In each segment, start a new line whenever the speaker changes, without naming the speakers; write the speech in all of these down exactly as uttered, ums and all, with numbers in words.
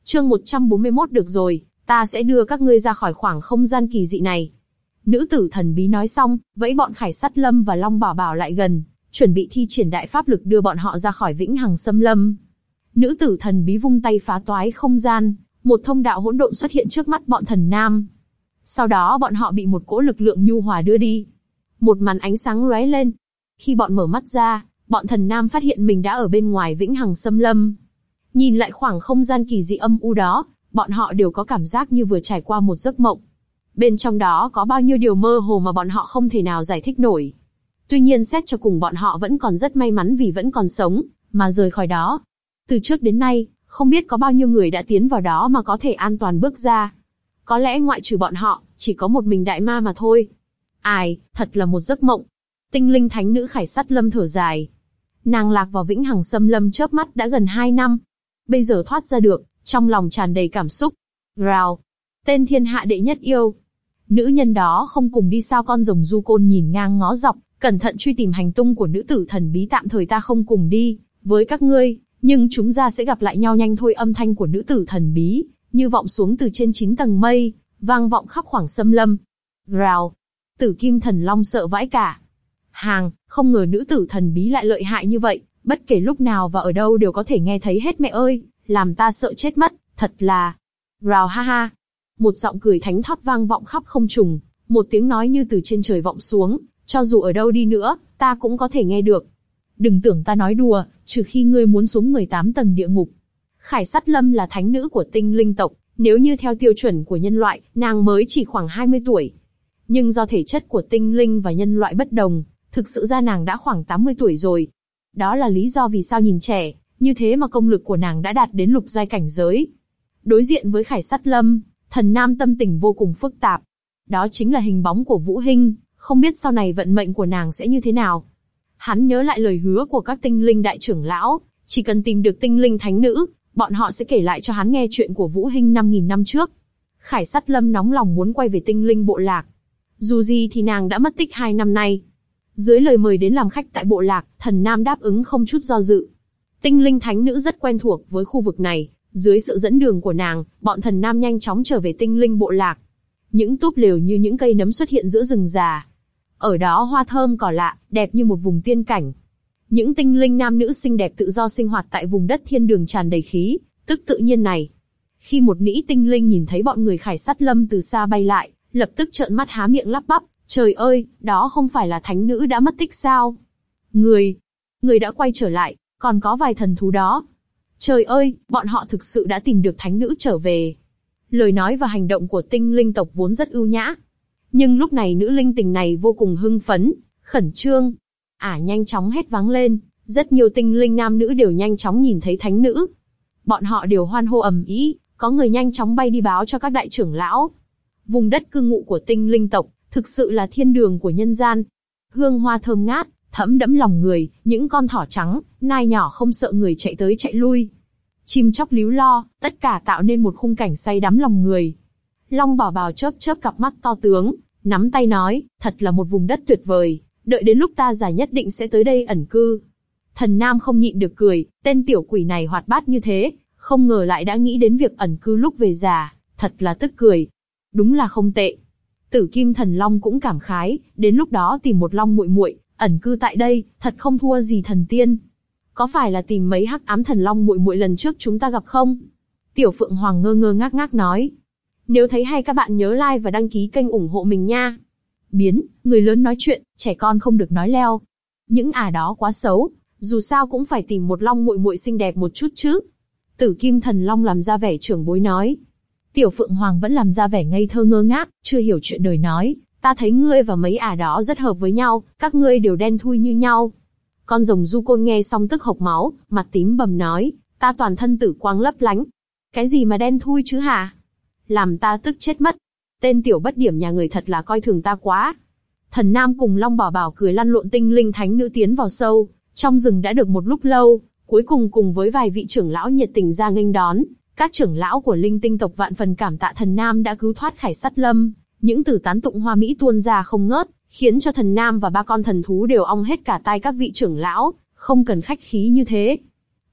Chương một trăm bốn mươi mốt được rồi, ta sẽ đưa các ngươi ra khỏi khoảng không gian kỳ dị này. Nữ tử thần bí nói xong, vẫy bọn Khải Sắt Lâm và Long Bảo Bảo lại gần, chuẩn bị thi triển đại pháp lực đưa bọn họ ra khỏi Vĩnh Hằng Xâm Lâm. Nữ tử thần bí vung tay phá toái không gian, một thông đạo hỗn độn xuất hiện trước mắt bọn thần nam. Sau đó bọn họ bị một cỗ lực lượng nhu hòa đưa đi. Một màn ánh sáng lóe lên. Khi bọn mở mắt ra, bọn thần nam phát hiện mình đã ở bên ngoài Vĩnh Hằng Xâm Lâm. Nhìn lại khoảng không gian kỳ dị âm u đó, bọn họ đều có cảm giác như vừa trải qua một giấc mộng. Bên trong đó có bao nhiêu điều mơ hồ mà bọn họ không thể nào giải thích nổi. Tuy nhiên xét cho cùng bọn họ vẫn còn rất may mắn vì vẫn còn sống, mà rời khỏi đó. Từ trước đến nay, không biết có bao nhiêu người đã tiến vào đó mà có thể an toàn bước ra. Có lẽ ngoại trừ bọn họ, chỉ có một mình đại ma mà thôi. Ai, thật là một giấc mộng. Tinh linh thánh nữ Khải Sắt Lâm thở dài. Nàng lạc vào Vĩnh Hằng Xâm Lâm chớp mắt đã gần hai năm. Bây giờ thoát ra được, trong lòng tràn đầy cảm xúc. Rào, tên thiên hạ đệ nhất yêu. Nữ nhân đó không cùng đi sao? Con rồng du côn nhìn ngang ngó dọc, cẩn thận truy tìm hành tung của nữ tử thần bí. Tạm thời ta không cùng đi với các ngươi, nhưng chúng ta sẽ gặp lại nhau nhanh thôi. Âm thanh của nữ tử thần bí như vọng xuống từ trên chín tầng mây, vang vọng khắp khoảng xâm lâm. Rào, Tử Kim Thần Long sợ vãi cả. Hàng, không ngờ nữ tử thần bí lại lợi hại như vậy, bất kể lúc nào và ở đâu đều có thể nghe thấy hết. Mẹ ơi, làm ta sợ chết mất, thật là. Rào ha ha. Một giọng cười thánh thót vang vọng khắp không trung, một tiếng nói như từ trên trời vọng xuống, cho dù ở đâu đi nữa, ta cũng có thể nghe được. Đừng tưởng ta nói đùa, trừ khi ngươi muốn xuống mười tám tầng địa ngục. Khải Sắt Lâm là thánh nữ của tinh linh tộc, nếu như theo tiêu chuẩn của nhân loại, nàng mới chỉ khoảng hai mươi tuổi. Nhưng do thể chất của tinh linh và nhân loại bất đồng, thực sự ra nàng đã khoảng tám mươi tuổi rồi. Đó là lý do vì sao nhìn trẻ, như thế mà công lực của nàng đã đạt đến lục giai cảnh giới. Đối diện với Khải Sắt Lâm, thần nam tâm tình vô cùng phức tạp. Đó chính là hình bóng của Vũ Hinh, không biết sau này vận mệnh của nàng sẽ như thế nào. Hắn nhớ lại lời hứa của các tinh linh đại trưởng lão, chỉ cần tìm được tinh linh thánh nữ, bọn họ sẽ kể lại cho hắn nghe chuyện của Vũ Hinh năm nghìn năm trước. Khải Sắt Lâm nóng lòng muốn quay về tinh linh bộ lạc. Dù gì thì nàng đã mất tích hai năm nay. Dưới lời mời đến làm khách tại bộ lạc, thần nam đáp ứng không chút do dự. Tinh linh thánh nữ rất quen thuộc với khu vực này, dưới sự dẫn đường của nàng, bọn thần nam nhanh chóng trở về tinh linh bộ lạc. Những túp lều như những cây nấm xuất hiện giữa rừng già. Ở đó hoa thơm cỏ lạ, đẹp như một vùng tiên cảnh. Những tinh linh nam nữ xinh đẹp tự do sinh hoạt tại vùng đất thiên đường tràn đầy khí tức tự nhiên này. Khi một nĩ tinh linh nhìn thấy bọn người Khải Sắt Lâm từ xa bay lại, lập tức trợn mắt há miệng lắp bắp, trời ơi, đó không phải là thánh nữ đã mất tích sao? Người, người đã quay trở lại, còn có vài thần thú đó. Trời ơi, bọn họ thực sự đã tìm được thánh nữ trở về. Lời nói và hành động của tinh linh tộc vốn rất ưu nhã. Nhưng lúc này nữ linh tình này vô cùng hưng phấn, khẩn trương. Ả à, nhanh chóng hét vang lên, rất nhiều tinh linh nam nữ đều nhanh chóng nhìn thấy thánh nữ. Bọn họ đều hoan hô ầm ĩ, có người nhanh chóng bay đi báo cho các đại trưởng lão. Vùng đất cư ngụ của tinh linh tộc, thực sự là thiên đường của nhân gian. Hương hoa thơm ngát, thấm đẫm lòng người, những con thỏ trắng, nai nhỏ không sợ người chạy tới chạy lui. Chim chóc líu lo, tất cả tạo nên một khung cảnh say đắm lòng người. Long Bảo Bảo chớp chớp cặp mắt to tướng, nắm tay nói, thật là một vùng đất tuyệt vời, đợi đến lúc ta già nhất định sẽ tới đây ẩn cư. Thần Nam không nhịn được cười, tên tiểu quỷ này hoạt bát như thế, không ngờ lại đã nghĩ đến việc ẩn cư lúc về già, thật là tức cười. Đúng là không tệ. Tử Kim Thần Long cũng cảm khái, đến lúc đó tìm một long muội muội, ẩn cư tại đây, thật không thua gì thần tiên. Có phải là tìm mấy hắc ám thần long muội muội lần trước chúng ta gặp không? Tiểu Phượng Hoàng ngơ ngơ ngác ngác nói. Nếu thấy hay các bạn nhớ like và đăng ký kênh ủng hộ mình nha. Biến, người lớn nói chuyện, trẻ con không được nói leo. Những ả đó quá xấu, dù sao cũng phải tìm một long muội muội xinh đẹp một chút chứ. Tử Kim Thần Long làm ra vẻ trưởng bối nói. Tiểu Phượng Hoàng vẫn làm ra vẻ ngây thơ ngơ ngác, chưa hiểu chuyện đời nói, ta thấy ngươi và mấy ả đó rất hợp với nhau, các ngươi đều đen thui như nhau. Con rồng du côn nghe xong tức hộc máu, mặt tím bầm nói, ta toàn thân tử quang lấp lánh. Cái gì mà đen thui chứ hả? Làm ta tức chết mất. Tên tiểu bất điểm nhà người thật là coi thường ta quá. Thần Nam cùng Long Bảo Bảo cười lăn lộn tinh linh thánh nữ tiến vào sâu, trong rừng đã được một lúc lâu, cuối cùng cùng với vài vị trưởng lão nhiệt tình ra nghênh đón. Các trưởng lão của linh tinh tộc vạn phần cảm tạ thần Nam đã cứu thoát Khải Sắt Lâm, những từ tán tụng hoa mỹ tuôn ra không ngớt, khiến cho thần Nam và ba con thần thú đều ong hết cả tai các vị trưởng lão, không cần khách khí như thế.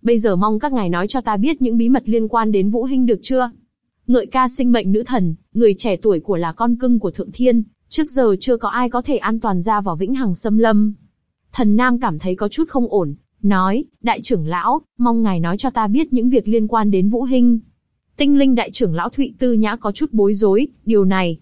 Bây giờ mong các ngài nói cho ta biết những bí mật liên quan đến Vũ Hinh được chưa? Ngợi ca sinh mệnh nữ thần, người trẻ tuổi của là con cưng của Thượng Thiên, trước giờ chưa có ai có thể an toàn ra vào Vĩnh Hằng Xâm Lâm. Thần Nam cảm thấy có chút không ổn, nói, đại trưởng lão, mong ngài nói cho ta biết những việc liên quan đến Vũ Hinh. Tinh linh đại trưởng lão Thụy Tư Nhã có chút bối rối, điều này.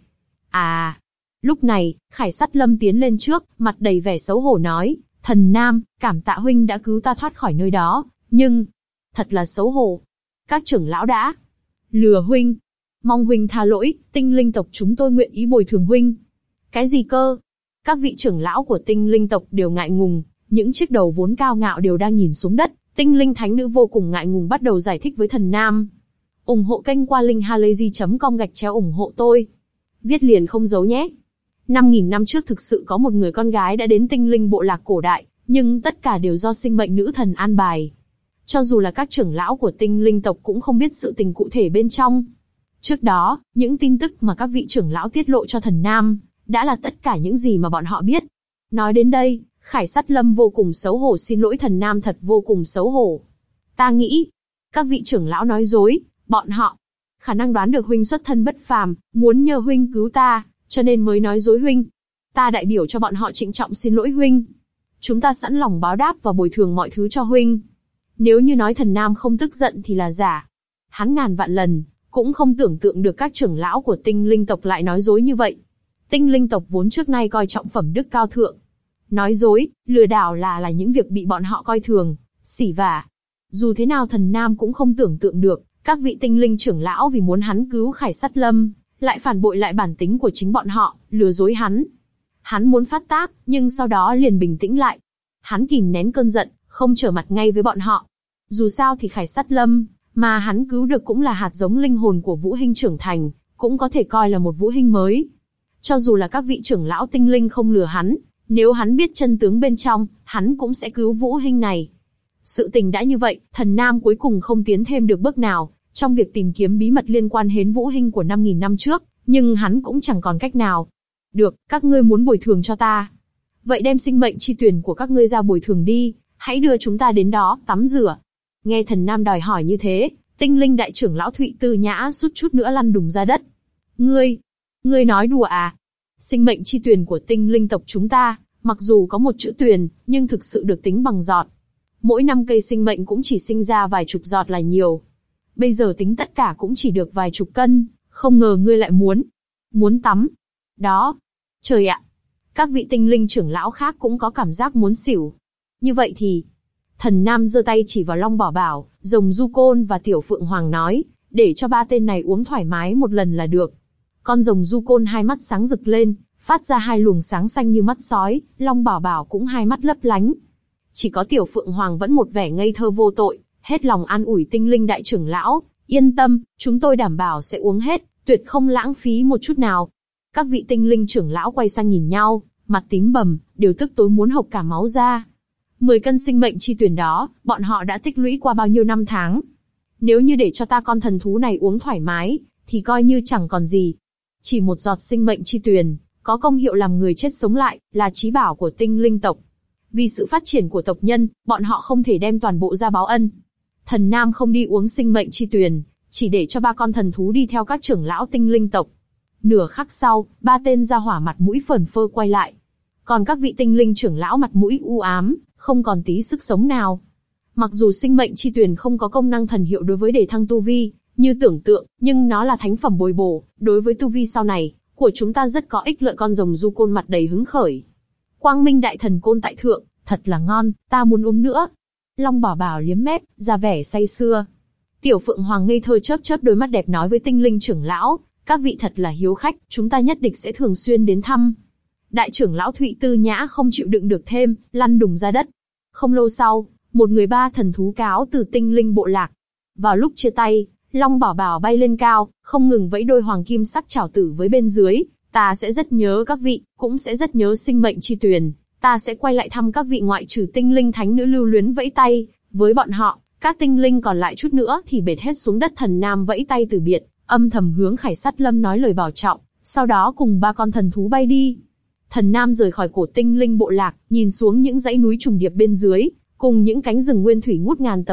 À, lúc này, Khải Sắt Lâm tiến lên trước, mặt đầy vẻ xấu hổ nói, thần Nam, cảm tạ huynh đã cứu ta thoát khỏi nơi đó, nhưng, thật là xấu hổ. Các trưởng lão đã lừa huynh. Mong huynh tha lỗi, tinh linh tộc chúng tôi nguyện ý bồi thường huynh. Cái gì cơ? Các vị trưởng lão của tinh linh tộc đều ngại ngùng, những chiếc đầu vốn cao ngạo đều đang nhìn xuống đất. Tinh linh thánh nữ vô cùng ngại ngùng bắt đầu giải thích với thần Nam. ủng hộ kênh qua link halayzi chấm com gạch chéo ủng hộ tôi. Viết liền không giấu nhé. năm nghìn năm trước thực sự có một người con gái đã đến tinh linh bộ lạc cổ đại, nhưng tất cả đều do sinh mệnh nữ thần an bài. Cho dù là các trưởng lão của tinh linh tộc cũng không biết sự tình cụ thể bên trong. Trước đó, những tin tức mà các vị trưởng lão tiết lộ cho thần Nam, đã là tất cả những gì mà bọn họ biết. Nói đến đây, Khải Sắt Lâm vô cùng xấu hổ xin lỗi thần Nam thật vô cùng xấu hổ. Ta nghĩ, các vị trưởng lão nói dối, bọn họ khả năng đoán được huynh xuất thân bất phàm, muốn nhờ huynh cứu ta, cho nên mới nói dối huynh. Ta đại biểu cho bọn họ trịnh trọng xin lỗi huynh. Chúng ta sẵn lòng báo đáp và bồi thường mọi thứ cho huynh. Nếu như nói thần Nam không tức giận thì là giả. Hắn ngàn vạn lần cũng không tưởng tượng được các trưởng lão của tinh linh tộc lại nói dối như vậy. Tinh linh tộc vốn trước nay coi trọng phẩm đức cao thượng. Nói dối, lừa đảo là là những việc bị bọn họ coi thường, xỉ vả. Dù thế nào thần Nam cũng không tưởng tượng được, các vị tinh linh trưởng lão vì muốn hắn cứu Khải Sắt Lâm, lại phản bội lại bản tính của chính bọn họ, lừa dối hắn. Hắn muốn phát tác, nhưng sau đó liền bình tĩnh lại. Hắn kìm nén cơn giận, không trở mặt ngay với bọn họ. Dù sao thì Khải Sắt Lâm, mà hắn cứu được cũng là hạt giống linh hồn của Vũ Hinh trưởng thành, cũng có thể coi là một Vũ Hinh mới. Cho dù là các vị trưởng lão tinh linh không lừa hắn, nếu hắn biết chân tướng bên trong, hắn cũng sẽ cứu Vũ Hinh này. Sự tình đã như vậy, thần Nam cuối cùng không tiến thêm được bước nào, trong việc tìm kiếm bí mật liên quan đến Vũ Hinh của năm nghìn năm trước, nhưng hắn cũng chẳng còn cách nào. Được, các ngươi muốn bồi thường cho ta. Vậy đem sinh mệnh chi tuyển của các ngươi ra bồi thường đi, hãy đưa chúng ta đến đó, tắm rửa. Nghe thần Nam đòi hỏi như thế, tinh linh đại trưởng lão Thụy Tư Nhã sút chút nữa lăn đùng ra đất. Ngươi, ngươi nói đùa à? Sinh mệnh chi tuyển của tinh linh tộc chúng ta, mặc dù có một chữ tuyển, nhưng thực sự được tính bằng giọt. Mỗi năm cây sinh mệnh cũng chỉ sinh ra vài chục giọt là nhiều. Bây giờ tính tất cả cũng chỉ được vài chục cân, không ngờ ngươi lại muốn, muốn tắm. Đó, trời ạ! Các vị tinh linh trưởng lão khác cũng có cảm giác muốn xỉu. Như vậy thì, thần Nam giơ tay chỉ vào Long Bảo Bảo, Rồng Du Côn và Tiểu Phượng Hoàng nói, để cho ba tên này uống thoải mái một lần là được. Con Rồng Du Côn hai mắt sáng rực lên, phát ra hai luồng sáng xanh như mắt sói, Long Bảo Bảo cũng hai mắt lấp lánh. Chỉ có Tiểu Phượng Hoàng vẫn một vẻ ngây thơ vô tội, hết lòng an ủi tinh linh đại trưởng lão, yên tâm, chúng tôi đảm bảo sẽ uống hết, tuyệt không lãng phí một chút nào. Các vị tinh linh trưởng lão quay sang nhìn nhau, mặt tím bầm, đều tức tối muốn hộc cả máu ra. Mười cân sinh mệnh chi tuyển đó, bọn họ đã tích lũy qua bao nhiêu năm tháng. Nếu như để cho ta con thần thú này uống thoải mái, thì coi như chẳng còn gì. Chỉ một giọt sinh mệnh chi tuyển, có công hiệu làm người chết sống lại, là chí bảo của tinh linh tộc. Vì sự phát triển của tộc nhân, bọn họ không thể đem toàn bộ ra báo ân. Thần Nam không đi uống sinh mệnh chi tuyển, chỉ để cho ba con thần thú đi theo các trưởng lão tinh linh tộc. Nửa khắc sau, ba tên gia hỏa mặt mũi phờn phơ quay lại. Còn các vị tinh linh trưởng lão mặt mũi u ám, không còn tí sức sống nào. Mặc dù sinh mệnh chi tuyển không có công năng thần hiệu đối với đề thăng tu vi, như tưởng tượng, nhưng nó là thánh phẩm bồi bổ, đối với tu vi sau này, của chúng ta rất có ích lợi. Con Rồng Du Côn mặt đầy hứng khởi. Quang Minh đại thần côn tại thượng, thật là ngon, ta muốn uống nữa. Long Bảo Bảo liếm mép, ra vẻ say sưa. Tiểu Phượng Hoàng ngây thơ chớp chớp đôi mắt đẹp nói với tinh linh trưởng lão, các vị thật là hiếu khách, chúng ta nhất định sẽ thường xuyên đến thăm. Đại trưởng lão Thụy Tư Nhã không chịu đựng được thêm, lăn đùng ra đất. Không lâu sau, một người ba thần thú cáo từ tinh linh bộ lạc. Vào lúc chia tay, Long Bảo Bảo bay lên cao, không ngừng vẫy đôi hoàng kim sắc chảo tử với bên dưới. Ta sẽ rất nhớ các vị, cũng sẽ rất nhớ sinh mệnh chi tuyển. Ta sẽ quay lại thăm các vị ngoại trừ tinh linh thánh nữ lưu luyến vẫy tay với bọn họ. Các tinh linh còn lại chút nữa thì bệt hết xuống đất. Thần Nam vẫy tay từ biệt, âm thầm hướng Khải Sắt Lâm nói lời bảo trọng, sau đó cùng ba con thần thú bay đi. Thần Nam rời khỏi cổ tinh linh bộ lạc, nhìn xuống những dãy núi trùng điệp bên dưới, cùng những cánh rừng nguyên thủy ngút ngàn tầm mắt,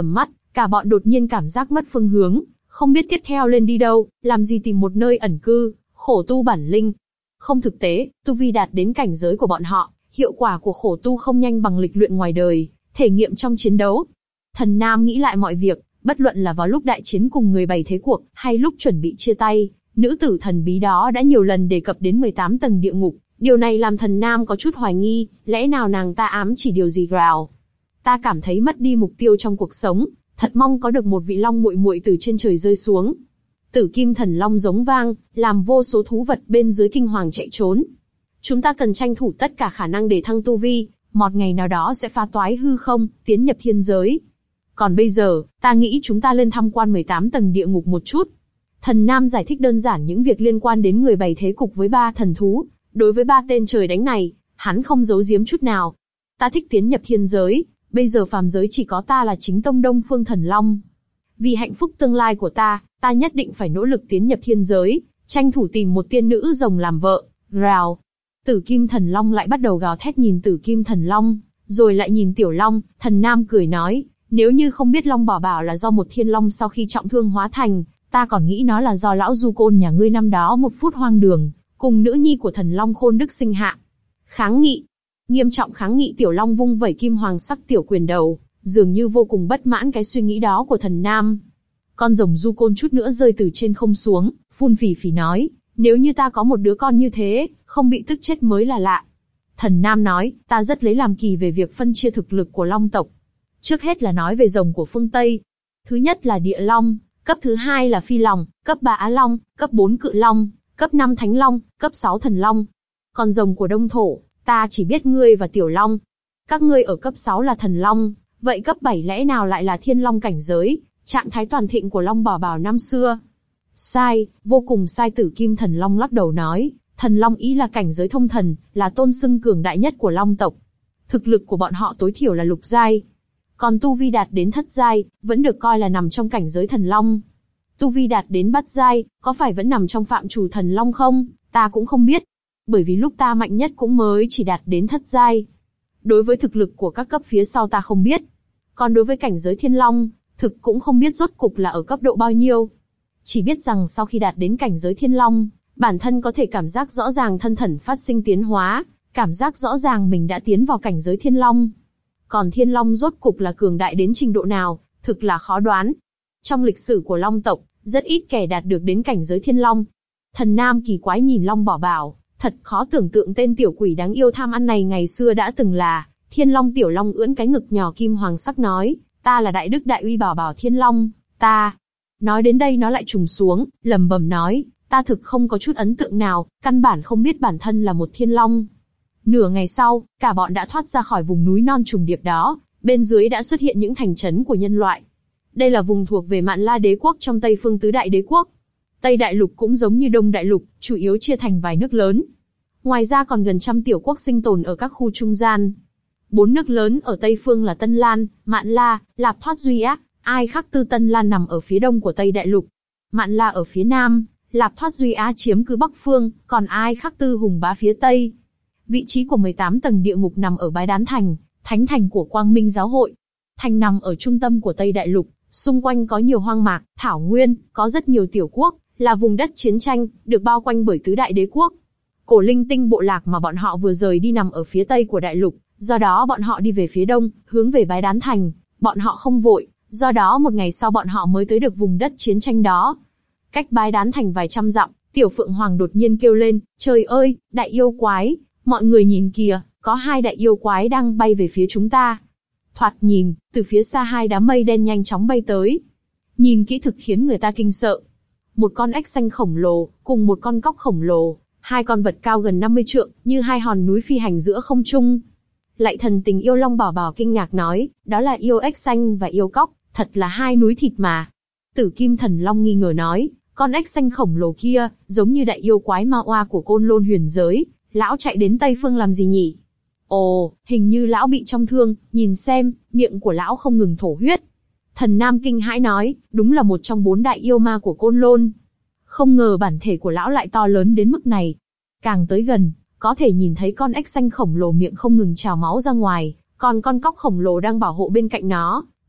Cả bọn đột nhiên cảm giác mất phương hướng, không biết tiếp theo lên đi đâu, làm gì tìm một nơi ẩn cư, khổ tu bản linh. Không thực tế, tu vi đạt đến cảnh giới của bọn họ, hiệu quả của khổ tu không nhanh bằng lịch luyện ngoài đời, thể nghiệm trong chiến đấu. Thần Nam nghĩ lại mọi việc, bất luận là vào lúc đại chiến cùng người bày thế cuộc, hay lúc chuẩn bị chia tay, nữ tử thần bí đó đã nhiều lần đề cập đến mười tám tầng địa ngục. Điều này làm Thần Nam có chút hoài nghi, lẽ nào nàng ta ám chỉ điều gì gào. Ta cảm thấy mất đi mục tiêu trong cuộc sống, thật mong có được một vị long muội muội từ trên trời rơi xuống. Tử kim thần long giống vang, làm vô số thú vật bên dưới kinh hoàng chạy trốn. Chúng ta cần tranh thủ tất cả khả năng để thăng tu vi, một ngày nào đó sẽ phá toái hư không, tiến nhập thiên giới. Còn bây giờ, ta nghĩ chúng ta lên tham quan mười tám tầng địa ngục một chút. Thần Nam giải thích đơn giản những việc liên quan đến người bày thế cục với ba thần thú. Đối với ba tên trời đánh này, hắn không giấu giếm chút nào. Ta thích tiến nhập thiên giới, bây giờ phàm giới chỉ có ta là chính tông Đông Phương Thần Long. Vì hạnh phúc tương lai của ta, ta nhất định phải nỗ lực tiến nhập thiên giới, tranh thủ tìm một tiên nữ rồng làm vợ. Rào. Tử Kim Thần Long lại bắt đầu gào thét nhìn Tử Kim Thần Long, rồi lại nhìn Tiểu Long. Thần Nam cười nói, nếu như không biết Long Bảo Bảo là do một thiên long sau khi trọng thương hóa thành, ta còn nghĩ nó là do lão du côn nhà ngươi năm đó một phút hoang đường, cùng nữ nhi của thần long khôn đức sinh hạ. Kháng nghị. Nghiêm trọng kháng nghị. Tiểu Long vung vẩy kim hoàng sắc tiểu quyền đầu, dường như vô cùng bất mãn cái suy nghĩ đó của Thần Nam. Con rồng du côn chút nữa rơi từ trên không xuống, phun phì phì nói, nếu như ta có một đứa con như thế, không bị tức chết mới là lạ. Thần Nam nói, ta rất lấy làm kỳ về việc phân chia thực lực của long tộc. Trước hết là nói về rồng của phương Tây. Thứ nhất là địa long, cấp thứ hai là phi long, cấp ba á long, cấp bốn cự long, cấp năm thánh long, cấp sáu thần long. Còn rồng của đông thổ, ta chỉ biết ngươi và tiểu long. Các ngươi ở cấp sáu là thần long, vậy cấp bảy lẽ nào lại là thiên long cảnh giới, trạng thái toàn thịnh của Long Bảo Bảo năm xưa? Sai, vô cùng sai. Tử Kim Thần Long lắc đầu nói, thần long ý là cảnh giới thông thần, là tôn xưng cường đại nhất của long tộc. Thực lực của bọn họ tối thiểu là lục giai. Còn tu vi đạt đến thất giai, vẫn được coi là nằm trong cảnh giới thần long. Tu vi đạt đến bát giai, có phải vẫn nằm trong phạm trù thần long không? Ta cũng không biết. Bởi vì lúc ta mạnh nhất cũng mới chỉ đạt đến thất giai. Đối với thực lực của các cấp phía sau ta không biết. Còn đối với cảnh giới thiên long, thực cũng không biết rốt cục là ở cấp độ bao nhiêu. Chỉ biết rằng sau khi đạt đến cảnh giới thiên long, bản thân có thể cảm giác rõ ràng thân thần phát sinh tiến hóa, cảm giác rõ ràng mình đã tiến vào cảnh giới thiên long. Còn thiên long rốt cục là cường đại đến trình độ nào, thực là khó đoán. Trong lịch sử của long tộc, rất ít kẻ đạt được đến cảnh giới thiên long. Thần Nam kỳ quái nhìn Long Bảo Bảo, thật khó tưởng tượng tên tiểu quỷ đáng yêu tham ăn này ngày xưa đã từng là thiên long. Tiểu Long ưỡn cái ngực nhỏ kim hoàng sắc nói, ta là đại đức đại uy Bảo Bảo thiên long, ta. Nói đến đây nó lại trùng xuống, lẩm bẩm nói, ta thực không có chút ấn tượng nào, căn bản không biết bản thân là một thiên long. Nửa ngày sau, cả bọn đã thoát ra khỏi vùng núi non trùng điệp đó, bên dưới đã xuất hiện những thành trấn của nhân loại. Đây là vùng thuộc về Mạn La Đế quốc trong Tây Phương Tứ Đại Đế quốc. Tây Đại Lục cũng giống như Đông Đại Lục, chủ yếu chia thành vài nước lớn. Ngoài ra còn gần trăm tiểu quốc sinh tồn ở các khu trung gian. Bốn nước lớn ở Tây Phương là Tân Lan, Mạn La, Lạp Thoát Duy Á, Ai Khắc Tư. Tân Lan nằm ở phía đông của Tây Đại Lục, Mạn La ở phía nam, Lạp Thoát Duy Á chiếm cứ Bắc Phương, còn Ai Khắc Tư hùng bá phía Tây. Vị trí của mười tám tầng địa ngục nằm ở Bái Đán Thành, thánh thành của Quang Minh Giáo hội. Thành nằm ở trung tâm của Tây Đại Lục, xung quanh có nhiều hoang mạc, thảo nguyên, có rất nhiều tiểu quốc, là vùng đất chiến tranh, được bao quanh bởi tứ đại đế quốc. Cổ Linh Tinh bộ lạc mà bọn họ vừa rời đi nằm ở phía tây của đại lục, do đó bọn họ đi về phía đông, hướng về Bái Đán Thành. Bọn họ không vội, do đó một ngày sau bọn họ mới tới được vùng đất chiến tranh đó. Cách Bái Đán Thành vài trăm dặm, Tiểu Phượng Hoàng đột nhiên kêu lên, trời ơi, đại yêu quái, mọi người nhìn kìa, có hai đại yêu quái đang bay về phía chúng ta. Thoạt nhìn, từ phía xa hai đám mây đen nhanh chóng bay tới. Nhìn kỹ thực khiến người ta kinh sợ. Một con ếch xanh khổng lồ, cùng một con cóc khổng lồ, hai con vật cao gần năm mươi trượng, như hai hòn núi phi hành giữa không trung. Lạy thần tình yêu. Long Bảo Bảo kinh ngạc nói, đó là yêu ếch xanh và yêu cóc, thật là hai núi thịt mà. Tử Kim Thần Long nghi ngờ nói, con ếch xanh khổng lồ kia, giống như đại yêu quái ma oa của Côn Lôn huyền giới, lão chạy đến Tây Phương làm gì nhỉ? Ồ, hình như lão bị trọng thương, nhìn xem, miệng của lão không ngừng thổ huyết. Thần Nam kinh hãi nói, đúng là một trong bốn đại yêu ma của Côn Lôn. Không ngờ bản thể của lão lại to lớn đến mức này. Càng tới gần, có thể nhìn thấy con ếch xanh khổng lồ miệng không ngừng trào máu ra ngoài, còn con cóc khổng lồ đang bảo hộ bên cạnh nó,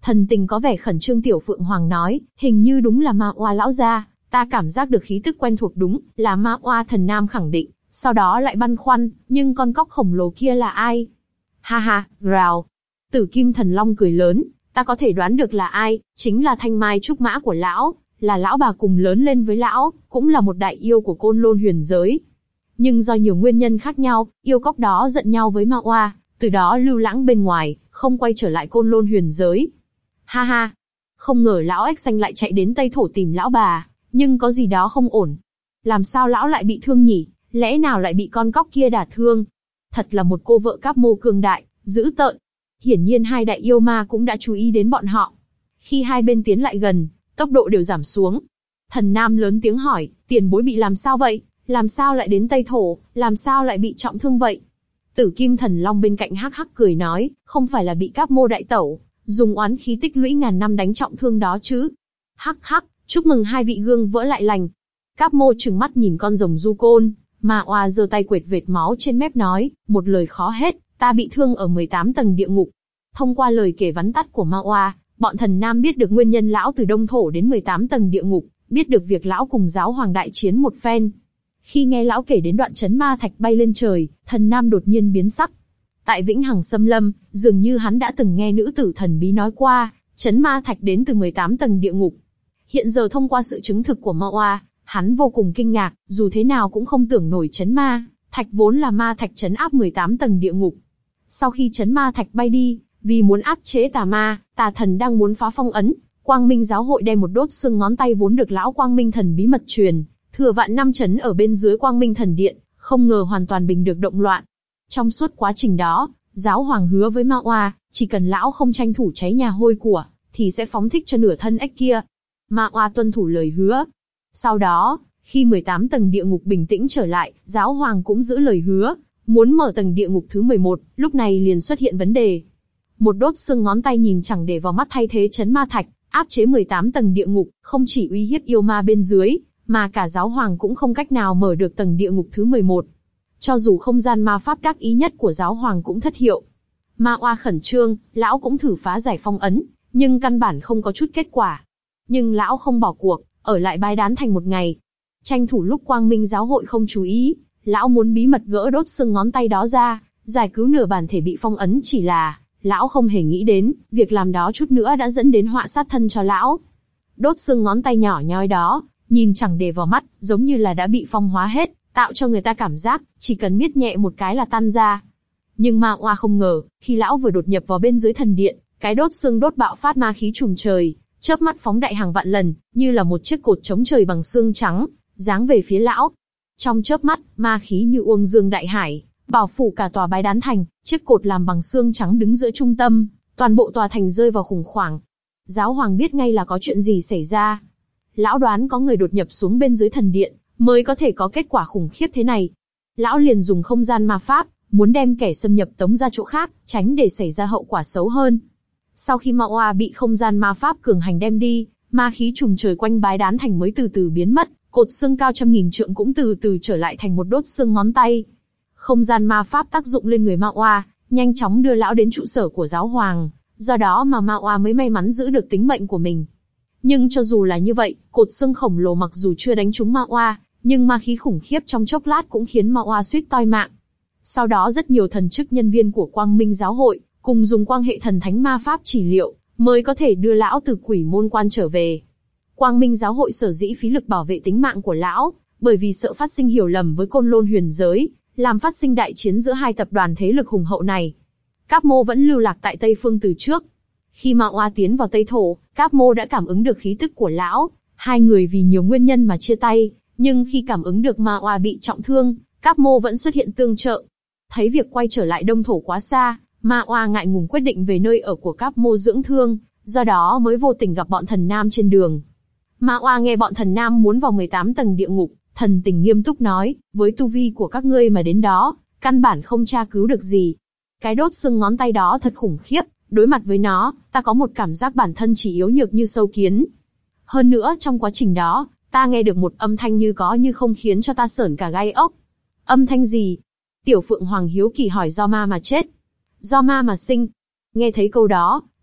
Thần tình có vẻ khẩn trương Tiểu Phượng Hoàng nói, hình như đúng là Ma Oa lão gia, ta cảm giác được khí tức quen thuộc, đúng là Ma Oa. Thần Nam khẳng định, sau đó lại băn khoăn, nhưng con cóc khổng lồ kia là ai? Ha ha, rào. Tử Kim Thần Long cười lớn, ta có thể đoán được là ai, chính là Thanh Mai Trúc Mã của lão, là lão bà cùng lớn lên với lão, cũng là một đại yêu của Côn Lôn huyền giới. Nhưng do nhiều nguyên nhân khác nhau, yêu cóc đó giận nhau với Ma Oa, từ đó lưu lãng bên ngoài, không quay trở lại Côn Lôn huyền giới. Ha ha, không ngờ lão ếch xanh lại chạy đến Tây Thổ tìm lão bà, nhưng có gì đó không ổn. Làm sao lão lại bị thương nhỉ? Lẽ nào lại bị con cóc kia đả thương? Thật là một cô vợ Cáp Mô cường đại, dữ tợn. Hiển nhiên hai đại yêu ma cũng đã chú ý đến bọn họ. Khi hai bên tiến lại gần, tốc độ đều giảm xuống. Thần Nam lớn tiếng hỏi, tiền bối bị làm sao vậy? Làm sao lại đến Tây Thổ? Làm sao lại bị trọng thương vậy? Tử Kim Thần Long bên cạnh hắc hắc cười nói, không phải là bị Cáp Mô đại tẩu dùng oán khí tích lũy ngàn năm đánh trọng thương đó chứ? Hắc hắc, chúc mừng hai vị gương vỡ lại lành. Cáp Mô trừng mắt nhìn con rồng du côn, Ma Oa giơ tay quệt vệt máu trên mép nói, một lời khó hết, ta bị thương ở mười tám tầng địa ngục. Thông qua lời kể vắn tắt của Ma Oa, bọn Thần Nam biết được nguyên nhân lão từ Đông Thổ đến mười tám tầng địa ngục, biết được việc lão cùng Giáo Hoàng đại chiến một phen. Khi nghe lão kể đến đoạn chấn ma thạch bay lên trời, Thần Nam đột nhiên biến sắc. Tại Vĩnh Hằng Xâm Lâm, dường như hắn đã từng nghe nữ tử thần bí nói qua, chấn ma thạch đến từ mười tám tầng địa ngục. Hiện giờ thông qua sự chứng thực của Ma Oa, hắn vô cùng kinh ngạc, dù thế nào cũng không tưởng nổi chấn ma thạch vốn là ma thạch chấn áp mười tám tầng địa ngục. Sau khi chấn ma thạch bay đi, vì muốn áp chế tà ma, tà thần đang muốn phá phong ấn, Quang Minh giáo hội đem một đốt xương ngón tay vốn được lão Quang Minh thần bí mật truyền, thừa vạn năm chấn ở bên dưới Quang Minh thần điện, không ngờ hoàn toàn bình được động loạn. Trong suốt quá trình đó, Giáo Hoàng hứa với Ma Oa, chỉ cần lão không tranh thủ cháy nhà hôi của, thì sẽ phóng thích cho nửa thân ếch kia. Ma Oa tuân thủ lời hứa. Sau đó, khi mười tám tầng địa ngục bình tĩnh trở lại, Giáo Hoàng cũng giữ lời hứa, muốn mở tầng địa ngục thứ mười một, lúc này liền xuất hiện vấn đề. Một đốt xương ngón tay nhìn chẳng để vào mắt thay thế chấn ma thạch, áp chế mười tám tầng địa ngục, không chỉ uy hiếp yêu ma bên dưới, mà cả Giáo Hoàng cũng không cách nào mở được tầng địa ngục thứ mười một. Cho dù không gian ma pháp đắc ý nhất của Giáo Hoàng cũng thất hiệu. Ma Oa khẩn trương, lão cũng thử phá giải phong ấn, nhưng căn bản không có chút kết quả. Nhưng lão không bỏ cuộc, ở lại Bái Đán Thành một ngày. Tranh thủ lúc Quang Minh giáo hội không chú ý, lão muốn bí mật gỡ đốt xương ngón tay đó ra, giải cứu nửa bản thể bị phong ấn, chỉ là, lão không hề nghĩ đến, việc làm đó chút nữa đã dẫn đến họa sát thân cho lão. Đốt xương ngón tay nhỏ nhoi đó, nhìn chẳng để vào mắt, giống như là đã bị phong hóa hết, tạo cho người ta cảm giác, chỉ cần miết nhẹ một cái là tan ra. Nhưng Ma Oa không ngờ, khi lão vừa đột nhập vào bên dưới thần điện, cái đốt xương đốt bạo phát ma khí trùm trời, chớp mắt phóng đại hàng vạn lần, như là một chiếc cột chống trời bằng xương trắng, giáng về phía lão. Trong chớp mắt, ma khí như uông dương đại hải, bao phủ cả tòa Bái Đán Thành, chiếc cột làm bằng xương trắng đứng giữa trung tâm, toàn bộ tòa thành rơi vào khủng hoảng. Giáo Hoàng biết ngay là có chuyện gì xảy ra. Lão đoán có người đột nhập xuống bên dưới thần điện, mới có thể có kết quả khủng khiếp thế này. Lão liền dùng không gian ma pháp, muốn đem kẻ xâm nhập tống ra chỗ khác, tránh để xảy ra hậu quả xấu hơn. Sau khi Ma Oa bị không gian ma pháp cường hành đem đi, ma khí trùm trời quanh Bái Đán Thành mới từ từ biến mất, cột xương cao trăm nghìn trượng cũng từ từ trở lại thành một đốt xương ngón tay. Không gian ma pháp tác dụng lên người Ma Oa, nhanh chóng đưa lão đến trụ sở của Giáo Hoàng, do đó mà Ma Oa mới may mắn giữ được tính mệnh của mình. Nhưng cho dù là như vậy, cột xương khổng lồ mặc dù chưa đánh trúng Ma Oa, nhưng ma khí khủng khiếp trong chốc lát cũng khiến Ma Oa suýt toi mạng. Sau đó rất nhiều thần chức nhân viên của Quang Minh giáo hội, cùng dùng quang hệ thần thánh ma pháp chỉ liệu, mới có thể đưa lão từ quỷ môn quan trở về. Quang Minh giáo hội sở dĩ phí lực bảo vệ tính mạng của lão, bởi vì sợ phát sinh hiểu lầm với Côn Lôn huyền giới, làm phát sinh đại chiến giữa hai tập đoàn thế lực hùng hậu này. Cáp Mô vẫn lưu lạc tại Tây Phương từ trước. Khi Ma Oa tiến vào Tây Thổ, Cáp Mô đã cảm ứng được khí tức của lão, hai người vì nhiều nguyên nhân mà chia tay, nhưng khi cảm ứng được Ma Oa bị trọng thương, Cáp Mô vẫn xuất hiện tương trợ. Thấy việc quay trở lại Đông Thổ quá xa, Ma Oa ngại ngùng quyết định về nơi ở của Cáp Mô dưỡng thương, do đó mới vô tình gặp bọn Thần Nam trên đường. Ma Oa nghe bọn Thần Nam muốn vào mười tám tầng địa ngục, thần tình nghiêm túc nói, với tu vi của các ngươi mà đến đó, căn bản không tra cứu được gì. Cái đốt xương ngón tay đó thật khủng khiếp, đối mặt với nó, ta có một cảm giác bản thân chỉ yếu nhược như sâu kiến. Hơn nữa trong quá trình đó, ta nghe được một âm thanh như có như không khiến cho ta sởn cả gai ốc. Âm thanh gì? Tiểu Phượng Hoàng hiếu kỳ hỏi. Do ma mà chết. Do ma mà sinh. Nghe thấy câu đó,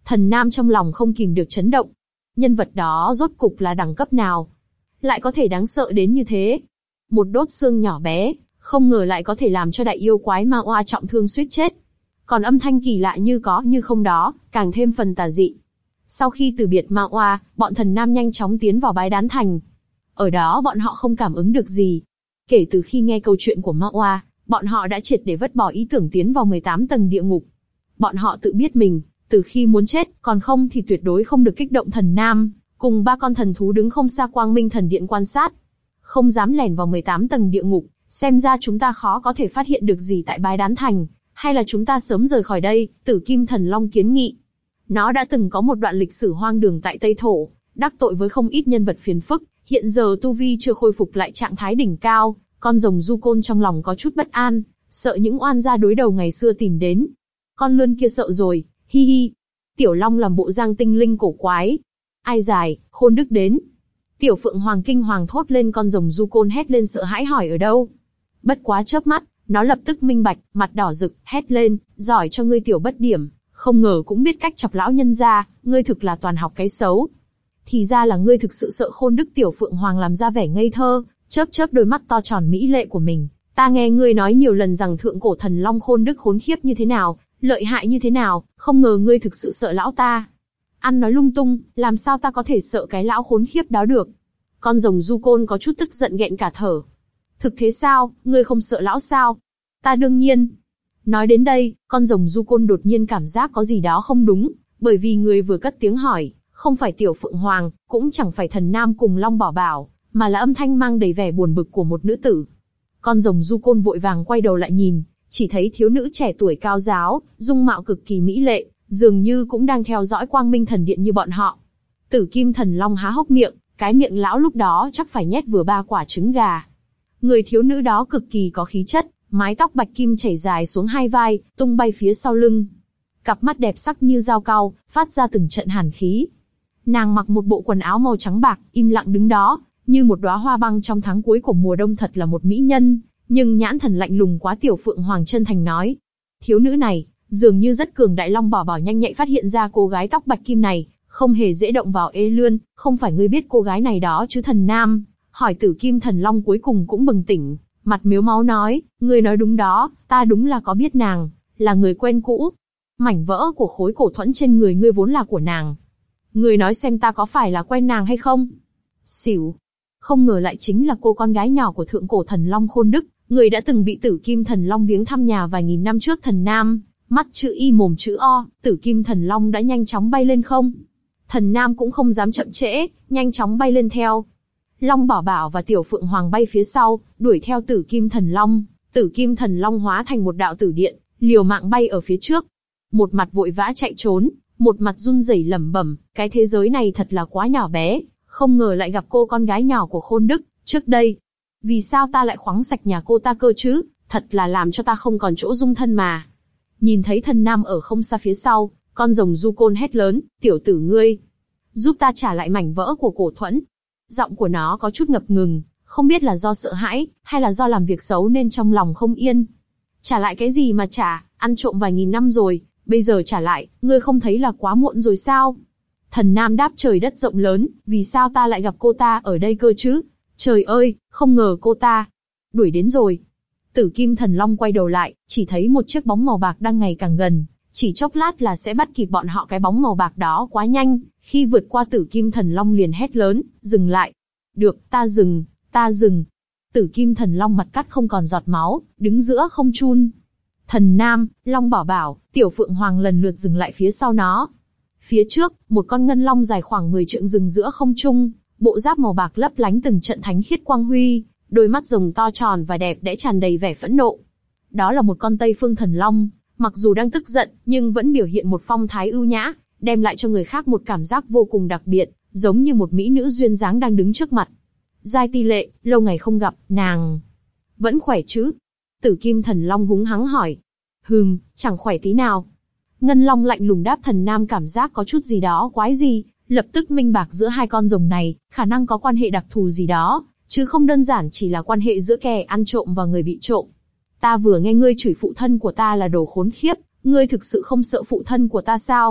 Thần Nam trong lòng không kìm được chấn động. Nhân vật đó rốt cục là đẳng cấp nào? Lại có thể đáng sợ đến như thế? Một đốt xương nhỏ bé, không ngờ lại có thể làm cho đại yêu quái Ma Oa trọng thương suýt chết. Còn âm thanh kỳ lạ như có như không đó, càng thêm phần tà dị. Sau khi từ biệt Ma Oa, bọn Thần Nam nhanh chóng tiến vào Bái Đán Thành. Ở đó bọn họ không cảm ứng được gì. Kể từ khi nghe câu chuyện của Ma Oa, bọn họ đã triệt để vứt bỏ ý tưởng tiến vào mười tám tầng địa ngục. Bọn họ tự biết mình, từ khi muốn chết, còn không thì tuyệt đối không được kích động Thần Nam, cùng ba con thần thú đứng không xa Quang Minh Thần Điện quan sát. Không dám lẻn vào mười tám tầng địa ngục, xem ra chúng ta khó có thể phát hiện được gì tại Bái Đán Thành, hay là chúng ta sớm rời khỏi đây, Tử Kim Thần Long kiến nghị. Nó đã từng có một đoạn lịch sử hoang đường tại Tây Thổ, đắc tội với không ít nhân vật phiền phức, hiện giờ tu vi chưa khôi phục lại trạng thái đỉnh cao, con rồng du côn trong lòng có chút bất an, sợ những oan gia đối đầu ngày xưa tìm đến. Con lươn kia sợ rồi, hi hi. Tiểu Long làm bộ giang tinh linh cổ quái. Ai dài, Khôn Đức đến. Tiểu Phượng Hoàng kinh hoàng thốt lên, con rồng du côn hét lên sợ hãi hỏi ở đâu. Bất quá chớp mắt, nó lập tức minh bạch, mặt đỏ rực, hét lên, giỏi cho ngươi tiểu bất điểm, không ngờ cũng biết cách chọc lão nhân gia, ngươi thực là toàn học cái xấu. Thì ra là ngươi thực sự sợ Khôn Đức. Tiểu Phượng Hoàng làm ra vẻ ngây thơ, chớp chớp đôi mắt to tròn mỹ lệ của mình. Ta nghe ngươi nói nhiều lần rằng thượng cổ thần long Khôn Đức khốn khiếp như thế nào, lợi hại như thế nào, không ngờ ngươi thực sự sợ lão ta. Ăn nói lung tung, làm sao ta có thể sợ cái lão khốn khiếp đó được? Con rồng du côn có chút tức giận nghẹn cả thở. Thực thế sao, ngươi không sợ lão sao? Ta đương nhiên. Nói đến đây, con rồng du côn đột nhiên cảm giác có gì đó không đúng, bởi vì người vừa cất tiếng hỏi, không phải Tiểu Phượng Hoàng, cũng chẳng phải Thần Nam cùng Long Bảo Bảo, mà là âm thanh mang đầy vẻ buồn bực của một nữ tử. Con rồng du côn vội vàng quay đầu lại nhìn, chỉ thấy thiếu nữ trẻ tuổi cao giáo, dung mạo cực kỳ mỹ lệ, dường như cũng đang theo dõi Quang Minh Thần Điện như bọn họ. Tử Kim Thần Long há hốc miệng, cái miệng lão lúc đó chắc phải nhét vừa ba quả trứng gà. Người thiếu nữ đó cực kỳ có khí chất, mái tóc bạch kim chảy dài xuống hai vai, tung bay phía sau lưng. Cặp mắt đẹp sắc như dao cau, phát ra từng trận hàn khí. Nàng mặc một bộ quần áo màu trắng bạc, im lặng đứng đó, như một đóa hoa băng trong tháng cuối của mùa đông, thật là một mỹ nhân, nhưng nhãn thần lạnh lùng quá. Tiểu Phượng Hoàng chân thành nói. Thiếu nữ này, dường như rất cường đại. Long Bảo Bảo nhanh nhạy phát hiện ra cô gái tóc bạch kim này, không hề dễ động vào. Ê Lươn, không phải ngươi biết cô gái này đó chứ? Thần Nam hỏi. Tử Kim Thần Long cuối cùng cũng bừng tỉnh, mặt miếu máu nói, ngươi nói đúng đó, ta đúng là có biết nàng, là người quen cũ. Mảnh vỡ của khối cổ thuẫn trên người ngươi vốn là của nàng. Ngươi nói xem ta có phải là quen nàng hay không? Xỉu. Không ngờ lại chính là cô con gái nhỏ của thượng cổ thần long Khôn Đức, người đã từng bị Tử Kim Thần Long viếng thăm nhà vài nghìn năm trước. Thần Nam, mắt chữ Y mồm chữ O, Tử Kim Thần Long đã nhanh chóng bay lên không. Thần Nam cũng không dám chậm trễ, nhanh chóng bay lên theo. Long Bảo Bảo và Tiểu Phượng Hoàng bay phía sau, đuổi theo Tử Kim Thần Long. Tử Kim Thần Long hóa thành một đạo tử điện, liều mạng bay ở phía trước. Một mặt vội vã chạy trốn, một mặt run rẩy lẩm bẩm, cái thế giới này thật là quá nhỏ bé, không ngờ lại gặp cô con gái nhỏ của Khôn Đức. Trước đây, vì sao ta lại khoáng sạch nhà cô ta cơ chứ? Thật là làm cho ta không còn chỗ dung thân mà. Nhìn thấy Thần Nam ở không xa phía sau, con rồng du côn hét lớn, tiểu tử ngươi, giúp ta trả lại mảnh vỡ của cổ thuẫn. Giọng của nó có chút ngập ngừng, không biết là do sợ hãi, hay là do làm việc xấu nên trong lòng không yên. Trả lại cái gì mà trả, ăn trộm vài nghìn năm rồi, bây giờ trả lại, ngươi không thấy là quá muộn rồi sao? Thần Nam đáp, trời đất rộng lớn, vì sao ta lại gặp cô ta ở đây cơ chứ? Trời ơi, không ngờ cô ta đuổi đến rồi. Tử Kim Thần Long quay đầu lại, chỉ thấy một chiếc bóng màu bạc đang ngày càng gần, chỉ chốc lát là sẽ bắt kịp bọn họ. Cái bóng màu bạc đó quá nhanh, khi vượt qua Tử Kim Thần Long liền hét lớn, dừng lại. Được, ta dừng, ta dừng. Tử Kim Thần Long mặt cắt không còn giọt máu, đứng giữa không trung. Thần Nam, Long Bảo Bảo, Tiểu Phượng Hoàng lần lượt dừng lại phía sau nó. Phía trước, một con ngân long dài khoảng mười trượng dừng giữa không trung, bộ giáp màu bạc lấp lánh từng trận thánh khiết quang huy, đôi mắt rồng to tròn và đẹp đẽ tràn đầy vẻ phẫn nộ. Đó là một con Tây Phương Thần Long, mặc dù đang tức giận, nhưng vẫn biểu hiện một phong thái ưu nhã, đem lại cho người khác một cảm giác vô cùng đặc biệt, giống như một mỹ nữ duyên dáng đang đứng trước mặt. Giai Ti Lệ, lâu ngày không gặp, nàng vẫn khỏe chứ? Tử Kim Thần Long húng hắng hỏi. Hừm, chẳng khỏe tí nào. Ngân Long lạnh lùng đáp. Thần Nam cảm giác có chút gì đó quái gì, lập tức minh bạch giữa hai con rồng này, khả năng có quan hệ đặc thù gì đó, chứ không đơn giản chỉ là quan hệ giữa kẻ ăn trộm và người bị trộm. Ta vừa nghe ngươi chửi phụ thân của ta là đồ khốn khiếp, ngươi thực sự không sợ phụ thân của ta sao?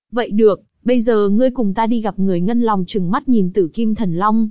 Vậy được, bây giờ ngươi cùng ta đi gặp người. Ngân Long trừng mắt nhìn Tử Kim Thần Long.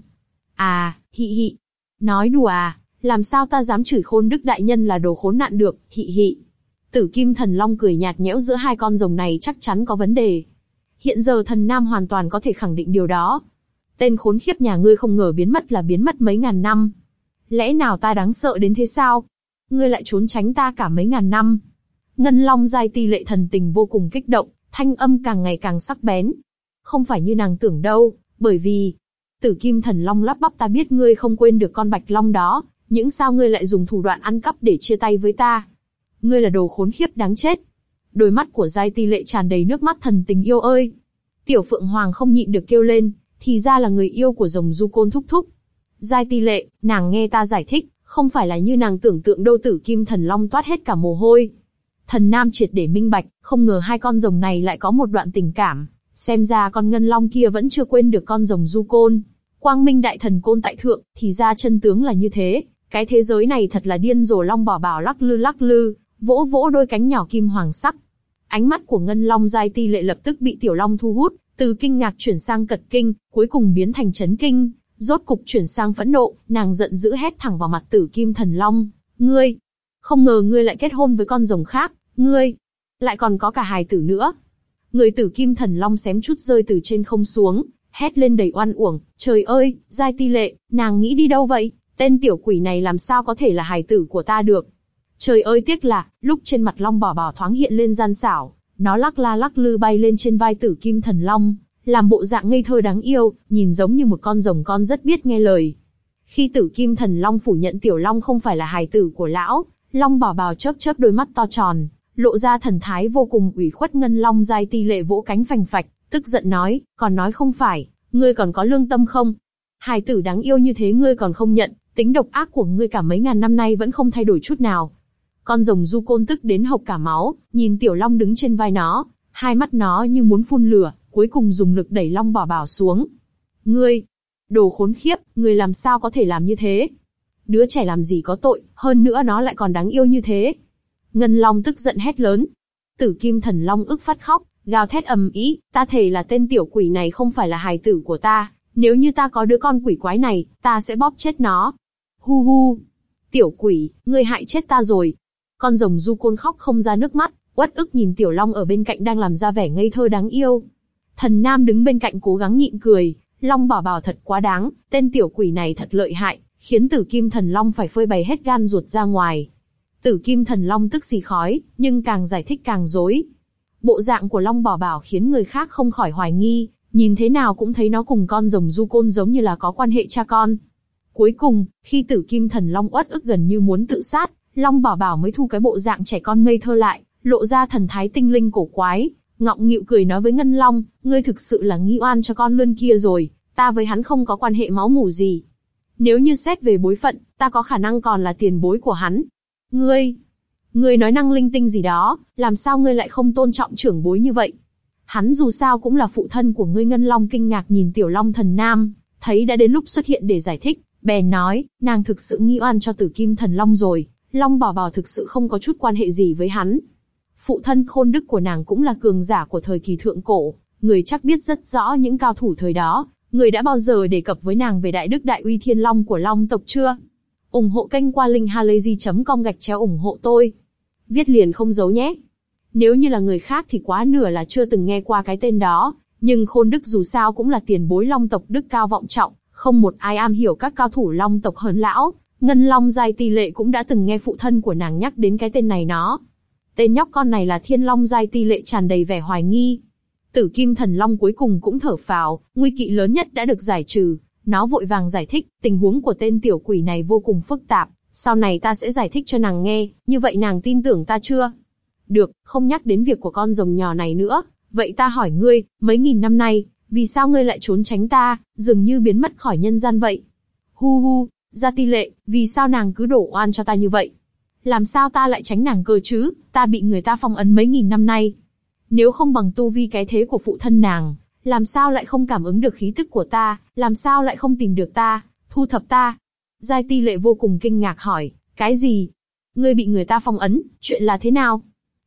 À, hị hị. Nói đùa à, làm sao ta dám chửi Khôn Đức đại nhân là đồ khốn nạn được, hị hị. Tử Kim Thần Long cười nhạt nhẽo, giữa hai con rồng này chắc chắn có vấn đề. Hiện giờ Thần Nam hoàn toàn có thể khẳng định điều đó. Tên khốn khiếp nhà ngươi không ngờ biến mất là biến mất mấy ngàn năm. Lẽ nào ta đáng sợ đến thế sao? Ngươi lại trốn tránh ta cả mấy ngàn năm. Ngân Long Giai Ti Lệ thần tình vô cùng kích động, thanh âm càng ngày càng sắc bén. Không phải như nàng tưởng đâu, bởi vì... Tử Kim Thần Long lắp bắp, ta biết ngươi không quên được con Bạch Long đó, nhưng sao ngươi lại dùng thủ đoạn ăn cắp để chia tay với ta? Ngươi là đồ khốn khiếp đáng chết. Đôi mắt của Giai Ti Lệ tràn đầy nước mắt, thần tình yêu ơi. Tiểu Phượng Hoàng không nhịn được kêu lên, thì ra là người yêu của rồng Du Côn thúc thúc. Giai Ti Lệ, nàng nghe ta giải thích, không phải là như nàng tưởng tượng đâu. Tử Kim Thần Long toát hết cả mồ hôi. Thần Nam triệt để minh bạch, không ngờ hai con rồng này lại có một đoạn tình cảm. Xem ra con Ngân Long kia vẫn chưa quên được con rồng Du Côn. Quang Minh Đại Thần Côn tại thượng, thì ra chân tướng là như thế. Cái thế giới này thật là điên rồ. Long Bảo Bảo lắc lư lắc lư, vỗ vỗ đôi cánh nhỏ kim hoàng sắc. Ánh mắt của Ngân Long Giai Ti Lệ lập tức bị Tiểu Long thu hút, từ kinh ngạc chuyển sang cật kinh, cuối cùng biến thành chấn kinh, rốt cục chuyển sang phẫn nộ. Nàng giận dữ hét thẳng vào mặt Tử Kim Thần Long, ngươi, không ngờ ngươi lại kết hôn với con rồng khác, ngươi, lại còn có cả hài tử nữa. Người Tử Kim Thần Long xém chút rơi từ trên không xuống, hét lên đầy oan uổng, trời ơi, Giai Ti Lệ, nàng nghĩ đi đâu vậy? Tên tiểu quỷ này làm sao có thể là hài tử của ta được? Trời ơi, tiếc là, lúc trên mặt Long Bảo Bảo thoáng hiện lên gian xảo, nó lắc la lắc lư bay lên trên vai Tử Kim Thần Long, làm bộ dạng ngây thơ đáng yêu, nhìn giống như một con rồng con rất biết nghe lời. Khi Tử Kim Thần Long phủ nhận Tiểu Long không phải là hài tử của lão, Long Bảo Bảo chớp chớp đôi mắt to tròn, lộ ra thần thái vô cùng ủy khuất. Ngân Long Giai Ti Lệ vỗ cánh phành phạch, tức giận nói, còn nói không phải, ngươi còn có lương tâm không? Hài tử đáng yêu như thế ngươi còn không nhận, tính độc ác của ngươi cả mấy ngàn năm nay vẫn không thay đổi chút nào. Con rồng Du Côn tức đến hộc cả máu, nhìn Tiểu Long đứng trên vai nó, hai mắt nó như muốn phun lửa, cuối cùng dùng lực đẩy Long Bảo Bảo xuống. Ngươi, đồ khốn khiếp, ngươi làm sao có thể làm như thế? Đứa trẻ làm gì có tội, hơn nữa nó lại còn đáng yêu như thế. Ngân Long tức giận hét lớn. Tử Kim Thần Long ức phát khóc, gào thét ầm ĩ, ta thề là tên tiểu quỷ này không phải là hài tử của ta, nếu như ta có đứa con quỷ quái này, ta sẽ bóp chết nó. Hu hu, tiểu quỷ, ngươi hại chết ta rồi. Con rồng Du Côn khóc không ra nước mắt, uất ức nhìn Tiểu Long ở bên cạnh đang làm ra vẻ ngây thơ đáng yêu. Thần Nam đứng bên cạnh cố gắng nhịn cười, Long Bảo Bảo thật quá đáng, tên tiểu quỷ này thật lợi hại, khiến Tử Kim Thần Long phải phơi bày hết gan ruột ra ngoài. Tử Kim Thần Long tức xì khói, nhưng càng giải thích càng rối. Bộ dạng của Long Bảo Bảo khiến người khác không khỏi hoài nghi, nhìn thế nào cũng thấy nó cùng con rồng Du Côn giống như là có quan hệ cha con. Cuối cùng, khi Tử Kim Thần Long uất ức gần như muốn tự sát, Long Bảo Bảo mới thu cái bộ dạng trẻ con ngây thơ lại, lộ ra thần thái tinh linh cổ quái, ngọng nghịu cười nói với Ngân Long, ngươi thực sự là nghi oan cho con lươn kia rồi, ta với hắn không có quan hệ máu mủ gì. Nếu như xét về bối phận, ta có khả năng còn là tiền bối của hắn. Ngươi, ngươi nói năng linh tinh gì đó, làm sao ngươi lại không tôn trọng trưởng bối như vậy? Hắn dù sao cũng là phụ thân của ngươi. Ngân Long kinh ngạc nhìn Tiểu Long Thần Nam, thấy đã đến lúc xuất hiện để giải thích, bèn nói, nàng thực sự nghi oan cho Tử Kim Thần Long rồi, Long Bảo Bảo thực sự không có chút quan hệ gì với hắn. Phụ thân Khôn Đức của nàng cũng là cường giả của thời kỳ thượng cổ, người chắc biết rất rõ những cao thủ thời đó, người đã bao giờ đề cập với nàng về đại đức đại uy Thiên Long của Long tộc chưa? Ủng hộ kênh qua linkhalazy chấm com gạch chéo ủng hộ tôi. Viết liền không giấu nhé. Nếu như là người khác thì quá nửa là chưa từng nghe qua cái tên đó, nhưng Khôn Đức dù sao cũng là tiền bối Long tộc đức cao vọng trọng, không một ai am hiểu các cao thủ Long tộc hơn lão. Ngân Long Giai Ti Lệ cũng đã từng nghe phụ thân của nàng nhắc đến cái tên này nó. Tên nhóc con này là Thiên Long Giai Ti Lệ tràn đầy vẻ hoài nghi. Tử Kim Thần Long cuối cùng cũng thở phào, nguy kỵ lớn nhất đã được giải trừ. Nó vội vàng giải thích, tình huống của tên tiểu quỷ này vô cùng phức tạp, sau này ta sẽ giải thích cho nàng nghe, như vậy nàng tin tưởng ta chưa? Được, không nhắc đến việc của con rồng nhỏ này nữa, vậy ta hỏi ngươi, mấy nghìn năm nay, vì sao ngươi lại trốn tránh ta, dường như biến mất khỏi nhân gian vậy? Hu hu, Giai Ti Lệ, vì sao nàng cứ đổ oan cho ta như vậy? Làm sao ta lại tránh nàng cơ chứ, ta bị người ta phong ấn mấy nghìn năm nay. Nếu không bằng tu vi cái thế của phụ thân nàng, làm sao lại không cảm ứng được khí tức của ta, làm sao lại không tìm được ta, thu thập ta? Giai Ti Lệ vô cùng kinh ngạc hỏi, cái gì? Ngươi bị người ta phong ấn, chuyện là thế nào?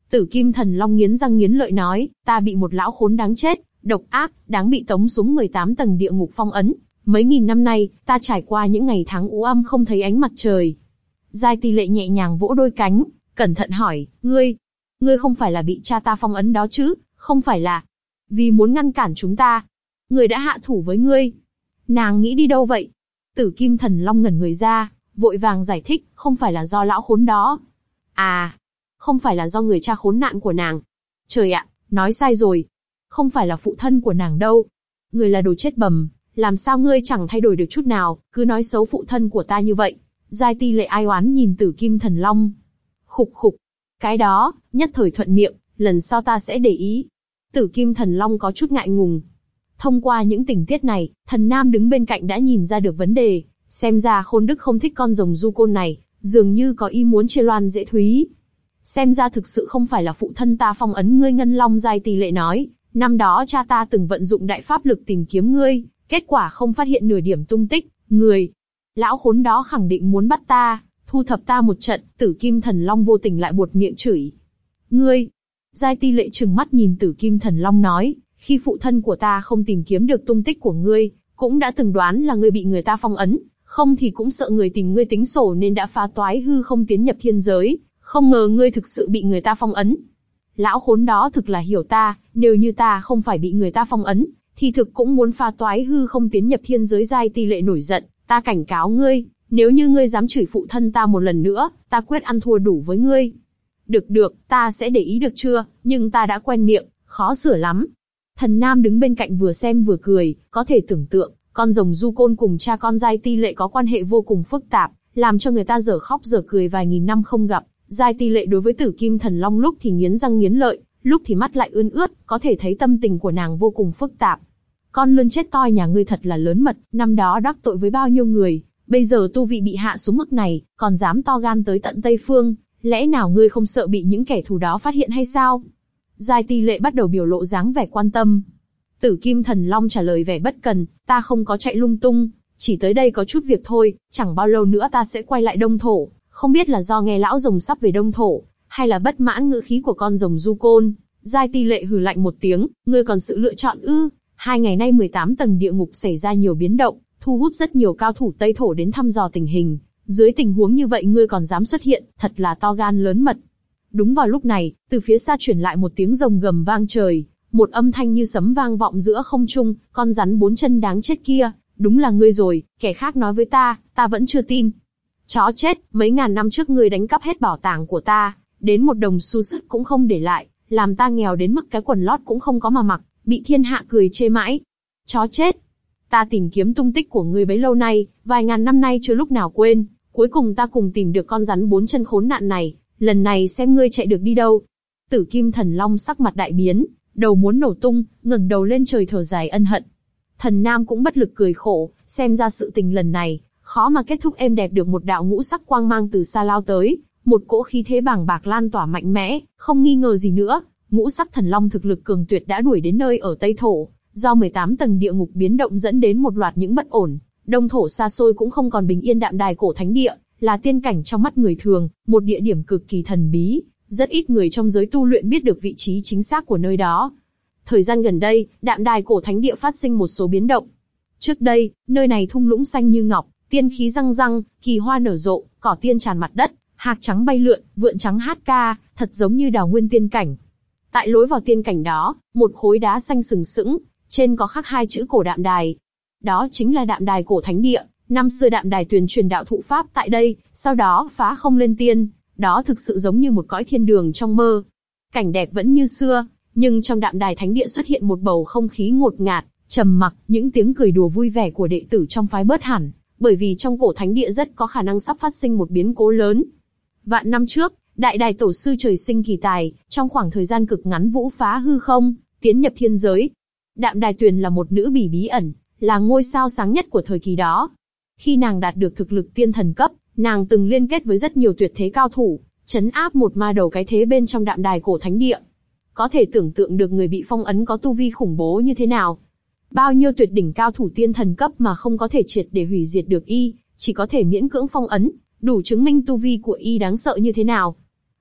Tử Kim Thần Long nghiến răng nghiến lợi nói, ta bị một lão khốn đáng chết, độc ác, đáng bị tống xuống mười tám tầng địa ngục phong ấn. Mấy nghìn năm nay, ta trải qua những ngày tháng u âm không thấy ánh mặt trời. Giai Ti Lệ nhẹ nhàng vỗ đôi cánh, cẩn thận hỏi, ngươi, ngươi không phải là bị cha ta phong ấn đó chứ, không phải là vì muốn ngăn cản chúng ta. Người đã hạ thủ với ngươi. Nàng nghĩ đi đâu vậy? Tử Kim Thần Long ngẩn người ra, vội vàng giải thích, không phải là do lão khốn đó. À, không phải là do người cha khốn nạn của nàng. Trời ạ, nói sai rồi. Không phải là phụ thân của nàng đâu. Người là đồ chết bầm, làm sao ngươi chẳng thay đổi được chút nào, cứ nói xấu phụ thân của ta như vậy. Giai Ti Lệ ai oán nhìn Tử Kim Thần Long. Khục khục, cái đó, nhất thời thuận miệng, lần sau ta sẽ để ý. Tử Kim Thần Long có chút ngại ngùng. Thông qua những tình tiết này, Thần Nam đứng bên cạnh đã nhìn ra được vấn đề, xem ra Khôn Đức không thích con rồng du côn này, dường như có ý muốn chia loan dễ thúy. Xem ra thực sự không phải là phụ thân ta phong ấn ngươi. Ngân Long Giai Ti Lệ nói, năm đó cha ta từng vận dụng đại pháp lực tìm kiếm ngươi, kết quả không phát hiện nửa điểm tung tích, người. Lão khốn đó khẳng định muốn bắt ta, thu thập ta một trận. Tử Kim Thần Long vô tình lại buột miệng chửi. Ngươi! Giai Ti Lệ trừng mắt nhìn Tử Kim Thần Long nói, khi phụ thân của ta không tìm kiếm được tung tích của ngươi, cũng đã từng đoán là ngươi bị người ta phong ấn, không thì cũng sợ người tìm ngươi tính sổ nên đã phá toái hư không tiến nhập thiên giới, không ngờ ngươi thực sự bị người ta phong ấn. Lão khốn đó thực là hiểu ta, nếu như ta không phải bị người ta phong ấn, thì thực cũng muốn phá toái hư không tiến nhập thiên giới. Giai Ti Lệ nổi giận, ta cảnh cáo ngươi, nếu như ngươi dám chửi phụ thân ta một lần nữa, ta quyết ăn thua đủ với ngươi. Được được, ta sẽ để ý được chưa, nhưng ta đã quen miệng, khó sửa lắm. Thần Nam đứng bên cạnh vừa xem vừa cười, có thể tưởng tượng, con rồng du côn cùng cha con Giai Ti Lệ có quan hệ vô cùng phức tạp, làm cho người ta dở khóc dở cười vài nghìn năm không gặp. Giai Ti Lệ đối với Tử Kim Thần Long lúc thì nghiến răng nghiến lợi, lúc thì mắt lại ươn ướt, có thể thấy tâm tình của nàng vô cùng phức tạp. Con lươn chết toi nhà ngươi thật là lớn mật, năm đó đắc tội với bao nhiêu người, bây giờ tu vị bị hạ xuống mức này, còn dám to gan tới tận Tây Phương, lẽ nào ngươi không sợ bị những kẻ thù đó phát hiện hay sao? Giai Ti Lệ bắt đầu biểu lộ dáng vẻ quan tâm. Tử Kim Thần Long trả lời vẻ bất cần, ta không có chạy lung tung, chỉ tới đây có chút việc thôi, chẳng bao lâu nữa ta sẽ quay lại Đông Thổ, không biết là do nghe lão rồng sắp về Đông Thổ, hay là bất mãn ngữ khí của con rồng du côn. Giai Ti Lệ hừ lạnh một tiếng, ngươi còn sự lựa chọn ư? Hai ngày nay mười tám tầng địa ngục xảy ra nhiều biến động, thu hút rất nhiều cao thủ Tây Thổ đến thăm dò tình hình. Dưới tình huống như vậy ngươi còn dám xuất hiện, thật là to gan lớn mật. Đúng vào lúc này, từ phía xa chuyển lại một tiếng rồng gầm vang trời, một âm thanh như sấm vang vọng giữa không trung, con rắn bốn chân đáng chết kia, đúng là ngươi rồi, kẻ khác nói với ta, ta vẫn chưa tin. Chó chết, mấy ngàn năm trước ngươi đánh cắp hết bảo tàng của ta, đến một đồng xu sức cũng không để lại, làm ta nghèo đến mức cái quần lót cũng không có mà mặc, bị thiên hạ cười chê mãi. Chó chết! Ta tìm kiếm tung tích của ngươi bấy lâu nay, vài ngàn năm nay chưa lúc nào quên, cuối cùng ta cùng tìm được con rắn bốn chân khốn nạn này, lần này xem ngươi chạy được đi đâu. Tử Kim Thần Long sắc mặt đại biến, đầu muốn nổ tung, ngẩng đầu lên trời thở dài ân hận. Thần Nam cũng bất lực cười khổ, xem ra sự tình lần này, khó mà kết thúc êm đẹp được. Một đạo ngũ sắc quang mang từ xa lao tới, một cỗ khí thế bàng bạc lan tỏa mạnh mẽ, không nghi ngờ gì nữa, ngũ sắc thần long thực lực cường tuyệt đã đuổi đến nơi ở Tây Thổ, do mười tám tầng địa ngục biến động dẫn đến một loạt những bất ổn, Đông Thổ xa xôi cũng không còn bình yên. Đạm Đài Cổ Thánh Địa là tiên cảnh trong mắt người thường, một địa điểm cực kỳ thần bí, rất ít người trong giới tu luyện biết được vị trí chính xác của nơi đó. Thời gian gần đây, Đạm Đài Cổ Thánh Địa phát sinh một số biến động. Trước đây, nơi này thung lũng xanh như ngọc, tiên khí răng răng, kỳ hoa nở rộ, cỏ tiên tràn mặt đất, hạc trắng bay lượn, vượn trắng hát ca, thật giống như đào nguyên tiên cảnh. Tại lối vào tiên cảnh đó, một khối đá xanh sừng sững, trên có khắc hai chữ Cổ Đạm Đài. Đó chính là Đạm Đài Cổ Thánh Địa. Năm xưa Đạm Đài Tuyền truyền đạo thụ pháp tại đây, sau đó phá không lên tiên, đó thực sự giống như một cõi thiên đường trong mơ. Cảnh đẹp vẫn như xưa, nhưng trong Đạm Đài Thánh Địa xuất hiện một bầu không khí ngột ngạt, trầm mặc, những tiếng cười đùa vui vẻ của đệ tử trong phái bớt hẳn, bởi vì trong Cổ Thánh Địa rất có khả năng sắp phát sinh một biến cố lớn. Vạn năm trước, Đại Đài Tổ sư trời sinh kỳ tài, trong khoảng thời gian cực ngắn vũ phá hư không, tiến nhập thiên giới. Đạm Đài Tuyền là một nữ bỉ bí ẩn, là ngôi sao sáng nhất của thời kỳ đó. Khi nàng đạt được thực lực tiên thần cấp, nàng từng liên kết với rất nhiều tuyệt thế cao thủ, trấn áp một ma đầu cái thế bên trong Đạm Đài Cổ Thánh Địa. Có thể tưởng tượng được người bị phong ấn có tu vi khủng bố như thế nào. Bao nhiêu tuyệt đỉnh cao thủ tiên thần cấp mà không có thể triệt để hủy diệt được y, chỉ có thể miễn cưỡng phong ấn, đủ chứng minh tu vi của y đáng sợ như thế nào.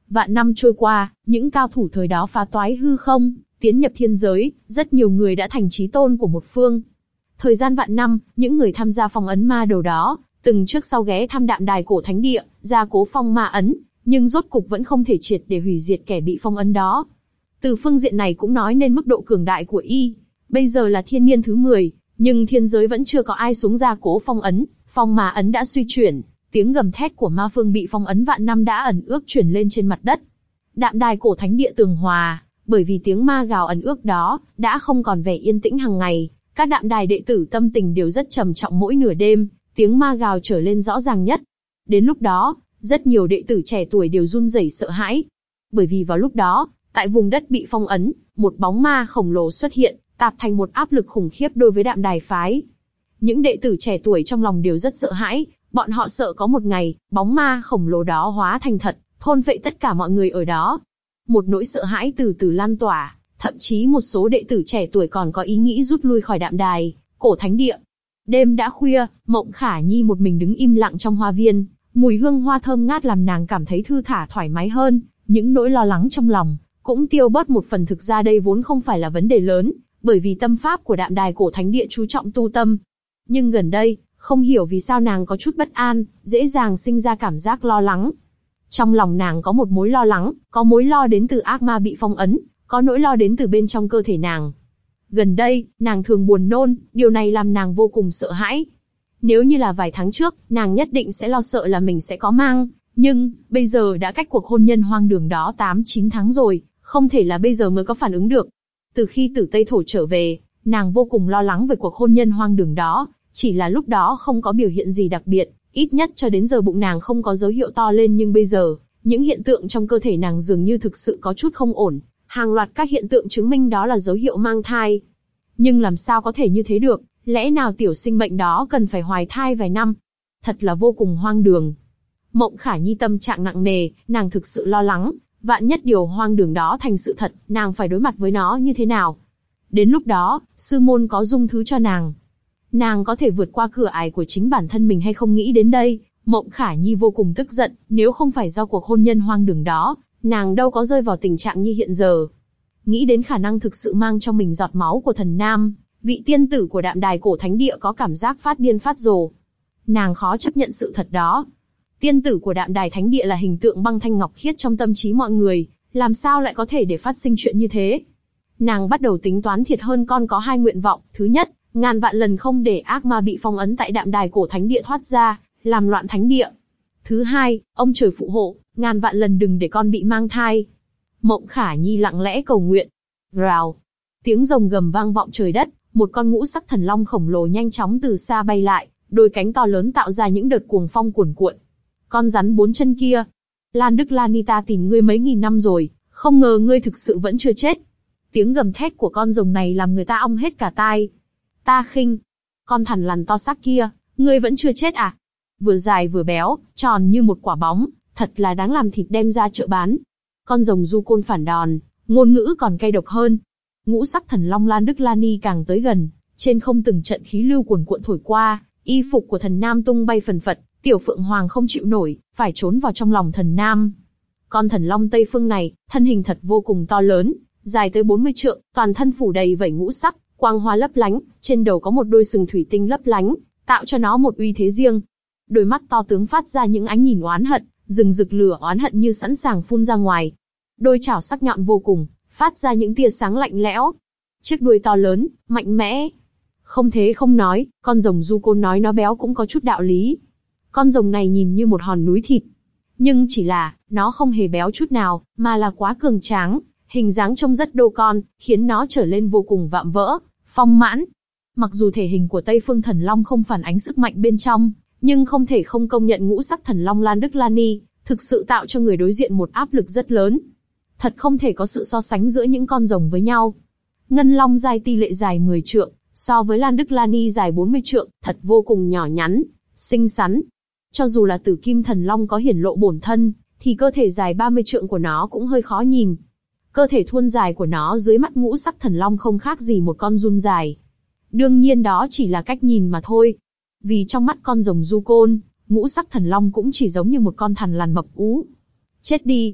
Vạn năm trôi qua, những cao thủ thời đó phá toái hư không, tiến nhập thiên giới, rất nhiều người đã thành chí tôn của một phương. Thời gian vạn năm, những người tham gia phong ấn ma đầu đó, từng trước sau ghé thăm Đạm Đài cổ thánh địa, gia cố phong ma ấn, nhưng rốt cục vẫn không thể triệt để hủy diệt kẻ bị phong ấn đó. Từ phương diện này cũng nói nên mức độ cường đại của y. Bây giờ là thiên niên thứ mười, nhưng thiên giới vẫn chưa có ai xuống gia cố phong ấn, phong ma ấn đã suy chuyển, tiếng gầm thét của ma phương bị phong ấn vạn năm đã ẩn ước chuyển lên trên mặt đất. Đạm Đài cổ thánh địa tường hòa, bởi vì tiếng ma gào ẩn ước đó, đã không còn vẻ yên tĩnh hàng ngày. Các Đạm Đài đệ tử tâm tình đều rất trầm trọng, mỗi nửa đêm, tiếng ma gào trở lên rõ ràng nhất. Đến lúc đó, rất nhiều đệ tử trẻ tuổi đều run rẩy sợ hãi. Bởi vì vào lúc đó, tại vùng đất bị phong ấn, một bóng ma khổng lồ xuất hiện, tạp thành một áp lực khủng khiếp đối với Đạm Đài phái. Những đệ tử trẻ tuổi trong lòng đều rất sợ hãi, bọn họ sợ có một ngày, bóng ma khổng lồ đó hóa thành thật, thôn phệ tất cả mọi người ở đó. Một nỗi sợ hãi từ từ lan tỏa, thậm chí một số đệ tử trẻ tuổi còn có ý nghĩ rút lui khỏi Đạm Đài cổ thánh địa. Đêm đã khuya, Mộng Khả Nhi một mình đứng im lặng trong hoa viên, mùi hương hoa thơm ngát làm nàng cảm thấy thư thả thoải mái hơn, những nỗi lo lắng trong lòng cũng tiêu bớt một phần. Thực ra đây vốn không phải là vấn đề lớn, bởi vì tâm pháp của Đạm Đài cổ thánh địa chú trọng tu tâm. Nhưng gần đây, không hiểu vì sao nàng có chút bất an, dễ dàng sinh ra cảm giác lo lắng. Trong lòng nàng có một mối lo lắng, có mối lo đến từ ác ma bị phong ấn, có nỗi lo đến từ bên trong cơ thể nàng. Gần đây, nàng thường buồn nôn, điều này làm nàng vô cùng sợ hãi. Nếu như là vài tháng trước, nàng nhất định sẽ lo sợ là mình sẽ có mang, nhưng, bây giờ đã cách cuộc hôn nhân hoang đường đó tám chín tháng rồi, không thể là bây giờ mới có phản ứng được. Từ khi từ Tây Thổ trở về, nàng vô cùng lo lắng về cuộc hôn nhân hoang đường đó, chỉ là lúc đó không có biểu hiện gì đặc biệt, ít nhất cho đến giờ bụng nàng không có dấu hiệu to lên, nhưng bây giờ, những hiện tượng trong cơ thể nàng dường như thực sự có chút không ổn, hàng loạt các hiện tượng chứng minh đó là dấu hiệu mang thai. Nhưng làm sao có thể như thế được, lẽ nào tiểu sinh mệnh đó cần phải hoài thai vài năm? Thật là vô cùng hoang đường. Mộng Khả Nhi tâm trạng nặng nề, nàng thực sự lo lắng, vạn nhất điều hoang đường đó thành sự thật, nàng phải đối mặt với nó như thế nào? Đến lúc đó, sư môn có dung thứ cho nàng, nàng có thể vượt qua cửa ải của chính bản thân mình hay không? Nghĩ đến đây, Mộng Khả Nhi vô cùng tức giận, nếu không phải do cuộc hôn nhân hoang đường đó, nàng đâu có rơi vào tình trạng như hiện giờ. Nghĩ đến khả năng thực sự mang trong mình giọt máu của thần nam, vị tiên tử của Đạm Đài cổ thánh địa có cảm giác phát điên phát rồ. Nàng khó chấp nhận sự thật đó. Tiên tử của Đạm Đài thánh địa là hình tượng băng thanh ngọc khiết trong tâm trí mọi người, làm sao lại có thể để phát sinh chuyện như thế? Nàng bắt đầu tính toán thiệt hơn con có hai nguyện vọng. Thứ nhất, ngàn vạn lần không để ác ma bị phong ấn tại Đạm Đài cổ thánh địa thoát ra, làm loạn thánh địa. Thứ hai, ông trời phù hộ, ngàn vạn lần đừng để con bị mang thai. Mộng Khả Nhi lặng lẽ cầu nguyện. Rào, tiếng rồng gầm vang vọng trời đất, một con ngũ sắc thần long khổng lồ nhanh chóng từ xa bay lại, đôi cánh to lớn tạo ra những đợt cuồng phong cuồn cuộn. Con rắn bốn chân kia, Lan Đức Lani, ta tìm ngươi mấy nghìn năm rồi, không ngờ ngươi thực sự vẫn chưa chết. Tiếng gầm thét của con rồng này làm người ta ong hết cả tai. Ta khinh, con thằn lằn to xác kia, ngươi vẫn chưa chết à? Vừa dài vừa béo, tròn như một quả bóng, thật là đáng làm thịt đem ra chợ bán. Con rồng du côn phản đòn, ngôn ngữ còn cay độc hơn. Ngũ sắc thần long Lan Đức Lani càng tới gần, trên không từng trận khí lưu cuồn cuộn thổi qua, y phục của thần nam tung bay phần phật, tiểu phượng hoàng không chịu nổi, phải trốn vào trong lòng thần nam. Con thần long Tây Phương này, thân hình thật vô cùng to lớn, dài tới bốn mươi trượng, toàn thân phủ đầy vảy ngũ sắc, quang hoa lấp lánh, trên đầu có một đôi sừng thủy tinh lấp lánh, tạo cho nó một uy thế riêng. Đôi mắt to tướng phát ra những ánh nhìn oán hận, rừng rực lửa oán hận như sẵn sàng phun ra ngoài. Đôi chảo sắc nhọn vô cùng, phát ra những tia sáng lạnh lẽo. Chiếc đuôi to lớn, mạnh mẽ. Không thế không nói, con rồng du côn nói nó béo cũng có chút đạo lý. Con rồng này nhìn như một hòn núi thịt, nhưng chỉ là, nó không hề béo chút nào, mà là quá cường tráng, hình dáng trông rất đô con, khiến nó trở lên vô cùng vạm vỡ, phong mãn. Mặc dù thể hình của Tây Phương Thần Long không phản ánh sức mạnh bên trong, nhưng không thể không công nhận ngũ sắc thần long Lan Đức Lani thực sự tạo cho người đối diện một áp lực rất lớn. Thật không thể có sự so sánh giữa những con rồng với nhau. Ngân long giai ti lệ dài mười trượng, so với Lan Đức Lani dài bốn mươi trượng, thật vô cùng nhỏ nhắn, xinh xắn. Cho dù là Tử Kim Thần Long có hiển lộ bổn thân, thì cơ thể dài ba mươi trượng của nó cũng hơi khó nhìn. Cơ thể thuôn dài của nó dưới mắt ngũ sắc thần long không khác gì một con giun dài. Đương nhiên đó chỉ là cách nhìn mà thôi. Vì trong mắt con rồng du côn, ngũ sắc thần long cũng chỉ giống như một con thằn lằn mập ú. Chết đi!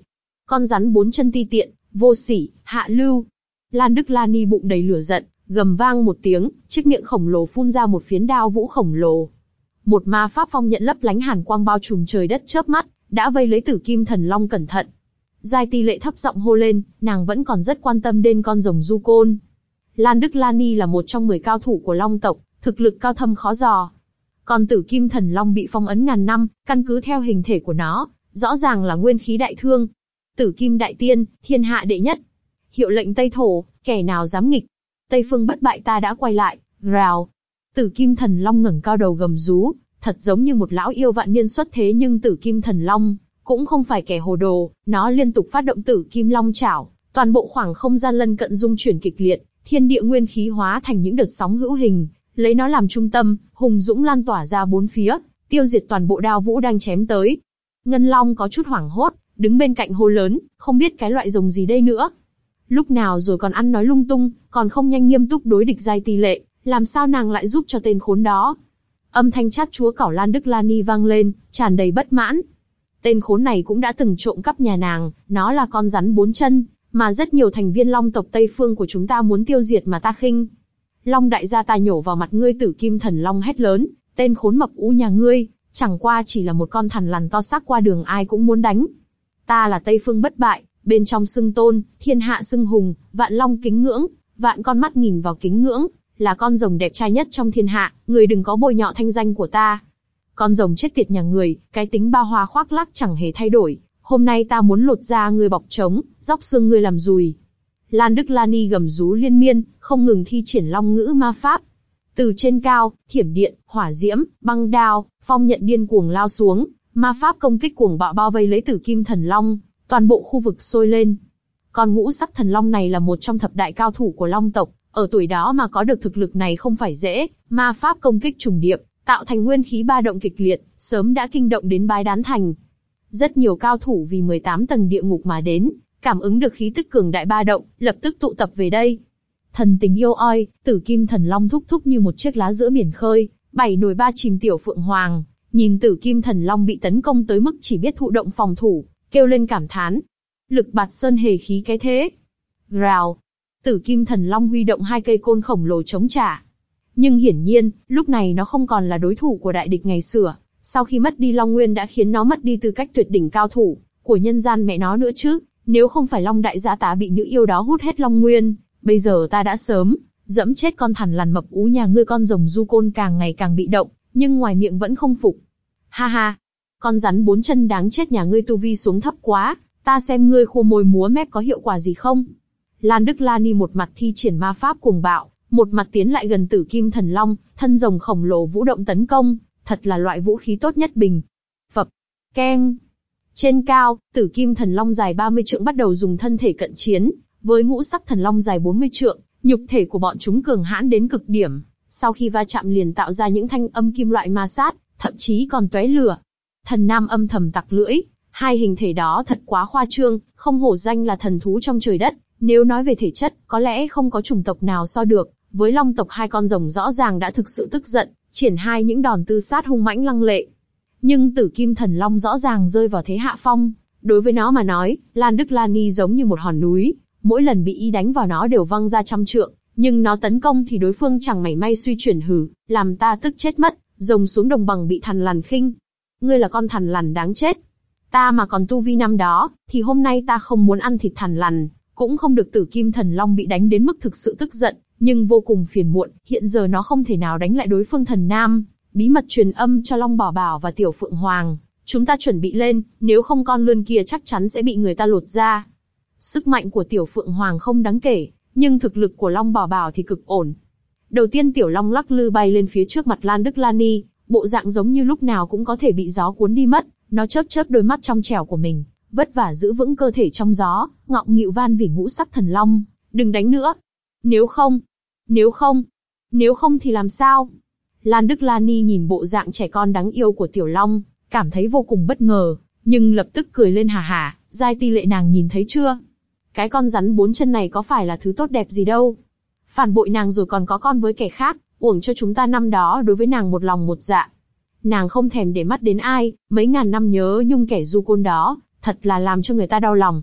Con rắn bốn chân ti tiện, vô sỉ, hạ lưu. Lan Đức Lani bụng đầy lửa giận, gầm vang một tiếng, chiếc miệng khổng lồ phun ra một phiến đao vũ khổng lồ. Một ma pháp phong nhận lấp lánh hàn quang bao trùm trời đất chớp mắt, đã vây lấy Tử Kim Thần Long cẩn thận. Giai Ti Lệ thấp giọng hô lên, nàng vẫn còn rất quan tâm đến con rồng du côn. Lan Đức Lani là một trong mười cao thủ của Long tộc, thực lực cao thâm khó dò. Còn Tử Kim Thần Long bị phong ấn ngàn năm, căn cứ theo hình thể của nó, rõ ràng là nguyên khí đại thương. Tử Kim Đại Tiên, thiên hạ đệ nhất. Hiệu lệnh Tây Thổ, kẻ nào dám nghịch. Tây phương bất bại ta đã quay lại, rào. Tử Kim Thần Long ngẩng cao đầu gầm rú, thật giống như một lão yêu vạn niên xuất thế, nhưng Tử Kim Thần Long cũng không phải kẻ hồ đồ, nó liên tục phát động Tử Kim Long Chảo, toàn bộ khoảng không gian lân cận rung chuyển kịch liệt, thiên địa nguyên khí hóa thành những đợt sóng hữu hình, lấy nó làm trung tâm, hùng dũng lan tỏa ra bốn phía, tiêu diệt toàn bộ đao vũ đang chém tới. Ngân Long có chút hoảng hốt, đứng bên cạnh hô lớn, không biết cái loại rồng gì đây nữa. Lúc nào rồi còn ăn nói lung tung, còn không nhanh nghiêm túc đối địch Giai Ti Lệ, làm sao nàng lại giúp cho tên khốn đó? Âm thanh chát chúa cẩu Lan Đức Lani vang lên, tràn đầy bất mãn. Tên khốn này cũng đã từng trộm cắp nhà nàng, nó là con rắn bốn chân, mà rất nhiều thành viên Long tộc Tây Phương của chúng ta muốn tiêu diệt mà ta khinh. Long đại gia ta nhổ vào mặt ngươi. Tử Kim Thần Long hét lớn, tên khốn mập ú nhà ngươi, chẳng qua chỉ là một con thằn lằn to xác qua đường ai cũng muốn đánh. Ta là Tây Phương bất bại, bên trong xưng tôn, thiên hạ xưng hùng, vạn long kính ngưỡng, vạn con mắt nhìn vào kính ngưỡng, là con rồng đẹp trai nhất trong thiên hạ, người đừng có bôi nhọ thanh danh của ta. Con rồng chết tiệt nhà người, cái tính ba hoa khoác lác chẳng hề thay đổi, hôm nay ta muốn lột da ngươi bọc trống, róc xương ngươi làm dùi. Lan Đức Lani gầm rú liên miên, không ngừng thi triển long ngữ ma pháp. Từ trên cao, thiểm điện, hỏa diễm, băng đao, phong nhận điên cuồng lao xuống, ma pháp công kích cuồng bạo bao vây lấy Tử Kim Thần Long, toàn bộ khu vực sôi lên. Con ngũ sắc thần long này là một trong thập đại cao thủ của Long tộc, ở tuổi đó mà có được thực lực này không phải dễ, ma pháp công kích trùng điệp, tạo thành nguyên khí ba động kịch liệt, sớm đã kinh động đến Bái Đán Thành. Rất nhiều cao thủ vì mười tám tầng địa ngục mà đến, cảm ứng được khí tức cường đại ba động, lập tức tụ tập về đây. Thần tình yêu oi, Tử Kim Thần Long thúc thúc như một chiếc lá giữa biển khơi, bảy nổi ba chìm tiểu phượng hoàng, nhìn Tử Kim Thần Long bị tấn công tới mức chỉ biết thụ động phòng thủ, kêu lên cảm thán. Lực bạt sơn hề khí cái thế. Rào. Tử Kim Thần Long huy động hai cây côn khổng lồ chống trả. Nhưng hiển nhiên, lúc này nó không còn là đối thủ của đại địch ngày xưa. Sau khi mất đi Long Nguyên đã khiến nó mất đi tư cách tuyệt đỉnh cao thủ của nhân gian mẹ nó nữa chứ. Nếu không phải Long đại gia tá bị nữ yêu đó hút hết Long Nguyên, bây giờ ta đã sớm dẫm chết con thằn lằn mập ú nhà ngươi. Con rồng du côn càng ngày càng bị động, nhưng ngoài miệng vẫn không phục. Ha ha, con rắn bốn chân đáng chết nhà ngươi tu vi xuống thấp quá, ta xem ngươi khua môi múa mép có hiệu quả gì không. Lan Đức Lani một mặt thi triển ma pháp cuồng bạo, một mặt tiến lại gần Tử Kim Thần Long, thân rồng khổng lồ vũ động tấn công, thật là loại vũ khí tốt nhất bình. Phập, keng. Trên cao, Tử Kim Thần Long dài ba mươi trượng bắt đầu dùng thân thể cận chiến, với ngũ sắc thần long dài bốn mươi trượng, nhục thể của bọn chúng cường hãn đến cực điểm, sau khi va chạm liền tạo ra những thanh âm kim loại ma sát, thậm chí còn tóe lửa. Thần Nam âm thầm tặc lưỡi, hai hình thể đó thật quá khoa trương, không hổ danh là thần thú trong trời đất. Nếu nói về thể chất, có lẽ không có chủng tộc nào so được, với Long tộc hai con rồng rõ ràng đã thực sự tức giận, triển hai những đòn tư sát hung mãnh lăng lệ. Nhưng Tử Kim Thần Long rõ ràng rơi vào thế hạ phong, đối với nó mà nói, Lan Đức Lani giống như một hòn núi, mỗi lần bị y đánh vào nó đều văng ra trăm trượng, nhưng nó tấn công thì đối phương chẳng mảy may suy chuyển. Hừ, làm ta tức chết mất, rồng xuống đồng bằng bị thằn lằn khinh. Ngươi là con thằn lằn đáng chết. Ta mà còn tu vi năm đó, thì hôm nay ta không muốn ăn thịt thằn lằn, cũng không được. Tử Kim Thần Long bị đánh đến mức thực sự tức giận, nhưng vô cùng phiền muộn, hiện giờ nó không thể nào đánh lại đối phương. Thần Nam bí mật truyền âm cho Long Bảo Bảo và Tiểu Phượng Hoàng, chúng ta chuẩn bị lên, nếu không con lươn kia chắc chắn sẽ bị người ta lột ra. Sức mạnh của Tiểu Phượng Hoàng không đáng kể, nhưng thực lực của Long Bảo Bảo thì cực ổn. Đầu tiên Tiểu Long lắc lư bay lên phía trước mặt Lan Đức Lani, bộ dạng giống như lúc nào cũng có thể bị gió cuốn đi mất. Nó chớp chớp đôi mắt trong trẻo của mình, vất vả giữ vững cơ thể trong gió, ngọng nghịu van vỉ ngũ sắc thần long, đừng đánh nữa. Nếu không, nếu không, nếu không thì làm sao? Lan Đức Lani nhìn bộ dạng trẻ con đáng yêu của Tiểu Long, cảm thấy vô cùng bất ngờ, nhưng lập tức cười lên hà hà. Giai Ti Lệ nàng nhìn thấy chưa? Cái con rắn bốn chân này có phải là thứ tốt đẹp gì đâu. Phản bội nàng rồi còn có con với kẻ khác, uổng cho chúng ta năm đó đối với nàng một lòng một dạ. Nàng không thèm để mắt đến ai, mấy ngàn năm nhớ nhung kẻ du côn đó, thật là làm cho người ta đau lòng.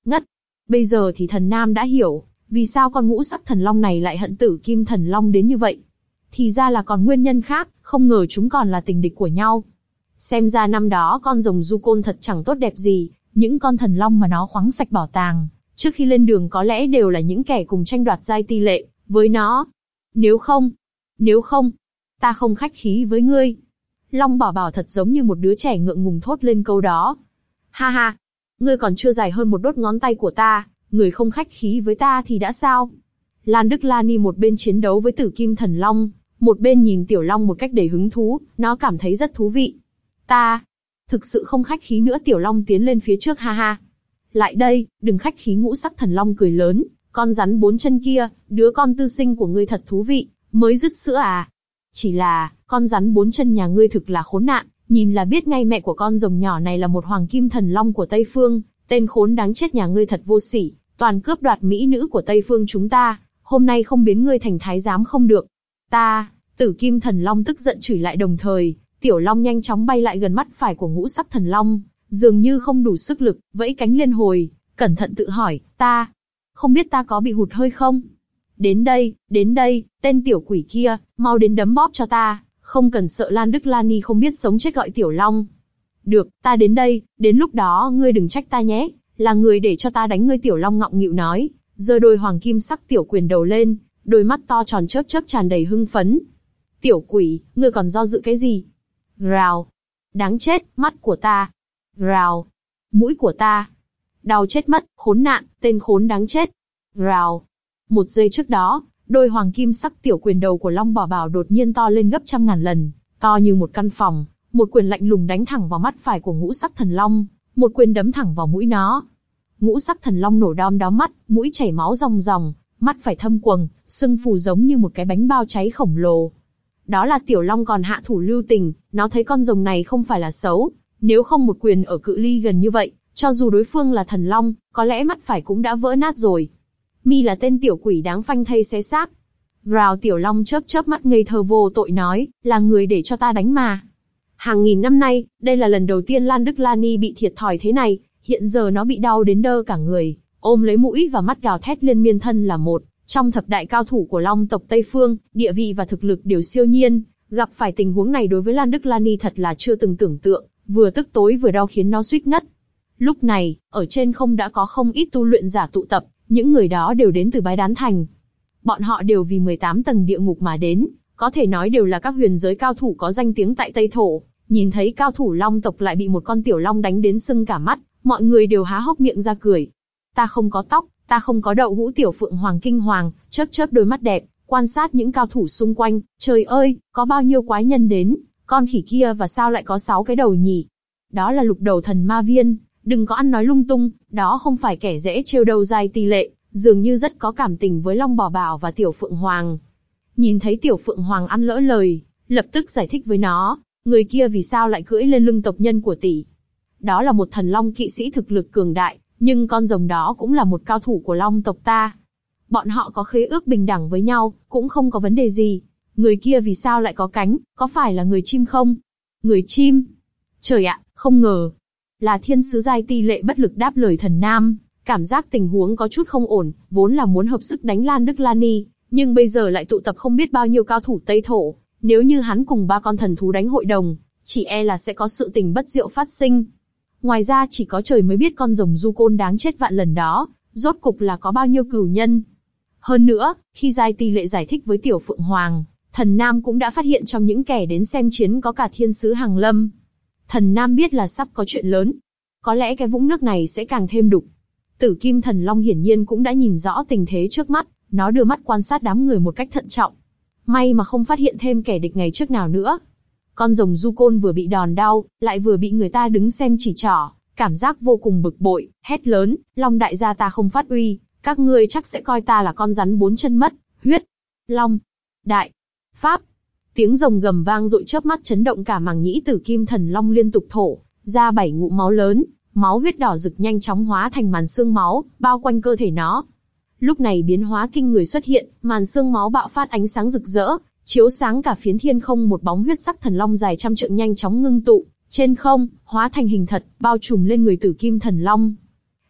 Ngất. Bây giờ thì thần nam đã hiểu, vì sao con ngũ sắc thần long này lại hận tử kim thần long đến như vậy. Thì ra là còn nguyên nhân khác, không ngờ chúng còn là tình địch của nhau. Xem ra năm đó con rồng du côn thật chẳng tốt đẹp gì, những con thần long mà nó khoáng sạch bảo tàng, trước khi lên đường có lẽ đều là những kẻ cùng tranh đoạt giai ti lệ với nó. Nếu không, nếu không, ta không khách khí với ngươi. Long Bảo Bảo thật giống như một đứa trẻ ngượng ngùng thốt lên câu đó. Ha ha, ngươi còn chưa dài hơn một đốt ngón tay của ta, người không khách khí với ta thì đã sao? Lan Đức Lani một bên chiến đấu với Tử Kim Thần Long, một bên nhìn Tiểu Long một cách đầy hứng thú, nó cảm thấy rất thú vị. Ta, thực sự không khách khí nữa. Tiểu Long tiến lên phía trước, ha ha. Lại đây, đừng khách khí. Ngũ sắc thần long cười lớn, con rắn bốn chân kia, đứa con tư sinh của ngươi thật thú vị, mới dứt sữa à? Chỉ là, con rắn bốn chân nhà ngươi thực là khốn nạn, nhìn là biết ngay mẹ của con rồng nhỏ này là một hoàng kim thần long của Tây Phương, tên khốn đáng chết nhà ngươi thật vô sỉ, toàn cướp đoạt mỹ nữ của Tây Phương chúng ta, hôm nay không biến ngươi thành thái giám không được. Ta, Tử Kim Thần Long tức giận chửi lại, đồng thời, Tiểu Long nhanh chóng bay lại gần mắt phải của ngũ sắc thần long, dường như không đủ sức lực, vẫy cánh liên hồi, cẩn thận tự hỏi, ta, không biết ta có bị hụt hơi không? Đến đây, đến đây, tên tiểu quỷ kia, mau đến đấm bóp cho ta, không cần sợ. Lan Đức Lani không biết sống chết gọi Tiểu Long. Được, ta đến đây, đến lúc đó ngươi đừng trách ta nhé, là người để cho ta đánh ngươi. Tiểu Long ngọng nghịu nói, giơ đôi hoàng kim sắc tiểu quyền đầu lên, đôi mắt to tròn chớp chớp tràn đầy hưng phấn. Tiểu quỷ, ngươi còn do dự cái gì? Rào. Đáng chết, mắt của ta. Rào. Mũi của ta. Đau chết mất, khốn nạn, tên khốn đáng chết. Rào. Một giây trước đó, đôi hoàng kim sắc tiểu quyền đầu của Long Bảo Bảo đột nhiên to lên gấp trăm ngàn lần, to như một căn phòng, một quyền lạnh lùng đánh thẳng vào mắt phải của ngũ sắc thần long, một quyền đấm thẳng vào mũi nó. Ngũ sắc thần long nổ đom đóm mắt, mũi chảy máu ròng ròng, mắt phải thâm quầng, sưng phù giống như một cái bánh bao cháy khổng lồ. Đó là Tiểu Long còn hạ thủ lưu tình, nó thấy con rồng này không phải là xấu, nếu không một quyền ở cự ly gần như vậy, cho dù đối phương là thần long, có lẽ mắt phải cũng đã vỡ nát rồi. Mi là tên tiểu quỷ đáng phanh thây xé xác. Rào. Tiểu Long chớp chớp mắt ngây thơ vô tội nói, là người để cho ta đánh mà. Hàng nghìn năm nay, đây là lần đầu tiên Lan Đức Lani bị thiệt thòi thế này, hiện giờ nó bị đau đến đơ cả người, ôm lấy mũi và mắt gào thét liên miên. Thân là một trong thập đại cao thủ của Long tộc Tây Phương, địa vị và thực lực đều siêu nhiên, gặp phải tình huống này đối với Lan Đức Lani thật là chưa từng tưởng tượng, vừa tức tối vừa đau khiến nó suýt ngất. Lúc này, ở trên không đã có không ít tu luyện giả tụ tập, những người đó đều đến từ Bái Đán Thành. Bọn họ đều vì mười tám tầng địa ngục mà đến, có thể nói đều là các huyền giới cao thủ có danh tiếng tại Tây Thổ. Nhìn thấy cao thủ Long tộc lại bị một con tiểu long đánh đến sưng cả mắt, mọi người đều há hốc miệng ra cười. Ta không có tóc, ta không có đậu hũ. Tiểu Phượng Hoàng kinh hoàng, chớp chớp đôi mắt đẹp, quan sát những cao thủ xung quanh. Trời ơi, có bao nhiêu quái nhân đến, con khỉ kia và sao lại có sáu cái đầu nhỉ? Đó là lục đầu thần ma viên, đừng có ăn nói lung tung, đó không phải kẻ dễ trêu đâu. Giai ti lệ, dường như rất có cảm tình với Long Bảo Bảo và Tiểu Phượng Hoàng. Nhìn thấy Tiểu Phượng Hoàng ăn lỡ lời, lập tức giải thích với nó, người kia vì sao lại cưỡi lên lưng tộc nhân của tỷ. Đó là một thần long kỵ sĩ thực lực cường đại, nhưng con rồng đó cũng là một cao thủ của Long tộc ta. Bọn họ có khế ước bình đẳng với nhau, cũng không có vấn đề gì. Người kia vì sao lại có cánh, có phải là người chim không? Người chim? Trời ạ, không ngờ. Là thiên sứ. Giai ti lệ bất lực đáp lời thần nam, cảm giác tình huống có chút không ổn, vốn là muốn hợp sức đánh Lan Đức Lani, nhưng bây giờ lại tụ tập không biết bao nhiêu cao thủ Tây Thổ. Nếu như hắn cùng ba con thần thú đánh hội đồng, chỉ e là sẽ có sự tình bất diệu phát sinh. Ngoài ra chỉ có trời mới biết con rồng du côn đáng chết vạn lần đó, rốt cục là có bao nhiêu cửu nhân. Hơn nữa, khi Giai ti lệ giải thích với Tiểu Phượng Hoàng, thần nam cũng đã phát hiện trong những kẻ đến xem chiến có cả thiên sứ Hàng Lâm. Thần nam biết là sắp có chuyện lớn. Có lẽ cái vũng nước này sẽ càng thêm đục. Tử Kim Thần Long hiển nhiên cũng đã nhìn rõ tình thế trước mắt, nó đưa mắt quan sát đám người một cách thận trọng. May mà không phát hiện thêm kẻ địch ngày trước nào nữa. Con rồng du côn vừa bị đòn đau, lại vừa bị người ta đứng xem chỉ trỏ, cảm giác vô cùng bực bội, hét lớn, Long đại gia ta không phát uy, các ngươi chắc sẽ coi ta là con rắn bốn chân mất, huyết, Long, đại, pháp. Tiếng rồng gầm vang dội chớp mắt chấn động cả màng nhĩ. Tử Kim Thần Long liên tục thổ ra bảy ngụm máu lớn, máu huyết đỏ rực nhanh chóng hóa thành màn xương máu, bao quanh cơ thể nó. Lúc này biến hóa kinh người xuất hiện, màn xương máu bạo phát ánh sáng rực rỡ, chiếu sáng cả phiến thiên không. Một bóng huyết sắc thần long dài trăm trượng nhanh chóng ngưng tụ trên không, hóa thành hình thật, bao trùm lên người Tử Kim Thần Long.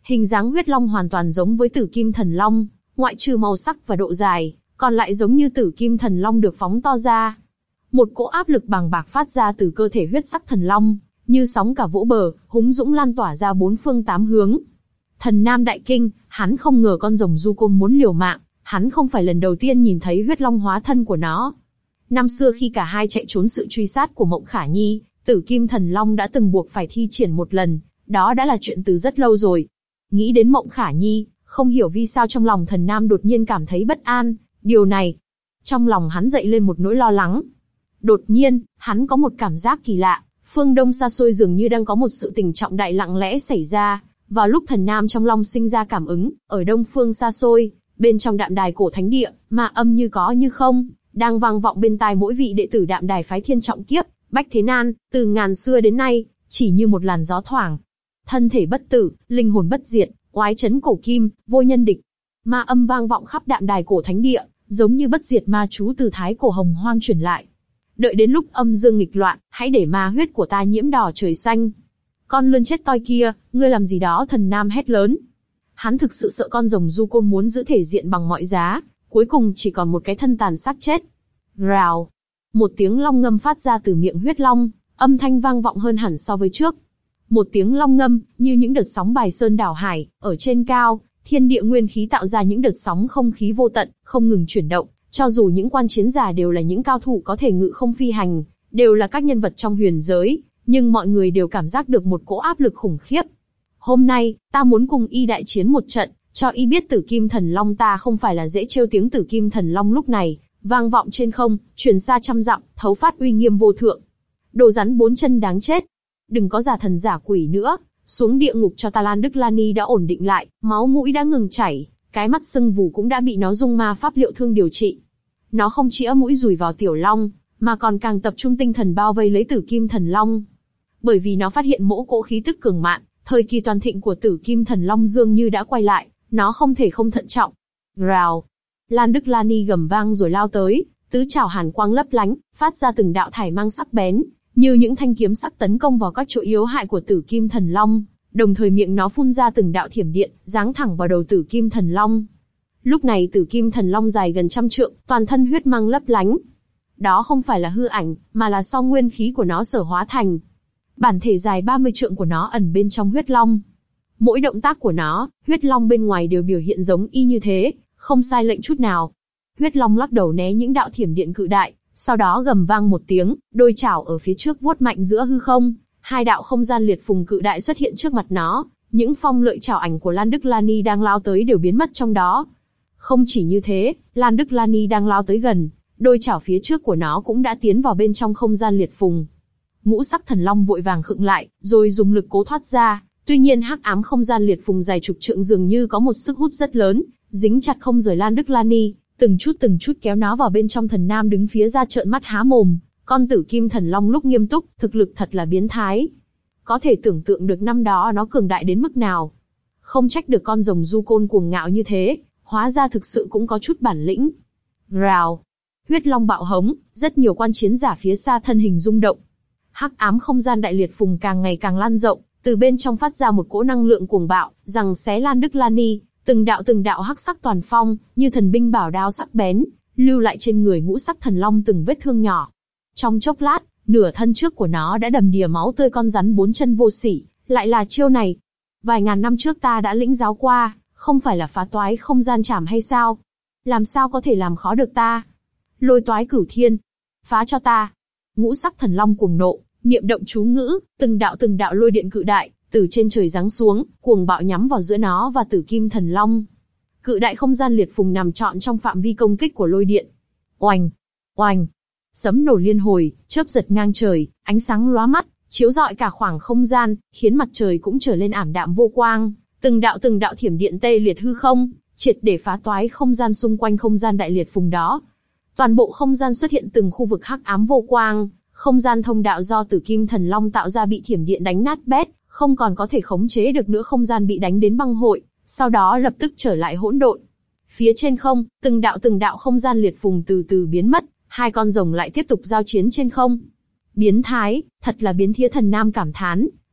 Hình dáng huyết long hoàn toàn giống với Tử Kim Thần Long, ngoại trừ màu sắc và độ dài, còn lại giống như Tử Kim Thần Long được phóng to ra. Một cỗ áp lực bàng bạc phát ra từ cơ thể huyết sắc thần long, như sóng cả vỗ bờ, húng dũng lan tỏa ra bốn phương tám hướng. Thần Nam đại kinh, hắn không ngờ con rồng du côn muốn liều mạng, hắn không phải lần đầu tiên nhìn thấy huyết long hóa thân của nó. Năm xưa khi cả hai chạy trốn sự truy sát của Mộng Khả Nhi, Tử Kim Thần Long đã từng buộc phải thi triển một lần, đó đã là chuyện từ rất lâu rồi. Nghĩ đến Mộng Khả Nhi, không hiểu vì sao trong lòng Thần Nam đột nhiên cảm thấy bất an, điều này, trong lòng hắn dậy lên một nỗi lo lắng. Đột nhiên, hắn có một cảm giác kỳ lạ, phương Đông xa xôi dường như đang có một sự tình trọng đại lặng lẽ xảy ra. Vào lúc Thần Nam trong lòng sinh ra cảm ứng, ở Đông phương xa xôi, bên trong Đạm Đài cổ thánh địa, ma âm như có như không, đang vang vọng bên tai mỗi vị đệ tử Đạm Đài phái Thiên Trọng Kiếp, Bách Thế Nan, từ ngàn xưa đến nay, chỉ như một làn gió thoảng. Thân thể bất tử, linh hồn bất diệt, oái chấn cổ kim, vô nhân địch. Ma âm vang vọng khắp Đạm Đài cổ thánh địa, giống như bất diệt ma chú từ thái cổ hồng hoang truyền lại. Đợi đến lúc âm dương nghịch loạn, hãy để ma huyết của ta nhiễm đỏ trời xanh. Con lươn chết toi kia, ngươi làm gì đó? Thần Nam hét lớn. Hắn thực sự sợ con rồng du côn muốn giữ thể diện bằng mọi giá, cuối cùng chỉ còn một cái thân tàn xác chết. Rào. Một tiếng long ngâm phát ra từ miệng huyết long, âm thanh vang vọng hơn hẳn so với trước. Một tiếng long ngâm, như những đợt sóng bài sơn đảo hải, ở trên cao, thiên địa nguyên khí tạo ra những đợt sóng không khí vô tận, không ngừng chuyển động. Cho dù những quan chiến giả đều là những cao thủ có thể ngự không phi hành, đều là các nhân vật trong huyền giới, nhưng mọi người đều cảm giác được một cỗ áp lực khủng khiếp. Hôm nay, ta muốn cùng y đại chiến một trận, cho y biết Tử Kim Thần Long ta không phải là dễ trêu. Tiếng Tử Kim Thần Long lúc này, vang vọng trên không, truyền xa trăm dặm, thấu phát uy nghiêm vô thượng. Đồ rắn bốn chân đáng chết. Đừng có giả thần giả quỷ nữa, xuống địa ngục cho ta. Lan Đức Lani đã ổn định lại, máu mũi đã ngừng chảy, cái mắt sưng vù cũng đã bị nó dung ma pháp liệu thương điều trị. Nó không chĩa mũi dùi vào Tiểu Long, mà còn càng tập trung tinh thần bao vây lấy Tử Kim Thần Long. Bởi vì nó phát hiện mỗ cỗ khí tức cường mạn, thời kỳ toàn thịnh của Tử Kim Thần Long dường như đã quay lại, nó không thể không thận trọng. Rào. Lan Đức Lani gầm vang rồi lao tới, tứ trảo hàn quang lấp lánh, phát ra từng đạo thải mang sắc bén, như những thanh kiếm sắc tấn công vào các chỗ yếu hại của Tử Kim Thần Long, đồng thời miệng nó phun ra từng đạo thiểm điện, giáng thẳng vào đầu Tử Kim Thần Long. Lúc này Tử Kim Thần Long dài gần trăm trượng, toàn thân huyết mang lấp lánh. Đó không phải là hư ảnh, mà là do nguyên khí của nó sở hóa thành. Bản thể dài ba mươi trượng của nó ẩn bên trong huyết long. Mỗi động tác của nó, huyết long bên ngoài đều biểu hiện giống y như thế, không sai lệnh chút nào. Huyết long lắc đầu né những đạo thiểm điện cự đại, sau đó gầm vang một tiếng, đôi chảo ở phía trước vuốt mạnh giữa hư không, hai đạo không gian liệt phùng cự đại xuất hiện trước mặt nó, những phong lợi chảo ảnh của Lan Đức Lani đang lao tới đều biến mất trong đó. Không chỉ như thế, Lan Đức Lani đang lao tới gần, đôi chảo phía trước của nó cũng đã tiến vào bên trong không gian liệt phùng. Ngũ sắc thần long vội vàng khựng lại, rồi dùng lực cố thoát ra. Tuy nhiên hắc ám không gian liệt phùng dài chục trượng dường như có một sức hút rất lớn, dính chặt không rời Lan Đức Lani, từng chút từng chút kéo nó vào bên trong. Thần Nam đứng phía ra trợn mắt há mồm, con Tử Kim Thần Long lúc nghiêm túc, thực lực thật là biến thái. Có thể tưởng tượng được năm đó nó cường đại đến mức nào. Không trách được con rồng du côn cuồng ngạo như thế, hóa ra thực sự cũng có chút bản lĩnh. Rào. Huyết long bạo hống, rất nhiều quan chiến giả phía xa thân hình rung động. Hắc ám không gian đại liệt phùng càng ngày càng lan rộng, từ bên trong phát ra một cỗ năng lượng cuồng bạo, giằng xé Lan Đức Lani, từng đạo từng đạo hắc sắc toàn phong, như thần binh bảo đao sắc bén, lưu lại trên người ngũ sắc thần long từng vết thương nhỏ. Trong chốc lát, nửa thân trước của nó đã đầm đìa máu tươi. Con rắn bốn chân vô sỉ, lại là chiêu này. Vài ngàn năm trước ta đã lĩnh giáo qua, không phải là phá toái không gian chảm hay sao? Làm sao có thể làm khó được ta? Lôi toái cửu thiên, phá cho ta! Ngũ sắc thần long cuồng nộ, niệm động chú ngữ, từng đạo từng đạo lôi điện cự đại từ trên trời giáng xuống, cuồng bạo nhắm vào giữa nó và Tử Kim Thần Long. Cự đại không gian liệt phùng nằm trọn trong phạm vi công kích của lôi điện. Oành, oành, sấm nổ liên hồi, chớp giật ngang trời, ánh sáng lóa mắt, chiếu rọi cả khoảng không gian, khiến mặt trời cũng trở lên ảm đạm vô quang. Từng đạo từng đạo thiểm điện tê liệt hư không, triệt để phá toái không gian xung quanh không gian đại liệt phùng đó. Toàn bộ không gian xuất hiện từng khu vực hắc ám vô quang, không gian thông đạo do Tử Kim Thần Long tạo ra bị thiểm điện đánh nát bét, không còn có thể khống chế được nữa. Không gian bị đánh đến băng hội, sau đó lập tức trở lại hỗn độn. Phía trên không, từng đạo từng đạo không gian liệt phùng từ từ biến mất, hai con rồng lại tiếp tục giao chiến trên không. Biến thái, thật là biến thía. Thần Nam cảm thán,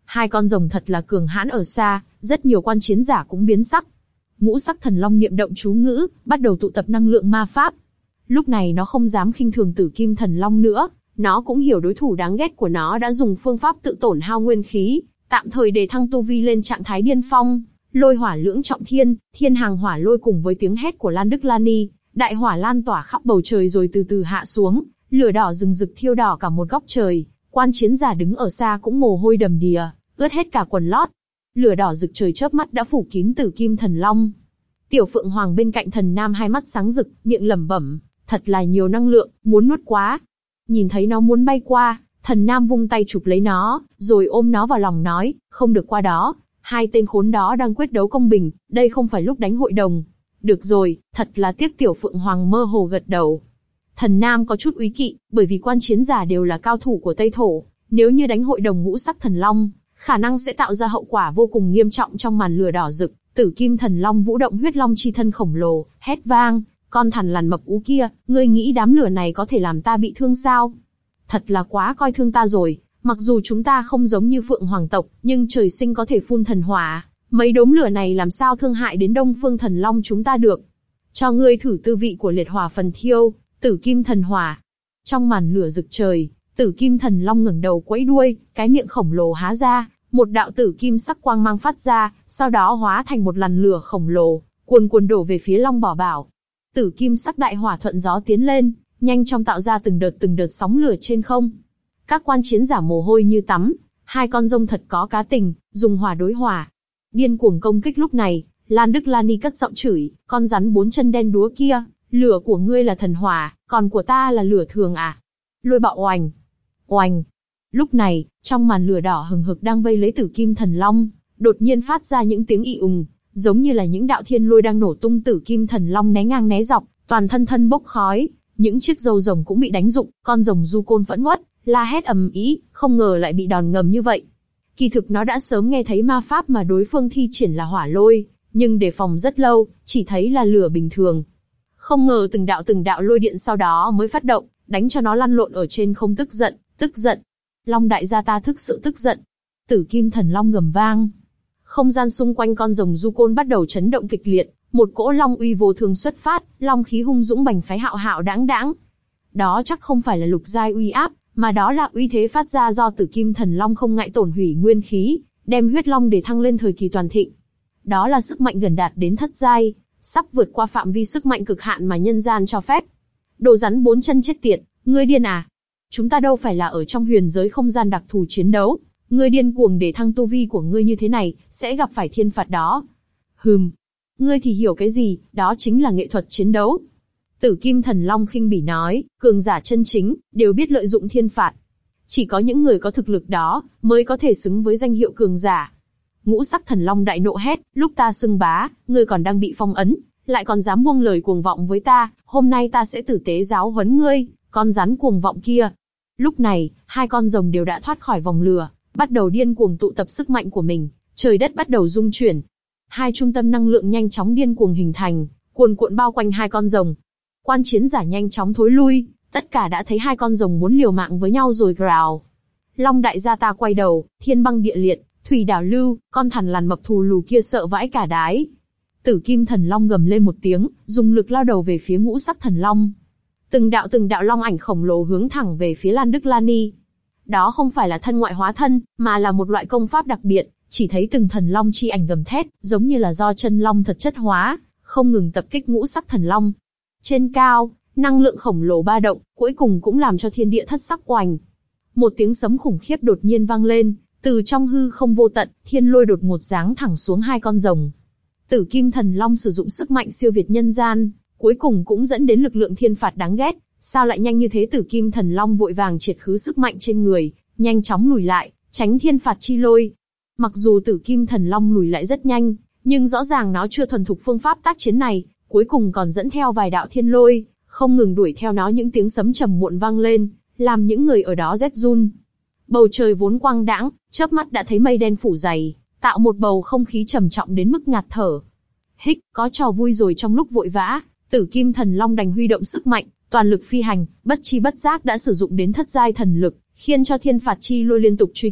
Hai con rồng thật là cường hãn ở xa, rất nhiều quan chiến giả cũng biến sắc. Ngũ sắc thần long niệm động chú ngữ, bắt đầu tụ tập năng lượng ma pháp. Lúc này nó không dám khinh thường tử kim thần long nữa, nó cũng hiểu đối thủ đáng ghét của nó đã dùng phương pháp tự tổn hao nguyên khí, tạm thời để thăng tu vi lên trạng thái điên phong. Lôi hỏa lưỡng trọng thiên, thiên hàng hỏa lôi cùng với tiếng hét của Lan Đức Lani, đại hỏa lan tỏa khắp bầu trời rồi từ từ hạ xuống, lửa đỏ rừng rực thiêu đỏ cả một góc trời. Quan chiến giả đứng ở xa cũng mồ hôi đầm đìa, ướt hết cả quần lót. Lửa đỏ rực trời chớp mắt đã phủ kín tử kim thần long. Tiểu Phượng Hoàng bên cạnh Thần Nam hai mắt sáng rực, miệng lẩm bẩm, thật là nhiều năng lượng, muốn nuốt quá. Nhìn thấy nó muốn bay qua, Thần Nam vung tay chụp lấy nó, rồi ôm nó vào lòng nói, không được qua đó, hai tên khốn đó đang quyết đấu công bình, đây không phải lúc đánh hội đồng. Được rồi, thật là tiếc. Tiểu Phượng Hoàng mơ hồ gật đầu. Thần Nam có chút úy kỵ, bởi vì quan chiến giả đều là cao thủ của Tây Thổ, nếu như đánh hội đồng ngũ sắc thần long, khả năng sẽ tạo ra hậu quả vô cùng nghiêm trọng. Trong màn lửa đỏ rực, tử kim thần long vũ động huyết long chi thân khổng lồ, hét vang, con thằn lằn mập ú kia, ngươi nghĩ đám lửa này có thể làm ta bị thương sao? Thật là quá coi thương ta rồi, mặc dù chúng ta không giống như Phượng Hoàng tộc, nhưng trời sinh có thể phun thần hỏa, mấy đốm lửa này làm sao thương hại đến Đông Phương thần long chúng ta được? Cho ngươi thử tư vị của liệt hỏa phần thiêu, tử kim thần hỏa. Trong màn lửa rực trời, tử kim thần long ngẩng đầu quẫy đuôi, cái miệng khổng lồ há ra, một đạo tử kim sắc quang mang phát ra, sau đó hóa thành một làn lửa khổng lồ, cuồn cuộn đổ về phía Long Bảo Bảo. Tử kim sắc đại hỏa thuận gió tiến lên, nhanh chóng tạo ra từng đợt từng đợt sóng lửa trên không. Các quan chiến giả mồ hôi như tắm, hai con rông thật có cá tình, dùng hỏa đối hỏa. Điên cuồng công kích. Lúc này, Lan Đức Lani cất giọng chửi, con rắn bốn chân đen đúa kia, lửa của ngươi là thần hỏa, còn của ta là lửa thường à? Lôi bạo oành, oành. Lúc này, trong màn lửa đỏ hừng hực đang vây lấy tử kim thần long, đột nhiên phát ra những tiếng ì ùng, giống như là những đạo thiên lôi đang nổ tung. Tử kim thần long né ngang né dọc, toàn thân thân bốc khói, những chiếc râu rồng cũng bị đánh rụng, con rồng du côn phẫn uất, la hét ầm ĩ, không ngờ lại bị đòn ngầm như vậy. Kỳ thực nó đã sớm nghe thấy ma pháp mà đối phương thi triển là hỏa lôi, nhưng đề phòng rất lâu, chỉ thấy là lửa bình thường. Không ngờ từng đạo từng đạo lôi điện sau đó mới phát động, đánh cho nó lăn lộn ở trên không. Tức giận, tức giận. Long đại gia ta thực sự tức giận. Tử kim thần long gầm vang. Không gian xung quanh con rồng du côn bắt đầu chấn động kịch liệt, một cỗ long uy vô thường xuất phát, long khí hung dũng bành phái hạo hạo đãng đãng. Đó chắc không phải là lục giai uy áp, mà đó là uy thế phát ra do tử kim thần long không ngại tổn hủy nguyên khí, đem huyết long để thăng lên thời kỳ toàn thịnh. Đó là sức mạnh gần đạt đến thất giai, sắp vượt qua phạm vi sức mạnh cực hạn mà nhân gian cho phép. Đồ rắn bốn chân chết tiệt, ngươi điên à? Chúng ta đâu phải là ở trong huyền giới không gian đặc thù chiến đấu, ngươi điên cuồng để thăng tu vi của ngươi như thế này, sẽ gặp phải thiên phạt đó. Hừm, ngươi thì hiểu cái gì, đó chính là nghệ thuật chiến đấu. Tử kim thần long khinh bỉ nói, cường giả chân chính, đều biết lợi dụng thiên phạt. Chỉ có những người có thực lực đó, mới có thể xứng với danh hiệu cường giả. Ngũ sắc thần long đại nộ hét, lúc ta xưng bá, ngươi còn đang bị phong ấn, lại còn dám buông lời cuồng vọng với ta, hôm nay ta sẽ tử tế giáo huấn ngươi, con rắn cuồng vọng kia. Lúc này, hai con rồng đều đã thoát khỏi vòng lửa, bắt đầu điên cuồng tụ tập sức mạnh của mình, trời đất bắt đầu rung chuyển. Hai trung tâm năng lượng nhanh chóng điên cuồng hình thành, cuồn cuộn bao quanh hai con rồng. Quan chiến giả nhanh chóng thối lui, tất cả đã thấy hai con rồng muốn liều mạng với nhau rồi grào. Long đại gia ta quay đầu, thiên băng địa liệt, thủy đảo lưu, con thằn lằn mập thù lù kia sợ vãi cả đái. Tử kim thần long gầm lên một tiếng, dùng lực lao đầu về phía ngũ sắc thần long. Từng đạo từng đạo long ảnh khổng lồ hướng thẳng về phía Lan Đức Lani. Đó không phải là thân ngoại hóa thân, mà là một loại công pháp đặc biệt, chỉ thấy từng thần long chi ảnh gầm thét, giống như là do chân long thật chất hóa, không ngừng tập kích ngũ sắc thần long. Trên cao, năng lượng khổng lồ ba động, cuối cùng cũng làm cho thiên địa thất sắc oành. Một tiếng sấm khủng khiếp đột nhiên vang lên, từ trong hư không vô tận, thiên lôi đột ngột giáng thẳng xuống hai con rồng. Tử kim thần long sử dụng sức mạnh siêu việt nhân gian, cuối cùng cũng dẫn đến lực lượng thiên phạt đáng ghét. Sao lại nhanh như thế? Tử kim thần long vội vàng triệt khứ sức mạnh trên người, nhanh chóng lùi lại, tránh thiên phạt chi lôi. Mặc dù tử kim thần long lùi lại rất nhanh, nhưng rõ ràng nó chưa thuần thục phương pháp tác chiến này, cuối cùng còn dẫn theo vài đạo thiên lôi, không ngừng đuổi theo nó. Những tiếng sấm trầm muộn vang lên, làm những người ở đó rét run. Bầu trời vốn quang đãng, chớp mắt đã thấy mây đen phủ dày, tạo một bầu không khí trầm trọng đến mức ngạt thở. Hích, có trò vui rồi. Trong lúc vội vã, tử kim thần long đành huy động sức mạnh, toàn lực phi hành, bất chi bất giác đã sử dụng đến thất giai thần lực, khiến cho thiên phạt chi lôi liên tục truy kích,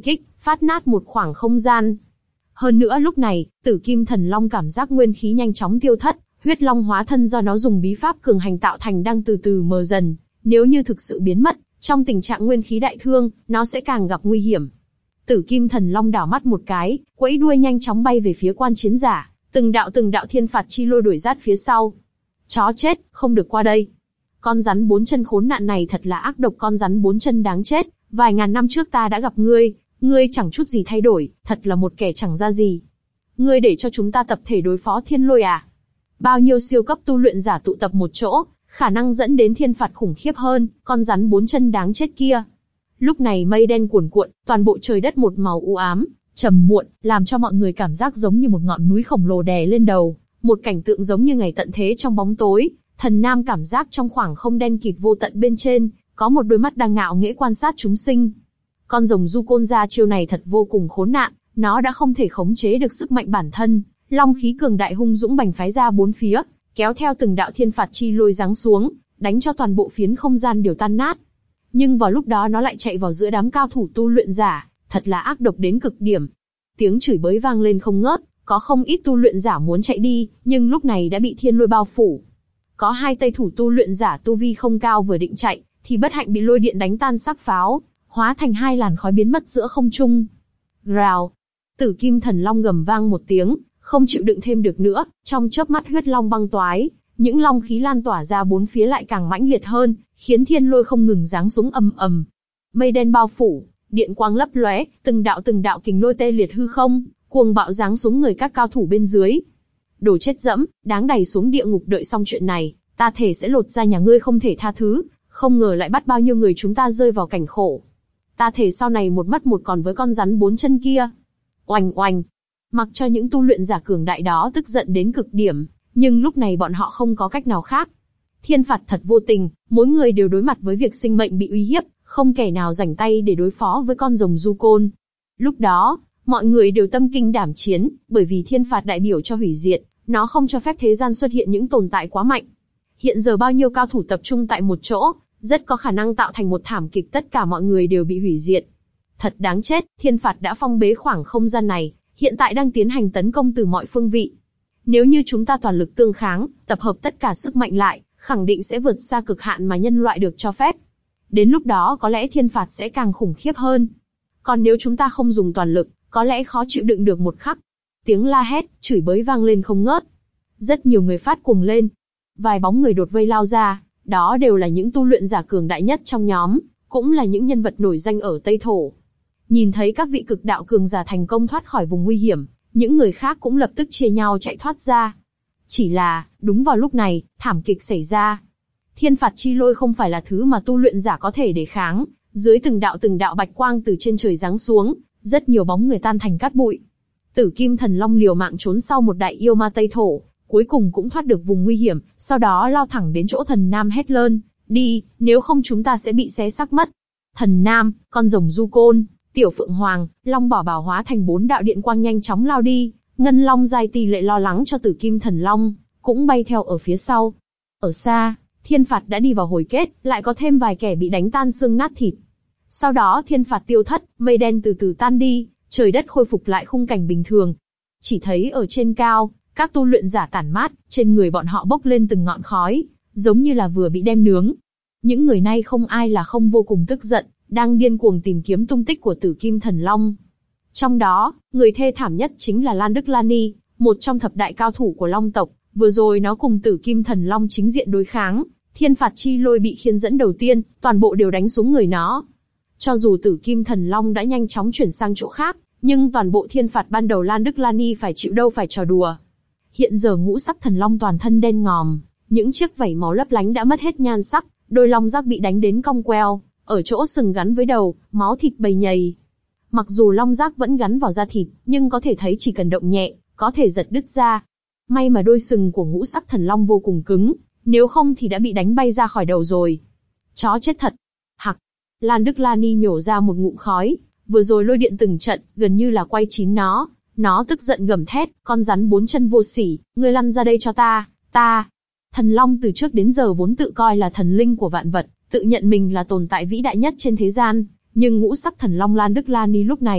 phát nát một khoảng không gian. Hơn nữa lúc này, Tử Kim Thần Long cảm giác nguyên khí nhanh chóng tiêu thất, huyết long hóa thân do nó dùng bí pháp cường hành tạo thành đang từ từ mờ dần, nếu như thực sự biến mất, trong tình trạng nguyên khí đại thương, nó sẽ càng gặp nguy hiểm. Tử Kim Thần Long đảo mắt một cái, quẫy đuôi nhanh chóng bay về phía quan chiến giả, từng đạo từng đạo thiên phạt chi lôi đuổi rát phía sau. Chó chết, không được qua đây. Con rắn bốn chân khốn nạn này thật là ác độc, con rắn bốn chân đáng chết, vài ngàn năm trước ta đã gặp ngươi, ngươi chẳng chút gì thay đổi, thật là một kẻ chẳng ra gì. Ngươi để cho chúng ta tập thể đối phó thiên lôi à? Bao nhiêu siêu cấp tu luyện giả tụ tập một chỗ, khả năng dẫn đến thiên phạt khủng khiếp hơn, con rắn bốn chân đáng chết kia. Lúc này mây đen cuồn cuộn, toàn bộ trời đất một màu u ám, trầm muộn, làm cho mọi người cảm giác giống như một ngọn núi khổng lồ đè lên đầu, một cảnh tượng giống như ngày tận thế trong bóng tối. Thần Nam cảm giác trong khoảng không đen kịt vô tận bên trên, có một đôi mắt đang ngạo nghễ quan sát chúng sinh. Con rồng du côn ra chiêu này thật vô cùng khốn nạn, nó đã không thể khống chế được sức mạnh bản thân, long khí cường đại hung dũng bành phái ra bốn phía, kéo theo từng đạo thiên phạt chi lôi giáng xuống, đánh cho toàn bộ phiến không gian đều tan nát. Nhưng vào lúc đó nó lại chạy vào giữa đám cao thủ tu luyện giả, thật là ác độc đến cực điểm. Tiếng chửi bới vang lên không ngớt, có không ít tu luyện giả muốn chạy đi, nhưng lúc này đã bị thiên lôi bao phủ. Có hai tây thủ tu luyện giả tu vi không cao vừa định chạy, thì bất hạnh bị lôi điện đánh tan xác pháo, hóa thành hai làn khói biến mất giữa không trung. Rào! Tử Kim Thần Long gầm vang một tiếng, không chịu đựng thêm được nữa, trong chớp mắt huyết long băng toái, những long khí lan tỏa ra bốn phía lại càng mãnh liệt hơn, khiến thiên lôi không ngừng giáng xuống ầm ầm. Mây đen bao phủ, điện quang lấp lóe, từng đạo từng đạo kình lôi tê liệt hư không, cuồng bạo giáng xuống người các cao thủ bên dưới. Đồ chết dẫm, đáng đày xuống địa ngục, đợi xong chuyện này, ta thể sẽ lột ra nhà ngươi không thể tha thứ, không ngờ lại bắt bao nhiêu người chúng ta rơi vào cảnh khổ. Ta thể sau này một mất một còn với con rắn bốn chân kia. Oanh oanh. Mặc cho những tu luyện giả cường đại đó tức giận đến cực điểm, nhưng lúc này bọn họ không có cách nào khác. Thiên phạt thật vô tình, mỗi người đều đối mặt với việc sinh mệnh bị uy hiếp, không kẻ nào rảnh tay để đối phó với con rồng du côn. Lúc đó, mọi người đều tâm kinh đảm chiến, bởi vì thiên phạt đại biểu cho hủy diệt, nó không cho phép thế gian xuất hiện những tồn tại quá mạnh. Hiện giờ bao nhiêu cao thủ tập trung tại một chỗ, rất có khả năng tạo thành một thảm kịch, tất cả mọi người đều bị hủy diệt. Thật đáng chết, thiên phạt đã phong bế khoảng không gian này, hiện tại đang tiến hành tấn công từ mọi phương vị. Nếu như chúng ta toàn lực tương kháng, tập hợp tất cả sức mạnh lại, khẳng định sẽ vượt xa cực hạn mà nhân loại được cho phép. Đến lúc đó có lẽ thiên phạt sẽ càng khủng khiếp hơn. Còn nếu chúng ta không dùng toàn lực, có lẽ khó chịu đựng được một khắc. Tiếng la hét, chửi bới vang lên không ngớt. Rất nhiều người phát cuồng lên. Vài bóng người đột vây lao ra, đó đều là những tu luyện giả cường đại nhất trong nhóm, cũng là những nhân vật nổi danh ở Tây Thổ. Nhìn thấy các vị cực đạo cường giả thành công thoát khỏi vùng nguy hiểm, những người khác cũng lập tức chia nhau chạy thoát ra. Chỉ là, đúng vào lúc này, thảm kịch xảy ra. Thiên phạt chi lôi không phải là thứ mà tu luyện giả có thể đề kháng, dưới từng đạo từng đạo bạch quang từ trên trời giáng xuống, rất nhiều bóng người tan thành cát bụi. Tử Kim Thần Long liều mạng trốn sau một đại yêu ma Tây Thổ, cuối cùng cũng thoát được vùng nguy hiểm, sau đó lao thẳng đến chỗ Thần Nam hét lớn, đi, nếu không chúng ta sẽ bị xé xác mất. Thần Nam, con rồng du côn, Tiểu Phượng Hoàng, Long Bảo Bảo hóa thành bốn đạo điện quang nhanh chóng lao đi, Ngân Long Giai tỷ lệ lo lắng cho Tử Kim Thần Long, cũng bay theo ở phía sau. Ở xa, thiên phạt đã đi vào hồi kết, lại có thêm vài kẻ bị đánh tan xương nát thịt. Sau đó thiên phạt tiêu thất, mây đen từ từ tan đi, trời đất khôi phục lại khung cảnh bình thường. Chỉ thấy ở trên cao, các tu luyện giả tản mát, trên người bọn họ bốc lên từng ngọn khói, giống như là vừa bị đem nướng. Những người này không ai là không vô cùng tức giận, đang điên cuồng tìm kiếm tung tích của Tử Kim Thần Long. Trong đó, người thê thảm nhất chính là Lan Đức Lani, một trong thập đại cao thủ của Long tộc. Vừa rồi nó cùng Tử Kim Thần Long chính diện đối kháng, thiên phạt chi lôi bị khiên dẫn đầu tiên, toàn bộ đều đánh xuống người nó. Cho dù Tử Kim Thần Long đã nhanh chóng chuyển sang chỗ khác, nhưng toàn bộ thiên phạt ban đầu Lan Đức Lani phải chịu đâu phải trò đùa. Hiện giờ ngũ sắc thần long toàn thân đen ngòm, những chiếc vảy máu lấp lánh đã mất hết nhan sắc, đôi long giác bị đánh đến cong queo, ở chỗ sừng gắn với đầu, máu thịt bầy nhầy. Mặc dù long giác vẫn gắn vào da thịt, nhưng có thể thấy chỉ cần động nhẹ, có thể giật đứt ra. May mà đôi sừng của ngũ sắc thần long vô cùng cứng, nếu không thì đã bị đánh bay ra khỏi đầu rồi. Chó chết thật. Hặc. Lan Đức Lani nhổ ra một ngụm khói, vừa rồi lôi điện từng trận, gần như là quay chín nó. Nó tức giận gầm thét, con rắn bốn chân vô sỉ, ngươi lăn ra đây cho ta, ta. Thần long từ trước đến giờ vốn tự coi là thần linh của vạn vật, tự nhận mình là tồn tại vĩ đại nhất trên thế gian, nhưng ngũ sắc thần long Lan Đức Lani lúc này,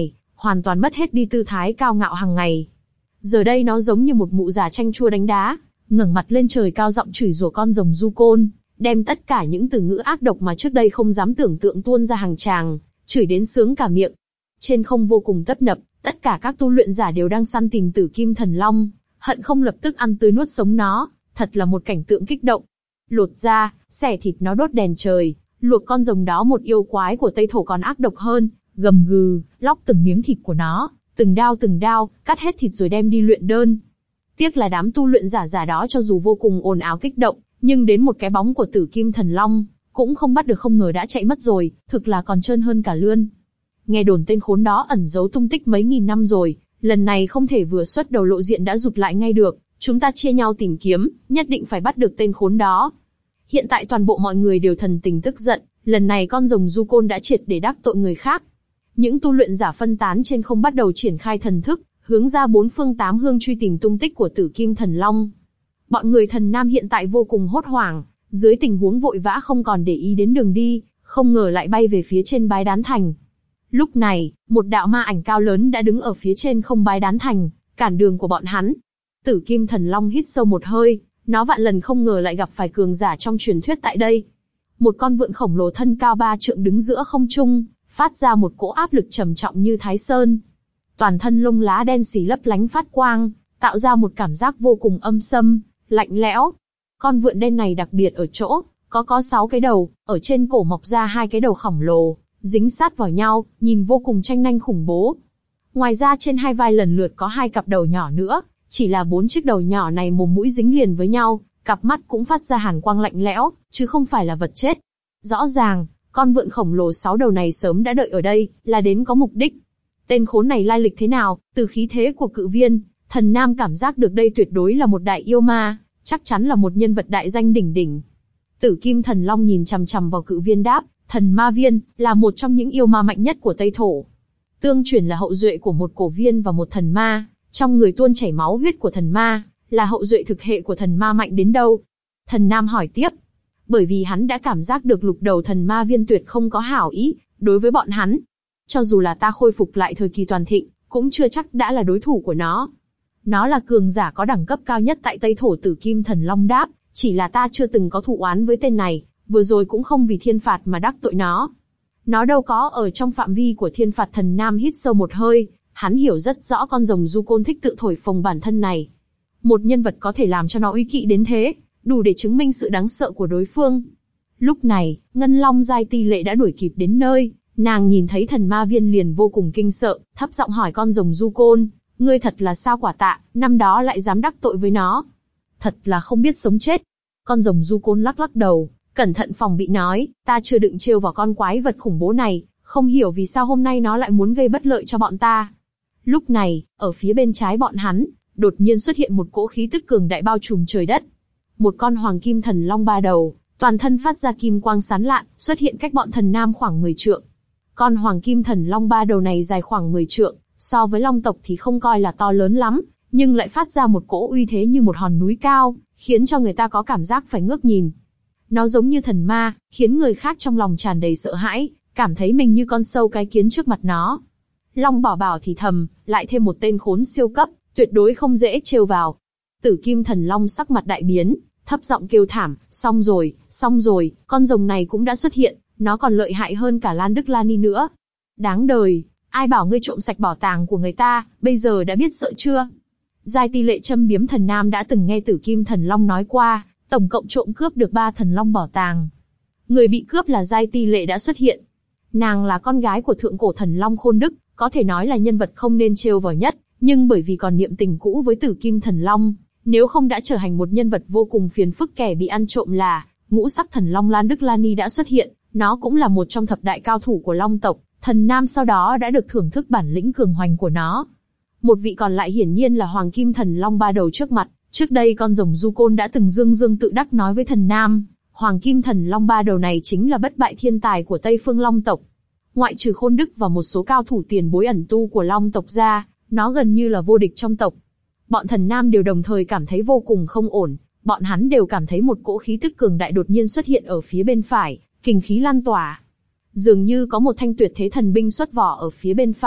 hoàn toàn mất hết đi tư thái cao ngạo hàng ngày. Giờ đây nó giống như một mụ già chanh chua đánh đá, ngẩng mặt lên trời cao giọng chửi rủa con rồng du côn, đem tất cả những từ ngữ ác độc mà trước đây không dám tưởng tượng tuôn ra hàng tràng, chửi đến sướng cả miệng. Trên không vô cùng tấp nập, tất cả các tu luyện giả đều đang săn tìm Tử Kim Thần Long, hận không lập tức ăn tươi nuốt sống nó, thật là một cảnh tượng kích động. Lột da, xẻ thịt nó đốt đèn trời, luộc con rồng đó một yêu quái của Tây Thổ còn ác độc hơn, gầm gừ, lóc từng miếng thịt của nó, từng đao từng đao, cắt hết thịt rồi đem đi luyện đơn. Tiếc là đám tu luyện giả giả đó cho dù vô cùng ồn ào kích động, nhưng đến một cái bóng của Tử Kim Thần Long, cũng không bắt được, không ngờ đã chạy mất rồi, thực là còn trơn hơn cả lươn. Nghe đồn tên khốn đó ẩn giấu tung tích mấy nghìn năm rồi, lần này không thể vừa xuất đầu lộ diện đã rụt lại ngay được, chúng ta chia nhau tìm kiếm, nhất định phải bắt được tên khốn đó. Hiện tại toàn bộ mọi người đều thần tình tức giận, lần này con rồng du côn đã triệt để đắc tội người khác. Những tu luyện giả phân tán trên không bắt đầu triển khai thần thức, hướng ra bốn phương tám hướng truy tìm tung tích của Tử Kim Thần Long. Bọn người Thần Nam hiện tại vô cùng hốt hoảng, dưới tình huống vội vã không còn để ý đến đường đi, không ngờ lại bay về phía trên Bái Đán Thành. Lúc này, một đạo ma ảnh cao lớn đã đứng ở phía trên không Bái Đán Thành, cản đường của bọn hắn. Tử Kim Thần Long hít sâu một hơi, nó vạn lần không ngờ lại gặp phải cường giả trong truyền thuyết tại đây. Một con vượn khổng lồ thân cao ba trượng đứng giữa không trung, phát ra một cỗ áp lực trầm trọng như Thái Sơn. Toàn thân lông lá đen xì lấp lánh phát quang, tạo ra một cảm giác vô cùng âm sâm, lạnh lẽo. Con vượn đen này đặc biệt ở chỗ, có có sáu cái đầu, ở trên cổ mọc ra hai cái đầu khổng lồ, dính sát vào nhau, nhìn vô cùng tranh nhanh khủng bố. Ngoài ra trên hai vai lần lượt có hai cặp đầu nhỏ nữa, chỉ là bốn chiếc đầu nhỏ này mồm mũi dính liền với nhau, cặp mắt cũng phát ra hàn quang lạnh lẽo, chứ không phải là vật chết. Rõ ràng, con vượn khổng lồ sáu đầu này sớm đã đợi ở đây, là đến có mục đích. Tên khốn này lai lịch thế nào? Từ khí thế của cự viên, Thần Nam cảm giác được đây tuyệt đối là một đại yêu ma, chắc chắn là một nhân vật đại danh đỉnh đỉnh. Tử Kim Thần Long nhìn chằm chằm vào cự viên đáp, Thần Ma Viên là một trong những yêu ma mạnh nhất của Tây Thổ. Tương truyền là hậu duệ của một cổ viên và một thần ma, trong người tuôn chảy máu huyết của thần ma, là hậu duệ thực hệ của thần ma mạnh đến đâu? Thần Nam hỏi tiếp. Bởi vì hắn đã cảm giác được lục đầu thần ma viên tuyệt không có hảo ý đối với bọn hắn. Cho dù là ta khôi phục lại thời kỳ toàn thịnh, cũng chưa chắc đã là đối thủ của nó. Nó là cường giả có đẳng cấp cao nhất tại Tây Thổ. Tử Kim Thần Long đáp, chỉ là ta chưa từng có thù oán với tên này, vừa rồi cũng không vì thiên phạt mà đắc tội nó. Nó đâu có ở trong phạm vi của thiên phạt. Thần Nam hít sâu một hơi, hắn hiểu rất rõ con rồng du côn thích tự thổi phồng bản thân này. Một nhân vật có thể làm cho nó uy kỵ đến thế, đủ để chứng minh sự đáng sợ của đối phương. Lúc này, Ngân Long Giai Ti Lệ đã đuổi kịp đến nơi, nàng nhìn thấy thần ma viên liền vô cùng kinh sợ, thấp giọng hỏi con rồng du côn, ngươi thật là sao Quả Tạ, năm đó lại dám đắc tội với nó. Thật là không biết sống chết. Con rồng du côn lắc lắc đầu, cẩn thận phòng bị nói, ta chưa đựng trêu vào con quái vật khủng bố này, không hiểu vì sao hôm nay nó lại muốn gây bất lợi cho bọn ta. Lúc này, ở phía bên trái bọn hắn, đột nhiên xuất hiện một cỗ khí tức cường đại bao trùm trời đất. Một con hoàng kim thần long ba đầu, toàn thân phát ra kim quang sáng lạn, xuất hiện cách bọn Thần Nam khoảng mười trượng. Con hoàng kim thần long ba đầu này dài khoảng mười trượng, so với long tộc thì không coi là to lớn lắm, nhưng lại phát ra một cỗ uy thế như một hòn núi cao, khiến cho người ta có cảm giác phải ngước nhìn. Nó giống như thần ma, khiến người khác trong lòng tràn đầy sợ hãi, cảm thấy mình như con sâu cái kiến trước mặt nó. Long Bảo Bảo thì thầm, lại thêm một tên khốn siêu cấp, tuyệt đối không dễ trêu vào. Tử Kim Thần Long sắc mặt đại biến, thấp giọng kêu thảm, xong rồi, xong rồi, con rồng này cũng đã xuất hiện, nó còn lợi hại hơn cả Lan Đức Lan Ni nữa. Đáng đời, ai bảo ngươi trộm sạch bảo tàng của người ta, bây giờ đã biết sợ chưa? Giai Ti Lệ châm biếm. Thần Nam đã từng nghe Tử Kim Thần Long nói qua, tổng cộng trộm cướp được ba thần long bảo tàng. Người bị cướp là Giai Ti Lệ đã xuất hiện. Nàng là con gái của thượng cổ thần long Khôn Đức, có thể nói là nhân vật không nên trêu vào nhất, nhưng bởi vì còn niệm tình cũ với Tử Kim Thần Long, nếu không đã trở thành một nhân vật vô cùng phiền phức. Kẻ bị ăn trộm là ngũ sắc thần long Lan Đức Lan Ni đã xuất hiện, nó cũng là một trong thập đại cao thủ của long tộc. Thần Nam sau đó đã được thưởng thức bản lĩnh cường hoành của nó. Một vị còn lại hiển nhiên là Hoàng Kim Thần Long ba đầu trước mặt. Trước đây con rồng du côn đã từng dương dương tự đắc nói với Thần Nam, Hoàng Kim Thần Long ba đầu này chính là bất bại thiên tài của Tây Phương Long tộc. Ngoại trừ Khôn Đức và một số cao thủ tiền bối ẩn tu của Long tộc ra, nó gần như là vô địch trong tộc. Bọn Thần Nam đều đồng thời cảm thấy vô cùng không ổn, bọn hắn đều cảm thấy một cỗ khí tức cường đại đột nhiên xuất hiện ở phía bên phải, kình khí lan tỏa. Dường như có một thanh tuyệt thế thần binh xuất vỏ ở phía bên phải,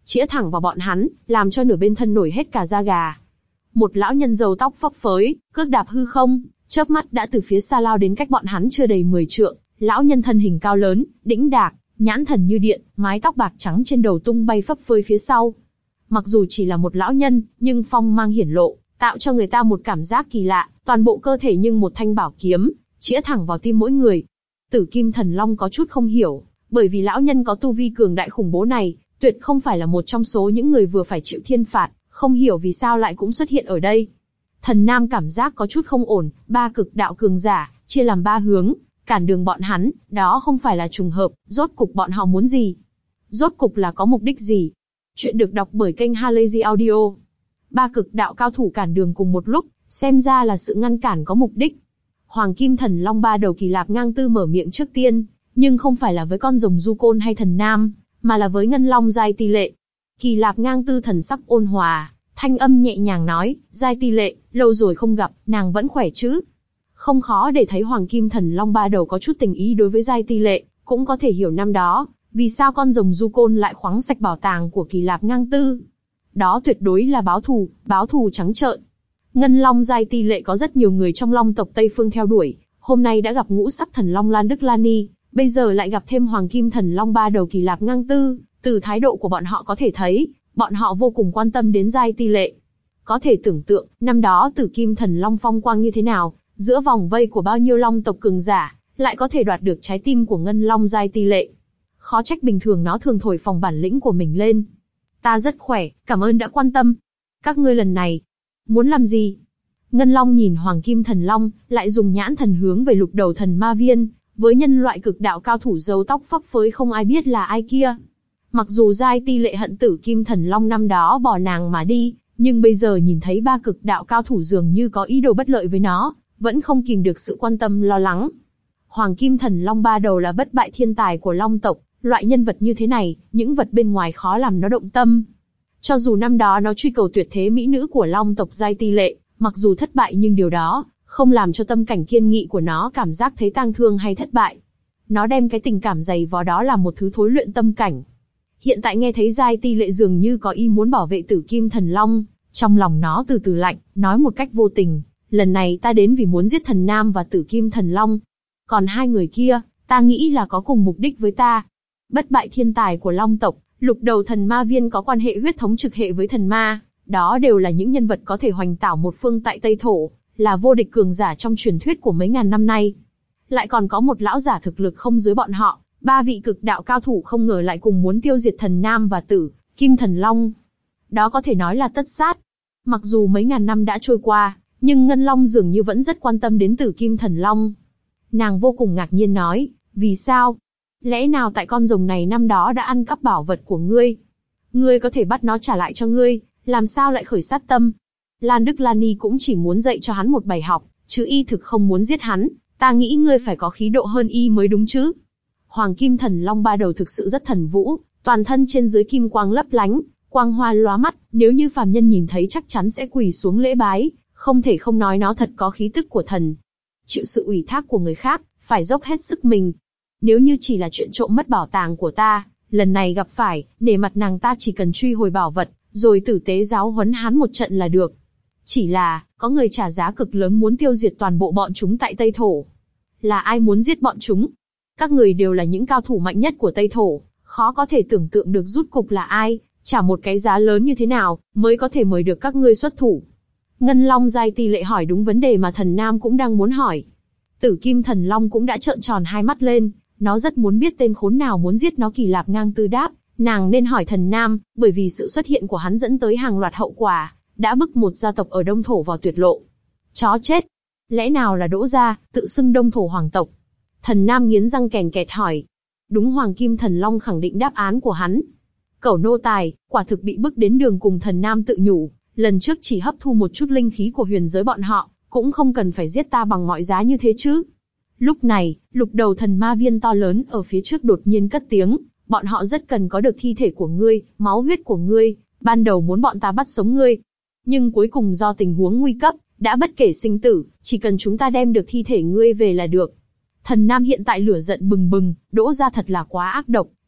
chĩa thẳng vào bọn hắn, làm cho nửa bên thân nổi hết cả da gà. Một lão nhân râu tóc phấp phới, cước đạp hư không, chớp mắt đã từ phía xa lao đến cách bọn hắn chưa đầy mười trượng. Lão nhân thân hình cao lớn, đĩnh đạc, nhãn thần như điện, mái tóc bạc trắng trên đầu tung bay phấp phới phía sau. Mặc dù chỉ là một lão nhân, nhưng phong mang hiển lộ, tạo cho người ta một cảm giác kỳ lạ, toàn bộ cơ thể như một thanh bảo kiếm, chĩa thẳng vào tim mỗi người. Tử Kim Thần Long có chút không hiểu, bởi vì lão nhân có tu vi cường đại khủng bố này, tuyệt không phải là một trong số những người vừa phải chịu thiên phạt, không hiểu vì sao lại cũng xuất hiện ở đây. Thần Nam cảm giác có chút không ổn, ba cực đạo cường giả, chia làm ba hướng, cản đường bọn hắn, đó không phải là trùng hợp, rốt cục bọn họ muốn gì? Rốt cục là có mục đích gì? Chuyện được đọc bởi kênh Halazy Audio. Ba cực đạo cao thủ cản đường cùng một lúc, xem ra là sự ngăn cản có mục đích. Hoàng Kim Thần Long ba đầu Kỳ Lạp Ngang Tư mở miệng trước tiên, nhưng không phải là với con rồng Du Côn hay Thần Nam, mà là với Ngân Long Giai Ti Lệ. Kỳ Lạp Ngang Tư thần sắc ôn hòa, thanh âm nhẹ nhàng nói, Giai Ti Lệ, lâu rồi không gặp, nàng vẫn khỏe chứ? Không khó để thấy Hoàng Kim Thần Long ba đầu có chút tình ý đối với Giai Ti Lệ, cũng có thể hiểu năm đó, vì sao con rồng Du Côn lại khoáng sạch bảo tàng của Kỳ Lạp Ngang Tư. Đó tuyệt đối là báo thù, báo thù trắng trợn. Ngân Long Giai Ti Lệ có rất nhiều người trong Long tộc Tây Phương theo đuổi, hôm nay đã gặp ngũ sắc thần Long Lan Đức Lan Ni, bây giờ lại gặp thêm Hoàng Kim Thần Long ba đầu Kỳ Lạp Ngang Tư, từ thái độ của bọn họ có thể thấy, bọn họ vô cùng quan tâm đến Giai Ti Lệ. Có thể tưởng tượng, năm đó Tử Kim Thần Long phong quang như thế nào, giữa vòng vây của bao nhiêu Long tộc cường giả, lại có thể đoạt được trái tim của Ngân Long Giai Ti Lệ. Khó trách bình thường nó thường thổi phồng bản lĩnh của mình lên. Ta rất khỏe, cảm ơn đã quan tâm. Các ngươi lần này, muốn làm gì? Ngân Long nhìn Hoàng Kim Thần Long, lại dùng nhãn thần hướng về Lục Đầu Thần Ma Viên, với nhân loại cực đạo cao thủ râu tóc phấp phới không ai biết là ai kia. Mặc dù Giai Ti Lệ hận Tử Kim Thần Long năm đó bỏ nàng mà đi, nhưng bây giờ nhìn thấy ba cực đạo cao thủ dường như có ý đồ bất lợi với nó, vẫn không kìm được sự quan tâm lo lắng. Hoàng Kim Thần Long ba đầu là bất bại thiên tài của Long tộc, loại nhân vật như thế này, những vật bên ngoài khó làm nó động tâm. Cho dù năm đó nó truy cầu tuyệt thế mỹ nữ của Long tộc Giai Ti Lệ, mặc dù thất bại nhưng điều đó không làm cho tâm cảnh kiên nghị của nó cảm giác thấy tang thương hay thất bại. Nó đem cái tình cảm dày vò đó làm một thứ thối luyện tâm cảnh. Hiện tại nghe thấy Giai Ti Lệ dường như có ý muốn bảo vệ Tử Kim Thần Long, trong lòng nó từ từ lạnh, nói một cách vô tình, lần này ta đến vì muốn giết Thần Nam và Tử Kim Thần Long. Còn hai người kia, ta nghĩ là có cùng mục đích với ta. Bất bại thiên tài của Long tộc, Lục Đầu Thần Ma Viên có quan hệ huyết thống trực hệ với thần ma, đó đều là những nhân vật có thể hoành tảo một phương tại Tây Thổ, là vô địch cường giả trong truyền thuyết của mấy ngàn năm nay. Lại còn có một lão giả thực lực không dưới bọn họ, ba vị cực đạo cao thủ không ngờ lại cùng muốn tiêu diệt Thần Nam và Tử Kim Thần Long. Đó có thể nói là tất sát. Mặc dù mấy ngàn năm đã trôi qua, nhưng Ngân Long dường như vẫn rất quan tâm đến Tử Kim Thần Long. Nàng vô cùng ngạc nhiên nói, vì sao? Lẽ nào tại con rồng này năm đó đã ăn cắp bảo vật của ngươi? Ngươi có thể bắt nó trả lại cho ngươi, làm sao lại khởi sát tâm? Lan Đức Lan Ni cũng chỉ muốn dạy cho hắn một bài học, chứ y thực không muốn giết hắn, ta nghĩ ngươi phải có khí độ hơn y mới đúng chứ. Hoàng Kim Thần Long ba đầu thực sự rất thần vũ, toàn thân trên dưới kim quang lấp lánh, quang hoa lóa mắt, nếu như phàm nhân nhìn thấy chắc chắn sẽ quỳ xuống lễ bái, không thể không nói nó thật có khí tức của thần. Chịu sự ủy thác của người khác, phải dốc hết sức mình. Nếu như chỉ là chuyện trộm mất bảo tàng của ta, lần này gặp phải, nể mặt nàng ta chỉ cần truy hồi bảo vật, rồi tử tế giáo huấn hắn một trận là được. Chỉ là, có người trả giá cực lớn muốn tiêu diệt toàn bộ bọn chúng tại Tây Thổ. Là ai muốn giết bọn chúng? Các người đều là những cao thủ mạnh nhất của Tây Thổ, khó có thể tưởng tượng được rút cục là ai, trả một cái giá lớn như thế nào, mới có thể mời được các ngươi xuất thủ. Ngân Long Giai Ti Lệ hỏi đúng vấn đề mà Thần Nam cũng đang muốn hỏi. Tử Kim Thần Long cũng đã trợn tròn hai mắt lên, nó rất muốn biết tên khốn nào muốn giết nó. Kỳ Lạp Ngang Tư đáp, nàng nên hỏi Thần Nam, bởi vì sự xuất hiện của hắn dẫn tới hàng loạt hậu quả, đã bức một gia tộc ở Đông Thổ vào tuyệt lộ. Chó chết! Lẽ nào là Đỗ gia, tự xưng Đông Thổ hoàng tộc? Thần Nam nghiến răng kèn kẹt hỏi. Đúng, Hoàng Kim Thần Long khẳng định đáp án của hắn. Cẩu nô tài, quả thực bị bức đến đường cùng. Thần Nam tự nhủ, lần trước chỉ hấp thu một chút linh khí của huyền giới bọn họ, cũng không cần phải giết ta bằng mọi giá như thế chứ. Lúc này, Lục Đầu Thần Ma Viên to lớn ở phía trước đột nhiên cất tiếng, bọn họ rất cần có được thi thể của ngươi, máu huyết của ngươi, ban đầu muốn bọn ta bắt sống ngươi. Nhưng cuối cùng do tình huống nguy cấp, đã bất kể sinh tử, chỉ cần chúng ta đem được thi thể ngươi về là được. Thần Nam hiện tại lửa giận bừng bừng, Đỗ gia thật là quá ác độc,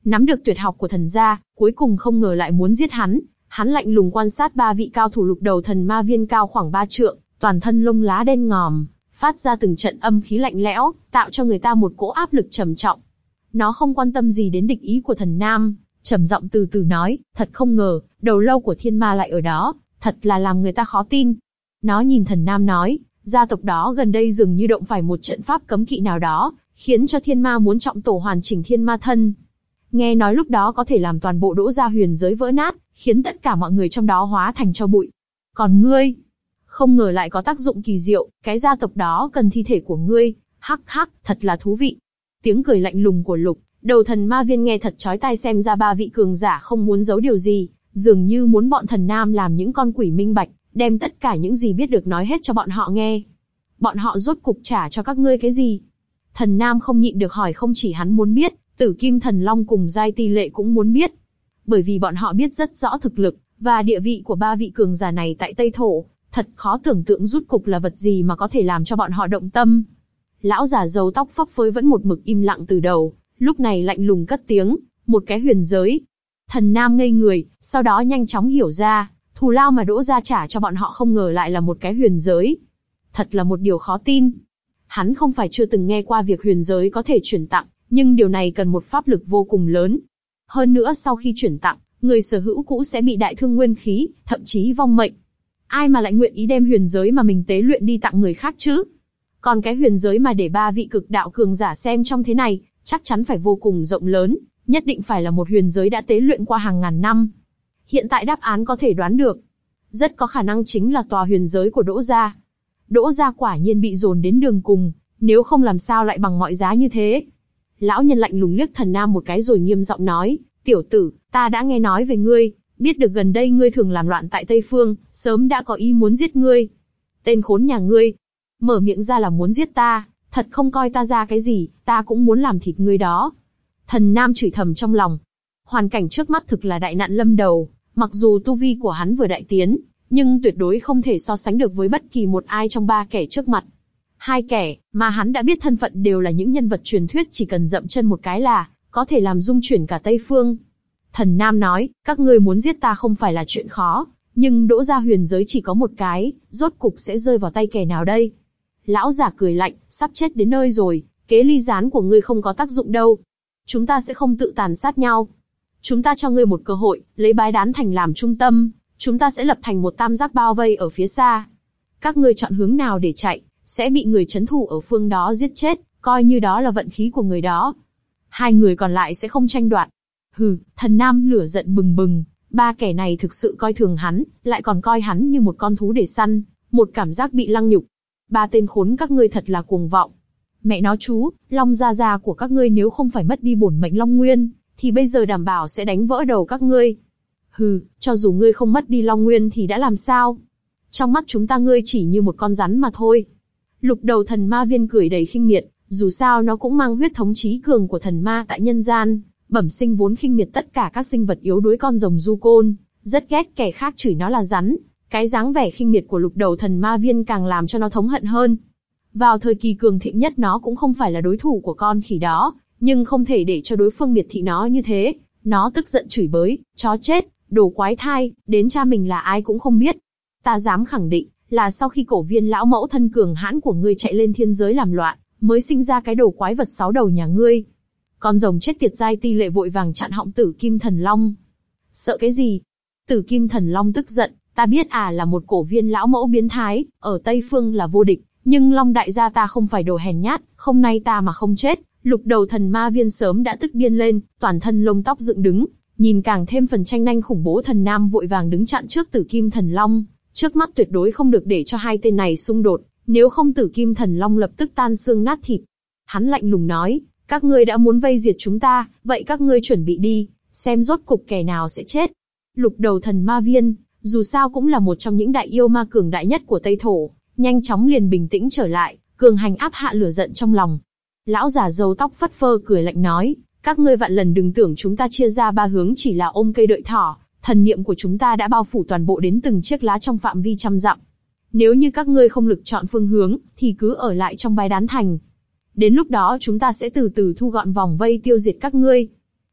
Nắm được tuyệt học của thần gia, cuối cùng không ngờ lại muốn giết hắn. Hắn lạnh lùng quan sát ba vị cao thủ lục đầu thần ma viên cao khoảng ba trượng, toàn thân lông lá đen ngòm, phát ra từng trận âm khí lạnh lẽo, tạo cho người ta một cỗ áp lực trầm trọng. Nó không quan tâm gì đến địch ý của thần nam, trầm giọng từ từ nói, thật không ngờ, đầu lâu của thiên ma lại ở đó, thật là làm người ta khó tin. Nó nhìn thần nam nói, gia tộc đó gần đây dường như động phải một trận pháp cấm kỵ nào đó, khiến cho thiên ma muốn trọng tổ hoàn chỉnh thiên ma thân. Nghe nói lúc đó có thể làm toàn bộ Đỗ gia huyền giới vỡ nát, khiến tất cả mọi người trong đó hóa thành tro bụi. Còn ngươi, không ngờ lại có tác dụng kỳ diệu, cái gia tộc đó cần thi thể của ngươi, hắc hắc, thật là thú vị. Tiếng cười lạnh lùng của lục đầu thần ma viên nghe thật chói tai, xem ra ba vị cường giả không muốn giấu điều gì, dường như muốn bọn thần nam làm những con quỷ minh bạch, đem tất cả những gì biết được nói hết cho bọn họ nghe. Bọn họ rốt cục trả cho các ngươi cái gì? Thần nam không nhịn được hỏi, không chỉ hắn muốn biết, Tử Kim Thần Long cùng Giai Ti Lệ cũng muốn biết. Bởi vì bọn họ biết rất rõ thực lực và địa vị của ba vị cường giả này tại Tây Thổ, thật khó tưởng tượng rốt cục là vật gì mà có thể làm cho bọn họ động tâm. Lão già râu tóc phấp phới vẫn một mực im lặng từ đầu, lúc này lạnh lùng cất tiếng, một cái huyền giới. Thần nam ngây người, sau đó nhanh chóng hiểu ra, thù lao mà Đỗ gia trả cho bọn họ không ngờ lại là một cái huyền giới. Thật là một điều khó tin. Hắn không phải chưa từng nghe qua việc huyền giới có thể chuyển tặng, nhưng điều này cần một pháp lực vô cùng lớn. Hơn nữa sau khi chuyển tặng, người sở hữu cũ sẽ bị đại thương nguyên khí, thậm chí vong mệnh. Ai mà lại nguyện ý đem huyền giới mà mình tế luyện đi tặng người khác chứ? Còn cái huyền giới mà để ba vị cực đạo cường giả xem trong thế này, chắc chắn phải vô cùng rộng lớn, nhất định phải là một huyền giới đã tế luyện qua hàng ngàn năm. Hiện tại đáp án có thể đoán được. Rất có khả năng chính là tòa huyền giới của Đỗ gia. Đỗ gia quả nhiên bị dồn đến đường cùng, nếu không làm sao lại bằng mọi giá như thế. Lão nhân lạnh lùng liếc thần nam một cái rồi nghiêm giọng nói, tiểu tử, ta đã nghe nói về ngươi, biết được gần đây ngươi thường làm loạn tại Tây Phương, sớm đã có ý muốn giết ngươi. Tên khốn nhà ngươi, mở miệng ra là muốn giết ta, thật không coi ta ra cái gì, ta cũng muốn làm thịt ngươi đó. Thần nam chửi thầm trong lòng. Hoàn cảnh trước mắt thực là đại nạn lâm đầu, mặc dù tu vi của hắn vừa đại tiến, nhưng tuyệt đối không thể so sánh được với bất kỳ một ai trong ba kẻ trước mặt. Hai kẻ mà hắn đã biết thân phận đều là những nhân vật truyền thuyết, chỉ cần dậm chân một cái là có thể làm rung chuyển cả Tây Phương. Thần Nam nói, các ngươi muốn giết ta không phải là chuyện khó, nhưng Đỗ gia huyền giới chỉ có một cái, rốt cục sẽ rơi vào tay kẻ nào đây? Lão giả cười lạnh, sắp chết đến nơi rồi, kế ly gián của ngươi không có tác dụng đâu. Chúng ta sẽ không tự tàn sát nhau. Chúng ta cho ngươi một cơ hội, lấy Bái Đán Thành làm trung tâm, chúng ta sẽ lập thành một tam giác bao vây ở phía xa. Các ngươi chọn hướng nào để chạy, sẽ bị người trấn thủ ở phương đó giết chết, coi như đó là vận khí của người đó. Hai người còn lại sẽ không tranh đoạt. Hừ, thần Nam lửa giận bừng bừng, ba kẻ này thực sự coi thường hắn, lại còn coi hắn như một con thú để săn, một cảm giác bị lăng nhục. Ba tên khốn các ngươi thật là cuồng vọng. Mẹ nó chú, Long gia gia của các ngươi nếu không phải mất đi bổn mệnh Long Nguyên, thì bây giờ đảm bảo sẽ đánh vỡ đầu các ngươi. Hừ, cho dù ngươi không mất đi Long Nguyên thì đã làm sao? Trong mắt chúng ta ngươi chỉ như một con rắn mà thôi. Lục đầu thần ma viên cười đầy khinh miệt, dù sao nó cũng mang huyết thống trí cường của thần ma tại nhân gian, bẩm sinh vốn khinh miệt tất cả các sinh vật yếu đuối con rồng du côn, rất ghét kẻ khác chửi nó là rắn. Cái dáng vẻ khinh miệt của lục đầu thần ma viên càng làm cho nó thống hận hơn. Vào thời kỳ cường thịnh nhất nó cũng không phải là đối thủ của con khỉ đó, nhưng không thể để cho đối phương miệt thị nó như thế. Nó tức giận chửi bới, chó chết, đồ quái thai, đến cha mình là ai cũng không biết. Ta dám khẳng định, là sau khi cổ viên lão mẫu thân cường hãn của ngươi chạy lên thiên giới làm loạn, mới sinh ra cái đồ quái vật sáu đầu nhà ngươi. Con rồng chết tiệt Giai Ti Lệ vội vàng chặn họng Tử Kim Thần Long. Sợ cái gì? Tử Kim Thần Long tức giận, ta biết à là một cổ viên lão mẫu biến thái, ở Tây Phương là vô địch, nhưng Long đại gia ta không phải đồ hèn nhát, không nay ta mà không chết. Lục đầu thần ma viên sớm đã tức điên lên, toàn thân lông tóc dựng đứng, nhìn càng thêm phần tranh nhanh khủng bố. Thần Nam vội vàng đứng chặn trước Tử Kim Thần Long, trước mắt tuyệt đối không được để cho hai tên này xung đột, nếu không Tử Kim Thần Long lập tức tan xương nát thịt. Hắn lạnh lùng nói, các ngươi đã muốn vây diệt chúng ta, vậy các ngươi chuẩn bị đi, xem rốt cục kẻ nào sẽ chết. Lục đầu thần ma viên, dù sao cũng là một trong những đại yêu ma cường đại nhất của Tây Thổ, nhanh chóng liền bình tĩnh trở lại, cường hành áp hạ lửa giận trong lòng. Lão già râu tóc phất phơ cười lạnh nói, các ngươi vạn lần đừng tưởng chúng ta chia ra ba hướng chỉ là ôm cây đợi thỏ, thần niệm của chúng ta đã bao phủ toàn bộ đến từng chiếc lá trong phạm vi trăm dặm. Nếu như các ngươi không lực chọn phương hướng, thì cứ ở lại trong Bái Đán Thành. Đến lúc đó chúng ta sẽ từ từ thu gọn vòng vây tiêu diệt các ngươi.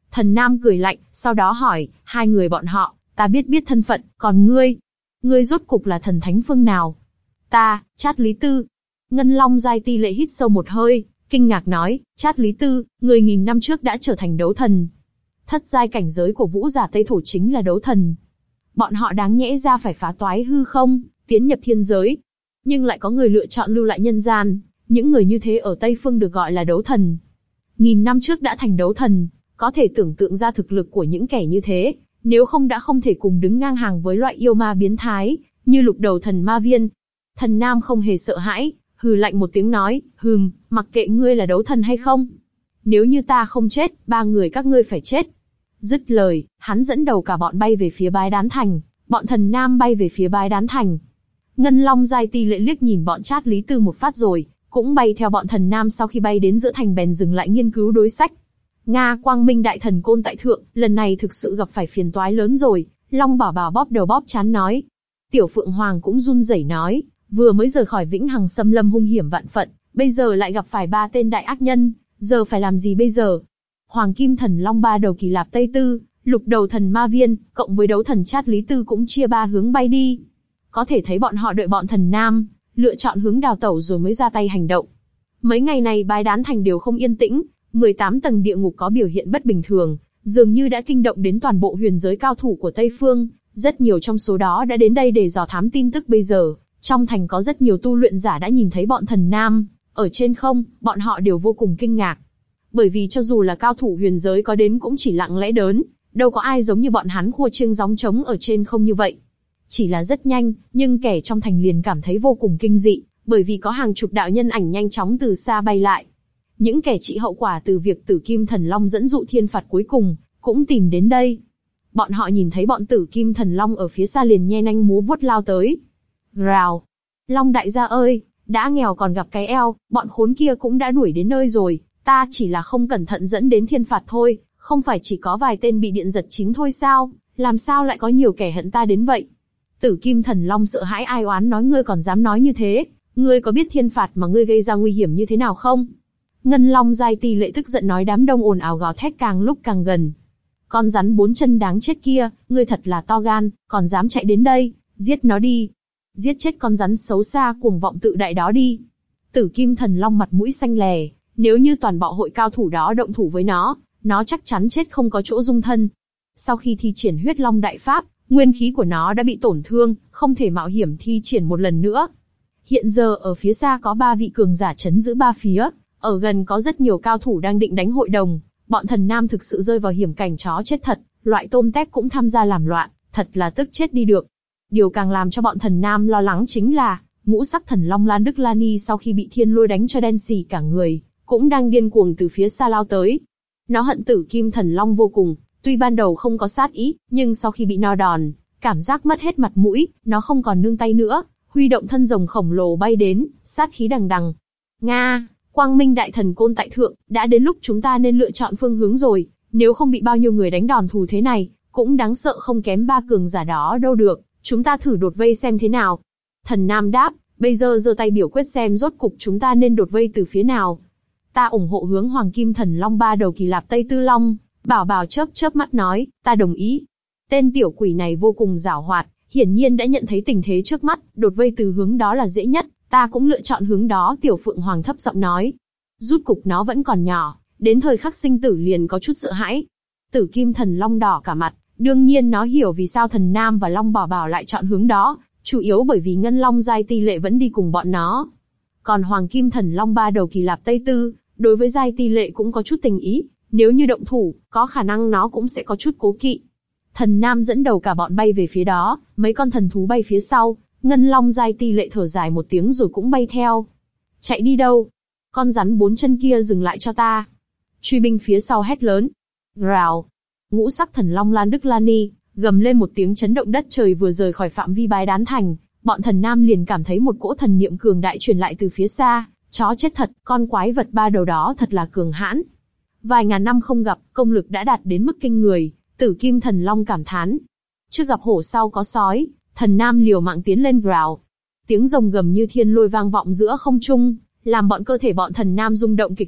Thần Nam cười lạnh, sau đó hỏi, hai người bọn họ, ta biết biết thân phận, còn ngươi? Ngươi rốt cục là thần thánh phương nào? Ta, Trát Lý Tư. Ngân Long Giai Ti Lệ hít sâu một hơi, kinh ngạc nói, Trát Lý Tư, người nghìn năm trước đã trở thành đấu thần. Thất giai cảnh giới của vũ giả Tây Thổ chính là đấu thần. Bọn họ đáng nhẽ ra phải phá toái hư không, tiến nhập thiên giới. Nhưng lại có người lựa chọn lưu lại nhân gian, những người như thế ở Tây Phương được gọi là đấu thần. Nghìn năm trước đã thành đấu thần, có thể tưởng tượng ra thực lực của những kẻ như thế, nếu không đã không thể cùng đứng ngang hàng với loại yêu ma biến thái, như lục đầu thần ma viên. Thần Nam không hề sợ hãi, hừ lạnh một tiếng nói, hừm, mặc kệ ngươi là đấu thần hay không. Nếu như ta không chết, ba người các ngươi phải chết. Dứt lời, hắn dẫn đầu cả bọn bay về phía Bái Đán Thành, bọn Thần Nam bay về phía Bái Đán Thành. Ngân Long Giai Ti Lệ liếc nhìn bọn Trát Lý Tư một phát rồi, cũng bay theo bọn Thần Nam, sau khi bay đến giữa thành bèn dừng lại nghiên cứu đối sách. Nga Quang Minh Đại Thần Côn tại thượng, lần này thực sự gặp phải phiền toái lớn rồi, Long Bảo Bảo bóp đầu bóp trán nói. Tiểu Phượng Hoàng cũng run rẩy nói, vừa mới rời khỏi Vĩnh Hằng Xâm Lâm hung hiểm vạn phận, bây giờ lại gặp phải ba tên đại ác nhân, giờ phải làm gì bây giờ? Hoàng Kim Thần Long ba đầu Kỳ Lạp Tây Tư, lục đầu thần Ma Viên, cộng với đấu thần Trát Lý Tư cũng chia ba hướng bay đi. Có thể thấy bọn họ đợi bọn Thần Nam lựa chọn hướng đào tẩu rồi mới ra tay hành động. Mấy ngày này Bái Đán Thành đều không yên tĩnh, mười tám tầng địa ngục có biểu hiện bất bình thường, dường như đã kinh động đến toàn bộ huyền giới cao thủ của Tây Phương, rất nhiều trong số đó đã đến đây để dò thám tin tức. Bây giờ, trong thành có rất nhiều tu luyện giả đã nhìn thấy bọn Thần Nam ở trên không, bọn họ đều vô cùng kinh ngạc. Bởi vì cho dù là cao thủ huyền giới có đến cũng chỉ lặng lẽ đớn, đâu có ai giống như bọn hắn khua chiêng gióng trống ở trên không như vậy. Chỉ là rất nhanh, nhưng kẻ trong thành liền cảm thấy vô cùng kinh dị, bởi vì có hàng chục đạo nhân ảnh nhanh chóng từ xa bay lại. Những kẻ chịu hậu quả từ việc Tử Kim Thần Long dẫn dụ thiên phạt cuối cùng, cũng tìm đến đây. Bọn họ nhìn thấy bọn Tử Kim Thần Long ở phía xa liền nhe nanh múa vuốt lao tới. Rào! Long đại gia ơi, đã nghèo còn gặp cái eo, bọn khốn kia cũng đã đuổi đến nơi rồi, ta chỉ là không cẩn thận dẫn đến thiên phạt thôi, không phải chỉ có vài tên bị điện giật chín thôi sao, làm sao lại có nhiều kẻ hận ta đến vậy? Tử Kim Thần Long sợ hãi ai oán nói, ngươi còn dám nói như thế, ngươi có biết thiên phạt mà ngươi gây ra nguy hiểm như thế nào không? Ngân Long Giai Ti Lệ tức giận nói. Đám đông ồn ào gào thét càng lúc càng gần. Con rắn bốn chân đáng chết kia, ngươi thật là to gan, còn dám chạy đến đây, giết nó đi. Giết chết con rắn xấu xa cuồng vọng tự đại đó đi. Tử Kim Thần Long mặt mũi xanh lè, nếu như toàn bộ hội cao thủ đó động thủ với nó, nó chắc chắn chết không có chỗ dung thân. Sau khi thi triển huyết long đại pháp, nguyên khí của nó đã bị tổn thương, không thể mạo hiểm thi triển một lần nữa. Hiện giờ ở phía xa có ba vị cường giả trấn giữ ba phía, ở gần có rất nhiều cao thủ đang định đánh hội đồng. Bọn Thần Nam thực sự rơi vào hiểm cảnh chó chết thật, loại tôm tép cũng tham gia làm loạn, thật là tức chết đi được. Điều càng làm cho bọn Thần Nam lo lắng chính là, ngũ sắc thần long Lan Đức Lani sau khi bị thiên lôi đánh cho đen xì cả người, cũng đang điên cuồng từ phía xa lao tới. Nó hận Tử Kim Thần Long vô cùng, tuy ban đầu không có sát ý, nhưng sau khi bị no đòn, cảm giác mất hết mặt mũi, nó không còn nương tay nữa, huy động thân rồng khổng lồ bay đến, sát khí đằng đằng. Nga, Quang Minh Đại Thần Côn tại thượng, đã đến lúc chúng ta nên lựa chọn phương hướng rồi, nếu không bị bao nhiêu người đánh đòn thù thế này, cũng đáng sợ không kém ba cường giả đó đâu được, chúng ta thử đột vây xem thế nào. Thần Nam đáp, bây giờ giơ tay biểu quyết xem rốt cục chúng ta nên đột vây từ phía nào. Ta ủng hộ hướng Hoàng Kim Thần Long ba đầu Kỳ Lạp Tây Tư Long. Bảo Bảo chớp chớp mắt nói, ta đồng ý. Tên tiểu quỷ này vô cùng giảo hoạt, hiển nhiên đã nhận thấy tình thế trước mắt, đột vây từ hướng đó là dễ nhất, ta cũng lựa chọn hướng đó. Tiểu Phượng Hoàng thấp giọng nói. Rút cục nó vẫn còn nhỏ, đến thời khắc sinh tử liền có chút sợ hãi. Tử Kim Thần Long đỏ cả mặt, đương nhiên nó hiểu vì sao Thần Nam và Long Bảo Bảo lại chọn hướng đó, chủ yếu bởi vì Ngân Long Giai Ti Lệ vẫn đi cùng bọn nó. Còn Hoàng Kim Thần Long ba đầu Kỳ Lạp Tây Tư, đối với Giai Ti Lệ cũng có chút tình ý, nếu như động thủ, có khả năng nó cũng sẽ có chút cố kỵ. Thần Nam dẫn đầu cả bọn bay về phía đó, mấy con thần thú bay phía sau, Ngân Long Giai Ti Lệ thở dài một tiếng rồi cũng bay theo. Chạy đi đâu? Con rắn bốn chân kia dừng lại cho ta. Truy binh phía sau hét lớn. Rào. Ngũ sắc thần long Lan Đức Lani gầm lên một tiếng chấn động đất trời. Vừa rời khỏi phạm vi Bái Đán Thành, bọn Thần Nam liền cảm thấy một cỗ thần niệm cường đại truyền lại từ phía xa. Chó chết thật, con quái vật ba đầu đó thật là cường hãn. Vài ngàn năm không gặp, công lực đã đạt đến mức kinh người. Tử Kim Thần Long cảm thán. Trước gặp hổ sau có sói, Thần Nam liều mạng tiến lên rào. Tiếng rồng gầm như thiên lôi vang vọng giữa không trung, làm bọn cơ thể bọn Thần Nam rung động kịch liệt,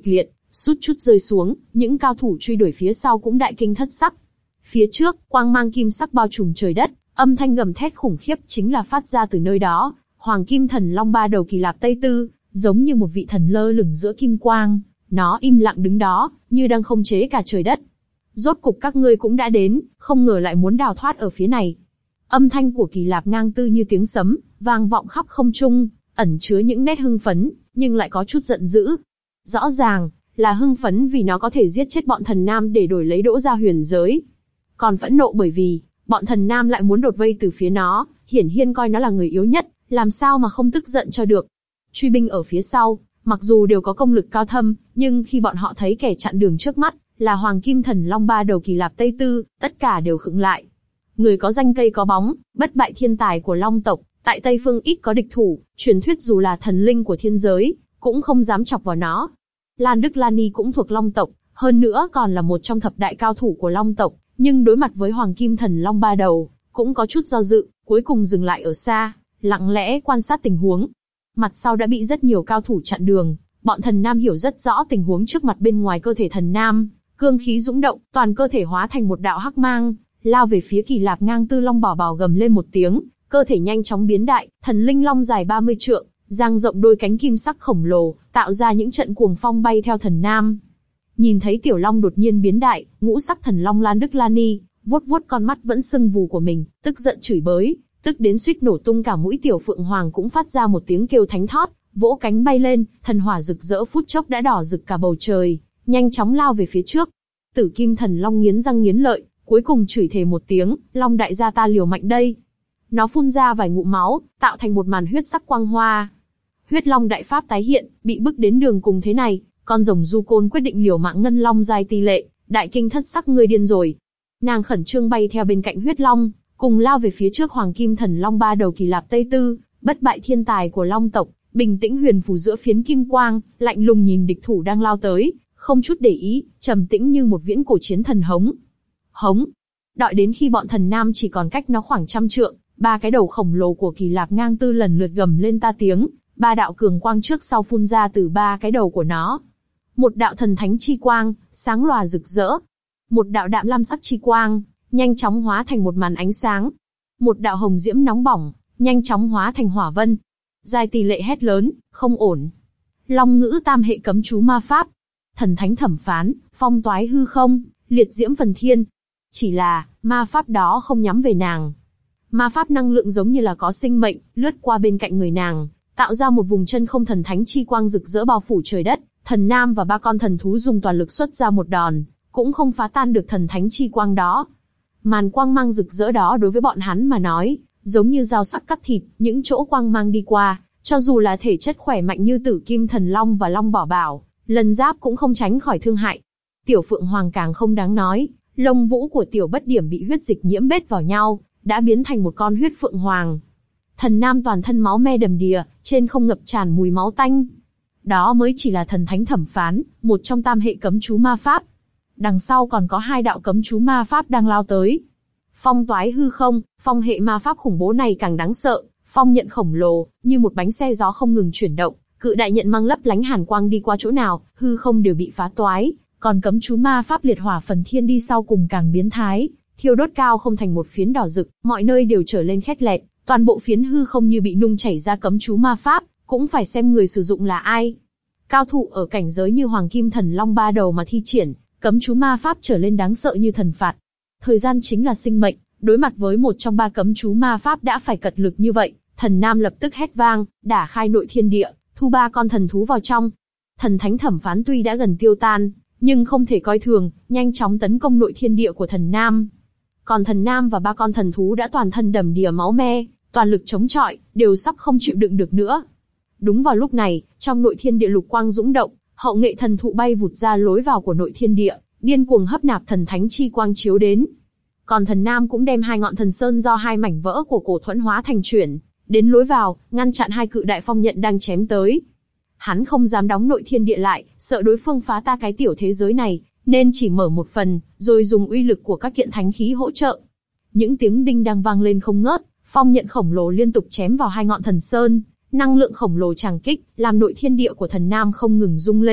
Sút chút rơi xuống, những cao thủ truy đuổi phía sau cũng đại kinh thất sắc. Phía trước, quang mang kim sắc bao trùm trời đất, âm thanh gầm thét khủng khiếp chính là phát ra từ nơi đó. Hoàng Kim Thần Long ba đầu Kỳ Lạp Tây Tư, giống như một vị thần lơ lửng giữa kim quang, nó im lặng đứng đó, như đang khống chế cả trời đất. Rốt cục các ngươi cũng đã đến, không ngờ lại muốn đào thoát ở phía này. Âm thanh của Kỳ Lạp ngang tư như tiếng sấm, vang vọng khắp không trung, ẩn chứa những nét hưng phấn, nhưng lại có chút giận dữ. Rõ ràng là hưng phấn vì nó có thể giết chết bọn thần nam để đổi lấy Đỗ Gia huyền giới. Còn phẫn nộ bởi vì bọn thần nam lại muốn đột vây từ phía nó, hiển nhiên coi nó là người yếu nhất, làm sao mà không tức giận cho được. Truy binh ở phía sau, mặc dù đều có công lực cao thâm, nhưng khi bọn họ thấy kẻ chặn đường trước mắt là Hoàng Kim Thần Long ba đầu Kỳ Lạp Tây Tư, tất cả đều khựng lại. Người có danh cây có bóng, bất bại thiên tài của Long tộc, tại Tây Phương ít có địch thủ, truyền thuyết dù là thần linh của thiên giới, cũng không dám chọc vào nó. Lan Đức Lan Ni cũng thuộc Long tộc, hơn nữa còn là một trong thập đại cao thủ của Long tộc, nhưng đối mặt với Hoàng Kim Thần Long ba đầu, cũng có chút do dự, cuối cùng dừng lại ở xa, lặng lẽ quan sát tình huống. Mặt sau đã bị rất nhiều cao thủ chặn đường, bọn thần nam hiểu rất rõ tình huống trước mặt. Bên ngoài cơ thể thần nam, cương khí dũng động, toàn cơ thể hóa thành một đạo hắc mang, lao về phía Kỳ Lạp ngang tư. Long Bảo Bảo gầm lên một tiếng, cơ thể nhanh chóng biến đại, thần linh long dài ba mươi trượng, dang rộng đôi cánh kim sắc khổng lồ, tạo ra những trận cuồng phong bay theo thần nam. Nhìn thấy tiểu long đột nhiên biến đại, ngũ sắc thần long Lan Đức Lan Ni vuốt vuốt con mắt vẫn sưng vù của mình, tức giận chửi bới, tức đến suýt nổ tung cả mũi. Tiểu Phượng Hoàng cũng phát ra một tiếng kêu thánh thót, vỗ cánh bay lên, thần hỏa rực rỡ phút chốc đã đỏ rực cả bầu trời, nhanh chóng lao về phía trước. Tử Kim Thần Long nghiến răng nghiến lợi, cuối cùng chửi thề một tiếng, Long đại gia ta liều mạnh đây. Nó phun ra vài ngụm máu, tạo thành một màn huyết sắc quang hoa. Huyết Long đại pháp tái hiện, bị bức đến đường cùng thế này, con rồng Du Côn quyết định liều mạng ngân long giai tỷ lệ, đại kinh thất sắc, ngươi điên rồi. Nàng khẩn trương bay theo bên cạnh Huyết Long, cùng lao về phía trước Hoàng Kim Thần Long ba đầu Kỳ Lạp Tây Tư, bất bại thiên tài của Long tộc, bình tĩnh huyền phù giữa phiến kim quang, lạnh lùng nhìn địch thủ đang lao tới, không chút để ý, trầm tĩnh như một viễn cổ chiến thần hống. Hống. Đợi đến khi bọn thần nam chỉ còn cách nó khoảng trăm trượng, ba cái đầu khổng lồ của Kỳ Lạp ngang tư lần lượt gầm lên ta tiếng, ba đạo cường quang trước sau phun ra từ ba cái đầu của nó. Một đạo thần thánh chi quang, sáng lòa rực rỡ. Một đạo đạm lam sắc chi quang, nhanh chóng hóa thành một màn ánh sáng. Một đạo hồng diễm nóng bỏng, nhanh chóng hóa thành hỏa vân. Giai tỷ lệ hét lớn, không ổn. Long ngữ tam hệ cấm chú ma pháp. Thần thánh thẩm phán, phong toái hư không, liệt diễm phần thiên. Chỉ là, ma pháp đó không nhắm về nàng. Ma pháp năng lượng giống như là có sinh mệnh, lướt qua bên cạnh người nàng, tạo ra một vùng chân không thần thánh chi quang rực rỡ bao phủ trời đất. Thần nam và ba con thần thú dùng toàn lực xuất ra một đòn, cũng không phá tan được thần thánh chi quang đó. Màn quang mang rực rỡ đó đối với bọn hắn mà nói, giống như dao sắc cắt thịt, những chỗ quang mang đi qua, cho dù là thể chất khỏe mạnh như Tử Kim Thần Long và Long Bảo Bảo, lần giáp cũng không tránh khỏi thương hại. Tiểu Phượng Hoàng càng không đáng nói, lông vũ của Tiểu Bất Điểm bị huyết dịch nhiễm bết vào nhau, đã biến thành một con huyết phượng hoàng. Thần nam toàn thân máu me đầm đìa, trên không ngập tràn mùi máu tanh. Đó mới chỉ là thần thánh thẩm phán, một trong tam hệ cấm chú ma pháp. Đằng sau còn có hai đạo cấm chú ma pháp đang lao tới. Phong toái hư không, phong hệ ma pháp khủng bố này càng đáng sợ. Phong nhận khổng lồ, như một bánh xe gió không ngừng chuyển động, cự đại nhận mang lấp lánh hàn quang đi qua chỗ nào, hư không đều bị phá toái. Còn cấm chú ma pháp liệt hỏa phần thiên đi sau cùng càng biến thái, thiêu đốt cao không thành một phiến đỏ rực, mọi nơi đều trở lên khét lẹt, toàn bộ phiến hư không như bị nung chảy ra cấm chú ma pháp, cũng phải xem người sử dụng là ai. Cao thủ ở cảnh giới như Hoàng Kim Thần Long ba đầu mà thi triển cấm chú ma pháp trở lên đáng sợ như thần phạt. Thời gian chính là sinh mệnh, đối mặt với một trong ba cấm chú ma pháp đã phải cật lực như vậy, thần nam lập tức hét vang, đả khai nội thiên địa, thu ba con thần thú vào trong. Thần thánh thẩm phán tuy đã gần tiêu tan, nhưng không thể coi thường, nhanh chóng tấn công nội thiên địa của thần nam. Còn thần nam và ba con thần thú đã toàn thân đầm đìa máu me, toàn lực chống chọi, đều sắp không chịu đựng được nữa. Đúng vào lúc này, trong nội thiên địa lục quang dũng động, hậu nghệ thần thụ bay vụt ra lối vào của nội thiên địa, điên cuồng hấp nạp thần thánh chi quang chiếu đến. Còn thần nam cũng đem hai ngọn thần sơn do hai mảnh vỡ của cổ thuẫn hóa thành chuyển đến lối vào, ngăn chặn hai cự đại phong nhận đang chém tới. Hắn không dám đóng nội thiên địa lại, sợ đối phương phá ta cái tiểu thế giới này, nên chỉ mở một phần, rồi dùng uy lực của các kiện thánh khí hỗ trợ. Những tiếng đinh đang vang lên không ngớt, phong nhận khổng lồ liên tục chém vào hai ngọn thần sơn, năng lượng khổng lồ tràng kích, làm nội thiên địa của thần nam không ngừng rung lên,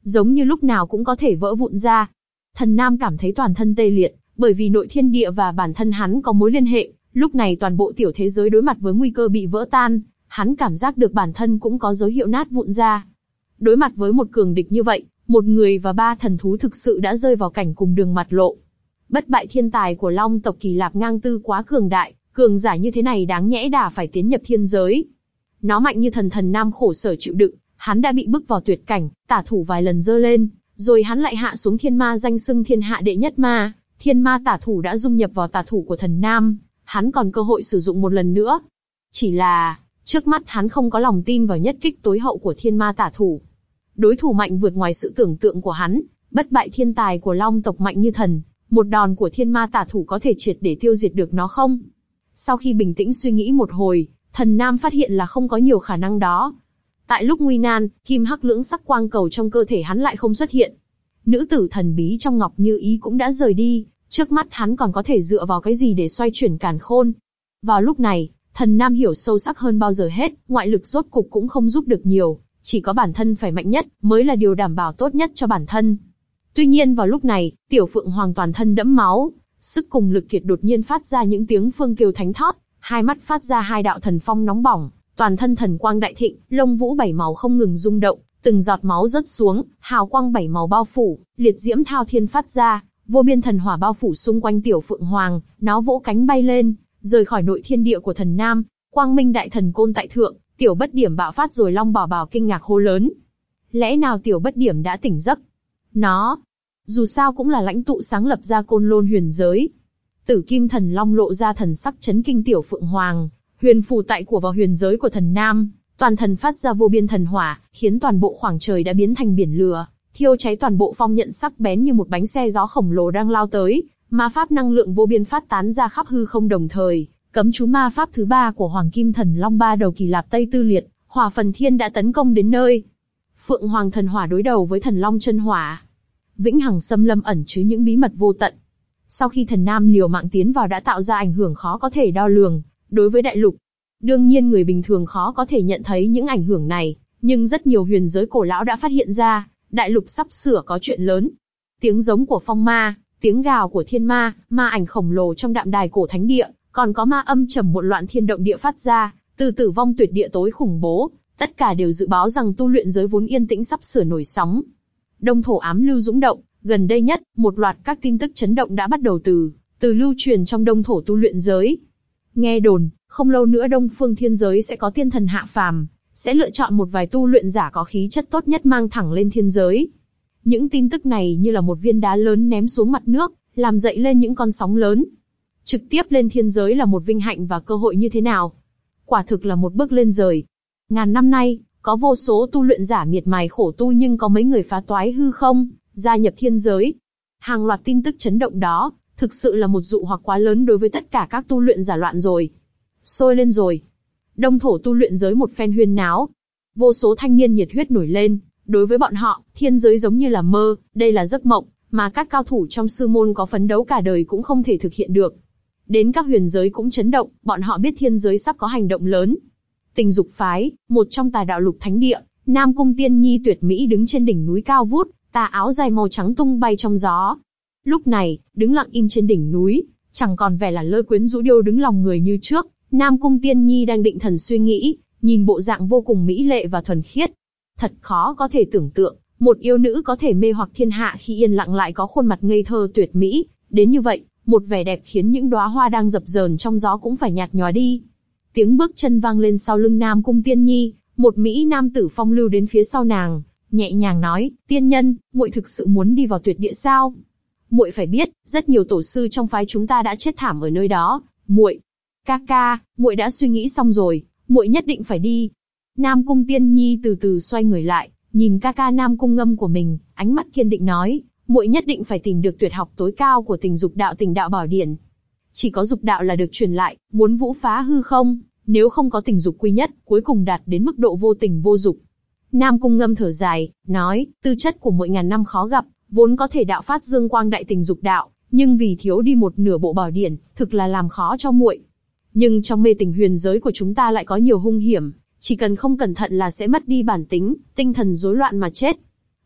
giống như lúc nào cũng có thể vỡ vụn ra. Thần Nam cảm thấy toàn thân tê liệt, bởi vì nội thiên địa và bản thân hắn có mối liên hệ, lúc này toàn bộ tiểu thế giới đối mặt với nguy cơ bị vỡ tan, hắn cảm giác được bản thân cũng có dấu hiệu nát vụn ra. Đối mặt với một cường địch như vậy, một người và ba thần thú thực sự đã rơi vào cảnh cùng đường mặt lộ. Bất bại thiên tài của Long tộc Kỳ Lạp ngang tư quá cường đại, cường giả như thế này đáng nhẽ đà phải tiến nhập thiên giới. Nó mạnh như thần thần Nam khổ sở chịu đựng, hắn đã bị bức vào tuyệt cảnh, tả thủ vài lần giơ lên, rồi hắn lại hạ xuống thiên ma danh xưng thiên hạ đệ nhất ma, thiên ma tả thủ đã dung nhập vào tả thủ của thần Nam, hắn còn cơ hội sử dụng một lần nữa. Chỉ là, trước mắt hắn không có lòng tin vào nhất kích tối hậu của thiên ma tả thủ. Đối thủ mạnh vượt ngoài sự tưởng tượng của hắn, bất bại thiên tài của Long tộc mạnh như thần, một đòn của thiên ma tả thủ có thể triệt để tiêu diệt được nó không? Sau khi bình tĩnh suy nghĩ một hồi, thần Nam phát hiện là không có nhiều khả năng đó. Tại lúc nguy nan, kim hắc lưỡng sắc quang cầu trong cơ thể hắn lại không xuất hiện. Nữ tử thần bí trong Ngọc Như Ý cũng đã rời đi, trước mắt hắn còn có thể dựa vào cái gì để xoay chuyển càn khôn. Vào lúc này, thần Nam hiểu sâu sắc hơn bao giờ hết, ngoại lực rốt cục cũng không giúp được nhiều, chỉ có bản thân phải mạnh nhất, mới là điều đảm bảo tốt nhất cho bản thân. Tuy nhiên vào lúc này, Tiểu Phượng Hoàng toàn thân đẫm máu, sức cùng lực kiệt đột nhiên phát ra những tiếng phương kêu thánh thót, hai mắt phát ra hai đạo thần phong nóng bỏng, toàn thân thần quang đại thịnh, lông vũ bảy màu không ngừng rung động, từng giọt máu rớt xuống, hào quang bảy màu bao phủ, liệt diễm thao thiên phát ra, vô biên thần hỏa bao phủ xung quanh Tiểu Phượng Hoàng, nó vỗ cánh bay lên, rời khỏi nội thiên địa của thần Nam, quang minh đại thần côn tại thượng, Tiểu Bất Điểm bạo phát rồi Long Bảo Bảo kinh ngạc hô lớn. Lẽ nào Tiểu Bất Điểm đã tỉnh giấc? Nó, dù sao cũng là lãnh tụ sáng lập ra Côn Lôn huyền giới. Tử Kim Thần Long lộ ra thần sắc chấn kinh Tiểu Phượng Hoàng, huyền phù tại của vào huyền giới của thần Nam, toàn thần phát ra vô biên thần hỏa, khiến toàn bộ khoảng trời đã biến thành biển lửa, thiêu cháy toàn bộ phong nhận sắc bén như một bánh xe gió khổng lồ đang lao tới, ma pháp năng lượng vô biên phát tán ra khắp hư không đồng thời. Cấm chú ma pháp thứ ba của Hoàng Kim Thần Long ba đầu Kỳ Lạp Tây Tư Liệt, Hỏa Phần Thiên đã tấn công đến nơi. Phượng Hoàng thần hỏa đối đầu với Thần Long chân hỏa. Vĩnh hằng xâm lâm ẩn chứa những bí mật vô tận. Sau khi thần Nam liều mạng tiến vào đã tạo ra ảnh hưởng khó có thể đo lường đối với đại lục. Đương nhiên người bình thường khó có thể nhận thấy những ảnh hưởng này, nhưng rất nhiều huyền giới cổ lão đã phát hiện ra, đại lục sắp sửa có chuyện lớn. Tiếng giống của phong ma, tiếng gào của thiên ma, ma ảnh khổng lồ trong đạm đài cổ thánh địa, còn có ma âm trầm một loạn thiên động địa phát ra, từ tử vong tuyệt địa tối khủng bố, tất cả đều dự báo rằng tu luyện giới vốn yên tĩnh sắp sửa nổi sóng. Đông thổ ám lưu dũng động, gần đây nhất, một loạt các tin tức chấn động đã bắt đầu từ từ lưu truyền trong đông thổ tu luyện giới. Nghe đồn, không lâu nữa Đông Phương Thiên giới sẽ có tiên thần hạ phàm, sẽ lựa chọn một vài tu luyện giả có khí chất tốt nhất mang thẳng lên thiên giới. Những tin tức này như là một viên đá lớn ném xuống mặt nước, làm dậy lên những con sóng lớn. Trực tiếp lên thiên giới là một vinh hạnh và cơ hội như thế nào? Quả thực là một bước lên trời. Ngàn năm nay, có vô số tu luyện giả miệt mài khổ tu nhưng có mấy người phá toái hư không, gia nhập thiên giới. Hàng loạt tin tức chấn động đó, thực sự là một dụ hoặc quá lớn đối với tất cả các tu luyện giả loạn rồi. Sôi lên rồi. Đông thổ tu luyện giới một phen huyên náo. Vô số thanh niên nhiệt huyết nổi lên, đối với bọn họ, thiên giới giống như là mơ, đây là giấc mộng, mà các cao thủ trong sư môn có phấn đấu cả đời cũng không thể thực hiện được. Đến các huyền giới cũng chấn động, bọn họ biết thiên giới sắp có hành động lớn. Tình dục phái, một trong tà đạo lục thánh địa, Nam Cung Tiên Nhi tuyệt mỹ đứng trên đỉnh núi cao vút, tà áo dài màu trắng tung bay trong gió. Lúc này, đứng lặng im trên đỉnh núi, chẳng còn vẻ là lơi quyến rũ điêu đứng lòng người như trước. Nam Cung Tiên Nhi đang định thần suy nghĩ, nhìn bộ dạng vô cùng mỹ lệ và thuần khiết. Thật khó có thể tưởng tượng, một yêu nữ có thể mê hoặc thiên hạ khi yên lặng lại có khuôn mặt ngây thơ tuyệt mỹ, đến như vậy, một vẻ đẹp khiến những đóa hoa đang dập dờn trong gió cũng phải nhạt nhòa đi. Tiếng bước chân vang lên sau lưng Nam Cung Tiên Nhi, một mỹ nam tử phong lưu đến phía sau nàng, nhẹ nhàng nói: "Tiên nhân, muội thực sự muốn đi vào tuyệt địa sao? Muội phải biết, rất nhiều tổ sư trong phái chúng ta đã chết thảm ở nơi đó, muội." "Ca ca, muội đã suy nghĩ xong rồi, muội nhất định phải đi." Nam Cung Tiên Nhi từ từ xoay người lại, nhìn ca ca Nam Cung Ngâm của mình, ánh mắt kiên định nói: "Muội nhất định phải tìm được tuyệt học tối cao của Tình Dục Đạo Tình Đạo Bảo Điển. Chỉ có dục đạo là được truyền lại, muốn vũ phá hư không, nếu không có tình dục quy nhất, cuối cùng đạt đến mức độ vô tình vô dục." Nam Cung Ngâm thở dài, nói: "Tư chất của muội ngàn năm khó gặp, vốn có thể đạo phát dương quang đại tình dục đạo, nhưng vì thiếu đi một nửa bộ bảo điển, thực là làm khó cho muội. Nhưng trong mê tình huyền giới của chúng ta lại có nhiều hung hiểm, chỉ cần không cẩn thận là sẽ mất đi bản tính, tinh thần rối loạn mà chết."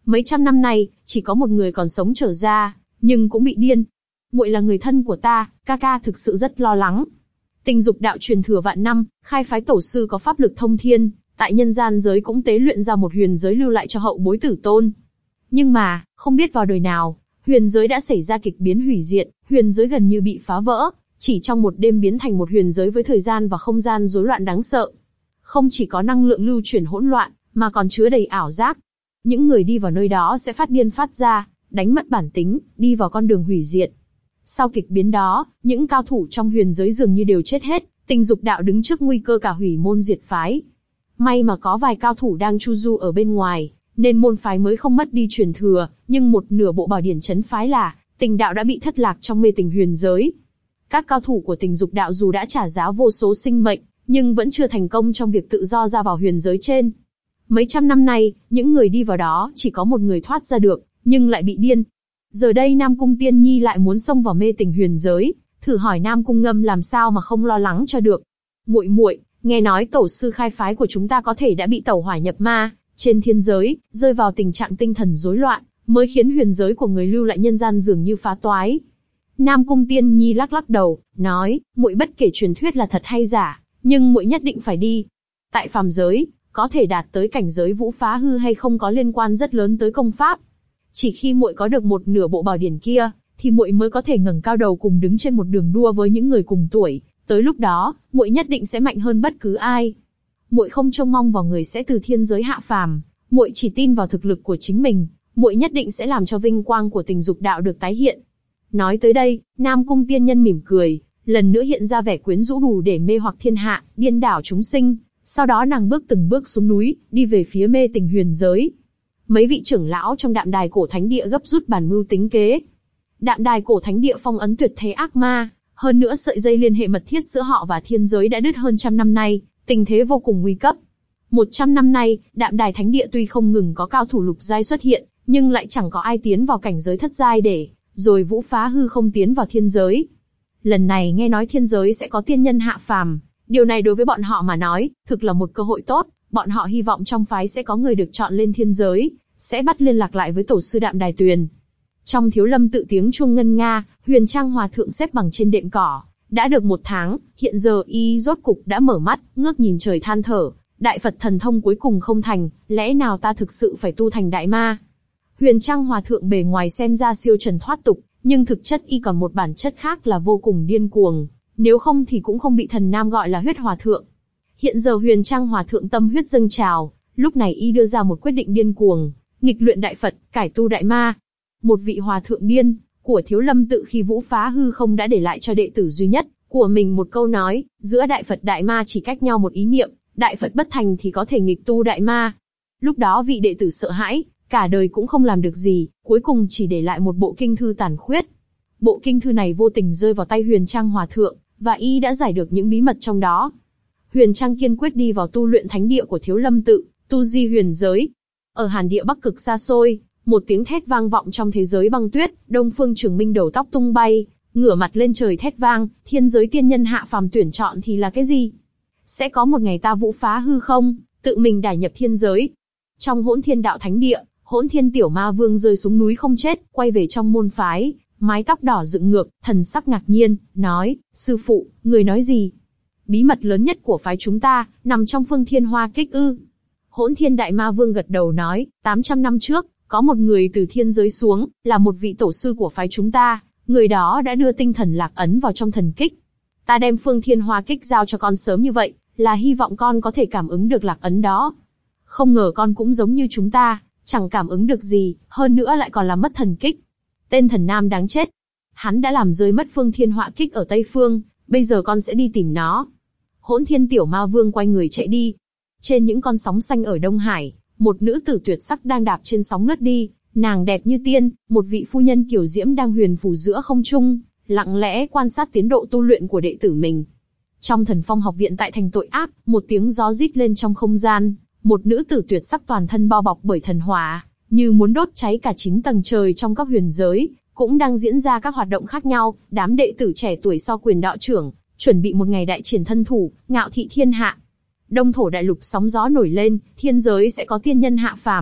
Mấy trăm năm nay, chỉ có một người còn sống trở ra, nhưng cũng bị điên. Muội là người thân của ta, ca ca thực sự rất lo lắng. Tình dục đạo truyền thừa vạn năm, khai phái tổ sư có pháp lực thông thiên, tại nhân gian giới cũng tế luyện ra một huyền giới lưu lại cho hậu bối tử tôn. Nhưng mà, không biết vào đời nào, huyền giới đã xảy ra kịch biến hủy diệt, huyền giới gần như bị phá vỡ, chỉ trong một đêm biến thành một huyền giới với thời gian và không gian rối loạn đáng sợ. Không chỉ có năng lượng lưu chuyển hỗn loạn, mà còn chứa đầy ảo giác. Những người đi vào nơi đó sẽ phát điên phát ra, đánh mất bản tính, đi vào con đường hủy diệt. Sau kịch biến đó, những cao thủ trong huyền giới dường như đều chết hết, tình dục đạo đứng trước nguy cơ cả hủy môn diệt phái. May mà có vài cao thủ đang chu du ở bên ngoài, nên môn phái mới không mất đi truyền thừa, nhưng một nửa bộ bảo điển trấn phái là tình đạo đã bị thất lạc trong mê tình huyền giới. Các cao thủ của tình dục đạo dù đã trả giá vô số sinh mệnh, nhưng vẫn chưa thành công trong việc tự do ra vào huyền giới trên. Mấy trăm năm nay, những người đi vào đó chỉ có một người thoát ra được, nhưng lại bị điên. Giờ đây Nam Cung Tiên Nhi lại muốn xông vào mê tình huyền giới, thử hỏi Nam Cung Ngâm làm sao mà không lo lắng cho được. Muội muội, nghe nói tổ sư khai phái của chúng ta có thể đã bị tẩu hỏa nhập ma, trên thiên giới, rơi vào tình trạng tinh thần rối loạn, mới khiến huyền giới của người lưu lại nhân gian dường như phá toái. Nam Cung Tiên Nhi lắc lắc đầu, nói, muội bất kể truyền thuyết là thật hay giả, nhưng muội nhất định phải đi. Tại phàm giới, có thể đạt tới cảnh giới vũ phá hư hay không có liên quan rất lớn tới công pháp. Chỉ khi muội có được một nửa bộ bảo điển kia, thì muội mới có thể ngẩng cao đầu cùng đứng trên một đường đua với những người cùng tuổi. Tới lúc đó, muội nhất định sẽ mạnh hơn bất cứ ai. Muội không trông mong vào người sẽ từ thiên giới hạ phàm, muội chỉ tin vào thực lực của chính mình. Muội nhất định sẽ làm cho vinh quang của tình dục đạo được tái hiện. Nói tới đây, Nam Cung Tiên Nhân mỉm cười, lần nữa hiện ra vẻ quyến rũ đủ để mê hoặc thiên hạ, điên đảo chúng sinh. Sau đó nàng bước từng bước xuống núi, đi về phía mê tình huyền giới. Mấy vị trưởng lão trong Đạm Đài Cổ Thánh Địa gấp rút bàn mưu tính kế. Đạm Đài Cổ Thánh Địa phong ấn tuyệt thế ác ma, hơn nữa sợi dây liên hệ mật thiết giữa họ và thiên giới đã đứt hơn trăm năm nay, tình thế vô cùng nguy cấp. Một trăm năm nay, Đạm Đài Thánh Địa tuy không ngừng có cao thủ lục giai xuất hiện, nhưng lại chẳng có ai tiến vào cảnh giới thất giai để rồi vũ phá hư không tiến vào thiên giới. Lần này nghe nói thiên giới sẽ có tiên nhân hạ phàm, điều này đối với bọn họ mà nói, thực là một cơ hội tốt. Bọn họ hy vọng trong phái sẽ có người được chọn lên thiên giới, sẽ bắt liên lạc lại với tổ sư Đạm Đài Tuyền. Trong Thiếu Lâm tự tiếng chuông ngân nga, Huyền Trang Hòa Thượng xếp bằng trên đệm cỏ. Đã được một tháng, hiện giờ y rốt cục đã mở mắt, ngước nhìn trời than thở. Đại Phật thần thông cuối cùng không thành, lẽ nào ta thực sự phải tu thành đại ma? Huyền Trang Hòa Thượng bề ngoài xem ra siêu trần thoát tục, nhưng thực chất y còn một bản chất khác là vô cùng điên cuồng. Nếu không thì cũng không bị thần nam gọi là huyết hòa thượng. Hiện giờ Huyền Trang Hòa Thượng tâm huyết dâng trào, lúc này y đưa ra một quyết định điên cuồng, nghịch luyện đại Phật, cải tu đại ma. Một vị hòa thượng điên của Thiếu Lâm tự khi vũ phá hư không đã để lại cho đệ tử duy nhất của mình một câu nói, giữa đại Phật đại ma chỉ cách nhau một ý niệm, đại Phật bất thành thì có thể nghịch tu đại ma. Lúc đó vị đệ tử sợ hãi, cả đời cũng không làm được gì, cuối cùng chỉ để lại một bộ kinh thư tàn khuyết. Bộ kinh thư này vô tình rơi vào tay Huyền Trang Hòa Thượng, và y đã giải được những bí mật trong đó. Huyền Trang kiên quyết đi vào tu luyện thánh địa của Thiếu Lâm tự, tu di huyền giới. Ở Hàn địa Bắc cực xa xôi, một tiếng thét vang vọng trong thế giới băng tuyết, Đông Phương Trường Minh đầu tóc tung bay, ngửa mặt lên trời thét vang, thiên giới tiên nhân hạ phàm tuyển chọn thì là cái gì? Sẽ có một ngày ta vũ phá hư không, tự mình đả nhập thiên giới. Trong Hỗn Thiên Đạo Thánh Địa, Hỗn Thiên Tiểu Ma Vương rơi xuống núi không chết, quay về trong môn phái, mái tóc đỏ dựng ngược, thần sắc ngạc nhiên, nói, sư phụ, người nói gì? Bí mật lớn nhất của phái chúng ta, nằm trong Phương Thiên Hoa Kích ư? Hỗn Thiên Đại Ma Vương gật đầu nói, tám trăm năm trước, có một người từ thiên giới xuống, là một vị tổ sư của phái chúng ta, người đó đã đưa tinh thần lạc ấn vào trong thần kích. Ta đem Phương Thiên Hoa Kích giao cho con sớm như vậy, là hy vọng con có thể cảm ứng được lạc ấn đó. Không ngờ con cũng giống như chúng ta, chẳng cảm ứng được gì, hơn nữa lại còn làm mất thần kích. Tên thần nam đáng chết. Hắn đã làm rơi mất Phương Thiên Họa Kích ở Tây Phương, bây giờ con sẽ đi tìm nó. Hỗn Thiên Tiểu Ma Vương quay người chạy đi. Trên những con sóng xanh ở Đông Hải, một nữ tử tuyệt sắc đang đạp trên sóng lướt đi, nàng đẹp như tiên, một vị phu nhân kiều diễm đang huyền phù giữa không trung, lặng lẽ quan sát tiến độ tu luyện của đệ tử mình. Trong Thần Phong học viện tại thành Tội Ác, một tiếng gió rít lên trong không gian, một nữ tử tuyệt sắc toàn thân bao bọc bởi thần hỏa, như muốn đốt cháy cả chín tầng trời trong các huyền giới, cũng đang diễn ra các hoạt động khác nhau. Đám đệ tử trẻ tuổi so quyền đạo trưởng, chuẩn bị một ngày đại triển thân thủ, ngạo thị thiên hạ. Đông thổ đại lục sóng gió nổi lên, thiên giới sẽ có tiên nhân hạ phàm,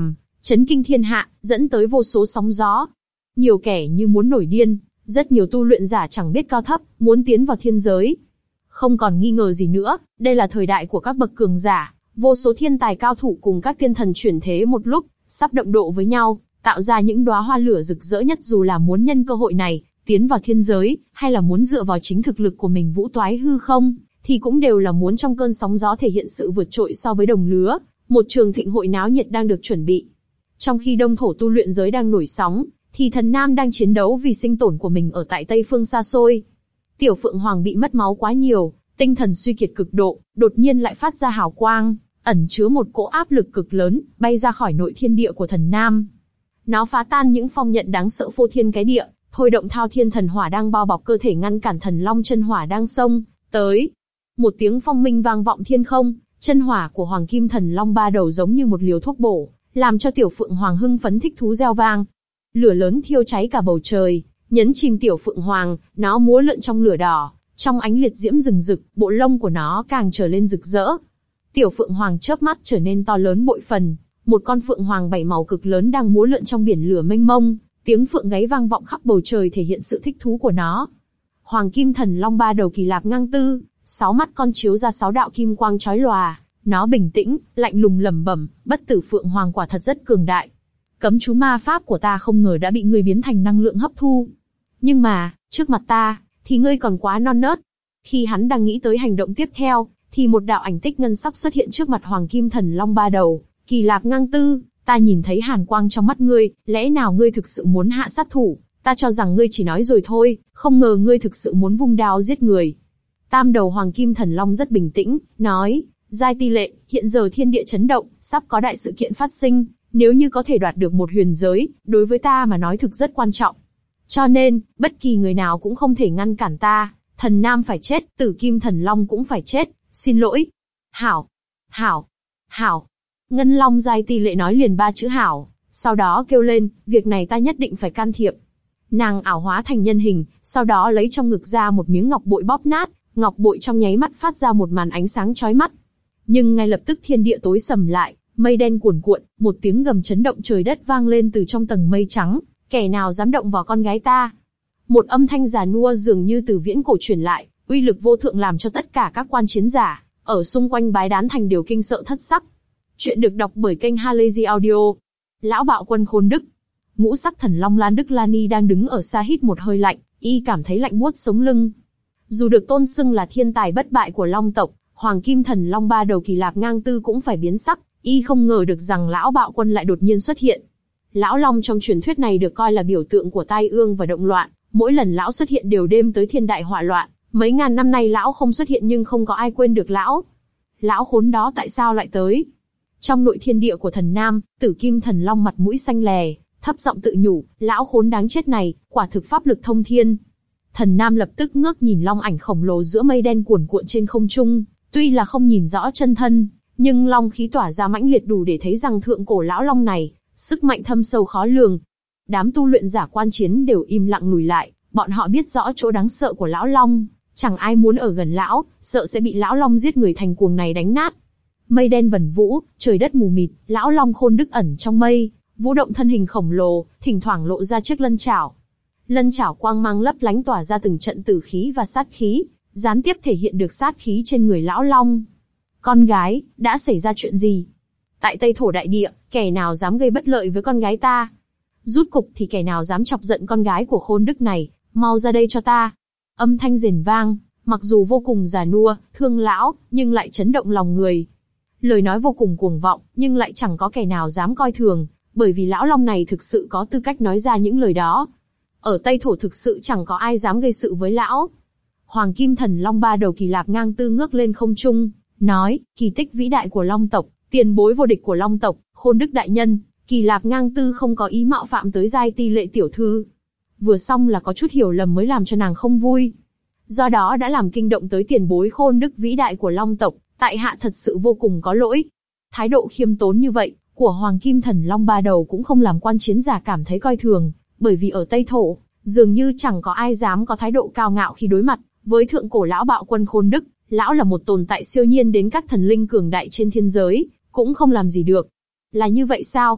chấn kinh thiên hạ, dẫn tới vô số sóng gió. Nhiều kẻ như muốn nổi điên, rất nhiều tu luyện giả chẳng biết cao thấp, muốn tiến vào thiên giới. Không còn nghi ngờ gì nữa, đây là thời đại của các bậc cường giả, vô số thiên tài cao thủ cùng các tiên thần chuyển thế một lúc, sắp động độ với nhau, tạo ra những đóa hoa lửa rực rỡ nhất, dù là muốn nhân cơ hội này tiến vào thiên giới, hay là muốn dựa vào chính thực lực của mình vũ toái hư không, thì cũng đều là muốn trong cơn sóng gió thể hiện sự vượt trội so với đồng lứa. Một trường thịnh hội náo nhiệt đang được chuẩn bị. Trong khi đông thổ tu luyện giới đang nổi sóng, thì thần nam đang chiến đấu vì sinh tồn của mình ở tại Tây phương xa xôi. Tiểu Phượng Hoàng bị mất máu quá nhiều, tinh thần suy kiệt cực độ, đột nhiên lại phát ra hào quang, ẩn chứa một cỗ áp lực cực lớn, bay ra khỏi nội thiên địa của thần nam. Nó phá tan những phong nhận đáng sợ phô thiên cái địa, thôi động thao thiên thần hỏa đang bao bọc cơ thể, ngăn cản thần long chân hỏa đang xông tới. Một tiếng phong minh vang vọng thiên không, chân hỏa của Hoàng Kim Thần Long ba đầu giống như một liều thuốc bổ, làm cho Tiểu Phượng Hoàng hưng phấn thích thú reo vang. Lửa lớn thiêu cháy cả bầu trời, nhấn chìm Tiểu Phượng Hoàng, nó múa lượn trong lửa đỏ, trong ánh liệt diễm rừng rực, bộ lông của nó càng trở lên rực rỡ. Tiểu Phượng Hoàng chớp mắt trở nên to lớn bội phần, một con phượng hoàng bảy màu cực lớn đang múa lượn trong biển lửa mênh mông, tiếng phượng gáy vang vọng khắp bầu trời thể hiện sự thích thú của nó. Hoàng Kim Thần Long ba đầu kỳ lạp ngang tư, sáu mắt con chiếu ra sáu đạo kim quang chói lòa, nó bình tĩnh, lạnh lùng lẩm bẩm, bất tử phượng hoàng quả thật rất cường đại. Cấm chú ma pháp của ta không ngờ đã bị ngươi biến thành năng lượng hấp thu. Nhưng mà, trước mặt ta, thì ngươi còn quá non nớt. Khi hắn đang nghĩ tới hành động tiếp theo, thì một đạo ảnh tích ngân sắc xuất hiện trước mặt Hoàng Kim Thần Long ba đầu, kỳ lạp ngang tư, ta nhìn thấy hàn quang trong mắt ngươi, lẽ nào ngươi thực sự muốn hạ sát thủ? Ta cho rằng ngươi chỉ nói rồi thôi, không ngờ ngươi thực sự muốn vung đao giết người. Tam đầu Hoàng Kim Thần Long rất bình tĩnh, nói, Giai Ti Lệ, hiện giờ thiên địa chấn động, sắp có đại sự kiện phát sinh, nếu như có thể đoạt được một huyền giới, đối với ta mà nói thực rất quan trọng. Cho nên, bất kỳ người nào cũng không thể ngăn cản ta, thần nam phải chết, tử Kim Thần Long cũng phải chết, xin lỗi. Hảo, hảo, hảo. Ngân Long Giai Ti Lệ nói liền ba chữ hảo, sau đó kêu lên, việc này ta nhất định phải can thiệp. Nàng ảo hóa thành nhân hình, sau đó lấy trong ngực ra một miếng ngọc bội bóp nát, ngọc bội trong nháy mắt phát ra một màn ánh sáng chói mắt. Nhưng ngay lập tức thiên địa tối sầm lại, mây đen cuồn cuộn, một tiếng gầm chấn động trời đất vang lên từ trong tầng mây trắng, kẻ nào dám động vào con gái ta? Một âm thanh già nua dường như từ viễn cổ truyền lại, uy lực vô thượng làm cho tất cả các quan chiến giả ở xung quanh Bái Đán Thành đều kinh sợ thất sắc. Chuyện được đọc bởi kênh Halazy Audio. Lão bạo quân Khôn Đức. Ngũ sắc thần long Lan Đức Lani đang đứng ở xa hít một hơi lạnh, y cảm thấy lạnh buốt sống lưng. Dù được tôn xưng là thiên tài bất bại của Long tộc, Hoàng Kim Thần Long ba đầu kỳ lạp ngang tư cũng phải biến sắc, y không ngờ được rằng lão bạo quân lại đột nhiên xuất hiện. Lão Long trong truyền thuyết này được coi là biểu tượng của tai ương và động loạn, mỗi lần lão xuất hiện đều đem tới thiên đại hỏa loạn, mấy ngàn năm nay lão không xuất hiện nhưng không có ai quên được lão. Lão khốn đó tại sao lại tới? Trong nội thiên địa của thần nam, Tử Kim Thần Long mặt mũi xanh lè, thấp giọng tự nhủ, lão khốn đáng chết này, quả thực pháp lực thông thiên. Thần nam lập tức ngước nhìn long ảnh khổng lồ giữa mây đen cuồn cuộn trên không trung, tuy là không nhìn rõ chân thân, nhưng long khí tỏa ra mãnh liệt đủ để thấy rằng thượng cổ lão long này, sức mạnh thâm sâu khó lường. Đám tu luyện giả quan chiến đều im lặng lùi lại, bọn họ biết rõ chỗ đáng sợ của lão long, chẳng ai muốn ở gần lão, sợ sẽ bị lão long giết người thành cuồng này đánh nát. Mây đen vẩn vũ, trời đất mù mịt, lão long Khôn Đức ẩn trong mây, vũ động thân hình khổng lồ, thỉnh thoảng lộ ra chiếc lân chảo. Lân chảo quang mang lấp lánh tỏa ra từng trận tử khí và sát khí, gián tiếp thể hiện được sát khí trên người lão long. Con gái, đã xảy ra chuyện gì? Tại Tây Thổ đại địa, kẻ nào dám gây bất lợi với con gái ta? Rút cục thì kẻ nào dám chọc giận con gái của Khôn Đức này, mau ra đây cho ta. Âm thanh rền vang, mặc dù vô cùng già nua, thương lão, nhưng lại chấn động lòng người. Lời nói vô cùng cuồng vọng, nhưng lại chẳng có kẻ nào dám coi thường, bởi vì lão long này thực sự có tư cách nói ra những lời đó. Ở Tây Thổ thực sự chẳng có ai dám gây sự với lão. Hoàng Kim Thần Long ba đầu kỳ lạp ngang tư ngước lên không trung, nói, kỳ tích vĩ đại của Long tộc, tiền bối vô địch của Long tộc, Khôn Đức đại nhân, kỳ lạp ngang tư không có ý mạo phạm tới Giai Ti Lệ tiểu thư. Vừa xong là có chút hiểu lầm mới làm cho nàng không vui. Do đó đã làm kinh động tới tiền bối Khôn Đức vĩ đại của Long tộc, tại hạ thật sự vô cùng có lỗi. Thái độ khiêm tốn như vậy, của Hoàng Kim Thần Long ba đầu cũng không làm quan chiến giả cảm thấy coi thường, bởi vì ở Tây Thổ, dường như chẳng có ai dám có thái độ cao ngạo khi đối mặt với thượng cổ lão bạo quân Khôn Đức. Lão là một tồn tại siêu nhiên đến các thần linh cường đại trên thiên giới, cũng không làm gì được. Là như vậy sao?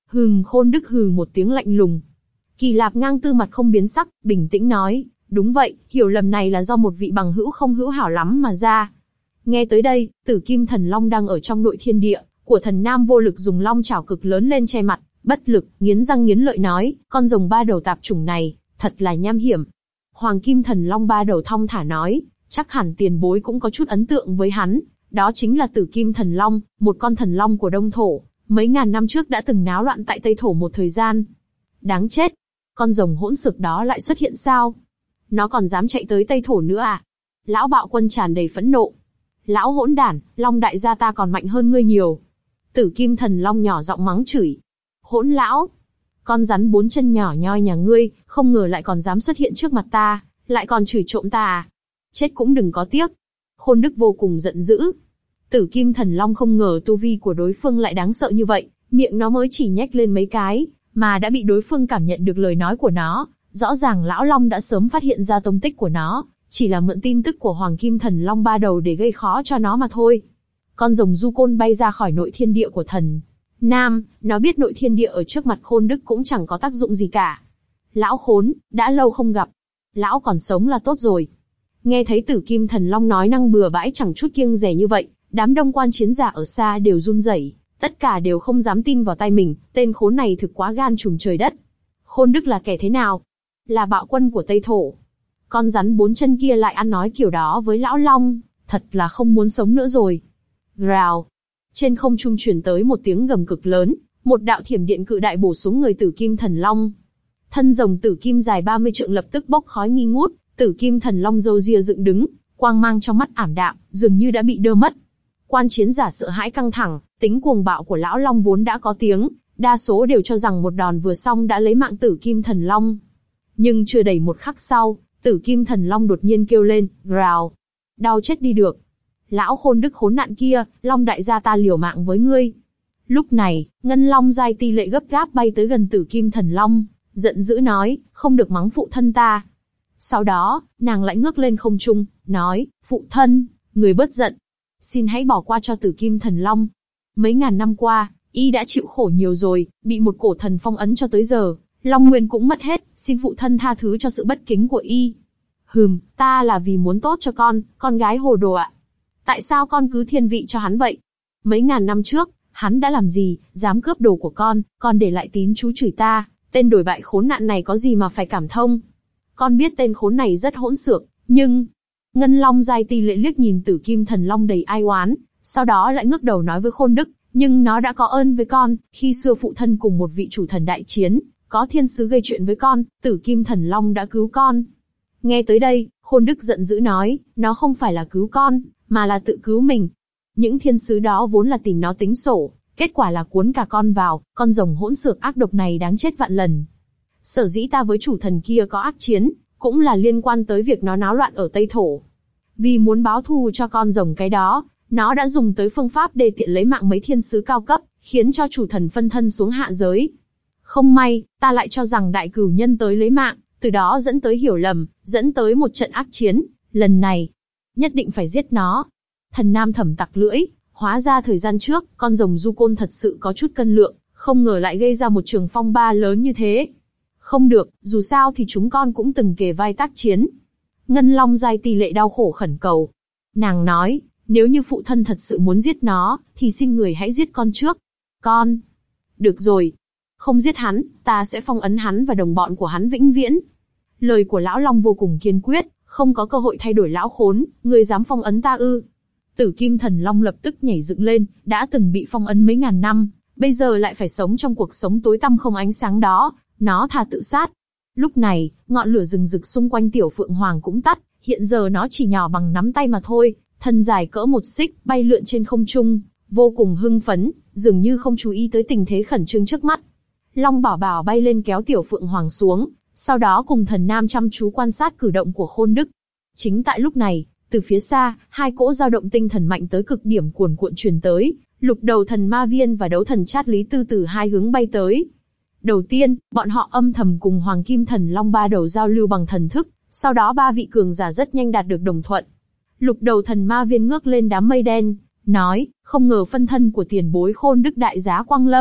Hừm, Khôn Đức hừ một tiếng lạnh lùng. Kỳ Lạp ngang tư mặt không biến sắc, bình tĩnh nói, đúng vậy, hiểu lầm này là do một vị bằng hữu không hữu hảo lắm mà ra. Nghe tới đây, Tử Kim Thần Long đang ở trong nội thiên địa của Thần Nam vô lực dùng long chảo cực lớn lên che mặt, bất lực, nghiến răng nghiến lợi nói, con rồng ba đầu tạp chủng này, thật là nham hiểm. Hoàng Kim Thần Long ba đầu thong thả nói, chắc hẳn tiền bối cũng có chút ấn tượng với hắn, đó chính là Tử Kim Thần Long, một con thần long của Đông Thổ, mấy ngàn năm trước đã từng náo loạn tại Tây Thổ một thời gian. Đáng chết, con rồng hỗn xược đó lại xuất hiện sao? Nó còn dám chạy tới Tây Thổ nữa à? Lão Bạo Quân tràn đầy phẫn nộ. Lão hỗn đản, Long đại gia ta còn mạnh hơn ngươi nhiều. Tử Kim Thần Long nhỏ giọng mắng chửi. Hỗn lão, con rắn bốn chân nhỏ nhoi nhà ngươi, không ngờ lại còn dám xuất hiện trước mặt ta, lại còn chửi trộm ta à? Chết cũng đừng có tiếc. Khôn Đức vô cùng giận dữ. Tử Kim Thần Long không ngờ tu vi của đối phương lại đáng sợ như vậy, miệng nó mới chỉ nhếch lên mấy cái, mà đã bị đối phương cảm nhận được lời nói của nó. Rõ ràng Lão Long đã sớm phát hiện ra tông tích của nó, chỉ là mượn tin tức của Hoàng Kim Thần Long ba đầu để gây khó cho nó mà thôi. Con rồng du côn bay ra khỏi nội thiên địa của Thần Nam, nó biết nội thiên địa ở trước mặt Khôn Đức cũng chẳng có tác dụng gì cả. Lão khốn, đã lâu không gặp. Lão còn sống là tốt rồi. Nghe thấy Tử Kim Thần Long nói năng bừa bãi chẳng chút kiêng dè như vậy, đám đông quan chiến giả ở xa đều run rẩy, tất cả đều không dám tin vào tai mình, tên khốn này thực quá gan trùm trời đất. Khôn Đức là kẻ thế nào? Là bạo quân của Tây Thổ. Con rắn bốn chân kia lại ăn nói kiểu đó với Lão Long, thật là không muốn sống nữa rồi. Rào. Trên không trung truyền tới một tiếng gầm cực lớn, một đạo thiểm điện cự đại bổ xuống người Tử Kim Thần Long. Thân rồng tử kim dài ba mươi trượng lập tức bốc khói nghi ngút, Tử Kim Thần Long râu ria dựng đứng, quang mang trong mắt ảm đạm, dường như đã bị đơ mất. Quan chiến giả sợ hãi căng thẳng, tính cuồng bạo của Lão Long vốn đã có tiếng, đa số đều cho rằng một đòn vừa xong đã lấy mạng Tử Kim Thần Long. Nhưng chưa đầy một khắc sau, Tử Kim Thần Long đột nhiên kêu lên, rào. Đau chết đi được. Lão Khôn Đức khốn nạn kia, Long đại gia ta liều mạng với ngươi. Lúc này, Ngân Long giai ti lệ gấp gáp bay tới gần Tử Kim Thần Long, giận dữ nói, không được mắng phụ thân ta. Sau đó, nàng lại ngước lên không trung, nói, phụ thân, người bớt giận. Xin hãy bỏ qua cho Tử Kim Thần Long. Mấy ngàn năm qua, y đã chịu khổ nhiều rồi, bị một cổ thần phong ấn cho tới giờ, Long Nguyên cũng mất hết, xin phụ thân tha thứ cho sự bất kính của y. Hừm, ta là vì muốn tốt cho con, con gái hồ đồ ạ. Tại sao con cứ thiên vị cho hắn vậy? Mấy ngàn năm trước, hắn đã làm gì, dám cướp đồ của con, con để lại tín chú chửi ta, tên đổi bại khốn nạn này có gì mà phải cảm thông? Con biết tên khốn này rất hỗn xược, nhưng... Ngân Long giai ti lệ liếc nhìn Tử Kim Thần Long đầy ai oán, sau đó lại ngước đầu nói với Khôn Đức, nhưng nó đã có ơn với con, khi xưa phụ thân cùng một vị chủ thần đại chiến, có thiên sứ gây chuyện với con, Tử Kim Thần Long đã cứu con. Nghe tới đây, Khôn Đức giận dữ nói, nó không phải là cứu con, mà là tự cứu mình. Những thiên sứ đó vốn là tìm nó tính sổ, kết quả là cuốn cả con vào, con rồng hỗn xược ác độc này đáng chết vạn lần. Sở dĩ ta với chủ thần kia có ác chiến, cũng là liên quan tới việc nó náo loạn ở Tây Thổ. Vì muốn báo thù cho con rồng cái đó, nó đã dùng tới phương pháp để tiện lấy mạng mấy thiên sứ cao cấp, khiến cho chủ thần phân thân xuống hạ giới. Không may, ta lại cho rằng đại cửu nhân tới lấy mạng, từ đó dẫn tới hiểu lầm, dẫn tới một trận ác chiến. Lần này, nhất định phải giết nó. Thần Nam thầm tặc lưỡi, hóa ra thời gian trước, con rồng du côn thật sự có chút cân lượng, không ngờ lại gây ra một trường phong ba lớn như thế. Không được, dù sao thì chúng con cũng từng kề vai tác chiến. Ngân Long giai ti lệ đau khổ khẩn cầu. Nàng nói, nếu như phụ thân thật sự muốn giết nó, thì xin người hãy giết con trước. Con. Được rồi. Không giết hắn, ta sẽ phong ấn hắn và đồng bọn của hắn vĩnh viễn. Lời của Lão Long vô cùng kiên quyết, không có cơ hội thay đổi lão khốn, người dám phong ấn ta ư? Tử Kim Thần Long lập tức nhảy dựng lên, đã từng bị phong ấn mấy ngàn năm, bây giờ lại phải sống trong cuộc sống tối tăm không ánh sáng đó, nó thà tự sát. Lúc này, ngọn lửa rừng rực xung quanh Tiểu Phượng Hoàng cũng tắt, hiện giờ nó chỉ nhỏ bằng nắm tay mà thôi, thân dài cỡ một xích, bay lượn trên không trung, vô cùng hưng phấn, dường như không chú ý tới tình thế khẩn trương trước mắt. Long Bảo Bảo bay lên kéo Tiểu Phượng Hoàng xuống, sau đó cùng Thần Nam chăm chú quan sát cử động của Khôn Đức. Chính tại lúc này, từ phía xa, hai cỗ dao động tinh thần mạnh tới cực điểm cuồn cuộn truyền tới, Lục Đầu Thần Ma Viên và Đấu Thần Chát Lý Tư từ hai hướng bay tới. Đầu tiên, bọn họ âm thầm cùng Hoàng Kim Thần Long ba đầu giao lưu bằng thần thức, sau đó ba vị cường giả rất nhanh đạt được đồng thuận. Lục Đầu Thần Ma Viên ngước lên đám mây đen, nói, không ngờ phân thân của tiền bối Khôn Đức đại giá quang lâm,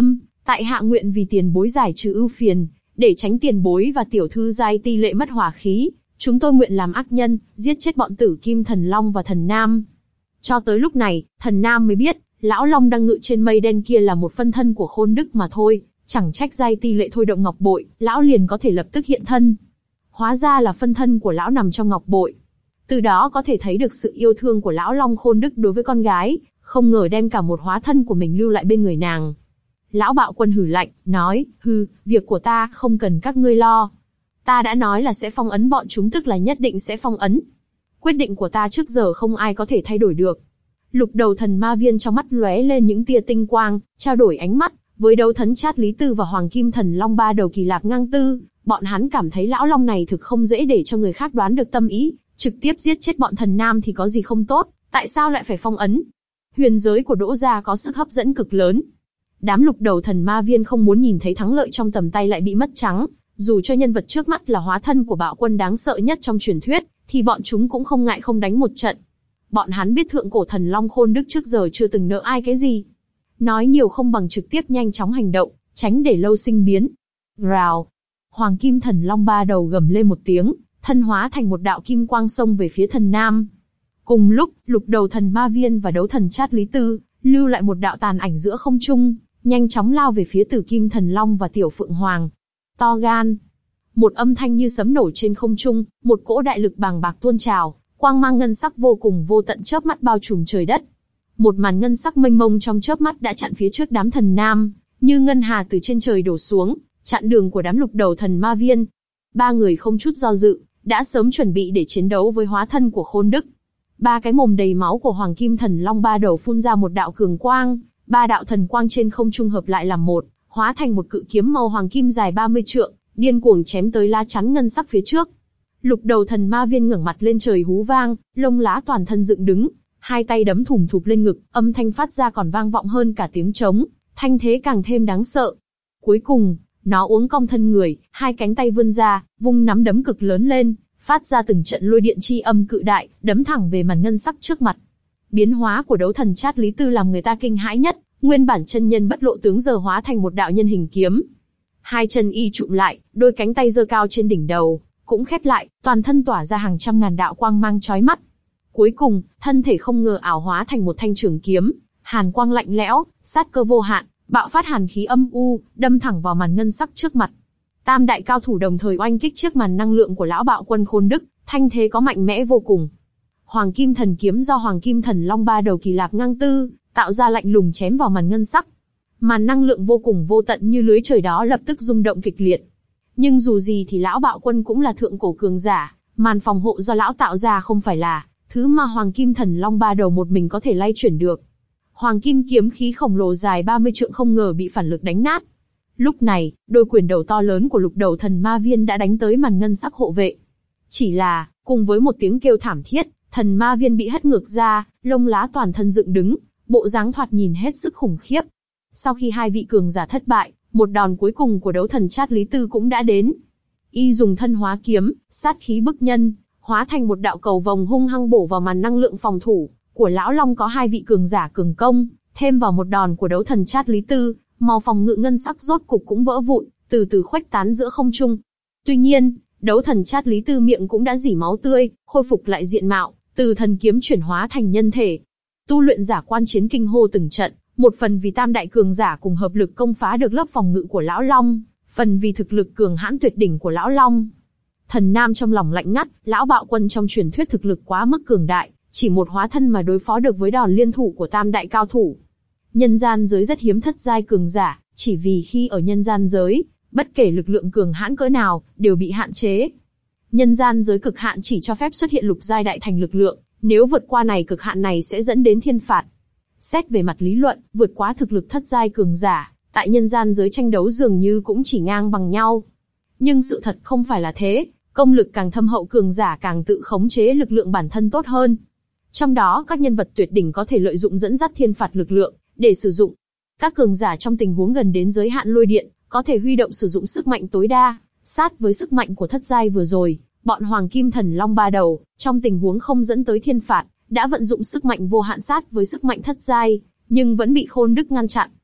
Tại hạ nguyện vì tiền bối giải trừ ưu phiền, để tránh tiền bối và tiểu thư giai ti lệ mất hòa khí, chúng tôi nguyện làm ác nhân, giết chết bọn tử Kim Thần Long và Thần Nam. Cho tới lúc này, Thần Nam mới biết, lão long đang ngự trên mây đen kia là một phân thân của Khôn Đức mà thôi, chẳng trách giai ti lệ thôi động ngọc bội, lão liền có thể lập tức hiện thân. Hóa ra là phân thân của lão nằm trong ngọc bội. Từ đó có thể thấy được sự yêu thương của lão long Khôn Đức đối với con gái, không ngờ đem cả một hóa thân của mình lưu lại bên người nàng. Lão Bạo Quân hử lạnh, nói, hừ, việc của ta không cần các ngươi lo. Ta đã nói là sẽ phong ấn bọn chúng, tức là nhất định sẽ phong ấn. Quyết định của ta trước giờ không ai có thể thay đổi được. Lục Đầu Thần Ma Viên trong mắt lóe lên những tia tinh quang, trao đổi ánh mắt với Đấu Thấn Chát Lý Tư và Hoàng Kim Thần Long ba đầu Kỳ Lạp Ngang Tư. Bọn hắn cảm thấy lão long này thực không dễ để cho người khác đoán được tâm ý, trực tiếp giết chết bọn Thần Nam thì có gì không tốt, tại sao lại phải phong ấn? Huyền giới của Đỗ gia có sức hấp dẫn cực lớn. Đám Lục Đầu Thần Ma Viên không muốn nhìn thấy thắng lợi trong tầm tay lại bị mất trắng, dù cho nhân vật trước mắt là hóa thân của Bạo Quân đáng sợ nhất trong truyền thuyết, thì bọn chúng cũng không ngại không đánh một trận. Bọn hắn biết thượng cổ thần long Khôn Đức trước giờ chưa từng nợ ai cái gì. Nói nhiều không bằng trực tiếp nhanh chóng hành động, tránh để lâu sinh biến. Rào! Hoàng Kim Thần Long ba đầu gầm lên một tiếng, thân hóa thành một đạo kim quang xông về phía Thần Nam. Cùng lúc, Lục Đầu Thần Ma Viên và Đấu Thần Chát Lý Tư lưu lại một đạo tàn ảnh giữa không trung, nhanh chóng lao về phía Tử Kim Thần Long và Tiểu Phượng Hoàng. To gan! Một âm thanh như sấm nổ trên không trung, một cỗ đại lực bàng bạc tuôn trào, quang mang ngân sắc vô cùng vô tận chớp mắt bao trùm trời đất. Một màn ngân sắc mênh mông trong chớp mắt đã chặn phía trước đám Thần Nam, như ngân hà từ trên trời đổ xuống, chặn đường của đám Lục Đầu Thần Ma Viên. Ba người không chút do dự, đã sớm chuẩn bị để chiến đấu với hóa thân của Khôn Đức. Ba cái mồm đầy máu của Hoàng Kim Thần Long ba đầu phun ra một đạo cường quang, ba đạo thần quang trên không trung hợp lại làm một, hóa thành một cự kiếm màu hoàng kim dài ba mươi trượng, điên cuồng chém tới lá chắn ngân sắc phía trước. Lục Đầu Thần Ma Viên ngẩng mặt lên trời hú vang, lông lá toàn thân dựng đứng, hai tay đấm thùm thụp lên ngực, âm thanh phát ra còn vang vọng hơn cả tiếng trống, thanh thế càng thêm đáng sợ. Cuối cùng, nó uốn cong thân người, hai cánh tay vươn ra, vung nắm đấm cực lớn lên, phát ra từng trận lôi điện chi âm cự đại, đấm thẳng về màn ngân sắc trước mặt. Biến hóa của Đấu Thần Chát Lý Tư làm người ta kinh hãi nhất, nguyên bản chân nhân bất lộ tướng giờ hóa thành một đạo nhân hình kiếm. Hai chân y trụm lại, đôi cánh tay giơ cao trên đỉnh đầu, cũng khép lại, toàn thân tỏa ra hàng trăm ngàn đạo quang mang chói mắt. Cuối cùng, thân thể không ngờ ảo hóa thành một thanh trường kiếm, hàn quang lạnh lẽo, sát cơ vô hạn, bạo phát hàn khí âm u, đâm thẳng vào màn ngân sắc trước mặt. Tam đại cao thủ đồng thời oanh kích trước màn năng lượng của lão Bạo Quân Khôn Đức, thanh thế có mạnh mẽ vô cùng. Hoàng Kim Thần kiếm do Hoàng Kim Thần Long ba đầu Kỳ Lạp Ngang Tư tạo ra lạnh lùng chém vào màn ngân sắc. Màn năng lượng vô cùng vô tận như lưới trời đó lập tức rung động kịch liệt. Nhưng dù gì thì lão Bạo Quân cũng là thượng cổ cường giả, màn phòng hộ do lão tạo ra không phải là thứ mà Hoàng Kim Thần Long ba đầu một mình có thể lay chuyển được. Hoàng kim kiếm khí khổng lồ dài ba mươi trượng không ngờ bị phản lực đánh nát. Lúc này, đôi quyền đầu to lớn của Lục Đầu Thần Ma Viên đã đánh tới màn ngân sắc hộ vệ. Chỉ là, cùng với một tiếng kêu thảm thiết, Thần Ma Viên bị hất ngược ra, lông lá toàn thân dựng đứng, bộ dáng thoạt nhìn hết sức khủng khiếp. Sau khi hai vị cường giả thất bại, một đòn cuối cùng của Đấu Thần Chát Lý Tư cũng đã đến. Y dùng thân hóa kiếm, sát khí bức nhân, hóa thành một đạo cầu vồng hung hăng bổ vào màn năng lượng phòng thủ của lão long có hai vị cường giả cường công, thêm vào một đòn của Đấu Thần Chát Lý Tư, màu phòng ngự ngân sắc rốt cục cũng vỡ vụn, từ từ khuếch tán giữa không trung. Tuy nhiên, Đấu Thần Chát Lý Tư miệng cũng đã rỉ máu tươi, khôi phục lại diện mạo, từ thần kiếm chuyển hóa thành nhân thể. Tu luyện giả quan chiến kinh hô từng trận, một phần vì tam đại cường giả cùng hợp lực công phá được lớp phòng ngự của lão long, phần vì thực lực cường hãn tuyệt đỉnh của lão long. Thần Nam trong lòng lạnh ngắt, lão Bạo Quân trong truyền thuyết thực lực quá mức cường đại, chỉ một hóa thân mà đối phó được với đòn liên thủ của tam đại cao thủ. Nhân gian giới rất hiếm thất giai cường giả, chỉ vì khi ở nhân gian giới, bất kể lực lượng cường hãn cỡ nào, đều bị hạn chế. Nhân gian giới cực hạn chỉ cho phép xuất hiện lục giai đại thành lực lượng, nếu vượt qua này cực hạn này sẽ dẫn đến thiên phạt. Xét về mặt lý luận, vượt quá thực lực thất giai cường giả, tại nhân gian giới tranh đấu dường như cũng chỉ ngang bằng nhau. Nhưng sự thật không phải là thế, công lực càng thâm hậu cường giả càng tự khống chế lực lượng bản thân tốt hơn. Trong đó các nhân vật tuyệt đỉnh có thể lợi dụng dẫn dắt thiên phạt lực lượng để sử dụng. Các cường giả trong tình huống gần đến giới hạn lôi điện, có thể huy động sử dụng sức mạnh tối đa, sát với sức mạnh của thất giai vừa rồi, bọn Hoàng Kim Thần Long ba đầu, trong tình huống không dẫn tới thiên phạt, đã vận dụng sức mạnh vô hạn sát với sức mạnh thất giai, nhưng vẫn bị Khôn Đức ngăn chặn.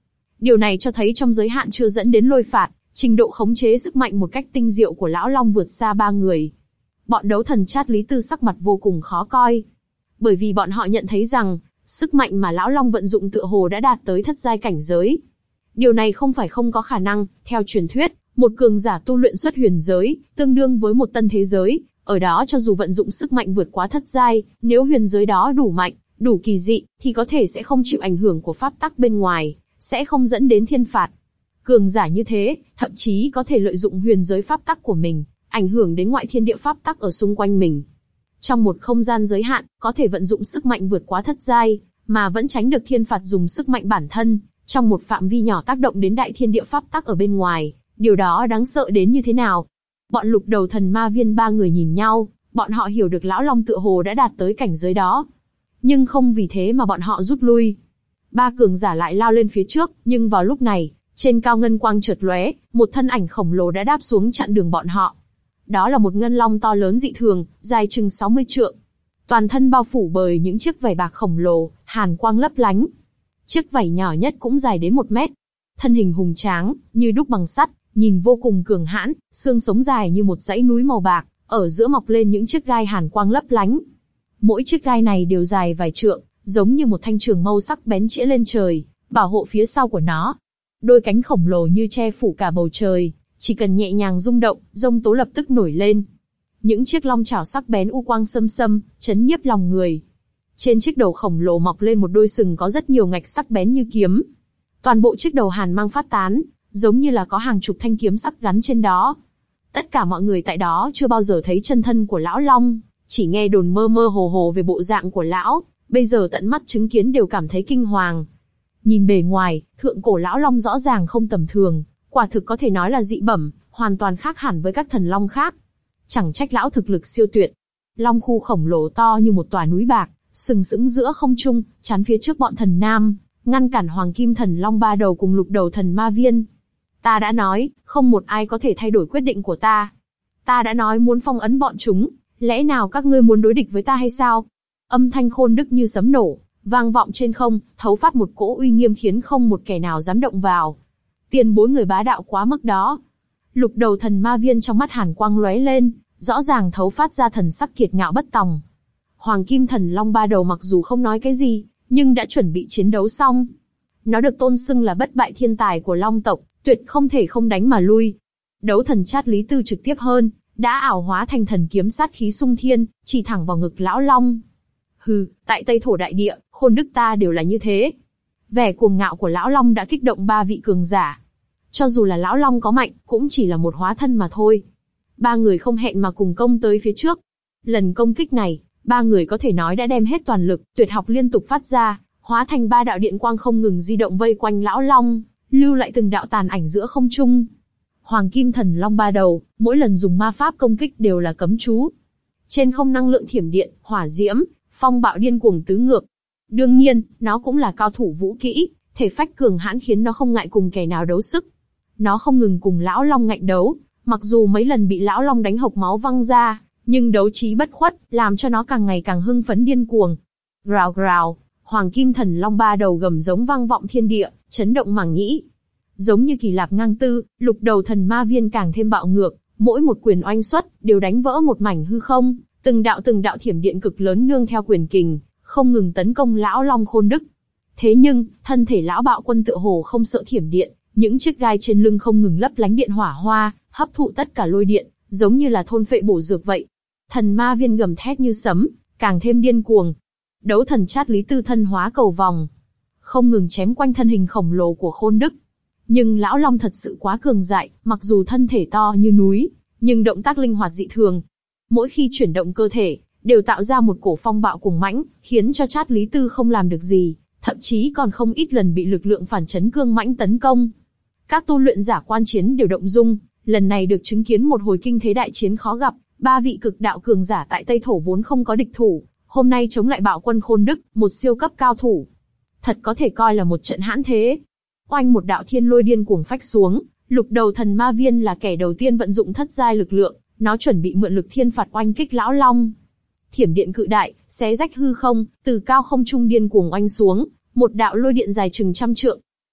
Điều này cho thấy trong giới hạn chưa dẫn đến lôi phạt, trình độ khống chế sức mạnh một cách tinh diệu của Lão Long vượt xa ba người. Bọn đấu thần Chát Lý Tư sắc mặt vô cùng khó coi. Bởi vì bọn họ nhận thấy rằng, sức mạnh mà Lão Long vận dụng tựa hồ đã đạt tới thất giai cảnh giới. Điều này không phải không có khả năng, theo truyền thuyết, một cường giả tu luyện xuất huyền giới, tương đương với một tân thế giới, ở đó cho dù vận dụng sức mạnh vượt quá thất giai, nếu huyền giới đó đủ mạnh, đủ kỳ dị, thì có thể sẽ không chịu ảnh hưởng của pháp tắc bên ngoài, sẽ không dẫn đến thiên phạt. Cường giả như thế, thậm chí có thể lợi dụng huyền giới pháp tắc của mình, ảnh hưởng đến ngoại thiên địa pháp tắc ở xung quanh mình. Trong một không gian giới hạn, có thể vận dụng sức mạnh vượt quá thất giai, mà vẫn tránh được thiên phạt dùng sức mạnh bản thân, trong một phạm vi nhỏ tác động đến đại thiên địa pháp tắc ở bên ngoài, điều đó đáng sợ đến như thế nào. Bọn lục đầu thần ma viên ba người nhìn nhau, bọn họ hiểu được Lão Long tựa hồ đã đạt tới cảnh giới đó. Nhưng không vì thế mà bọn họ rút lui. Ba cường giả lại lao lên phía trước, nhưng vào lúc này, trên cao ngân quang chợt lóe, một thân ảnh khổng lồ đã đáp xuống chặn đường bọn họ. Đó là một ngân long to lớn dị thường, dài chừng sáu mươi trượng. Toàn thân bao phủ bởi những chiếc vảy bạc khổng lồ, hàn quang lấp lánh. Chiếc vảy nhỏ nhất cũng dài đến một mét. Thân hình hùng tráng, như đúc bằng sắt, nhìn vô cùng cường hãn, xương sống dài như một dãy núi màu bạc, ở giữa mọc lên những chiếc gai hàn quang lấp lánh. Mỗi chiếc gai này đều dài vài trượng, giống như một thanh trường mâu sắc bén chĩa lên trời, bảo hộ phía sau của nó. Đôi cánh khổng lồ như che phủ cả bầu trời, chỉ cần nhẹ nhàng rung động, giông tố lập tức nổi lên. Những chiếc long chảo sắc bén u quang xâm xâm, chấn nhiếp lòng người. Trên chiếc đầu khổng lồ mọc lên một đôi sừng có rất nhiều ngạch sắc bén như kiếm. Toàn bộ chiếc đầu hàn mang phát tán, giống như là có hàng chục thanh kiếm sắc gắn trên đó. Tất cả mọi người tại đó chưa bao giờ thấy chân thân của Lão Long, chỉ nghe đồn mơ mơ hồ hồ về bộ dạng của lão, bây giờ tận mắt chứng kiến đều cảm thấy kinh hoàng. Nhìn bề ngoài, thượng cổ Lão Long rõ ràng không tầm thường, quả thực có thể nói là dị bẩm, hoàn toàn khác hẳn với các thần long khác. Chẳng trách lão thực lực siêu tuyệt. Long khu khổng lồ to như một tòa núi bạc, sừng sững giữa không trung, chắn phía trước bọn thần nam, ngăn cản Hoàng Kim Thần Long ba đầu cùng lục đầu thần ma viên. Ta đã nói, không một ai có thể thay đổi quyết định của ta. Ta đã nói muốn phong ấn bọn chúng, lẽ nào các ngươi muốn đối địch với ta hay sao? Âm thanh Khôn Đức như sấm nổ, vang vọng trên không, thấu phát một cỗ uy nghiêm khiến không một kẻ nào dám động vào. Tiền bối người bá đạo quá mức đó. Lục đầu thần ma viên trong mắt hàn quang lóe lên, rõ ràng thấu phát ra thần sắc kiệt ngạo bất tòng. Hoàng Kim Thần Long ba đầu mặc dù không nói cái gì, nhưng đã chuẩn bị chiến đấu xong. Nó được tôn xưng là bất bại thiên tài của Long tộc, tuyệt không thể không đánh mà lui. Đấu thần Chát Lý Tư trực tiếp hơn, đã ảo hóa thành thần kiếm sát khí xung thiên, chỉ thẳng vào ngực Lão Long. Hừ, tại Tây Thổ đại địa, Khôn Đức ta đều là như thế. Vẻ cuồng ngạo của Lão Long đã kích động ba vị cường giả. Cho dù là Lão Long có mạnh, cũng chỉ là một hóa thân mà thôi. Ba người không hẹn mà cùng công tới phía trước. Lần công kích này, ba người có thể nói đã đem hết toàn lực, tuyệt học liên tục phát ra, hóa thành ba đạo điện quang không ngừng di động vây quanh Lão Long, lưu lại từng đạo tàn ảnh giữa không trung. Hoàng Kim Thần Long ba đầu, mỗi lần dùng ma pháp công kích đều là cấm chú. Trên không năng lượng thiểm điện, hỏa diễm, phong bạo điên cuồng tứ ngược. Đương nhiên, nó cũng là cao thủ vũ kỹ, thể phách cường hãn khiến nó không ngại cùng kẻ nào đấu sức. Nó không ngừng cùng Lão Long ngạnh đấu, mặc dù mấy lần bị Lão Long đánh hộc máu văng ra, nhưng đấu trí bất khuất, làm cho nó càng ngày càng hưng phấn điên cuồng. Rào rào, Hoàng Kim Thần Long ba đầu gầm giống vang vọng thiên địa, chấn động màng nhĩ. Giống như kỳ lạp ngang tư, lục đầu thần ma viên càng thêm bạo ngược, mỗi một quyền oanh xuất, đều đánh vỡ một mảnh hư không, từng đạo từng đạo thiểm điện cực lớn nương theo quyền kình, không ngừng tấn công Lão Long Khôn Đức. Thế nhưng, thân thể lão bạo quân tựa hồ không sợ thiểm điện, những chiếc gai trên lưng không ngừng lấp lánh điện hỏa hoa, hấp thụ tất cả lôi điện, giống như là thôn phệ bổ dược vậy. Thần ma viên gầm thét như sấm, càng thêm điên cuồng. Đấu thần Chát Lý Tư thân hóa cầu vòng, không ngừng chém quanh thân hình khổng lồ của Khôn Đức. Nhưng Lão Long thật sự quá cường dại, mặc dù thân thể to như núi, nhưng động tác linh hoạt dị thường. Mỗi khi chuyển động cơ thể, đều tạo ra một cổ phong bạo cuồng mãnh, khiến cho Chát Lý Tư không làm được gì, thậm chí còn không ít lần bị lực lượng phản chấn cương mãnh tấn công. Các tu luyện giả quan chiến đều động dung, lần này được chứng kiến một hồi kinh thế đại chiến khó gặp, ba vị cực đạo cường giả tại Tây Thổ vốn không có địch thủ, hôm nay chống lại bạo quân Khôn Đức, một siêu cấp cao thủ. Thật có thể coi là một trận hãn thế. Oanh một đạo thiên lôi điên cuồng phách xuống, lục đầu thần ma viên là kẻ đầu tiên vận dụng thất giai lực lượng, nó chuẩn bị mượn lực thiên phạt oanh kích Lão Long. Thiểm điện cự đại, xé rách hư không, từ cao không trung điên cuồng oanh xuống, một đạo lôi điện dài chừng trăm trượng.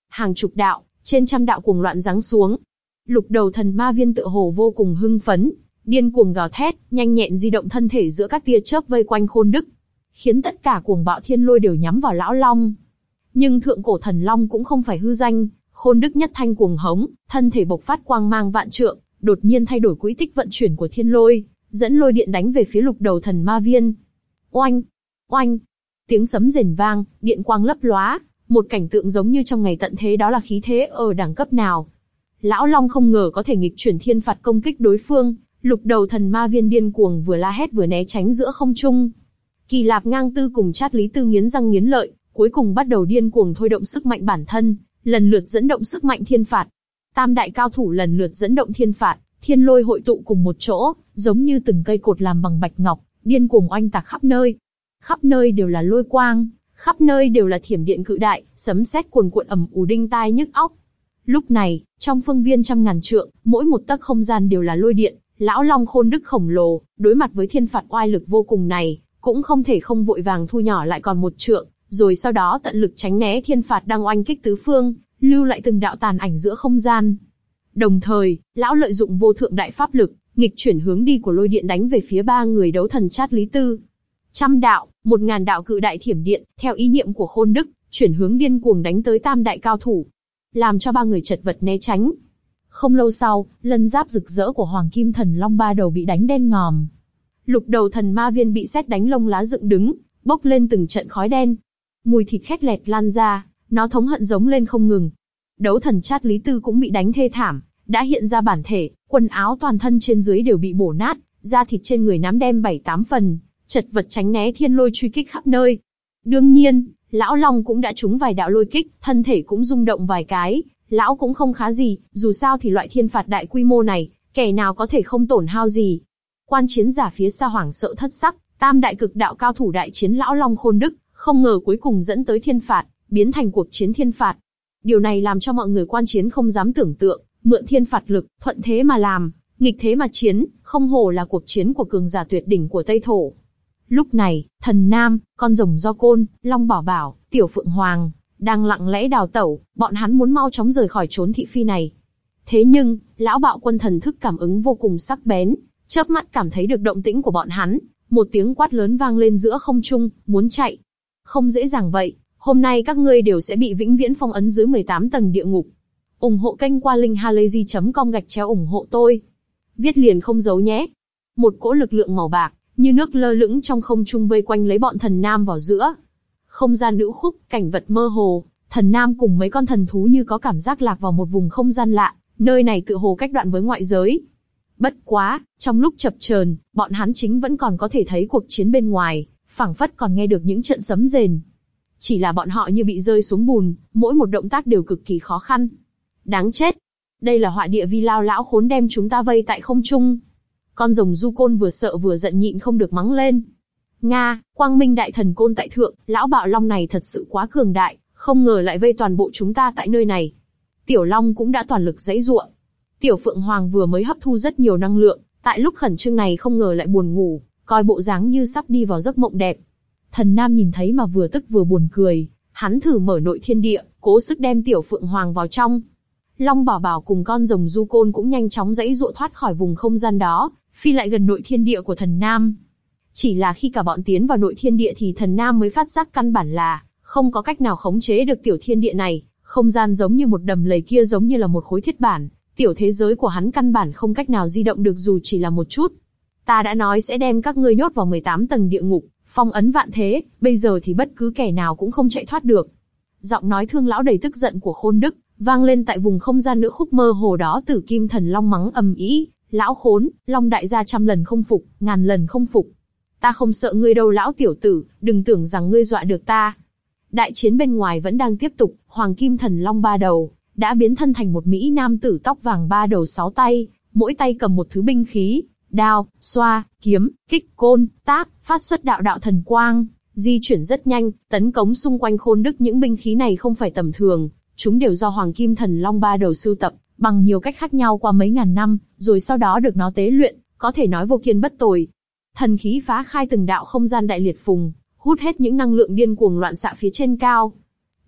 hàng chục đạo, trên trăm đạo cuồng loạn giáng xuống. Lục đầu thần ma viên tựa hồ vô cùng hưng phấn, điên cuồng gào thét, nhanh nhẹn di động thân thể giữa các tia chớp vây quanh Khôn Đức, khiến tất cả cuồng bạo thiên lôi đều nhắm vào lão long. Nhưng thượng cổ thần long cũng không phải hư danh, Khôn Đức nhất thanh cuồng hống, thân thể bộc phát quang mang vạn trượng, đột nhiên thay đổi quỹ tích vận chuyển của thiên lôi, dẫn lôi điện đánh về phía lục đầu thần ma viên. Oanh, oanh, tiếng sấm rền vang, điện quang lấp lóa, một cảnh tượng giống như trong ngày tận thế, đó là khí thế ở đẳng cấp nào. Lão long không ngờ có thể nghịch chuyển thiên phạt công kích đối phương, lục đầu thần ma viên điên cuồng vừa la hét vừa né tránh giữa không trung. Kỳ Lạp Ngang Tư cùng Trát Lý Tư nghiến răng nghiến lợi, cuối cùng bắt đầu điên cuồng thôi động sức mạnh bản thân, lần lượt dẫn động sức mạnh thiên phạt. Tam đại cao thủ lần lượt dẫn động thiên phạt, thiên lôi hội tụ cùng một chỗ, giống như từng cây cột làm bằng bạch ngọc, điên cuồng oanh tạc khắp nơi. Khắp nơi đều là lôi quang, khắp nơi đều là thiểm điện cự đại, sấm sét cuồn cuộn ầm ù đinh tai nhức óc. Lúc này, trong phương viên trăm ngàn trượng, mỗi một tấc không gian đều là lôi điện, lão long Khôn Đức khổng lồ, đối mặt với thiên phạt oai lực vô cùng này, cũng không thể không vội vàng thu nhỏ lại còn một trượng, rồi sau đó tận lực tránh né thiên phạt đang oanh kích tứ phương, lưu lại từng đạo tàn ảnh giữa không gian. Đồng thời, lão lợi dụng vô thượng đại pháp lực, nghịch chuyển hướng đi của lôi điện đánh về phía ba người đấu thần Trát Lý Tư. Trăm đạo, một ngàn đạo cự đại thiểm điện, theo ý niệm của Khôn Đức, chuyển hướng điên cuồng đánh tới tam đại cao thủ, làm cho ba người chật vật né tránh. Không lâu sau, lân giáp rực rỡ của Hoàng Kim Thần Long ba đầu bị đánh đen ngòm. Lục đầu thần ma viên bị sét đánh lông lá dựng đứng, bốc lên từng trận khói đen. Mùi thịt khét lẹt lan ra, nó thống hận giống lên không ngừng. Đấu thần Trát Lý Tư cũng bị đánh thê thảm, đã hiện ra bản thể, quần áo toàn thân trên dưới đều bị bổ nát, da thịt trên người nám đen bảy tám phần, chật vật tránh né thiên lôi truy kích khắp nơi. Đương nhiên, lão long cũng đã trúng vài đạo lôi kích, thân thể cũng rung động vài cái, lão cũng không khá gì, dù sao thì loại thiên phạt đại quy mô này, kẻ nào có thể không tổn hao gì. Quan chiến giả phía xa hoảng sợ thất sắc, tam đại cực đạo cao thủ đại chiến lão long Khôn Đức, không ngờ cuối cùng dẫn tới thiên phạt, biến thành cuộc chiến thiên phạt. Điều này làm cho mọi người quan chiến không dám tưởng tượng, mượn thiên phạt lực, thuận thế mà làm, nghịch thế mà chiến, không hổ là cuộc chiến của cường giả tuyệt đỉnh của Tây Thổ. Lúc này, Thần Nam, con rồng Do Côn, Long Bảo Bảo, Tiểu Phượng Hoàng, đang lặng lẽ đào tẩu, bọn hắn muốn mau chóng rời khỏi chốn thị phi này. Thế nhưng, lão bạo quân thần thức cảm ứng vô cùng sắc bén, chớp mắt cảm thấy được động tĩnh của bọn hắn, một tiếng quát lớn vang lên giữa không trung, muốn chạy. Không dễ dàng vậy, hôm nay các ngươi đều sẽ bị vĩnh viễn phong ấn dưới mười tám tầng địa ngục. ủng hộ kênh qua linkhalazy chấm com gạch chéo ủng hộ tôi. Viết liền không giấu nhé. Một cỗ lực lượng màu bạc, như nước lơ lửng trong không trung vây quanh lấy bọn Thần Nam vào giữa. Không gian nữ khúc, cảnh vật mơ hồ, Thần Nam cùng mấy con thần thú như có cảm giác lạc vào một vùng không gian lạ, nơi này tựa hồ cách đoạn với ngoại giới. Bất quá, trong lúc chập chờn, bọn hắn chính vẫn còn có thể thấy cuộc chiến bên ngoài, phảng phất còn nghe được những trận sấm rền. Chỉ là bọn họ như bị rơi xuống bùn, mỗi một động tác đều cực kỳ khó khăn. Đáng chết! Đây là họa địa vi lao lão khốn đem chúng ta vây tại không trung. Con rồng Du Côn vừa sợ vừa giận nhịn không được mắng lên. Nga, Quang Minh Đại Thần Côn tại thượng, lão bạo long này thật sự quá cường đại, không ngờ lại vây toàn bộ chúng ta tại nơi này. Tiểu Long cũng đã toàn lực giãy giụa. Tiểu Phượng Hoàng vừa mới hấp thu rất nhiều năng lượng, tại lúc khẩn trương này không ngờ lại buồn ngủ, coi bộ dáng như sắp đi vào giấc mộng đẹp. Thần Nam nhìn thấy mà vừa tức vừa buồn cười, hắn thử mở nội thiên địa, cố sức đem Tiểu Phượng Hoàng vào trong. Long Bảo Bảo cùng con rồng Du Côn cũng nhanh chóng giãy giụa thoát khỏi vùng không gian đó, phi lại gần nội thiên địa của Thần Nam. Chỉ là khi cả bọn tiến vào nội thiên địa thì Thần Nam mới phát giác căn bản là không có cách nào khống chế được tiểu thiên địa này, không gian giống như một đầm lầy, kia giống như là một khối thiết bản, tiểu thế giới của hắn căn bản không cách nào di động được dù chỉ là một chút. Ta đã nói sẽ đem các ngươi nhốt vào mười tám tầng địa ngục, phong ấn vạn thế, bây giờ thì bất cứ kẻ nào cũng không chạy thoát được. Giọng nói thương lão đầy tức giận của Khôn Đức vang lên tại vùng không gian nữ khúc mơ hồ đó. Tử Kim Thần Long mắng ầm ĩ, lão khốn, Long đại gia trăm lần không phục, ngàn lần không phục. Ta không sợ ngươi đâu lão tiểu tử, đừng tưởng rằng ngươi dọa được ta. Đại chiến bên ngoài vẫn đang tiếp tục, Hoàng Kim Thần Long ba đầu đã biến thân thành một mỹ nam tử tóc vàng ba đầu sáu tay, mỗi tay cầm một thứ binh khí, đao, xoa, kiếm, kích, côn, tác, phát xuất đạo đạo thần quang, di chuyển rất nhanh, tấn công xung quanh Khôn Đức. Những binh khí này không phải tầm thường, chúng đều do Hoàng Kim Thần Long ba đầu sưu tập bằng nhiều cách khác nhau qua mấy ngàn năm, rồi sau đó được nó tế luyện, có thể nói vô kiên bất tồi. Thần khí phá khai từng đạo không gian đại liệt phùng, hút hết những năng lượng điên cuồng loạn xạ phía trên cao.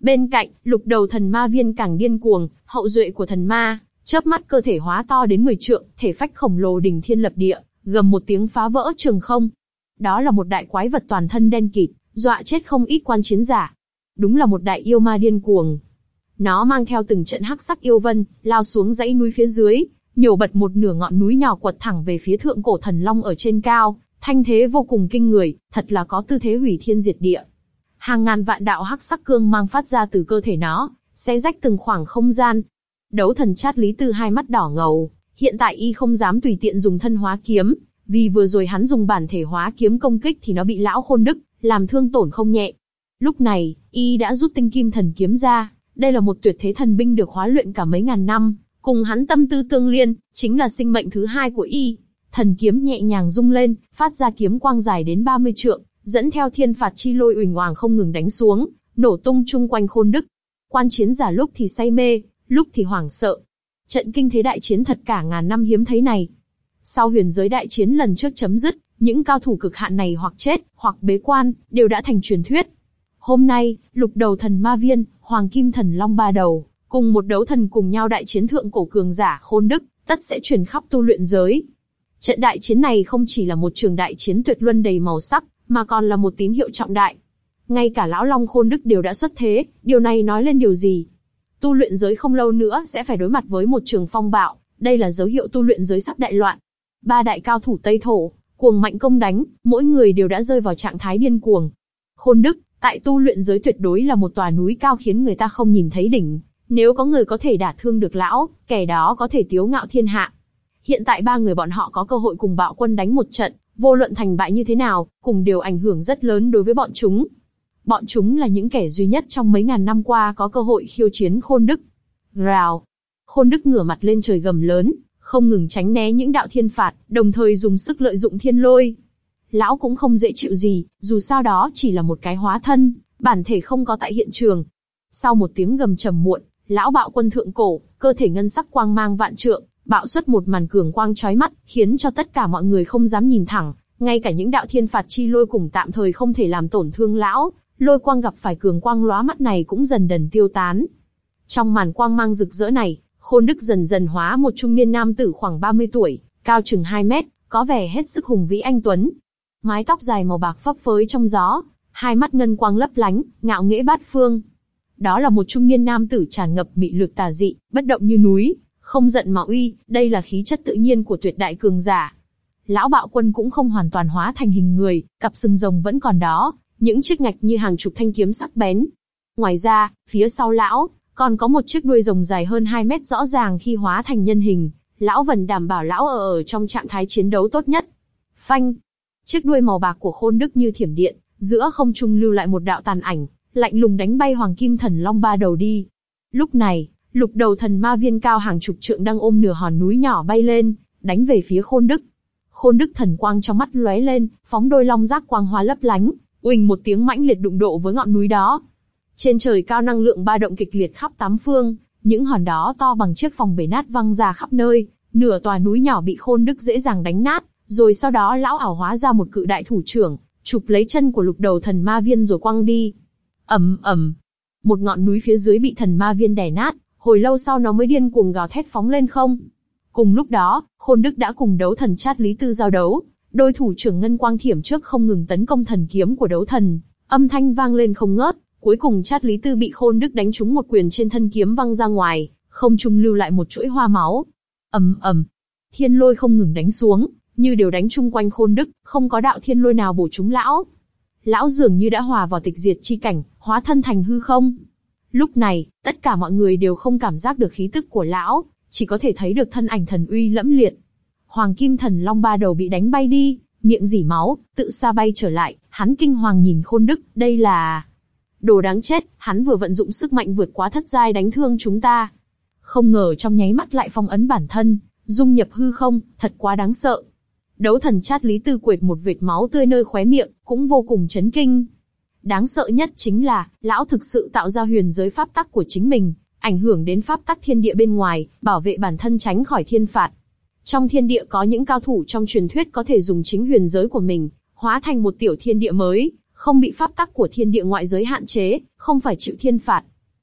Bên cạnh, lục đầu thần ma viên càng điên cuồng, hậu duệ của thần ma, chớp mắt cơ thể hóa to đến mười trượng, thể phách khổng lồ đỉnh thiên lập địa, gầm một tiếng phá vỡ trường không. Đó là một đại quái vật toàn thân đen kịt, dọa chết không ít quan chiến giả. Đúng là một đại yêu ma điên cuồng. Nó mang theo từng trận hắc sắc yêu vân, lao xuống dãy núi phía dưới, nhổ bật một nửa ngọn núi nhỏ quật thẳng về phía thượng cổ thần long ở trên cao, thanh thế vô cùng kinh người, thật là có tư thế hủy thiên diệt địa. Hàng ngàn vạn đạo hắc sắc cương mang phát ra từ cơ thể nó, xé rách từng khoảng không gian. Đấu thần Chát Lý Tư hai mắt đỏ ngầu, hiện tại y không dám tùy tiện dùng thân hóa kiếm, vì vừa rồi hắn dùng bản thể hóa kiếm công kích thì nó bị lão Khôn Đức làm thương tổn không nhẹ. Lúc này, y đã rút tinh kim thần kiếm ra, đây là một tuyệt thế thần binh được hóa luyện cả mấy ngàn năm, cùng hắn tâm tư tương liên, chính là sinh mệnh thứ hai của y. Thần kiếm nhẹ nhàng rung lên, phát ra kiếm quang dài đến ba mươi trượng, dẫn theo thiên phạt chi lôi uỳnh oàng không ngừng đánh xuống, nổ tung chung quanh Khôn Đức. Quan chiến giả lúc thì say mê, lúc thì hoảng sợ. Trận kinh thế đại chiến thật cả ngàn năm hiếm thấy này. Sau huyền giới đại chiến lần trước chấm dứt, những cao thủ cực hạn này hoặc chết, hoặc bế quan, đều đã thành truyền thuyết. Hôm nay, lục đầu thần ma viên, hoàng kim thần long ba đầu, cùng một đấu thần cùng nhau đại chiến thượng cổ cường giả Khôn Đức, tất sẽ truyền khắp tu luyện giới. Trận đại chiến này không chỉ là một trường đại chiến tuyệt luân đầy màu sắc, mà còn là một tín hiệu trọng đại. Ngay cả lão long Khôn Đức đều đã xuất thế, điều này nói lên điều gì? Tu luyện giới không lâu nữa sẽ phải đối mặt với một trường phong bạo, đây là dấu hiệu tu luyện giới sắp đại loạn. Ba đại cao thủ Tây Thổ, cuồng mạnh công đánh, mỗi người đều đã rơi vào trạng thái điên cuồng. Khôn Đức, tại tu luyện giới tuyệt đối là một tòa núi cao khiến người ta không nhìn thấy đỉnh. Nếu có người có thể đả thương được lão, kẻ đó có thể tiếu ngạo thiên hạ. Hiện tại ba người bọn họ có cơ hội cùng Bạo Quân đánh một trận, vô luận thành bại như thế nào, cùng đều ảnh hưởng rất lớn đối với bọn chúng. Bọn chúng là những kẻ duy nhất trong mấy ngàn năm qua có cơ hội khiêu chiến Khôn Đức. Rào! Khôn Đức ngửa mặt lên trời gầm lớn, không ngừng tránh né những đạo thiên phạt, đồng thời dùng sức lợi dụng thiên lôi. Lão cũng không dễ chịu gì, dù sao đó chỉ là một cái hóa thân, bản thể không có tại hiện trường. Sau một tiếng gầm trầm muộn, lão Bạo Quân thượng cổ, cơ thể ngân sắc quang mang vạn trượng, bạo xuất một màn cường quang chói mắt, khiến cho tất cả mọi người không dám nhìn thẳng, ngay cả những đạo thiên phạt chi lôi cùng tạm thời không thể làm tổn thương lão, lôi quang gặp phải cường quang lóa mắt này cũng dần dần tiêu tán. Trong màn quang mang rực rỡ này, Khôn Đức dần dần hóa một trung niên nam tử khoảng ba mươi tuổi, cao chừng hai mét, có vẻ hết sức hùng vĩ anh tuấn. Mái tóc dài màu bạc phấp phới trong gió, hai mắt ngân quang lấp lánh, ngạo nghễ bát phương. Đó là một trung niên nam tử tràn ngập mị lực tà dị, bất động như núi, không giận mà uy, đây là khí chất tự nhiên của tuyệt đại cường giả. Lão Bạo Quân cũng không hoàn toàn hóa thành hình người, cặp sừng rồng vẫn còn đó, những chiếc ngạch như hàng chục thanh kiếm sắc bén. Ngoài ra, phía sau lão, còn có một chiếc đuôi rồng dài hơn hai mét rõ ràng khi hóa thành nhân hình, lão Vần đảm bảo lão ở ở trong trạng thái chiến đấu tốt nhất. Phanh! Chiếc đuôi màu bạc của Khôn Đức như thiểm điện, giữa không trung lưu lại một đạo tàn ảnh, lạnh lùng đánh bay hoàng kim thần long ba đầu đi. Lúc này, lục đầu thần ma viên cao hàng chục trượng đang ôm nửa hòn núi nhỏ bay lên, đánh về phía Khôn Đức. Khôn Đức thần quang trong mắt lóe lên, phóng đôi long giác quang hoa lấp lánh, uỳnh một tiếng mãnh liệt đụng độ với ngọn núi đó. Trên trời cao năng lượng ba động kịch liệt khắp tám phương, những hòn đá to bằng chiếc phòng bể nát văng ra khắp nơi, nửa tòa núi nhỏ bị Khôn Đức dễ dàng đánh nát, rồi sau đó lão ảo hóa ra một cự đại thủ trưởng, chụp lấy chân của lục đầu thần ma viên rồi quăng đi. Ầm ầm, một ngọn núi phía dưới bị thần ma viên đè nát, hồi lâu sau nó mới điên cuồng gào thét phóng lên không. Cùng lúc đó, Khôn Đức đã cùng đấu thần Chát Lý Tư giao đấu, đôi thủ trưởng ngân quang thiểm trước không ngừng tấn công thần kiếm của đấu thần, âm thanh vang lên không ngớt. Cuối cùng Chát Lý Tư bị Khôn Đức đánh trúng một quyền trên thân kiếm văng ra ngoài, không trung lưu lại một chuỗi hoa máu. Ầm ầm, thiên lôi không ngừng đánh xuống, như đều đánh chung quanh Khôn Đức, không có đạo thiên lôi nào bổ trúng lão. Lão dường như đã hòa vào tịch diệt chi cảnh, hóa thân thành hư không. Lúc này, tất cả mọi người đều không cảm giác được khí tức của lão, chỉ có thể thấy được thân ảnh thần uy lẫm liệt. Hoàng kim thần long ba đầu bị đánh bay đi, miệng rỉ máu, tự sa bay trở lại, hắn kinh hoàng nhìn Khôn Đức, đây là... Đồ đáng chết, hắn vừa vận dụng sức mạnh vượt quá thất giai đánh thương chúng ta. Không ngờ trong nháy mắt lại phong ấn bản thân, dung nhập hư không, thật quá đáng sợ. Đấu thần Chát Lý Tư quệt một vệt máu tươi nơi khóe miệng, cũng vô cùng chấn kinh. Đáng sợ nhất chính là, lão thực sự tạo ra huyền giới pháp tắc của chính mình, ảnh hưởng đến pháp tắc thiên địa bên ngoài, bảo vệ bản thân tránh khỏi thiên phạt. Trong thiên địa có những cao thủ trong truyền thuyết có thể dùng chính huyền giới của mình, hóa thành một tiểu thiên địa mới, không bị pháp tắc của thiên địa ngoại giới hạn chế, không phải chịu thiên phạt.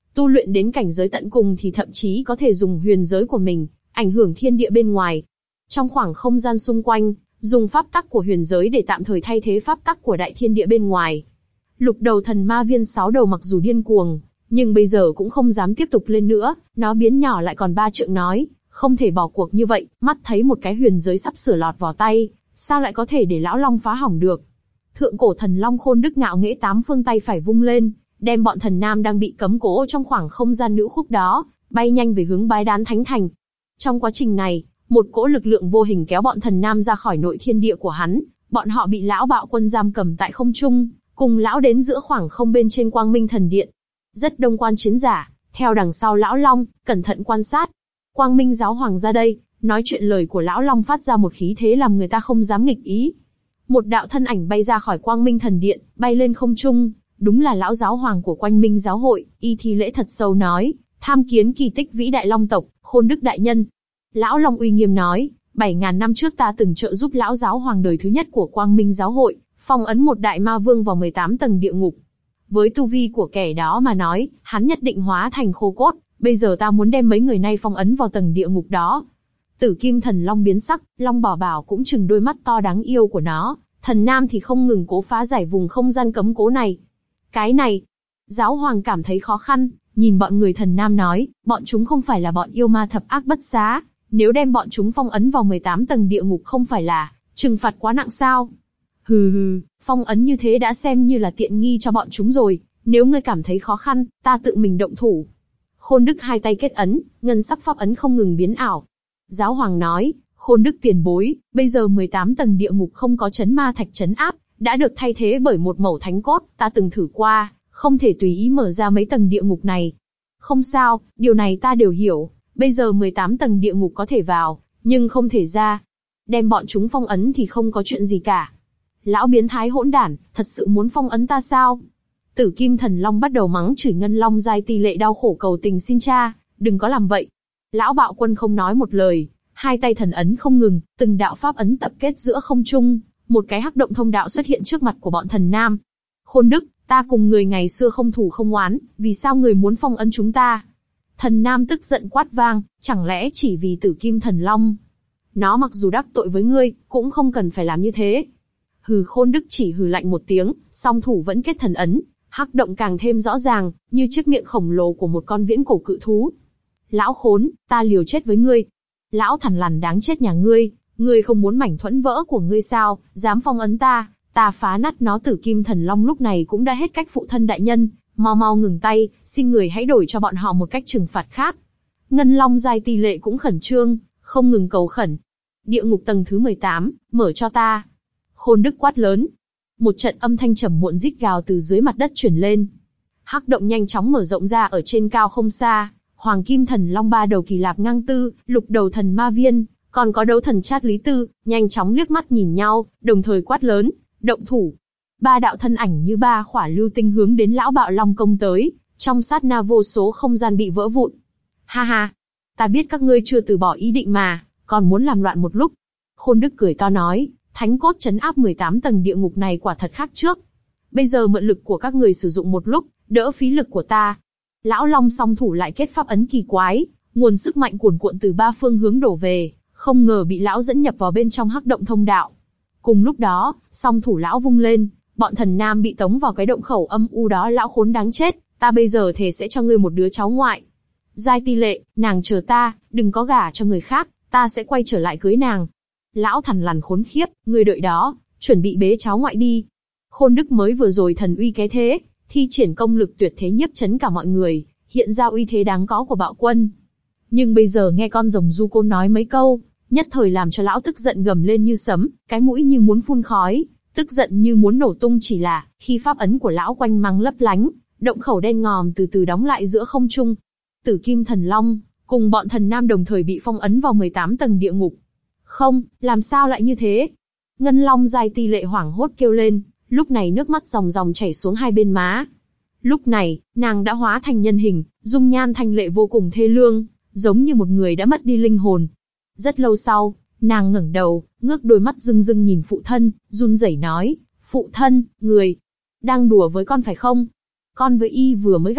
Tu luyện đến cảnh giới tận cùng thì thậm chí có thể dùng huyền giới của mình, ảnh hưởng thiên địa bên ngoài. Trong khoảng không gian xung quanh, dùng pháp tắc của huyền giới để tạm thời thay thế pháp tắc của đại thiên địa bên ngoài. Lục đầu thần ma viên sáu đầu mặc dù điên cuồng, nhưng bây giờ cũng không dám tiếp tục lên nữa, nó biến nhỏ lại còn ba trượng nói, không thể bỏ cuộc như vậy, mắt thấy một cái huyền giới sắp sửa lọt vào tay, sao lại có thể để lão long phá hỏng được. Thượng cổ thần long Khôn Đức ngạo nghễ tám phương tay phải vung lên, đem bọn thần nam đang bị cấm cố trong khoảng không gian nữ khúc đó, bay nhanh về hướng Bái Đán Thánh Thành. Trong quá trình này, một cỗ lực lượng vô hình kéo bọn thần nam ra khỏi nội thiên địa của hắn, bọn họ bị lão bạo quân giam cầm tại không trung, cùng lão đến giữa khoảng không bên trên Quang Minh Thần Điện. Rất đông quan chiến giả, theo đằng sau lão long, cẩn thận quan sát. Quang Minh giáo hoàng ra đây, nói chuyện lời của lão long phát ra một khí thế làm người ta không dám nghịch ý. Một đạo thân ảnh bay ra khỏi Quang Minh Thần Điện, bay lên không trung, đúng là lão giáo hoàng của Quang Minh giáo hội, y thi lễ thật sâu nói, tham kiến kỳ tích vĩ đại long tộc, Khôn Đức đại nhân. Lão long uy nghiêm nói, bảy ngàn năm trước ta từng trợ giúp lão giáo hoàng đời thứ nhất của Quang Minh giáo hội, phong ấn một đại ma vương vào mười tám tầng địa ngục. Với tu vi của kẻ đó mà nói, hắn nhất định hóa thành khô cốt, bây giờ ta muốn đem mấy người này phong ấn vào tầng địa ngục đó. Tử Kim Thần Long biến sắc, Long Bảo Bảo cũng trừng đôi mắt to đáng yêu của nó, thần nam thì không ngừng cố phá giải vùng không gian cấm cố này. Cái này, giáo hoàng cảm thấy khó khăn, nhìn bọn người thần nam nói, bọn chúng không phải là bọn yêu ma thập ác bất xá, nếu đem bọn chúng phong ấn vào mười tám tầng địa ngục không phải là trừng phạt quá nặng sao? Hừ hừ, phong ấn như thế đã xem như là tiện nghi cho bọn chúng rồi, nếu ngươi cảm thấy khó khăn, ta tự mình động thủ. Khôn Đức hai tay kết ấn, ngân sắc pháp ấn không ngừng biến ảo. Giáo hoàng nói, Khôn Đức tiền bối, bây giờ mười tám tầng địa ngục không có chấn ma thạch chấn áp, đã được thay thế bởi một mẩu thánh cốt, ta từng thử qua, không thể tùy ý mở ra mấy tầng địa ngục này. Không sao, điều này ta đều hiểu, bây giờ mười tám tầng địa ngục có thể vào, nhưng không thể ra. Đem bọn chúng phong ấn thì không có chuyện gì cả. Lão biến thái hỗn đản, thật sự muốn phong ấn ta sao? Tử Kim Thần Long bắt đầu mắng chửi Ngân Long Giai Ti Lệ đau khổ cầu tình xin cha, đừng có làm vậy. Lão bạo quân không nói một lời, hai tay thần ấn không ngừng, từng đạo pháp ấn tập kết giữa không trung, một cái hắc động thông đạo xuất hiện trước mặt của bọn thần nam. Khôn Đức, ta cùng người ngày xưa không thù không oán, vì sao người muốn phong ấn chúng ta? Thần nam tức giận quát vang, chẳng lẽ chỉ vì Tử Kim Thần Long? Nó mặc dù đắc tội với ngươi, cũng không cần phải làm như thế. Hừ, Khôn Đức chỉ hừ lạnh một tiếng, song thủ vẫn kết thần ấn, hắc động càng thêm rõ ràng, như chiếc miệng khổng lồ của một con viễn cổ cự thú. Lão khốn, ta liều chết với ngươi. Lão thằn lằn đáng chết nhà ngươi, ngươi không muốn mảnh thuẫn vỡ của ngươi sao, dám phong ấn ta, ta phá nát nó. Tử Kim Thần Long lúc này cũng đã hết cách phụ thân đại nhân, mau mau ngừng tay, xin người hãy đổi cho bọn họ một cách trừng phạt khác. Ngân Long Giai Ti Lệ cũng khẩn trương, không ngừng cầu khẩn. Địa ngục tầng thứ mười tám, mở cho ta. Khôn Đức quát lớn. Một trận âm thanh trầm muộn rít gào từ dưới mặt đất truyền lên. Hắc động nhanh chóng mở rộng ra ở trên cao không xa. Hoàng Kim Thần Long ba đầu Kỳ Lạp Ngang Tư, lục đầu thần Ma Viên, còn có đấu thần Chát Lý Tư, nhanh chóng liếc mắt nhìn nhau, đồng thời quát lớn, động thủ. Ba đạo thân ảnh như ba khỏa lưu tinh hướng đến lão bạo long công tới, trong sát na vô số không gian bị vỡ vụn. Ha ha, ta biết các ngươi chưa từ bỏ ý định mà, còn muốn làm loạn một lúc. Khôn Đức cười to nói, thánh cốt trấn áp mười tám tầng địa ngục này quả thật khác trước. Bây giờ mượn lực của các người sử dụng một lúc, đỡ phí lực của ta. Lão long song thủ lại kết pháp ấn kỳ quái, nguồn sức mạnh cuồn cuộn từ ba phương hướng đổ về, không ngờ bị lão dẫn nhập vào bên trong hắc động thông đạo. Cùng lúc đó, song thủ lão vung lên, bọn thần nam bị tống vào cái động khẩu âm u đó. Lão khốn đáng chết, ta bây giờ thề sẽ cho ngươi một đứa cháu ngoại. Giai Ti Lệ, nàng chờ ta, đừng có gả cho người khác, ta sẽ quay trở lại cưới nàng. Lão thằn lằn khốn khiếp, ngươi đợi đó, chuẩn bị bế cháu ngoại đi. Khôn Đức mới vừa rồi thần uy cái thế, thi triển công lực tuyệt thế nhiếp chấn cả mọi người, hiện ra uy thế đáng có của bạo quân. Nhưng bây giờ nghe con rồng du côn nói mấy câu, nhất thời làm cho lão tức giận gầm lên như sấm, cái mũi như muốn phun khói, tức giận như muốn nổ tung. Chỉ là, khi pháp ấn của lão quanh mang lấp lánh, động khẩu đen ngòm từ từ đóng lại giữa không trung. Tử Kim Thần Long, cùng bọn thần nam đồng thời bị phong ấn vào mười tám tầng địa ngục. Không, làm sao lại như thế? Ngân Long Giai Ti Lệ hoảng hốt kêu lên, lúc này nước mắt ròng ròng chảy xuống hai bên má. Lúc này, nàng đã hóa thành nhân hình, dung nhan thanh lệ vô cùng thê lương, giống như một người đã mất đi linh hồn. Rất lâu sau, nàng ngẩng đầu, ngước đôi mắt rưng rưng nhìn phụ thân, run rẩy nói, phụ thân, người đang đùa với con phải không? Con với y vừa mới gặp mặt,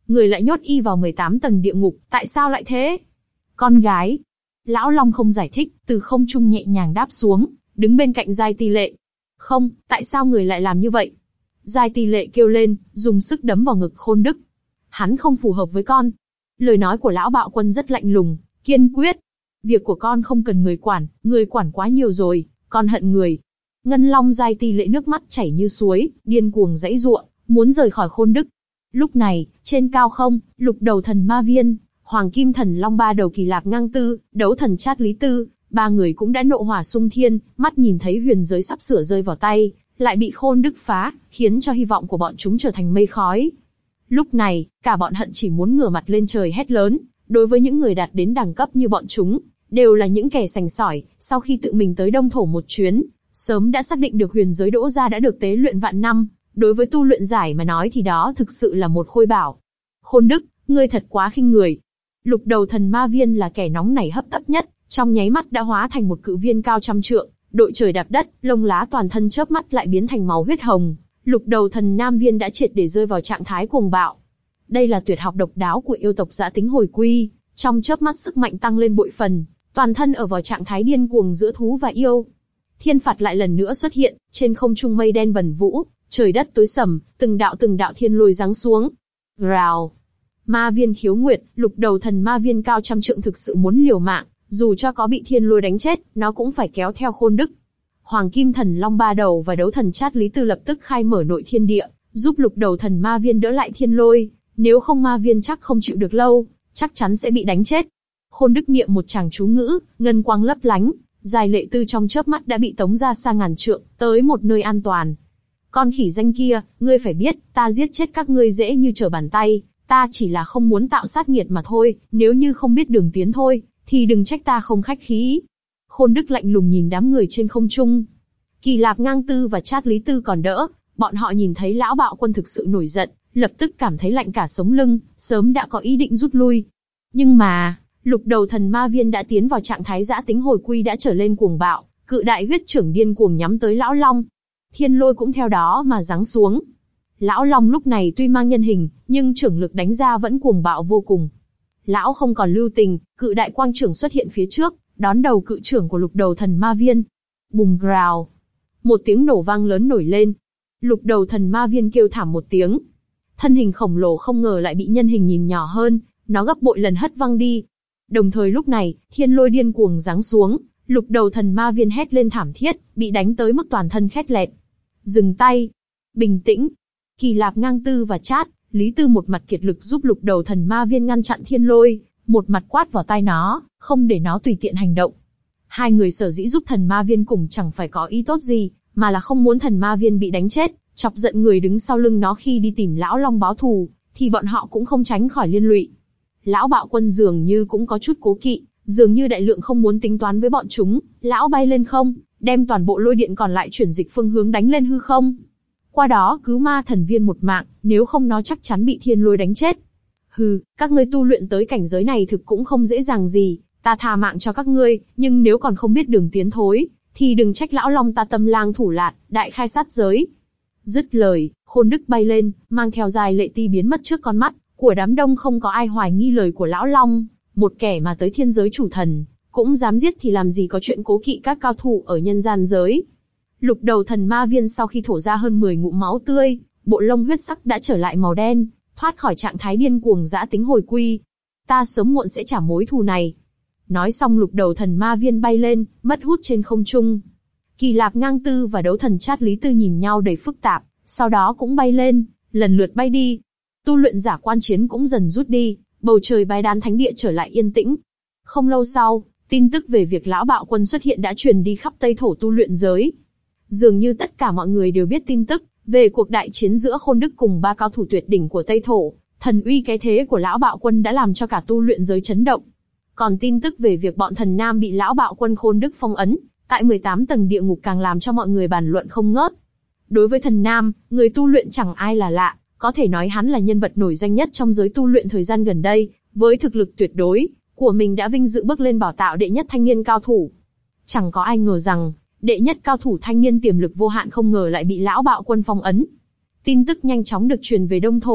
Người lại nhốt y vào mười tám tầng địa ngục, tại sao lại thế? Con gái. Lão Long không giải thích, từ không trung nhẹ nhàng đáp xuống, đứng bên cạnh Giai Ti Lệ. Không, tại sao người lại làm như vậy? Giai Ti Lệ kêu lên, dùng sức đấm vào ngực Khôn Đức. Hắn không phù hợp với con. Lời nói của lão bạo quân rất lạnh lùng, kiên quyết. Việc của con không cần người quản, người quản quá nhiều rồi, con hận người. Ngân Long Giai Ti Lệ nước mắt chảy như suối, điên cuồng giãy giụa, muốn rời khỏi Khôn Đức. Lúc này, trên cao không, Lục Đầu Thần Ma Viên, Hoàng Kim Thần Long ba đầu Kỳ Lạp Ngang Tư, Đấu Thần Chát Lý Tư, ba người cũng đã nộ hỏa xung thiên, mắt nhìn thấy huyền giới sắp sửa rơi vào tay, lại bị Khôn Đức phá, khiến cho hy vọng của bọn chúng trở thành mây khói. Lúc này, cả bọn hận chỉ muốn ngửa mặt lên trời hét lớn, đối với những người đạt đến đẳng cấp như bọn chúng, đều là những kẻ sành sỏi, sau khi tự mình tới Đông Thổ một chuyến, sớm đã xác định được huyền giới Đỗ gia đã được tế luyện vạn năm, đối với tu luyện giải mà nói thì đó thực sự là một khôi bảo. Khôn Đức, ngươi thật quá khinh người. Lục Đầu Thần Ma Viên là kẻ nóng nảy hấp tấp nhất, trong nháy mắt đã hóa thành một cự viên cao trăm trượng, đội trời đạp đất, lông lá toàn thân chớp mắt lại biến thành màu huyết hồng. Lục Đầu Thần Nam Viên đã triệt để rơi vào trạng thái cuồng bạo. Đây là tuyệt học độc đáo của yêu tộc Dã Tính Hồi Quy, trong chớp mắt sức mạnh tăng lên bội phần, toàn thân ở vào trạng thái điên cuồng giữa thú và yêu. Thiên phạt lại lần nữa xuất hiện, trên không trung mây đen vần vũ, trời đất tối sầm, từng đạo từng đạo thiên lôi giáng xuống. Rào. Ma Viên khiếu nguyệt, Lục Đầu Thần Ma Viên cao trăm trượng thực sự muốn liều mạng, dù cho có bị thiên lôi đánh chết, nó cũng phải kéo theo Khôn Đức. Hoàng Kim Thần Long ba đầu và Đấu Thần Chát Lý Tư lập tức khai mở nội thiên địa, giúp Lục Đầu Thần Ma Viên đỡ lại thiên lôi, nếu không Ma Viên chắc không chịu được lâu, chắc chắn sẽ bị đánh chết. Khôn Đức niệm một tràng chú ngữ, ngân quang lấp lánh, Giai Lệ Tư trong chớp mắt đã bị tống ra xa ngàn trượng, tới một nơi an toàn. Con khỉ danh kia, ngươi phải biết, ta giết chết các ngươi dễ như trở bàn tay, ta chỉ là không muốn tạo sát nghiệt mà thôi, nếu như không biết đường tiến thôi, thì đừng trách ta không khách khí. Khôn Đức lạnh lùng nhìn đám người trên không trung. Kỳ Lạp Ngang Tư và Chát Lý Tư còn đỡ, bọn họ nhìn thấy lão bạo quân thực sự nổi giận, lập tức cảm thấy lạnh cả sống lưng, sớm đã có ý định rút lui. Nhưng mà, Lục Đầu Thần Ma Viên đã tiến vào trạng thái Dã Tính Hồi Quy đã trở lên cuồng bạo, cự đại huyết trưởng điên cuồng nhắm tới lão Long. Thiên lôi cũng theo đó mà giáng xuống. Lão Long lúc này tuy mang nhân hình, nhưng trưởng lực đánh ra vẫn cuồng bạo vô cùng. Lão không còn lưu tình, cự đại quang trưởng xuất hiện phía trước, đón đầu cự trưởng của Lục Đầu Thần Ma Viên. Bùng rào. Một tiếng nổ vang lớn nổi lên. Lục Đầu Thần Ma Viên kêu thảm một tiếng. Thân hình khổng lồ không ngờ lại bị nhân hình nhìn nhỏ hơn, nó gấp bội lần hất văng đi. Đồng thời lúc này, thiên lôi điên cuồng giáng xuống, Lục Đầu Thần Ma Viên hét lên thảm thiết, bị đánh tới mức toàn thân khét lẹt. Dừng tay. Bình tĩnh. Kỳ Lạp Ngang Tư và Chát Lý Tư một mặt kiệt lực giúp Lục Đầu Thần Ma Viên ngăn chặn thiên lôi, một mặt quát vào tai nó, không để nó tùy tiện hành động. Hai người sở dĩ giúp Thần Ma Viên cùng chẳng phải có ý tốt gì, mà là không muốn Thần Ma Viên bị đánh chết, chọc giận người đứng sau lưng nó khi đi tìm lão Long báo thù, thì bọn họ cũng không tránh khỏi liên lụy. Lão bạo quân dường như cũng có chút cố kỵ, dường như đại lượng không muốn tính toán với bọn chúng, lão bay lên không, đem toàn bộ lôi điện còn lại chuyển dịch phương hướng đánh lên hư không. Qua đó cứu Ma Thần Viên một mạng, nếu không nó chắc chắn bị thiên lôi đánh chết. Hừ, các ngươi tu luyện tới cảnh giới này thực cũng không dễ dàng gì, ta tha mạng cho các ngươi, nhưng nếu còn không biết đường tiến thối, thì đừng trách lão Long ta tâm lang thủ lạt, đại khai sát giới. Dứt lời, Khôn Đức bay lên, mang theo Giai Lệ Ti biến mất trước con mắt của đám đông. Không có ai hoài nghi lời của lão Long, một kẻ mà tới thiên giới chủ thần cũng dám giết thì làm gì có chuyện cố kỵ các cao thủ ở nhân gian giới. Lục Đầu Thần Ma Viên sau khi thổ ra hơn mười ngụm máu tươi, bộ lông huyết sắc đã trở lại màu đen, thoát khỏi trạng thái điên cuồng Dã Tính Hồi Quy. Ta sớm muộn sẽ trả mối thù này. Nói xong Lục Đầu Thần Ma Viên bay lên, mất hút trên không trung. Kỳ Lạp Ngang Tư và Đấu Thần Chát Lý Tư nhìn nhau đầy phức tạp, sau đó cũng bay lên, lần lượt bay đi. Tu luyện giả quan chiến cũng dần rút đi, bầu trời bái đán thánh địa trở lại yên tĩnh. Không lâu sau, tin tức về việc lão bạo quân xuất hiện đã truyền đi khắp Tây Thổ tu luyện giới. Dường như tất cả mọi người đều biết tin tức về cuộc đại chiến giữa Khôn Đức cùng ba cao thủ tuyệt đỉnh của Tây Thổ. Thần uy cái thế của lão bạo quân đã làm cho cả tu luyện giới chấn động. Còn tin tức về việc bọn thần nam bị lão bạo quân Khôn Đức phong ấn tại mười tám tầng địa ngục càng làm cho mọi người bàn luận không ngớt. Đối với thần nam, người tu luyện chẳng ai là lạ, có thể nói hắn là nhân vật nổi danh nhất trong giới tu luyện thời gian gần đây, với thực lực tuyệt đối của mình đã vinh dự bước lên bảo tạo đệ nhất thanh niên cao thủ. Chẳng có ai ngờ rằng, đệ nhất cao thủ thanh niên tiềm lực vô hạn không ngờ lại bị lão bạo quân phong ấn. Tin tức nhanh chóng được truyền về Đông Thổ,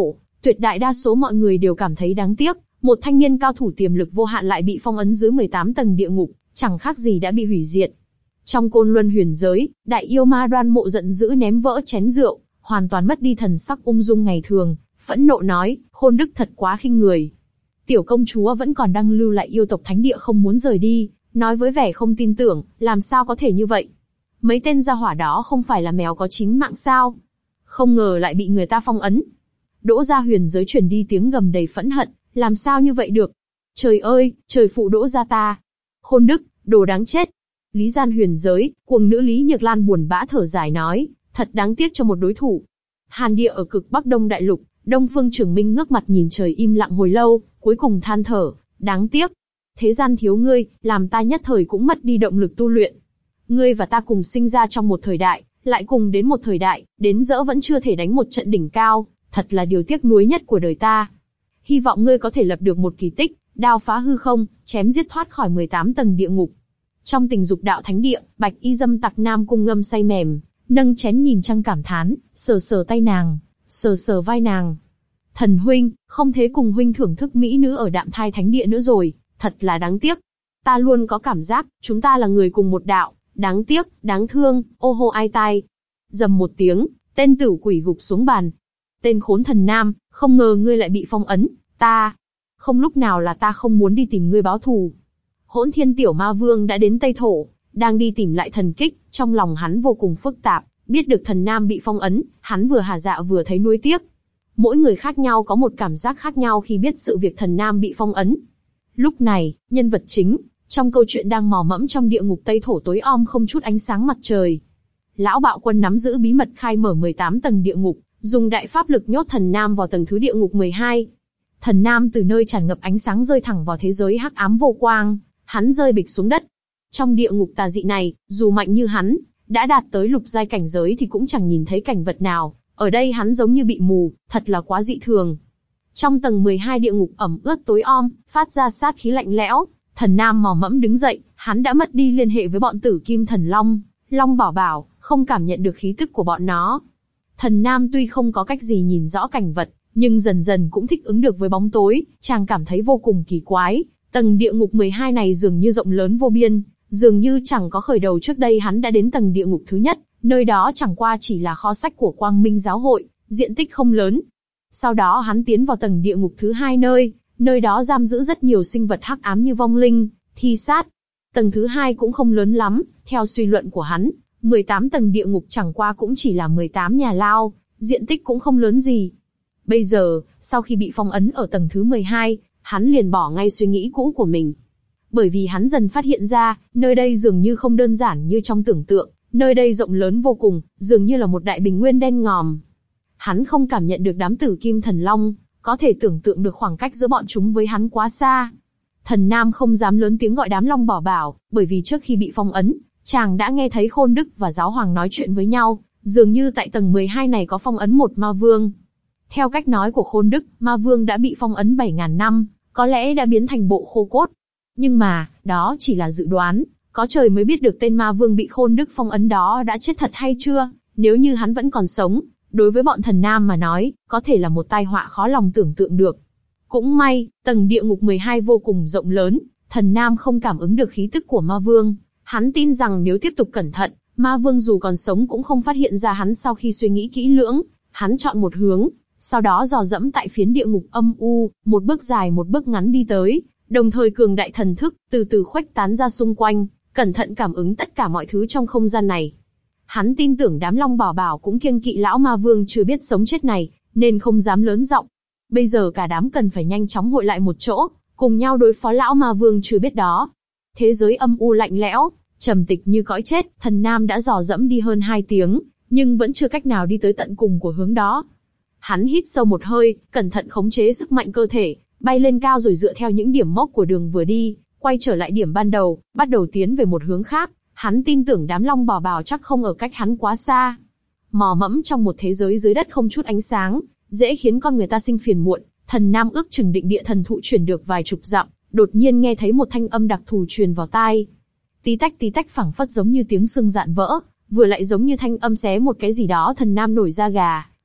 tuyệt đại đa số mọi người đều cảm thấy đáng tiếc, một thanh niên cao thủ tiềm lực vô hạn lại bị phong ấn dưới mười tám tầng địa ngục, chẳng khác gì đã bị hủy diệt. Trong Côn Luân huyền giới, đại yêu ma Đoan Mộ giận dữ ném vỡ chén rượu, hoàn toàn mất đi thần sắc ung dung ngày thường, phẫn nộ nói, Khôn Đức thật quá khinh người. Tiểu công chúa vẫn còn đang lưu lại yêu tộc thánh địa không muốn rời đi, nói với vẻ không tin tưởng, làm sao có thể như vậy? Mấy tên gia hỏa đó không phải là mèo có chín mạng sao? Không ngờ lại bị người ta phong ấn. Đỗ gia huyền giới truyền đi tiếng gầm đầy phẫn hận, làm sao như vậy được? Trời ơi, trời phụ Đỗ gia ta! Khôn Đức, đồ đáng chết! Lý gian huyền giới, cuồng nữ Lý Nhược Lan buồn bã thở dài nói, thật đáng tiếc cho một đối thủ. Hàn địa ở cực Bắc Đông Đại Lục, Đông Phương Trường Minh ngước mặt nhìn trời im lặng hồi lâu, cuối cùng than thở, đáng tiếc. Thế gian thiếu ngươi, làm ta nhất thời cũng mất đi động lực tu luyện. Ngươi và ta cùng sinh ra trong một thời đại, lại cùng đến một thời đại, đến dỡ vẫn chưa thể đánh một trận đỉnh cao, thật là điều tiếc nuối nhất của đời ta. Hy vọng ngươi có thể lập được một kỳ tích, đao phá hư không, chém giết thoát khỏi mười tám tầng địa ngục. Trong Tình Dục Đạo Thánh Địa, Bạch Y Dâm Tặc Nam Cung ngâm say mềm, nâng chén nhìn trăng cảm thán, sờ sờ tay nàng, sờ sờ vai nàng. Thần huynh, không thế cùng huynh thưởng thức mỹ nữ ở Đạm Thai Thánh Địa nữa rồi, thật là đáng tiếc. Ta luôn có cảm giác, chúng ta là người cùng một đạo, đáng tiếc, đáng thương, ô hô ai tai. Dầm một tiếng, tên tử quỷ gục xuống bàn. Tên khốn thần nam, không ngờ ngươi lại bị phong ấn, ta. Không lúc nào là ta không muốn đi tìm ngươi báo thù. Hỗn Thiên Tiểu Ma Vương đã đến Tây Thổ, đang đi tìm lại thần kích, trong lòng hắn vô cùng phức tạp, biết được thần nam bị phong ấn, hắn vừa hà dạ vừa thấy nuối tiếc. Mỗi người khác nhau có một cảm giác khác nhau khi biết sự việc thần nam bị phong ấn. Lúc này, nhân vật chính, trong câu chuyện đang mò mẫm trong địa ngục Tây Thổ tối om không chút ánh sáng mặt trời. Lão Bạo Quân nắm giữ bí mật khai mở mười tám tầng địa ngục, dùng đại pháp lực nhốt thần nam vào tầng thứ địa ngục mười hai. Thần nam từ nơi tràn ngập ánh sáng rơi thẳng vào thế giới hắc ám vô quang, hắn rơi bịch xuống đất. Trong địa ngục tà dị này, dù mạnh như hắn, đã đạt tới lục giai cảnh giới thì cũng chẳng nhìn thấy cảnh vật nào, ở đây hắn giống như bị mù, thật là quá dị thường. Trong tầng mười hai địa ngục ẩm ướt tối om, phát ra sát khí lạnh lẽo, thần nam mò mẫm đứng dậy, hắn đã mất đi liên hệ với bọn Tử Kim Thần Long, Long Bảo Bảo, không cảm nhận được khí tức của bọn nó. Thần nam tuy không có cách gì nhìn rõ cảnh vật, nhưng dần dần cũng thích ứng được với bóng tối, chàng cảm thấy vô cùng kỳ quái. Tầng địa ngục mười hai này dường như rộng lớn vô biên, dường như chẳng có khởi đầu trước đây hắn đã đến tầng địa ngục thứ nhất, nơi đó chẳng qua chỉ là kho sách của Quang Minh Giáo hội, diện tích không lớn. Sau đó hắn tiến vào tầng địa ngục thứ hai nơi, nơi đó giam giữ rất nhiều sinh vật hắc ám như vong linh, thi sát. Tầng thứ hai cũng không lớn lắm, theo suy luận của hắn, mười tám tầng địa ngục chẳng qua cũng chỉ là mười tám nhà lao, diện tích cũng không lớn gì. Bây giờ, sau khi bị phong ấn ở tầng thứ mười hai, hắn liền bỏ ngay suy nghĩ cũ của mình. Bởi vì hắn dần phát hiện ra, nơi đây dường như không đơn giản như trong tưởng tượng, nơi đây rộng lớn vô cùng, dường như là một đại bình nguyên đen ngòm. Hắn không cảm nhận được đám Tử Kim Thần Long, có thể tưởng tượng được khoảng cách giữa bọn chúng với hắn quá xa. Thần Nam không dám lớn tiếng gọi đám Long Bảo Bảo, bởi vì trước khi bị phong ấn, chàng đã nghe thấy Khôn Đức và Giáo Hoàng nói chuyện với nhau, dường như tại tầng mười hai này có phong ấn một ma vương. Theo cách nói của Khôn Đức, ma vương đã bị phong ấn bảy nghìn năm, có lẽ đã biến thành bộ khô cốt. Nhưng mà, đó chỉ là dự đoán, có trời mới biết được tên ma vương bị Khôn Đức phong ấn đó đã chết thật hay chưa, nếu như hắn vẫn còn sống, đối với bọn thần nam mà nói, có thể là một tai họa khó lòng tưởng tượng được. Cũng may, tầng địa ngục mười hai vô cùng rộng lớn, thần nam không cảm ứng được khí tức của ma vương, hắn tin rằng nếu tiếp tục cẩn thận, ma vương dù còn sống cũng không phát hiện ra hắn. Sau khi suy nghĩ kỹ lưỡng, hắn chọn một hướng, sau đó dò dẫm tại phiến địa ngục âm u, một bước dài một bước ngắn đi tới, đồng thời cường đại thần thức, từ từ khuếch tán ra xung quanh, cẩn thận cảm ứng tất cả mọi thứ trong không gian này. Hắn tin tưởng đám Long Bảo Bảo cũng kiêng kỵ lão ma vương chưa biết sống chết này, nên không dám lớn giọng. Bây giờ cả đám cần phải nhanh chóng hội lại một chỗ, cùng nhau đối phó lão ma vương chưa biết đó. Thế giới âm u lạnh lẽo, trầm tịch như cõi chết, thần nam đã dò dẫm đi hơn hai tiếng, nhưng vẫn chưa cách nào đi tới tận cùng của hướng đó. Hắn hít sâu một hơi, cẩn thận khống chế sức mạnh cơ thể, bay lên cao rồi dựa theo những điểm mốc của đường vừa đi, quay trở lại điểm ban đầu, bắt đầu tiến về một hướng khác. Hắn tin tưởng đám Long Bảo Bảo chắc không ở cách hắn quá xa. Mò mẫm trong một thế giới dưới đất không chút ánh sáng, dễ khiến con người ta sinh phiền muộn. Thần nam ước chừng định địa thần thụ chuyển được vài chục dặm, đột nhiên nghe thấy một thanh âm đặc thù truyền vào tai. Tí tách tí tách phảng phất giống như tiếng xương dạn vỡ, vừa lại giống như thanh âm xé một cái gì đó. Thần nam nổi da gà,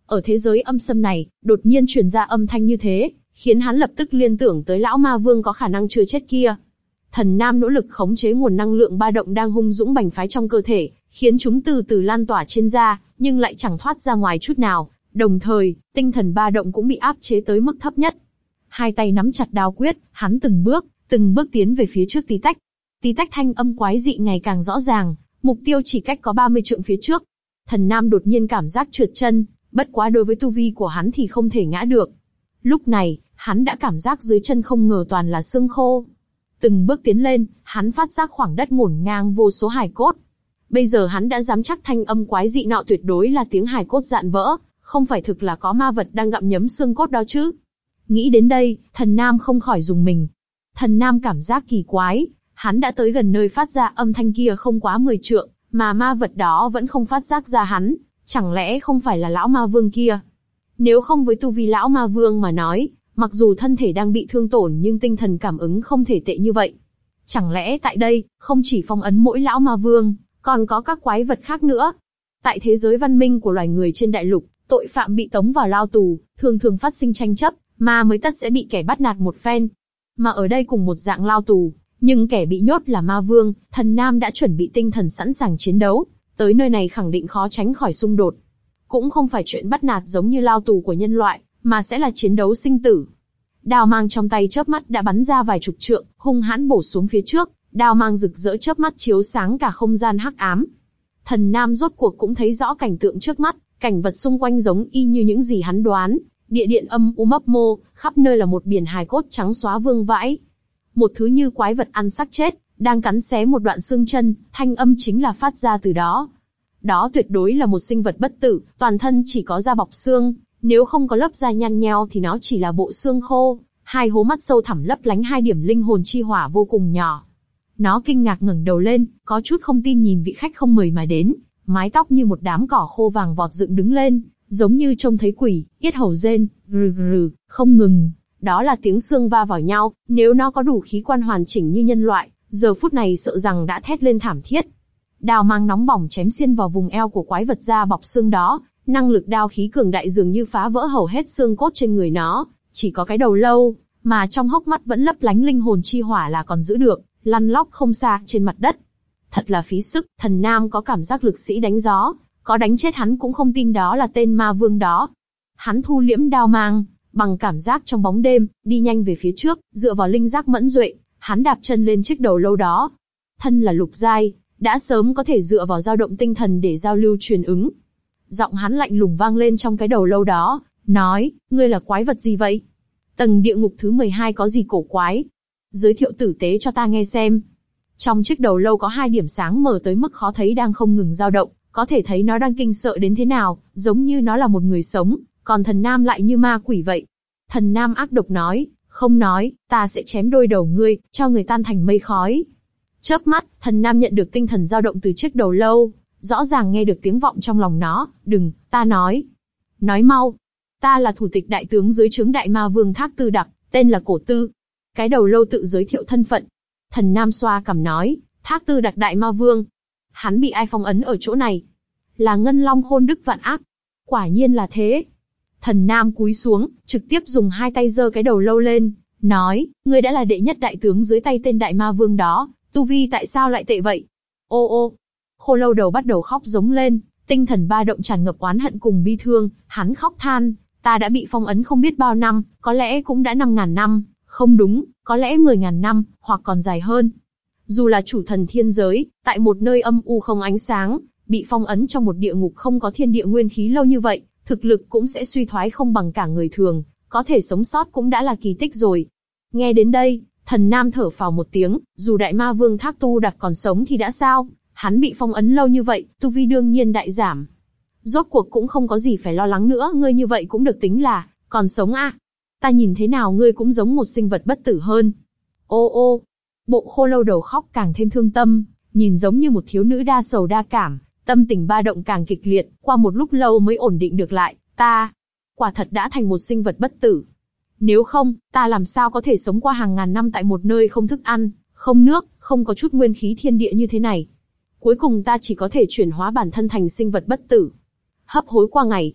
Ở thế giới âm xâm này, đột nhiên truyền ra âm thanh như thế, khiến hắn lập tức liên tưởng tới lão ma vương có khả năng chưa chết kia. Thần Nam nỗ lực khống chế nguồn năng lượng ba động đang hung dũng bành phái trong cơ thể, khiến chúng từ từ lan tỏa trên da, nhưng lại chẳng thoát ra ngoài chút nào. Đồng thời, tinh thần ba động cũng bị áp chế tới mức thấp nhất. Hai tay nắm chặt đao quyết, hắn từng bước, từng bước tiến về phía trước tí tách. Tí tách thanh âm quái dị ngày càng rõ ràng, mục tiêu chỉ cách có ba mươi trượng phía trước. Thần Nam đột nhiên cảm giác trượt chân, bất quá đối với tu vi của hắn thì không thể ngã được. Lúc này, hắn đã cảm giác dưới chân không ngờ toàn là xương khô. Từng bước tiến lên, hắn phát giác khoảng đất ngổn ngang vô số hài cốt. Bây giờ hắn đã dám chắc thanh âm quái dị nọ tuyệt đối là tiếng hài cốt dạn vỡ, không phải thực là có ma vật đang gặm nhấm xương cốt đó chứ. Nghĩ đến đây, Thần Nam không khỏi rùng mình. Thần Nam cảm giác kỳ quái, hắn đã tới gần nơi phát ra âm thanh kia không quá mười trượng, mà ma vật đó vẫn không phát giác ra hắn, chẳng lẽ không phải là lão ma vương kia? Nếu không với tu vi lão ma vương mà nói, mặc dù thân thể đang bị thương tổn nhưng tinh thần cảm ứng không thể tệ như vậy. Chẳng lẽ tại đây, không chỉ phong ấn mỗi lão ma vương, còn có các quái vật khác nữa? Tại thế giới văn minh của loài người trên đại lục, tội phạm bị tống vào lao tù, thường thường phát sinh tranh chấp, mà mới tất sẽ bị kẻ bắt nạt một phen. Mà ở đây cùng một dạng lao tù, nhưng kẻ bị nhốt là ma vương, Thần Nam đã chuẩn bị tinh thần sẵn sàng chiến đấu, tới nơi này khẳng định khó tránh khỏi xung đột. Cũng không phải chuyện bắt nạt giống như lao tù của nhân loại, mà sẽ là chiến đấu sinh tử. Đao mang trong tay chớp mắt đã bắn ra vài chục trượng, hung hãn bổ xuống phía trước, đao mang rực rỡ chớp mắt chiếu sáng cả không gian hắc ám. Thần Nam rốt cuộc cũng thấy rõ cảnh tượng trước mắt, cảnh vật xung quanh giống y như những gì hắn đoán, địa điện âm u mấp mô, khắp nơi là một biển hài cốt trắng xóa vương vãi. Một thứ như quái vật ăn xác chết, đang cắn xé một đoạn xương chân, thanh âm chính là phát ra từ đó. Đó tuyệt đối là một sinh vật bất tử, toàn thân chỉ có da bọc xương, nếu không có lớp da nhăn nheo thì nó chỉ là bộ xương khô, hai hố mắt sâu thẳm lấp lánh hai điểm linh hồn chi hỏa vô cùng nhỏ. Nó kinh ngạc ngẩng đầu lên, có chút không tin nhìn vị khách không mời mà đến, mái tóc như một đám cỏ khô vàng vọt dựng đứng lên, giống như trông thấy quỷ, yết hầu rên, rừ rừ, không ngừng. Đó là tiếng xương va vào nhau, nếu nó có đủ khí quan hoàn chỉnh như nhân loại, giờ phút này sợ rằng đã thét lên thảm thiết. Đao mang nóng bỏng chém xiên vào vùng eo của quái vật da bọc xương đó, năng lực đao khí cường đại dường như phá vỡ hầu hết xương cốt trên người nó, chỉ có cái đầu lâu, mà trong hốc mắt vẫn lấp lánh linh hồn chi hỏa là còn giữ được, lăn lóc không xa trên mặt đất. Thật là phí sức, Thần Nam có cảm giác lực sĩ đánh gió, có đánh chết hắn cũng không tin đó là tên ma vương đó. Hắn thu liễm đao mang, bằng cảm giác trong bóng đêm, đi nhanh về phía trước, dựa vào linh giác mẫn duệ, hắn đạp chân lên chiếc đầu lâu đó. Thân là lục giai, đã sớm có thể dựa vào dao động tinh thần để giao lưu truyền ứng. Giọng hắn lạnh lùng vang lên trong cái đầu lâu đó, nói, ngươi là quái vật gì vậy? Tầng địa ngục thứ mười hai có gì cổ quái? Giới thiệu tử tế cho ta nghe xem. Trong chiếc đầu lâu có hai điểm sáng mờ tới mức khó thấy đang không ngừng dao động, có thể thấy nó đang kinh sợ đến thế nào, giống như nó là một người sống, còn Thần Nam lại như ma quỷ vậy. Thần Nam ác độc nói, không nói, ta sẽ chém đôi đầu ngươi, cho người tan thành mây khói. Chớp mắt, Thần Nam nhận được tinh thần dao động từ chiếc đầu lâu, rõ ràng nghe được tiếng vọng trong lòng nó, đừng, ta nói. Nói mau. Ta là thủ tịch đại tướng dưới trướng đại ma vương Thác Tư Đặc, tên là Cổ Tư. Cái đầu lâu tự giới thiệu thân phận. Thần Nam xoa cằm nói, Thác Tư Đặc đại ma vương. Hắn bị ai phong ấn ở chỗ này? Là Ngân Long khôn đức vạn ác. Quả nhiên là thế. Thần Nam cúi xuống, trực tiếp dùng hai tay giơ cái đầu lâu lên, nói, ngươi đã là đệ nhất đại tướng dưới tay tên đại ma vương đó, tu vi tại sao lại tệ vậy? Ô ô, khô lâu đầu bắt đầu khóc giống lên, tinh thần ba động tràn ngập oán hận cùng bi thương, hắn khóc than, ta đã bị phong ấn không biết bao năm, có lẽ cũng đã năm ngàn năm, không đúng, có lẽ mười ngàn năm, hoặc còn dài hơn. Dù là chủ thần thiên giới, tại một nơi âm u không ánh sáng, bị phong ấn trong một địa ngục không có thiên địa nguyên khí lâu như vậy, thực lực cũng sẽ suy thoái không bằng cả người thường, có thể sống sót cũng đã là kỳ tích rồi. Nghe đến đây, Thần Nam thở phào một tiếng, dù đại ma vương Thác Tu Đặc còn sống thì đã sao, hắn bị phong ấn lâu như vậy, tu vi đương nhiên đại giảm. Rốt cuộc cũng không có gì phải lo lắng nữa, ngươi như vậy cũng được tính là còn sống à? Ta nhìn thế nào ngươi cũng giống một sinh vật bất tử hơn. Ô ô, bộ khô lâu đầu khóc càng thêm thương tâm, nhìn giống như một thiếu nữ đa sầu đa cảm, tâm tình ba động càng kịch liệt, qua một lúc lâu mới ổn định được lại. Ta, quả thật đã thành một sinh vật bất tử. Nếu không, ta làm sao có thể sống qua hàng ngàn năm tại một nơi không thức ăn, không nước, không có chút nguyên khí thiên địa như thế này. Cuối cùng ta chỉ có thể chuyển hóa bản thân thành sinh vật bất tử. Hấp hối qua ngày,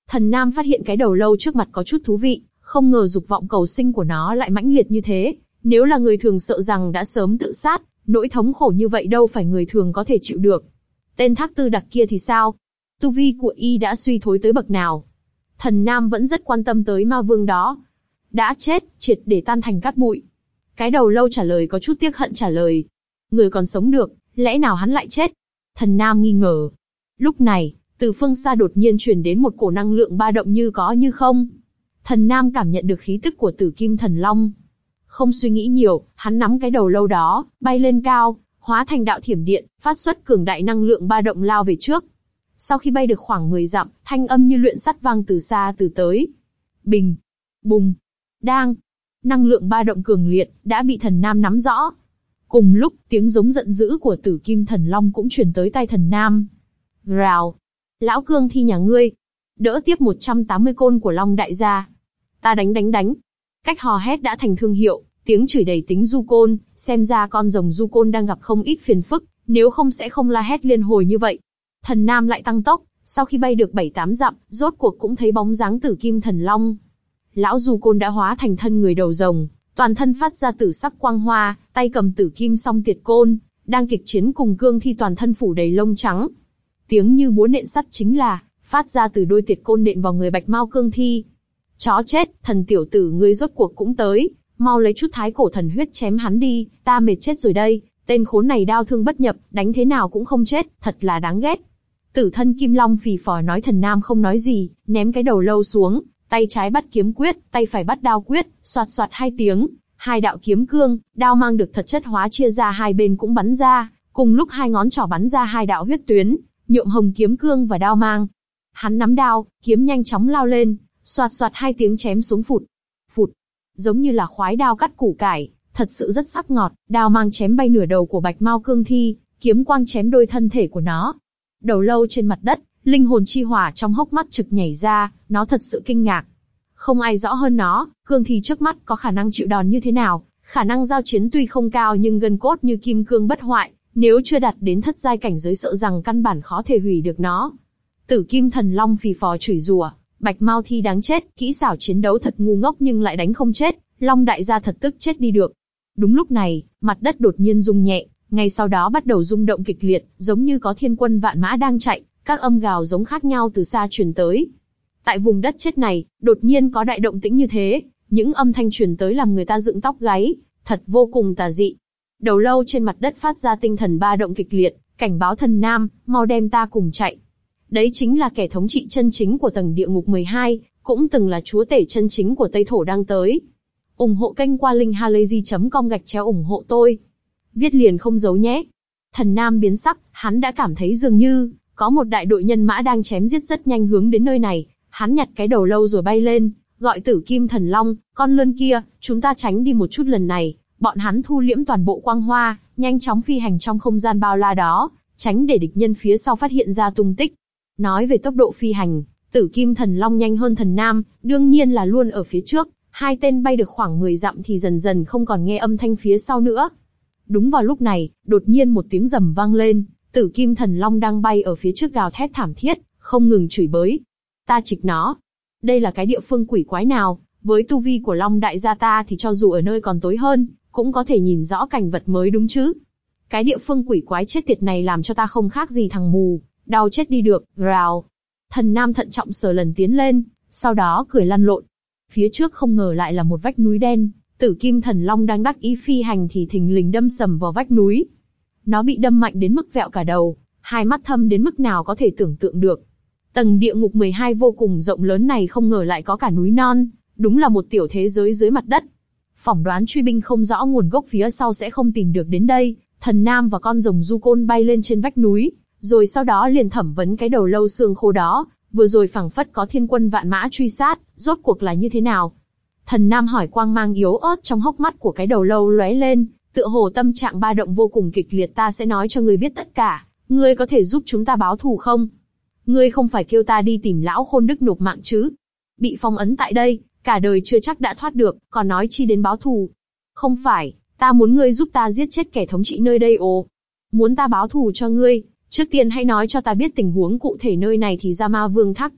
Thần Nam phát hiện cái đầu lâu trước mặt có chút thú vị, không ngờ dục vọng cầu sinh của nó lại mãnh liệt như thế. Nếu là người thường sợ rằng đã sớm tự sát, nỗi thống khổ như vậy đâu phải người thường có thể chịu được. Tên Thác Tư Đặc kia thì sao? Tu vi của y đã suy thối tới bậc nào? Thần Nam vẫn rất quan tâm tới ma vương đó. Đã chết, triệt để tan thành cát bụi. Cái đầu lâu trả lời có chút tiếc hận trả lời. Người còn sống được, lẽ nào hắn lại chết? Thần Nam nghi ngờ. Lúc này, từ phương xa đột nhiên truyền đến một cổ năng lượng ba động như có như không. Thần Nam cảm nhận được khí tức của Tử Kim Thần Long. Không suy nghĩ nhiều, hắn nắm cái đầu lâu đó, bay lên cao, hóa thành đạo thiểm điện, phát xuất cường đại năng lượng ba động lao về trước. Sau khi bay được khoảng mười dặm, thanh âm như luyện sắt vang từ xa từ tới. Bình, bùng, đang. Năng lượng ba động cường liệt, đã bị Thần Nam nắm rõ. Cùng lúc, tiếng giống giận dữ của Tử Kim Thần Long cũng truyền tới tai Thần Nam. Rào! Lão cương thi nhà ngươi! Đỡ tiếp một trăm tám mươi côn của Long đại gia! Ta đánh đánh đánh! Cách hò hét đã thành thương hiệu, tiếng chửi đầy tính du côn, xem ra con rồng du côn đang gặp không ít phiền phức, nếu không sẽ không la hét liên hồi như vậy. Thần Nam lại tăng tốc, sau khi bay được bảy tám dặm, rốt cuộc cũng thấy bóng dáng Tử Kim Thần Long. Lão du côn đã hóa thành thân người đầu rồng, toàn thân phát ra tử sắc quang hoa, tay cầm tử kim song tiệt côn, đang kịch chiến cùng cương thi toàn thân phủ đầy lông trắng. Tiếng như búa nện sắt chính là phát ra từ đôi tiệt côn nện vào người bạch mao cương thi. Chó chết, thần tiểu tử ngươi rốt cuộc cũng tới, mau lấy chút thái cổ thần huyết chém hắn đi, ta mệt chết rồi đây, tên khốn này đao thương bất nhập, đánh thế nào cũng không chết, thật là đáng ghét. Tử thân Kim Long phì phò nói. Thần Nam không nói gì, ném cái đầu lâu xuống, tay trái bắt kiếm quyết, tay phải bắt đao quyết, xoạt xoạt hai tiếng, hai đạo kiếm cương, đao mang được thật chất hóa chia ra hai bên cũng bắn ra, cùng lúc hai ngón trỏ bắn ra hai đạo huyết tuyến, nhuộm hồng kiếm cương và đao mang. Hắn nắm đao, kiếm nhanh chóng lao lên, xoạt xoạt hai tiếng chém xuống phụt, phụt, giống như là khoái đao cắt củ cải, thật sự rất sắc ngọt. Đao mang chém bay nửa đầu của bạch mao cương thi, kiếm quang chém đôi thân thể của nó. Đầu lâu trên mặt đất, linh hồn chi hỏa trong hốc mắt trực nhảy ra, nó thật sự kinh ngạc. Không ai rõ hơn nó, cương thi trước mắt có khả năng chịu đòn như thế nào, khả năng giao chiến tuy không cao nhưng gân cốt như kim cương bất hoại, nếu chưa đạt đến thất giai cảnh giới sợ rằng căn bản khó thể hủy được nó. Tử Kim Thần Long phì phò chửi rủa, bạch mao thi đáng chết, kỹ xảo chiến đấu thật ngu ngốc nhưng lại đánh không chết, Long đại gia thật tức chết đi được. Đúng lúc này, mặt đất đột nhiên rung nhẹ, ngay sau đó bắt đầu rung động kịch liệt, giống như có thiên quân vạn mã đang chạy, các âm gào giống khác nhau từ xa truyền tới. Tại vùng đất chết này, đột nhiên có đại động tĩnh như thế, những âm thanh truyền tới làm người ta dựng tóc gáy, thật vô cùng tà dị. Đầu lâu trên mặt đất phát ra tinh thần ba động kịch liệt, cảnh báo Thần Nam, mau đem ta cùng chạy. Đấy chính là kẻ thống trị chân chính của tầng địa ngục mười hai, cũng từng là chúa tể chân chính của Tây Thổ đang tới. ủng hộ kênh qua link halayzi chấm com gạch chéo ủng hộ tôi. Viết liền không giấu nhé. Thần Nam biến sắc, hắn đã cảm thấy dường như có một đại đội nhân mã đang chém giết rất nhanh hướng đến nơi này. Hắn nhặt cái đầu lâu rồi bay lên, gọi Tử Kim Thần Long, con lươn kia, chúng ta tránh đi một chút lần này. Bọn hắn thu liễm toàn bộ quang hoa, nhanh chóng phi hành trong không gian bao la đó, tránh để địch nhân phía sau phát hiện ra tung tích. Nói về tốc độ phi hành, Tử Kim Thần Long nhanh hơn Thần Nam, đương nhiên là luôn ở phía trước. Hai tên bay được khoảng mười dặm thì dần dần không còn nghe âm thanh phía sau nữa. Đúng vào lúc này, đột nhiên một tiếng rầm vang lên, Tử Kim Thần Long đang bay ở phía trước gào thét thảm thiết, không ngừng chửi bới. Ta trịch nó. Đây là cái địa phương quỷ quái nào, với tu vi của Long đại gia ta thì cho dù ở nơi còn tối hơn, cũng có thể nhìn rõ cảnh vật mới đúng chứ. Cái địa phương quỷ quái chết tiệt này làm cho ta không khác gì thằng mù, đau chết đi được, rào. Thần Nam thận trọng sờ lần tiến lên, sau đó cười lăn lộn. Phía trước không ngờ lại là một vách núi đen, Tử Kim Thần Long đang đắc ý phi hành thì thình lình đâm sầm vào vách núi. Nó bị đâm mạnh đến mức vẹo cả đầu, hai mắt thâm đến mức nào có thể tưởng tượng được. Tầng địa ngục mười hai vô cùng rộng lớn này không ngờ lại có cả núi non, đúng là một tiểu thế giới dưới mặt đất. Phỏng đoán truy binh không rõ nguồn gốc phía sau sẽ không tìm được đến đây. Thần Nam và con rồng du côn bay lên trên vách núi, rồi sau đó liền thẩm vấn cái đầu lâu xương khô đó. Vừa rồi phảng phất có thiên quân vạn mã truy sát, rốt cuộc là như thế nào? Thần Nam hỏi, quang mang yếu ớt trong hốc mắt của cái đầu lâu lóe lên, tựa hồ tâm trạng ba động vô cùng kịch liệt. Ta sẽ nói cho ngươi biết tất cả, ngươi có thể giúp chúng ta báo thù không? Ngươi không phải kêu ta đi tìm lão Khôn Đức nộp mạng chứ? Bị phong ấn tại đây, cả đời chưa chắc đã thoát được, còn nói chi đến báo thù? Không phải, ta muốn ngươi giúp ta giết chết kẻ thống trị nơi đây ồ. Muốn ta báo thù cho ngươi, trước tiên hãy nói cho ta biết tình huống cụ thể nơi này thì ra ma vương Thác Tư Đặc,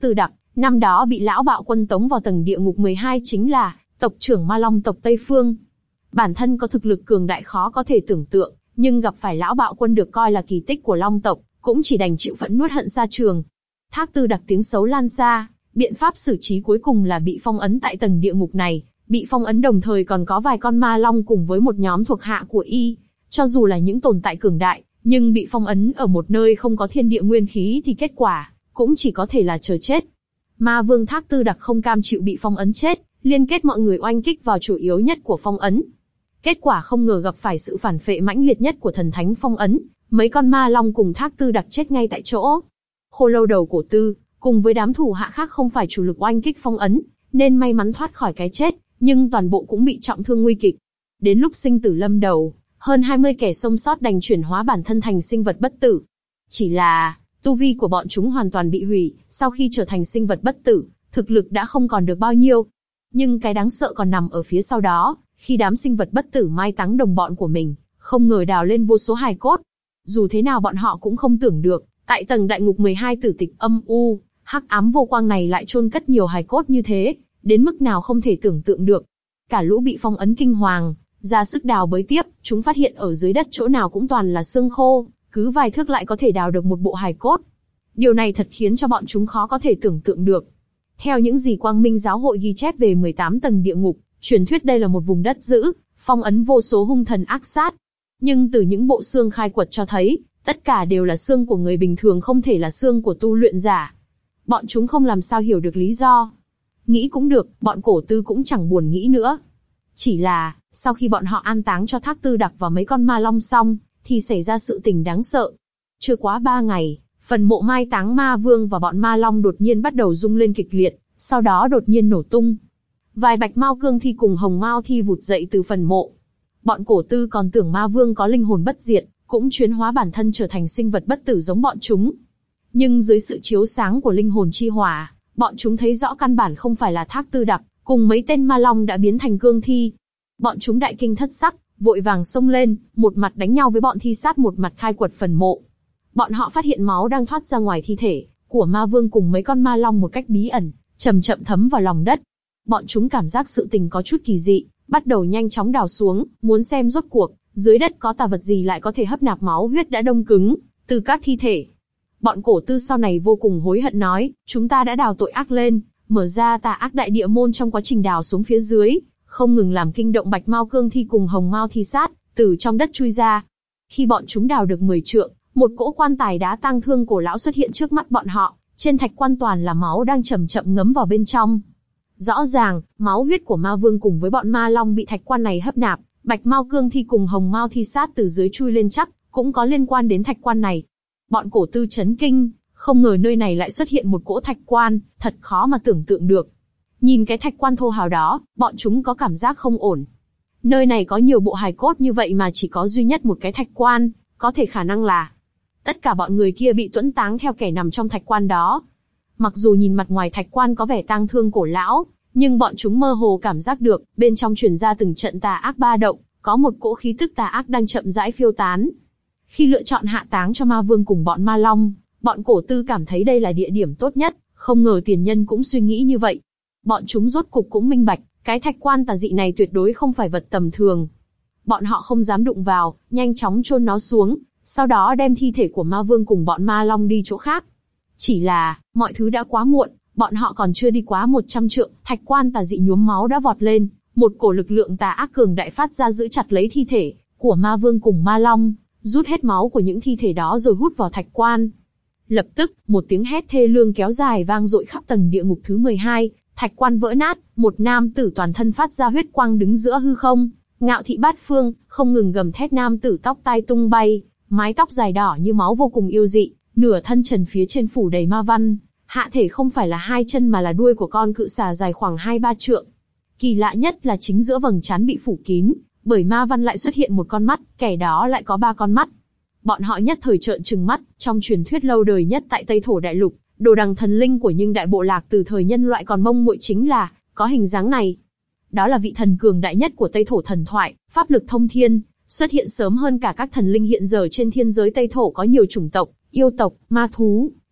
Năm đó bị lão bạo quân tống vào tầng địa ngục mười hai chính là tộc trưởng Ma Long tộc Tây Phương. Bản thân có thực lực cường đại khó có thể tưởng tượng, nhưng gặp phải lão bạo quân được coi là kỳ tích của Long tộc, cũng chỉ đành chịu phẫn nuốt hận xa trường. Thác Tư Đặc tiếng xấu lan xa, biện pháp xử trí cuối cùng là bị phong ấn tại tầng địa ngục này. Bị phong ấn đồng thời còn có vài con ma long cùng với một nhóm thuộc hạ của y. Cho dù là những tồn tại cường đại, nhưng bị phong ấn ở một nơi không có thiên địa nguyên khí thì kết quả cũng chỉ có thể là chờ chết. Ma Vương Thác Tư Đặc không cam chịu bị phong ấn chết, liên kết mọi người oanh kích vào chủ yếu nhất của phong ấn. Kết quả không ngờ gặp phải sự phản phệ mãnh liệt nhất của thần thánh phong ấn, mấy con ma long cùng Thác Tư Đặc chết ngay tại chỗ. Khô Lâu đầu cổ tư, cùng với đám thủ hạ khác không phải chủ lực oanh kích phong ấn, nên may mắn thoát khỏi cái chết, nhưng toàn bộ cũng bị trọng thương nguy kịch. Đến lúc sinh tử lâm đầu, hơn hai mươi kẻ sống sót đành chuyển hóa bản thân thành sinh vật bất tử. Chỉ là, tu vi của bọn chúng hoàn toàn bị hủy, sau khi trở thành sinh vật bất tử, thực lực đã không còn được bao nhiêu. Nhưng cái đáng sợ còn nằm ở phía sau đó, khi đám sinh vật bất tử mai táng đồng bọn của mình, không ngờ đào lên vô số hài cốt. Dù thế nào bọn họ cũng không tưởng được, tại tầng đại ngục mười hai tử tịch âm u, hắc ám vô quang này lại chôn cất nhiều hài cốt như thế, đến mức nào không thể tưởng tượng được. Cả lũ bị phong ấn kinh hoàng, ra sức đào bới tiếp, chúng phát hiện ở dưới đất chỗ nào cũng toàn là xương khô, cứ vài thước lại có thể đào được một bộ hài cốt. Điều này thật khiến cho bọn chúng khó có thể tưởng tượng được. Theo những gì Quang Minh Giáo hội ghi chép về mười tám tầng địa ngục, truyền thuyết đây là một vùng đất dữ, phong ấn vô số hung thần ác sát. Nhưng từ những bộ xương khai quật cho thấy, tất cả đều là xương của người bình thường, không thể là xương của tu luyện giả. Bọn chúng không làm sao hiểu được lý do. Nghĩ cũng được, bọn cổ tư cũng chẳng buồn nghĩ nữa. Chỉ là, sau khi bọn họ an táng cho Thác Tư Đặc và mấy con ma long xong, thì xảy ra sự tình đáng sợ. Chưa quá ba ngày, phần mộ mai táng ma vương và bọn ma long đột nhiên bắt đầu rung lên kịch liệt, sau đó đột nhiên nổ tung. Vài bạch mao cương thi cùng hồng mao thi vụt dậy từ phần mộ. Bọn cổ tư còn tưởng ma vương có linh hồn bất diệt, cũng chuyển hóa bản thân trở thành sinh vật bất tử giống bọn chúng. Nhưng dưới sự chiếu sáng của linh hồn chi hỏa, bọn chúng thấy rõ căn bản không phải là Thác Tư Đặc, cùng mấy tên ma long đã biến thành cương thi. Bọn chúng đại kinh thất sắc, vội vàng xông lên, một mặt đánh nhau với bọn thi sát, một mặt khai quật phần mộ. Bọn họ phát hiện máu đang thoát ra ngoài thi thể của ma vương cùng mấy con ma long một cách bí ẩn, chậm chậm thấm vào lòng đất. Bọn chúng cảm giác sự tình có chút kỳ dị, bắt đầu nhanh chóng đào xuống, muốn xem rốt cuộc dưới đất có tà vật gì lại có thể hấp nạp máu huyết đã đông cứng từ các thi thể. Bọn cổ tư sau này vô cùng hối hận nói, chúng ta đã đào tội ác lên, mở ra tà ác đại địa môn, trong quá trình đào xuống phía dưới, không ngừng làm kinh động bạch mao cương thi cùng hồng mao thi sát, từ trong đất chui ra. Khi bọn chúng đào được mười trượng, một cỗ quan tài đá tang thương cổ lão xuất hiện trước mắt bọn họ, trên thạch quan toàn là máu đang chậm chậm ngấm vào bên trong. Rõ ràng, máu huyết của ma vương cùng với bọn ma long bị thạch quan này hấp nạp, bạch mao cương thi cùng hồng mao thi sát từ dưới chui lên chắc cũng có liên quan đến thạch quan này. Bọn cổ tư chấn kinh, không ngờ nơi này lại xuất hiện một cỗ thạch quan, thật khó mà tưởng tượng được. Nhìn cái thạch quan thô hào đó, bọn chúng có cảm giác không ổn. Nơi này có nhiều bộ hài cốt như vậy mà chỉ có duy nhất một cái thạch quan, có thể khả năng là tất cả bọn người kia bị tuẫn táng theo kẻ nằm trong thạch quan đó. Mặc dù nhìn mặt ngoài thạch quan có vẻ tang thương cổ lão, nhưng bọn chúng mơ hồ cảm giác được, bên trong truyền ra từng trận tà ác ba động, có một cỗ khí tức tà ác đang chậm rãi phiêu tán. Khi lựa chọn hạ táng cho ma vương cùng bọn ma long, bọn cổ tư cảm thấy đây là địa điểm tốt nhất, không ngờ tiền nhân cũng suy nghĩ như vậy. Bọn chúng rốt cục cũng minh bạch, cái thạch quan tà dị này tuyệt đối không phải vật tầm thường. Bọn họ không dám đụng vào, nhanh chóng chôn nó xuống, sau đó đem thi thể của ma vương cùng bọn ma long đi chỗ khác. Chỉ là, mọi thứ đã quá muộn, bọn họ còn chưa đi quá một trăm trượng, thạch quan tà dị nhuốm máu đã vọt lên, một cổ lực lượng tà ác cường đại phát ra giữ chặt lấy thi thể của ma vương cùng ma long, rút hết máu của những thi thể đó rồi hút vào thạch quan. Lập tức, một tiếng hét thê lương kéo dài vang dội khắp tầng địa ngục thứ mười hai, thạch quan vỡ nát, một nam tử toàn thân phát ra huyết quang đứng giữa hư không, ngạo thị bát phương, không ngừng gầm thét. Nam tử tóc tai tung bay, mái tóc dài đỏ như máu vô cùng yêu dị, nửa thân trần phía trên phủ đầy ma văn, hạ thể không phải là hai chân mà là đuôi của con cự xà dài khoảng hai ba trượng. Kỳ lạ nhất là chính giữa vầng trán bị phủ kín bởi ma văn lại xuất hiện một con mắt, kẻ đó lại có ba con mắt. Bọn họ nhất thời trợn trừng mắt. Trong truyền thuyết lâu đời nhất tại Tây Thổ Đại Lục, đồ đằng thần linh của nhưng đại bộ lạc từ thời nhân loại còn mông muội chính là có hình dáng này. Đó là vị thần cường đại nhất của Tây Thổ thần thoại, pháp lực thông thiên, xuất hiện sớm hơn cả các thần linh hiện giờ trên thiên giới Tây Thổ. Có nhiều chủng tộc, yêu tộc, ma thú,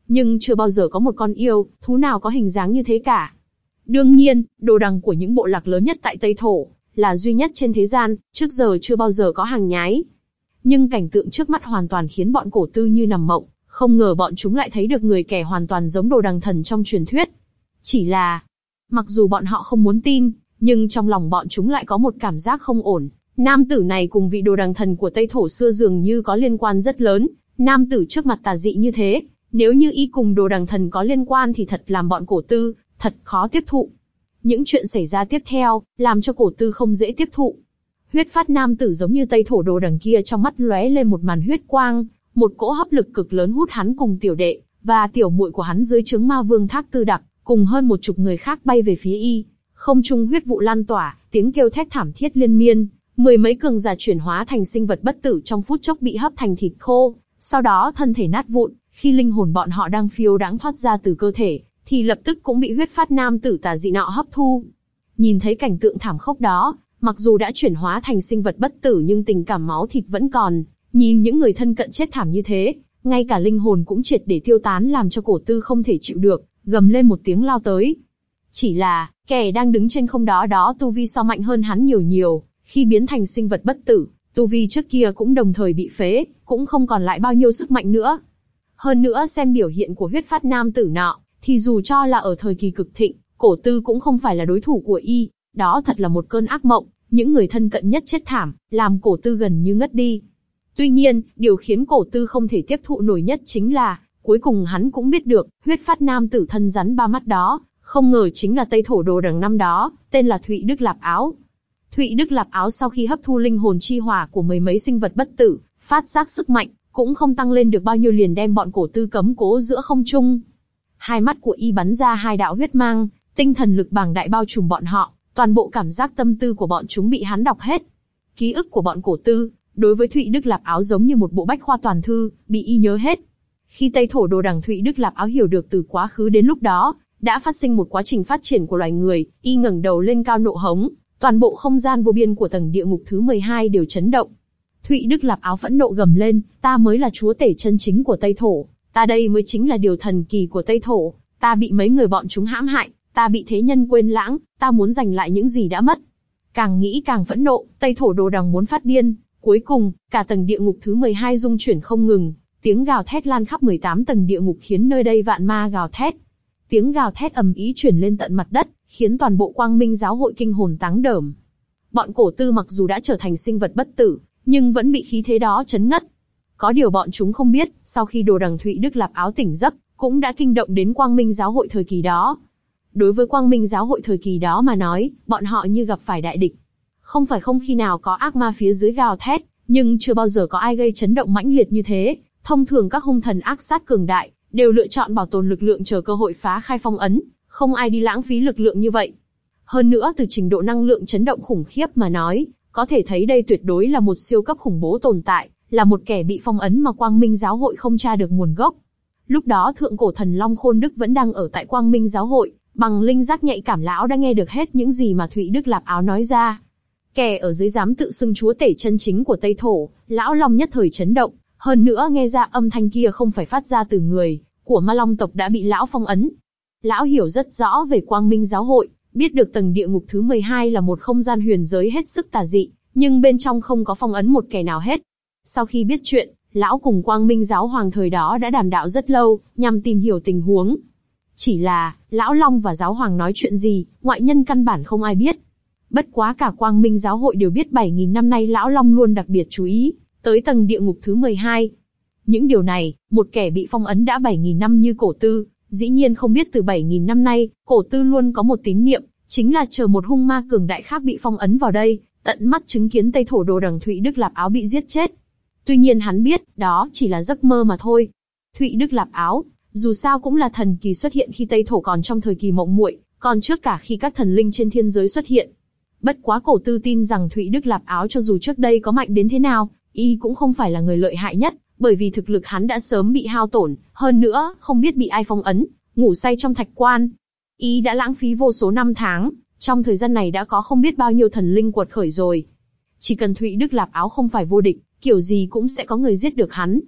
nhưng chưa bao giờ có một con yêu, thú nào có hình dáng như thế cả. Đương nhiên, đồ đằng của những bộ lạc lớn nhất tại Tây Thổ, là duy nhất trên thế gian, trước giờ chưa bao giờ có hàng nhái. Nhưng cảnh tượng trước mắt hoàn toàn khiến bọn cổ tư như nằm mộng, không ngờ bọn chúng lại thấy được người kẻ hoàn toàn giống đồ đằng thần trong truyền thuyết. Chỉ là, mặc dù bọn họ không muốn tin, nhưng trong lòng bọn chúng lại có một cảm giác không ổn. Nam tử này cùng vị đồ đằng thần của Tây Thổ xưa dường như có liên quan rất lớn. Nam tử trước mặt tà dị như thế, nếu như y cùng đồ đằng thần có liên quan thì thật làm bọn cổ tư thật khó tiếp thụ. Những chuyện xảy ra tiếp theo, làm cho cổ tư không dễ tiếp thụ. Huyết phát nam tử giống như Tây Thổ đồ đằng kia, trong mắt lóe lên một màn huyết quang, một cỗ hấp lực cực lớn hút hắn cùng tiểu đệ và tiểu muội của hắn dưới trướng ma vương Thác Tư Đặc, cùng hơn một chục người khác bay về phía y. Không trung huyết vụ lan tỏa, tiếng kêu thét thảm thiết liên miên, mười mấy cường giả chuyển hóa thành sinh vật bất tử trong phút chốc bị hấp thành thịt khô, sau đó thân thể nát vụn. Khi linh hồn bọn họ đang phiêu đãng thoát ra từ cơ thể, thì lập tức cũng bị huyết phát nam tử tà dị nọ hấp thu. Nhìn thấy cảnh tượng thảm khốc đó, mặc dù đã chuyển hóa thành sinh vật bất tử nhưng tình cảm máu thịt vẫn còn. Nhìn những người thân cận chết thảm như thế, ngay cả linh hồn cũng triệt để tiêu tán, làm cho cổ tư không thể chịu được, gầm lên một tiếng lao tới. Chỉ là, kẻ đang đứng trên không đó đó tu vi so mạnh hơn hắn nhiều nhiều, khi biến thành sinh vật bất tử, tu vi trước kia cũng đồng thời bị phế, cũng không còn lại bao nhiêu sức mạnh nữa. Hơn nữa xem biểu hiện của huyết phát nam tử nọ, thì dù cho là ở thời kỳ cực thịnh, cổ tư cũng không phải là đối thủ của y. Đó thật là một cơn ác mộng, những người thân cận nhất chết thảm, làm cổ tư gần như ngất đi. Tuy nhiên, điều khiến cổ tư không thể tiếp thụ nổi nhất chính là, cuối cùng hắn cũng biết được, huyết phát nam tử thân rắn ba mắt đó, không ngờ chính là Tây Thổ đồ đằng năm đó, tên là Thụy Đức Lạp Áo. Thụy Đức Lạp Áo sau khi hấp thu linh hồn chi hỏa của mười mấy sinh vật bất tử, phát giác sức mạnh, cũng không tăng lên được bao nhiêu liền đem bọn cổ tư cấm cố giữa không trung. Hai mắt của y bắn ra hai đạo huyết mang, tinh thần lực bàng đại bao trùm bọn họ, toàn bộ cảm giác tâm tư của bọn chúng bị hắn đọc hết. Ký ức của bọn cổ tư, đối với Thụy Đức Lạp Áo giống như một bộ bách khoa toàn thư, bị y nhớ hết. Khi Tây Thổ đồ đằng Thụy Đức Lạp Áo hiểu được từ quá khứ đến lúc đó, đã phát sinh một quá trình phát triển của loài người, y ngẩng đầu lên cao nộ hống, toàn bộ không gian vô biên của tầng địa ngục thứ mười hai đều chấn động. Thụy Đức Lạp Áo phẫn nộ gầm lên, ta mới là chúa tể chân chính của Tây Thổ, ta đây mới chính là điều thần kỳ của Tây Thổ, ta bị mấy người bọn chúng hãm hại, ta bị thế nhân quên lãng, ta muốn giành lại những gì đã mất. Càng nghĩ càng phẫn nộ, Tây Thổ đồ đằng muốn phát điên, cuối cùng, cả tầng địa ngục thứ mười hai rung chuyển không ngừng, tiếng gào thét lan khắp mười tám tầng địa ngục khiến nơi đây vạn ma gào thét. Tiếng gào thét ầm ĩ truyền lên tận mặt đất, khiến toàn bộ Quang Minh giáo hội kinh hồn táng đởm. Bọn cổ tư mặc dù đã trở thành sinh vật bất tử, nhưng vẫn bị khí thế đó chấn ngất. Có điều bọn chúng không biết, sau khi đồ đằng Thụy Đức Lạp Áo tỉnh giấc, cũng đã kinh động đến Quang Minh giáo hội thời kỳ đó. Đối với Quang Minh giáo hội thời kỳ đó mà nói, bọn họ như gặp phải đại địch. Không phải không khi nào có ác ma phía dưới gào thét, nhưng chưa bao giờ có ai gây chấn động mãnh liệt như thế. Thông thường các hung thần ác sát cường đại, đều lựa chọn bảo tồn lực lượng chờ cơ hội phá khai phong ấn, không ai đi lãng phí lực lượng như vậy. Hơn nữa từ trình độ năng lượng chấn động khủng khiếp mà nói, có thể thấy đây tuyệt đối là một siêu cấp khủng bố tồn tại, là một kẻ bị phong ấn mà Quang Minh giáo hội không tra được nguồn gốc. Lúc đó thượng cổ thần Long Khôn Đức vẫn đang ở tại Quang Minh giáo hội, bằng linh giác nhạy cảm lão đã nghe được hết những gì mà Thụy Đức Lạp Áo nói ra. Kẻ ở dưới dám tự xưng chúa tể chân chính của Tây Thổ, lão Long nhất thời chấn động, hơn nữa nghe ra âm thanh kia không phải phát ra từ người của ma Long tộc đã bị lão phong ấn. Lão hiểu rất rõ về Quang Minh giáo hội, biết được tầng địa ngục thứ mười hai là một không gian huyền giới hết sức tà dị, nhưng bên trong không có phong ấn một kẻ nào hết. Sau khi biết chuyện, lão cùng Quang Minh giáo hoàng thời đó đã đàm đạo rất lâu, nhằm tìm hiểu tình huống. Chỉ là, lão Long và giáo hoàng nói chuyện gì, ngoại nhân căn bản không ai biết. Bất quá cả Quang Minh giáo hội đều biết bảy nghìn năm nay lão Long luôn đặc biệt chú ý tới tầng địa ngục thứ mười hai. Những điều này, một kẻ bị phong ấn đã bảy nghìn năm như cổ tư, dĩ nhiên không biết từ bảy nghìn năm nay, cổ tư luôn có một tín niệm, chính là chờ một hung ma cường đại khác bị phong ấn vào đây, tận mắt chứng kiến Tây Thổ đồ đằng Thụy Đức Lạp Áo bị giết chết. Tuy nhiên hắn biết, đó chỉ là giấc mơ mà thôi. Thụy Đức Lạp Áo, dù sao cũng là thần kỳ xuất hiện khi Tây Thổ còn trong thời kỳ mộng muội, còn trước cả khi các thần linh trên thiên giới xuất hiện. Bất quá cổ tư tin rằng Thụy Đức Lạp Áo cho dù trước đây có mạnh đến thế nào, y cũng không phải là người lợi hại nhất, bởi vì thực lực hắn đã sớm bị hao tổn, hơn nữa, không biết bị ai phong ấn, ngủ say trong thạch quan. Y đã lãng phí vô số năm tháng, trong thời gian này đã có không biết bao nhiêu thần linh quật khởi rồi. Chỉ cần Thụy Đức Lạp Áo không phải vô địch, kiểu gì cũng sẽ có người giết được hắn.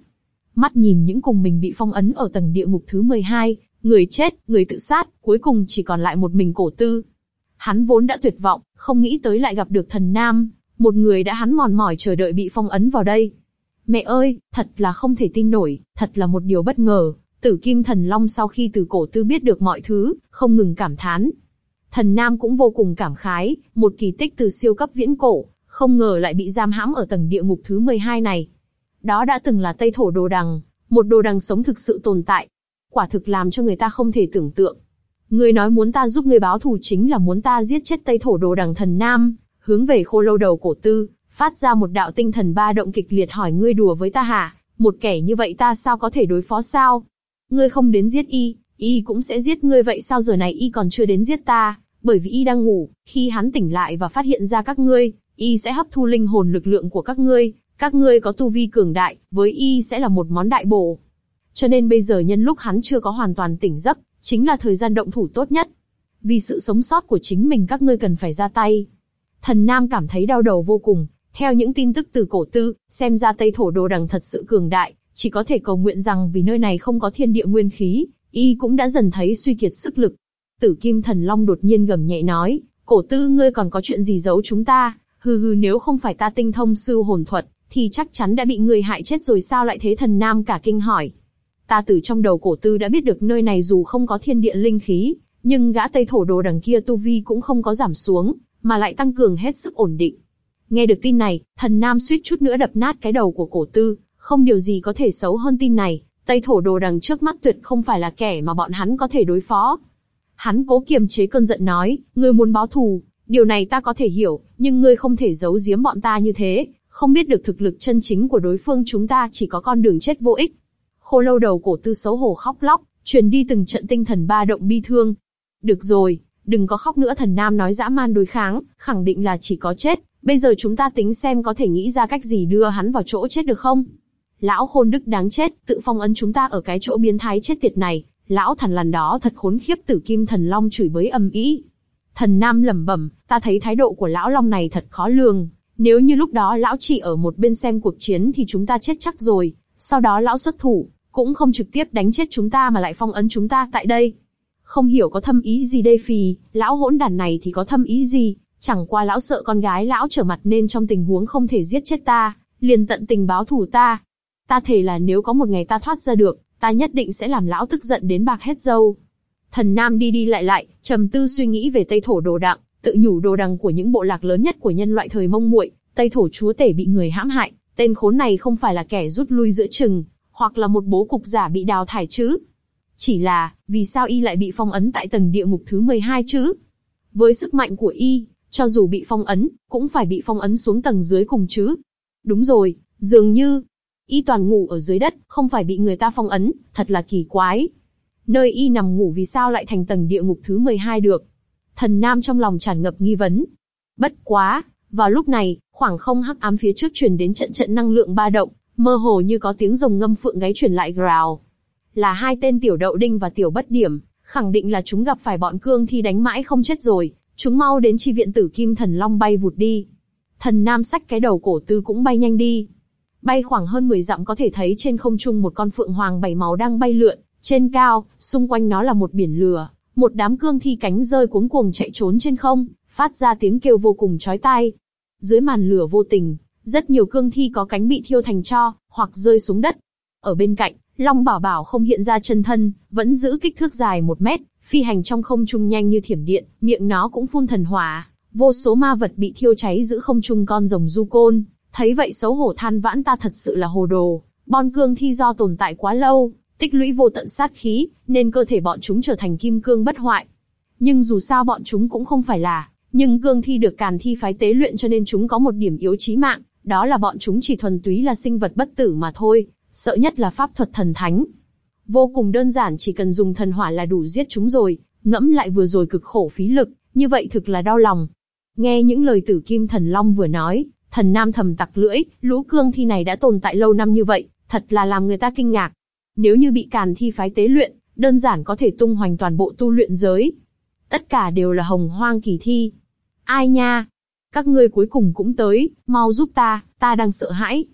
mắt nhìn những cùng mình bị phong ấn ở tầng địa ngục thứ mười hai, người chết, người tự sát, cuối cùng chỉ còn lại một mình Cổ Tư. Hắn vốn đã tuyệt vọng, không nghĩ tới lại gặp được Thần Nam, một người đã hắn mòn mỏi chờ đợi bị phong ấn vào đây. Mẹ ơi, thật là không thể tin nổi, thật là một điều bất ngờ. Tử Kim Thần Long sau khi từ Cổ Tư biết được mọi thứ, không ngừng cảm thán. Thần Nam cũng vô cùng cảm khái, một kỳ tích từ siêu cấp viễn cổ, không ngờ lại bị giam hãm ở tầng địa ngục thứ mười hai này. Đó đã từng là Tây Thổ Đồ Đằng, một đồ đằng sống thực sự tồn tại. Quả thực làm cho người ta không thể tưởng tượng. Ngươi nói muốn ta giúp ngươi báo thù chính là muốn ta giết chết Tây Thổ Đồ Đằng Thần Nam, hướng về Khô Lâu Đầu Cổ Tư, phát ra một đạo tinh thần ba động kịch liệt hỏi ngươi đùa với ta hả? Một kẻ như vậy ta sao có thể đối phó sao? Ngươi không đến giết y, y cũng sẽ giết ngươi, vậy sao giờ này y còn chưa đến giết ta? Bởi vì y đang ngủ, khi hắn tỉnh lại và phát hiện ra các ngươi, y sẽ hấp thu linh hồn lực lượng của các ngươi, các ngươi có tu vi cường đại, với y sẽ là một món đại bổ. Cho nên bây giờ nhân lúc hắn chưa có hoàn toàn tỉnh giấc, chính là thời gian động thủ tốt nhất. Vì sự sống sót của chính mình các ngươi cần phải ra tay. Thần Nam cảm thấy đau đầu vô cùng, theo những tin tức từ Cổ Tư, xem ra Tây Thổ Đồ Đằng thật sự cường đại, chỉ có thể cầu nguyện rằng vì nơi này không có thiên địa nguyên khí, y cũng đã dần thấy suy kiệt sức lực. Tử Kim Thần Long đột nhiên gầm nhẹ nói, Cổ Tư ngươi còn có chuyện gì giấu chúng ta, hừ hừ, nếu không phải ta tinh thông sư hồn thuật, thì chắc chắn đã bị ngươi hại chết rồi, sao lại thế? Thần Nam cả kinh hỏi. Ta từ trong đầu Cổ Tư đã biết được nơi này dù không có thiên địa linh khí, nhưng gã Tây Thổ Đồ Đằng kia tu vi cũng không có giảm xuống, mà lại tăng cường hết sức ổn định. Nghe được tin này, Thần Nam suýt chút nữa đập nát cái đầu của Cổ Tư, không điều gì có thể xấu hơn tin này, Tây Thổ Đồ Đằng trước mắt tuyệt không phải là kẻ mà bọn hắn có thể đối phó. Hắn cố kiềm chế cơn giận nói, ngươi muốn báo thù, điều này ta có thể hiểu, nhưng ngươi không thể giấu giếm bọn ta như thế, không biết được thực lực chân chính của đối phương, chúng ta chỉ có con đường chết vô ích. Khô Lâu Đầu Cổ Tư xấu hổ khóc lóc, truyền đi từng trận tinh thần ba động bi thương. Được rồi, đừng có khóc nữa. Thần Nam nói, dã man đối kháng, khẳng định là chỉ có chết, bây giờ chúng ta tính xem có thể nghĩ ra cách gì đưa hắn vào chỗ chết được không? Lão khôn đức đáng chết, tự phong ấn chúng ta ở cái chỗ biến thái chết tiệt này, lão thằn lằn đó thật khốn khiếp. Tử Kim Thần Long chửi bới ầm ĩ. Thần Nam lẩm bẩm, ta thấy thái độ của lão long này thật khó lường, nếu như lúc đó lão chỉ ở một bên xem cuộc chiến thì chúng ta chết chắc rồi, sau đó lão xuất thủ, cũng không trực tiếp đánh chết chúng ta mà lại phong ấn chúng ta tại đây. Không hiểu có thâm ý gì đây phì, lão hỗn đản này thì có thâm ý gì, chẳng qua lão sợ con gái lão trở mặt nên trong tình huống không thể giết chết ta, liền tận tình báo thù ta. Ta thề là nếu có một ngày ta thoát ra được, ta nhất định sẽ làm lão tức giận đến bạc hết râu. Thần Nam đi đi lại lại, trầm tư suy nghĩ về Tây Thổ Đồ Đằng, tự nhủ đồ đằng của những bộ lạc lớn nhất của nhân loại thời Mông Muội, Tây Thổ chúa tể bị người hãm hại, tên khốn này không phải là kẻ rút lui giữa chừng, hoặc là một bố cục giả bị đào thải chứ? Chỉ là, vì sao y lại bị phong ấn tại tầng địa ngục thứ mười hai chứ? Với sức mạnh của y, cho dù bị phong ấn, cũng phải bị phong ấn xuống tầng dưới cùng chứ? Đúng rồi, dường như y toàn ngủ ở dưới đất, không phải bị người ta phong ấn, thật là kỳ quái. Nơi y nằm ngủ vì sao lại thành tầng địa ngục thứ mười hai được? Thần Nam trong lòng tràn ngập nghi vấn. Bất quá, vào lúc này, khoảng không hắc ám phía trước truyền đến trận trận năng lượng ba động, mơ hồ như có tiếng rồng ngâm phượng gáy truyền lại growl. Là hai tên Tiểu Đậu Đinh và Tiểu Bất Điểm, khẳng định là chúng gặp phải bọn cương thi đánh mãi không chết rồi, chúng mau đến chi viện. Tử Kim Thần Long bay vụt đi. Thần Nam xách cái đầu Cổ Tư cũng bay nhanh đi. Bay khoảng hơn mười dặm có thể thấy trên không trung một con phượng hoàng bảy màu đang bay lượn, trên cao, xung quanh nó là một biển lửa, một đám cương thi cánh rơi cuống cuồng chạy trốn trên không, phát ra tiếng kêu vô cùng chói tai. Dưới màn lửa vô tình, rất nhiều cương thi có cánh bị thiêu thành tro, hoặc rơi xuống đất. Ở bên cạnh, Long Bảo Bảo không hiện ra chân thân, vẫn giữ kích thước dài một mét, phi hành trong không trung nhanh như thiểm điện, miệng nó cũng phun thần hỏa, vô số ma vật bị thiêu cháy giữ không trung. Con rồng du côn, thấy vậy xấu hổ than vãn, ta thật sự là hồ đồ, bọn cương thi do tồn tại quá lâu, tích lũy vô tận sát khí, nên cơ thể bọn chúng trở thành kim cương bất hoại. Nhưng dù sao bọn chúng cũng không phải là, nhưng cương thi được Càn Thi phái tế luyện cho nên chúng có một điểm yếu chí mạng, đó là bọn chúng chỉ thuần túy là sinh vật bất tử mà thôi, sợ nhất là pháp thuật thần thánh. Vô cùng đơn giản, chỉ cần dùng thần hỏa là đủ giết chúng rồi, ngẫm lại vừa rồi cực khổ phí lực, như vậy thực là đau lòng. Nghe những lời Tử Kim Thần Long vừa nói, Thần Nam thầm tặc lưỡi, lũ cương thi này đã tồn tại lâu năm như vậy, thật là làm người ta kinh ngạc. Nếu như bị Càn Thi phái tế luyện, đơn giản có thể tung hoành toàn bộ tu luyện giới. Tất cả đều là hồng hoang kỳ thi. Ai nha? Các ngươi cuối cùng cũng tới, mau giúp ta, ta đang sợ hãi.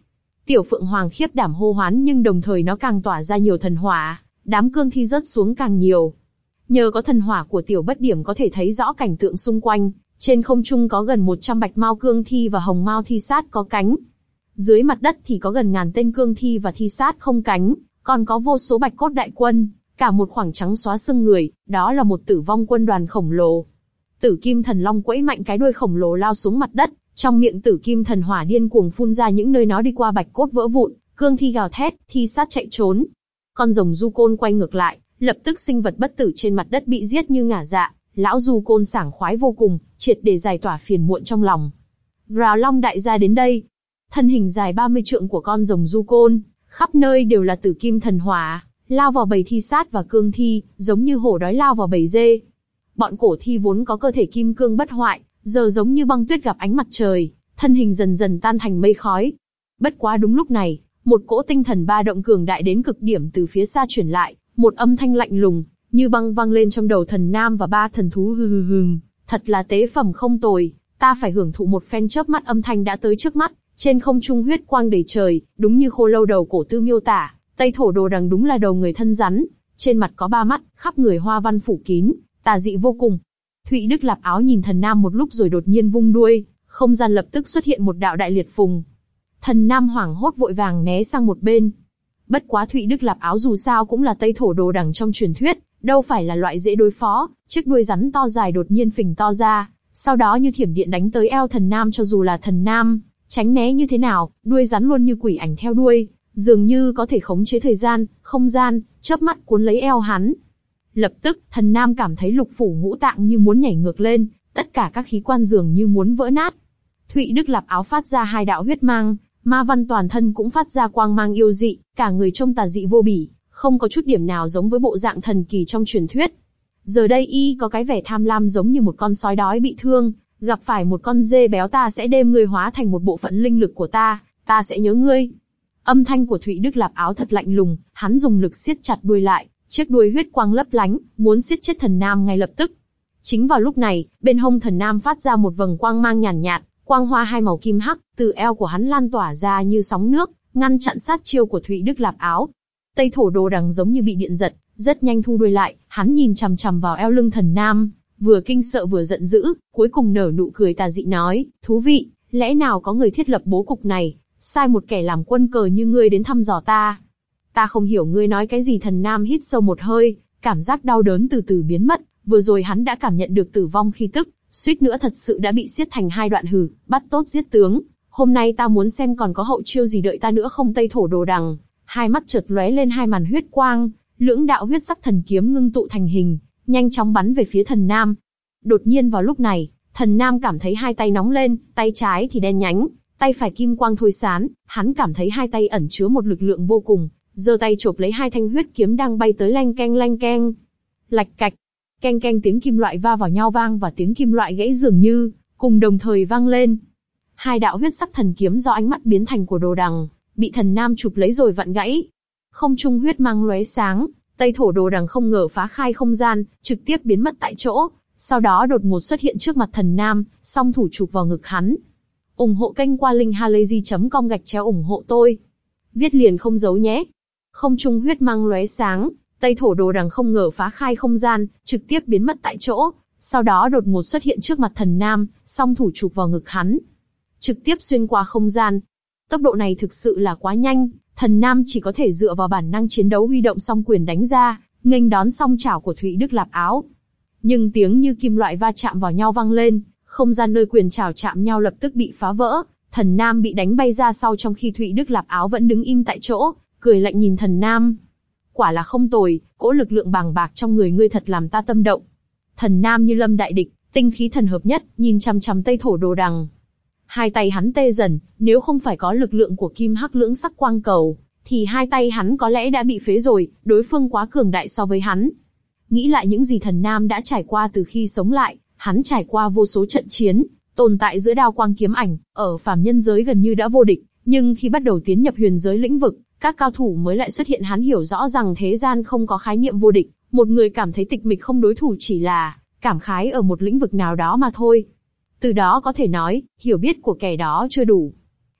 Tiểu Phượng Hoàng khiếp đảm hô hoán, nhưng đồng thời nó càng tỏa ra nhiều thần hỏa, đám cương thi rớt xuống càng nhiều. Nhờ có thần hỏa của Tiểu Bất Điểm có thể thấy rõ cảnh tượng xung quanh, trên không trung có gần một trăm bạch mao cương thi và hồng mao thi sát có cánh. Dưới mặt đất thì có gần ngàn tên cương thi và thi sát không cánh, còn có vô số bạch cốt đại quân, cả một khoảng trắng xóa xương người, đó là một tử vong quân đoàn khổng lồ. Tử Kim Thần Long quẫy mạnh cái đuôi khổng lồ lao xuống mặt đất, trong miệng Tử Kim Thần Hỏa điên cuồng phun ra những nơi nó đi qua bạch cốt vỡ vụn, cương thi gào thét, thi sát chạy trốn. Con rồng du côn quay ngược lại, lập tức sinh vật bất tử trên mặt đất bị giết như ngả dạ, lão du côn sảng khoái vô cùng, triệt để giải tỏa phiền muộn trong lòng. Rào Long đại gia đến đây. Thân hình dài ba mươi trượng của con rồng du côn, khắp nơi đều là Tử Kim Thần Hỏa, lao vào bầy thi sát và cương thi, giống như hổ đói lao vào bầy dê. Bọn cổ thi vốn có cơ thể kim cương bất hoại, giờ giống như băng tuyết gặp ánh mặt trời, thân hình dần dần tan thành mây khói. Bất quá đúng lúc này, một cỗ tinh thần ba động cường đại đến cực điểm từ phía xa truyền lại, một âm thanh lạnh lùng, như băng vang lên trong đầu Thần Nam và ba thần thú. Hừ hừ hừ, thật là tế phẩm không tồi, ta phải hưởng thụ một phen. Chớp mắt âm thanh đã tới trước mắt, trên không trung huyết quang đầy trời, đúng như Khô Lâu Đầu cổ tư miêu tả, Tây Thổ Đồ Đằng đúng là đầu người thân rắn, trên mặt có ba mắt, khắp người hoa văn phủ kín, tà dị vô cùng. Thụy Đức Lạp Áo nhìn Thần Nam một lúc rồi đột nhiên vung đuôi, không gian lập tức xuất hiện một đạo đại liệt phùng. Thần Nam hoảng hốt vội vàng né sang một bên. Bất quá Thụy Đức Lạp Áo dù sao cũng là Tây Thổ Đồ Đằng trong truyền thuyết, đâu phải là loại dễ đối phó, chiếc đuôi rắn to dài đột nhiên phình to ra, sau đó như thiểm điện đánh tới eo Thần Nam. Cho dù là Thần Nam tránh né như thế nào, đuôi rắn luôn như quỷ ảnh theo đuôi, dường như có thể khống chế thời gian, không gian, chớp mắt cuốn lấy eo hắn. Lập tức, Thần Nam cảm thấy lục phủ ngũ tạng như muốn nhảy ngược lên, tất cả các khí quan dường như muốn vỡ nát. Thụy Đức Lạp Áo phát ra hai đạo huyết mang, ma văn toàn thân cũng phát ra quang mang yêu dị, cả người trông tà dị vô bỉ, không có chút điểm nào giống với bộ dạng thần kỳ trong truyền thuyết. Giờ đây y có cái vẻ tham lam giống như một con sói đói bị thương, gặp phải một con dê béo. Ta sẽ đem ngươi hóa thành một bộ phận linh lực của ta, ta sẽ nhớ ngươi. Âm thanh của Thụy Đức Lạp Áo thật lạnh lùng, hắn dùng lực siết chặt đuôi lại, chiếc đuôi huyết quang lấp lánh, muốn siết chết Thần Nam ngay lập tức. Chính vào lúc này, bên hông Thần Nam phát ra một vầng quang mang nhàn nhạt, nhạt, quang hoa hai màu kim hắc, từ eo của hắn lan tỏa ra như sóng nước, ngăn chặn sát chiêu của Thụy Đức Lạp Áo. Tây Thổ Đồ Đằng giống như bị điện giật, rất nhanh thu đuôi lại, hắn nhìn chằm chằm vào eo lưng Thần Nam, vừa kinh sợ vừa giận dữ, cuối cùng nở nụ cười tà dị nói, thú vị, lẽ nào có người thiết lập bố cục này, sai một kẻ làm quân cờ như ngươi đến thăm dò ta. Ta không hiểu ngươi nói cái gì. Thần Nam hít sâu một hơi, cảm giác đau đớn từ từ biến mất, vừa rồi hắn đã cảm nhận được tử vong khí tức, suýt nữa thật sự đã bị siết thành hai đoạn. Hừ, bắt tốt giết tướng, hôm nay ta muốn xem còn có hậu chiêu gì đợi ta nữa không. Tây Thổ Đồ Đằng, hai mắt chợt lóe lên hai màn huyết quang, lưỡng đạo huyết sắc thần kiếm ngưng tụ thành hình, nhanh chóng bắn về phía Thần Nam. Đột nhiên vào lúc này, Thần Nam cảm thấy hai tay nóng lên, tay trái thì đen nhánh, tay phải kim quang thôi sán, hắn cảm thấy hai tay ẩn chứa một lực lượng vô cùng, giơ tay chộp lấy hai thanh huyết kiếm đang bay tới. Leng keng leng keng, lạch cạch, keng keng, tiếng kim loại va vào nhau vang và tiếng kim loại gãy dường như cùng đồng thời vang lên. Hai đạo huyết sắc thần kiếm do ánh mắt biến thành của Đồ Đằng, bị Thần Nam chụp lấy rồi vặn gãy. Không trung huyết mang lóe sáng, Tây Thổ Đồ Đằng không ngờ phá khai không gian, trực tiếp biến mất tại chỗ, sau đó đột ngột xuất hiện trước mặt Thần Nam, song thủ chụp vào ngực hắn. Ủng hộ kênh qua linkhalazy chấm com gạch chéo ủng hộ tôi. Viết liền không giấu nhé. Không trung huyết mang lóe sáng, Tây Thổ Đồ Đằng không ngờ phá khai không gian, trực tiếp biến mất tại chỗ, sau đó đột ngột xuất hiện trước mặt Thần Nam, song thủ chụp vào ngực hắn. Trực tiếp xuyên qua không gian. Tốc độ này thực sự là quá nhanh, Thần Nam chỉ có thể dựa vào bản năng chiến đấu huy động song quyền đánh ra, nghênh đón song chảo của Thụy Đức Lạp Áo. Nhưng tiếng như kim loại va chạm vào nhau vang lên, không gian nơi quyền chảo chạm nhau lập tức bị phá vỡ, Thần Nam bị đánh bay ra sau trong khi Thụy Đức Lạp Áo vẫn đứng im tại chỗ, cười lạnh nhìn Thần Nam. Quả là không tồi, cỗ lực lượng bàng bạc trong người ngươi thật làm ta tâm động. Thần Nam như lâm đại địch, tinh khí thần hợp nhất, nhìn chằm chằm Tây Thổ Đồ Đằng. Hai tay hắn tê dần, nếu không phải có lực lượng của kim hắc lưỡng sắc quang cầu, thì hai tay hắn có lẽ đã bị phế rồi, đối phương quá cường đại so với hắn. Nghĩ lại những gì Thần Nam đã trải qua từ khi sống lại, hắn trải qua vô số trận chiến, tồn tại giữa đao quang kiếm ảnh, ở phàm nhân giới gần như đã vô địch, nhưng khi bắt đầu tiến nhập huyền giới lĩnh vực, các cao thủ mới lại xuất hiện. Hắn hiểu rõ rằng thế gian không có khái niệm vô địch, một người cảm thấy tịch mịch không đối thủ chỉ là cảm khái ở một lĩnh vực nào đó mà thôi. Từ đó có thể nói, hiểu biết của kẻ đó chưa đủ.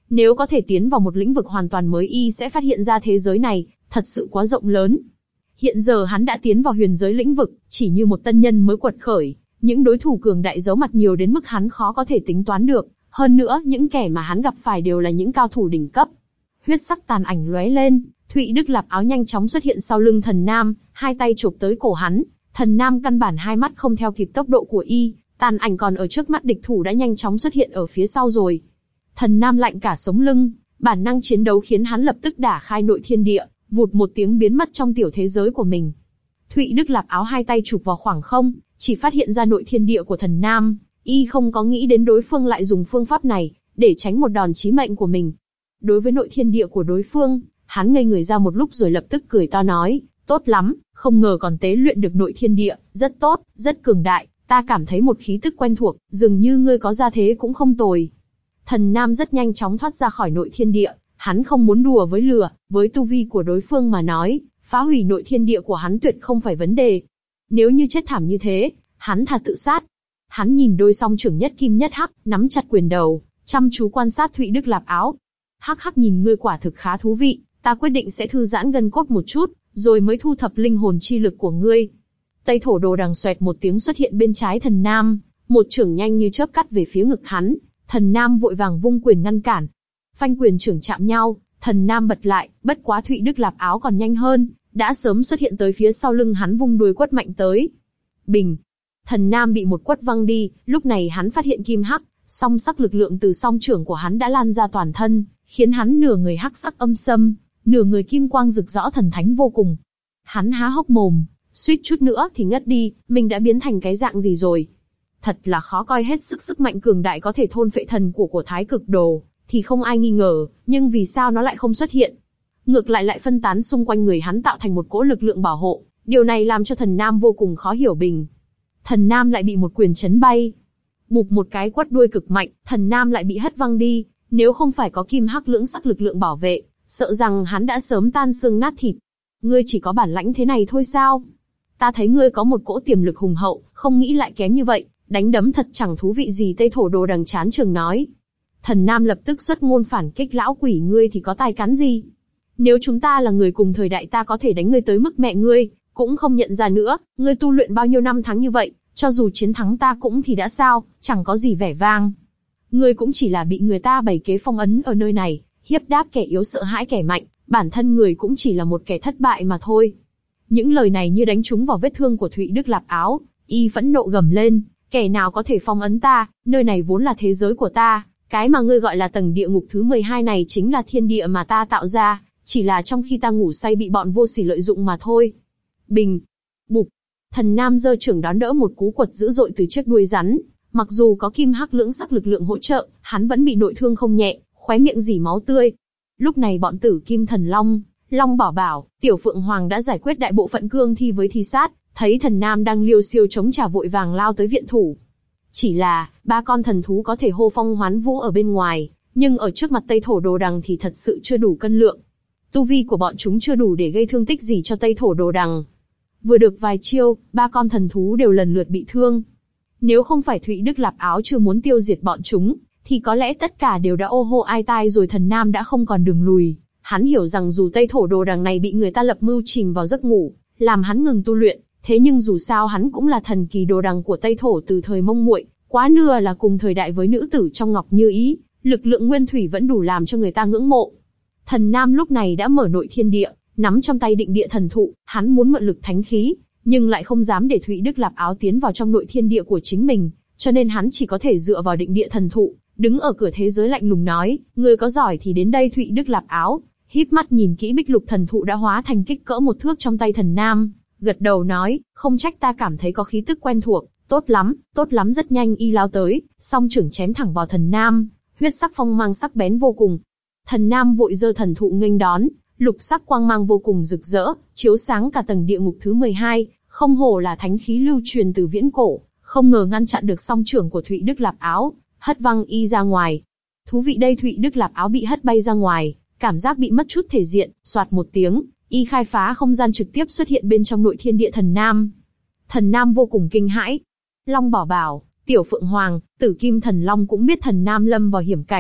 Nếu có thể tiến vào một lĩnh vực hoàn toàn mới, y sẽ phát hiện ra thế giới này thật sự quá rộng lớn. Hiện giờ hắn đã tiến vào huyền giới lĩnh vực, chỉ như một tân nhân mới quật khởi, những đối thủ cường đại giấu mặt nhiều đến mức hắn khó có thể tính toán được, hơn nữa những kẻ mà hắn gặp phải đều là những cao thủ đỉnh cấp. Huyết sắc tàn ảnh lóe lên, Thụy Đức Lạp Áo nhanh chóng xuất hiện sau lưng Thần Nam, hai tay chộp tới cổ hắn. Thần Nam căn bản hai mắt không theo kịp tốc độ của y, tàn ảnh còn ở trước mắt địch thủ đã nhanh chóng xuất hiện ở phía sau rồi. Thần Nam lạnh cả sống lưng, bản năng chiến đấu khiến hắn lập tức đả khai nội thiên địa, vụt một tiếng biến mất trong tiểu thế giới của mình. Thụy Đức Lạp Áo hai tay chụp vào khoảng không, chỉ phát hiện ra nội thiên địa của Thần Nam, y không có nghĩ đến đối phương lại dùng phương pháp này để tránh một đòn chí mệnh của mình. Đối với nội thiên địa của đối phương, hắn ngây người ra một lúc rồi lập tức cười to nói, tốt lắm, không ngờ còn tế luyện được nội thiên địa, rất tốt, rất cường đại, ta cảm thấy một khí tức quen thuộc, dường như ngươi có ra thế cũng không tồi. Thần Nam rất nhanh chóng thoát ra khỏi nội thiên địa, hắn không muốn đùa với lửa, với tu vi của đối phương mà nói, phá hủy nội thiên địa của hắn tuyệt không phải vấn đề. Nếu như chết thảm như thế, hắn thà tự sát. Hắn nhìn đôi song trưởng nhất kim nhất hắc, nắm chặt quyền đầu, chăm chú quan sát Thụy Đức Lạp Áo. Hắc hắc, nhìn ngươi quả thực khá thú vị, ta quyết định sẽ thư giãn gân cốt một chút, rồi mới thu thập linh hồn chi lực của ngươi. Tây Thổ Đồ Đằng xoẹt một tiếng xuất hiện bên trái Thần Nam, một chưởng nhanh như chớp cắt về phía ngực hắn. Thần Nam vội vàng vung quyền ngăn cản. Phanh quyền trưởng chạm nhau, Thần Nam bật lại, bất quá Thụy Đức Lạp Áo còn nhanh hơn, đã sớm xuất hiện tới phía sau lưng hắn vung đuôi quất mạnh tới. Bình! Thần Nam bị một quất văng đi, lúc này hắn phát hiện kim hắc, song sắc lực lượng từ song trưởng của hắn đã lan ra toàn thân, khiến hắn nửa người hắc sắc âm sâm, nửa người kim quang rực rõ thần thánh vô cùng. Hắn há hốc mồm, suýt chút nữa thì ngất đi, mình đã biến thành cái dạng gì rồi? Thật là khó coi, hết sức sức mạnh cường đại có thể thôn phệ thần của của Thái Cực Đồ, thì không ai nghi ngờ, nhưng vì sao nó lại không xuất hiện? Ngược lại lại phân tán xung quanh người hắn tạo thành một cỗ lực lượng bảo hộ, điều này làm cho Thần Nam vô cùng khó hiểu bình. Thần Nam lại bị một quyền chấn bay. Bụp một cái quất đuôi cực mạnh, Thần Nam lại bị hất văng đi, nếu không phải có kim hắc lưỡng sắc lực lượng bảo vệ, sợ rằng hắn đã sớm tan xương nát thịt. Ngươi chỉ có bản lãnh thế này thôi sao? Ta thấy ngươi có một cỗ tiềm lực hùng hậu, không nghĩ lại kém như vậy, đánh đấm thật chẳng thú vị gì. Tây Thổ Đồ Đằng chán chường nói. Thần Nam lập tức xuất ngôn phản kích, lão quỷ ngươi thì có tài cán gì? Nếu chúng ta là người cùng thời đại, ta có thể đánh ngươi tới mức mẹ ngươi cũng không nhận ra nữa. Ngươi tu luyện bao nhiêu năm tháng như vậy, cho dù chiến thắng ta cũng thì đã sao, chẳng có gì vẻ vang. Ngươi cũng chỉ là bị người ta bày kế phong ấn ở nơi này, hiếp đáp kẻ yếu sợ hãi kẻ mạnh, bản thân người cũng chỉ là một kẻ thất bại mà thôi. Những lời này như đánh trúng vào vết thương của Thụy Đức Lạp Áo, y phẫn nộ gầm lên, kẻ nào có thể phong ấn ta, nơi này vốn là thế giới của ta, cái mà ngươi gọi là tầng địa ngục thứ mười hai này chính là thiên địa mà ta tạo ra, chỉ là trong khi ta ngủ say bị bọn vô sỉ lợi dụng mà thôi. Bình! Bụp! Thần Nam giơ chưởng đón đỡ một cú quật dữ dội từ chiếc đuôi rắn, mặc dù có kim hắc lưỡng sắc lực lượng hỗ trợ, hắn vẫn bị nội thương không nhẹ, khóe miệng rỉ máu tươi. Lúc này bọn Tử Kim Thần Long, Long Bảo Bảo, Tiểu Phượng Hoàng đã giải quyết đại bộ phận cương thi với thi sát, thấy Thần Nam đang liều siêu chống trả vội vàng lao tới viện thủ. Chỉ là, ba con thần thú có thể hô phong hoán vũ ở bên ngoài, nhưng ở trước mặt Tây Thổ Đồ Đằng thì thật sự chưa đủ cân lượng. Tu vi của bọn chúng chưa đủ để gây thương tích gì cho Tây Thổ Đồ Đằng. Vừa được vài chiêu, ba con thần thú đều lần lượt bị thương. Nếu không phải Thụy Đức Lạp Áo chưa muốn tiêu diệt bọn chúng, thì có lẽ tất cả đều đã ô hô ai tai rồi. Thần Nam đã không còn đường lùi. Hắn hiểu rằng dù Tây Thổ Đồ Đằng này bị người ta lập mưu chìm vào giấc ngủ, làm hắn ngừng tu luyện, thế nhưng dù sao hắn cũng là thần kỳ đồ đằng của Tây Thổ từ thời Mông Muội, quá nửa là cùng thời đại với nữ tử trong Ngọc Như Ý, lực lượng nguyên thủy vẫn đủ làm cho người ta ngưỡng mộ. Thần Nam lúc này đã mở nội thiên địa, nắm trong tay định địa thần thụ, hắn muốn mượn lực thánh khí, nhưng lại không dám để Thụy Đức Lạp Áo tiến vào trong nội thiên địa của chính mình, cho nên hắn chỉ có thể dựa vào định địa thần thụ, đứng ở cửa thế giới lạnh lùng nói, ngươi có giỏi thì đến đây. Thụy Đức Lạp Áo híp mắt nhìn kỹ bích lục thần thụ đã hóa thành kích cỡ một thước trong tay Thần Nam, gật đầu nói, không trách ta cảm thấy có khí tức quen thuộc, tốt lắm, tốt lắm. Rất nhanh y lao tới, song trưởng chém thẳng vào Thần Nam, huyết sắc phong mang sắc bén vô cùng. Thần Nam vội giơ thần thụ nghênh đón, lục sắc quang mang vô cùng rực rỡ, chiếu sáng cả tầng địa ngục thứ mười hai, không hổ là thánh khí lưu truyền từ viễn cổ, không ngờ ngăn chặn được song trưởng của Thụy Đức Lạp Áo, hất văng y ra ngoài. Thú vị đây, Thụy Đức Lạp Áo bị hất bay ra ngoài, cảm giác bị mất chút thể diện, soạt một tiếng, y khai phá không gian trực tiếp xuất hiện bên trong nội thiên địa Thần Nam. Thần Nam vô cùng kinh hãi. Long Bảo Bảo, Tiểu Phượng Hoàng, Tử Kim Thần Long cũng biết Thần Nam lâm vào hiểm cảnh,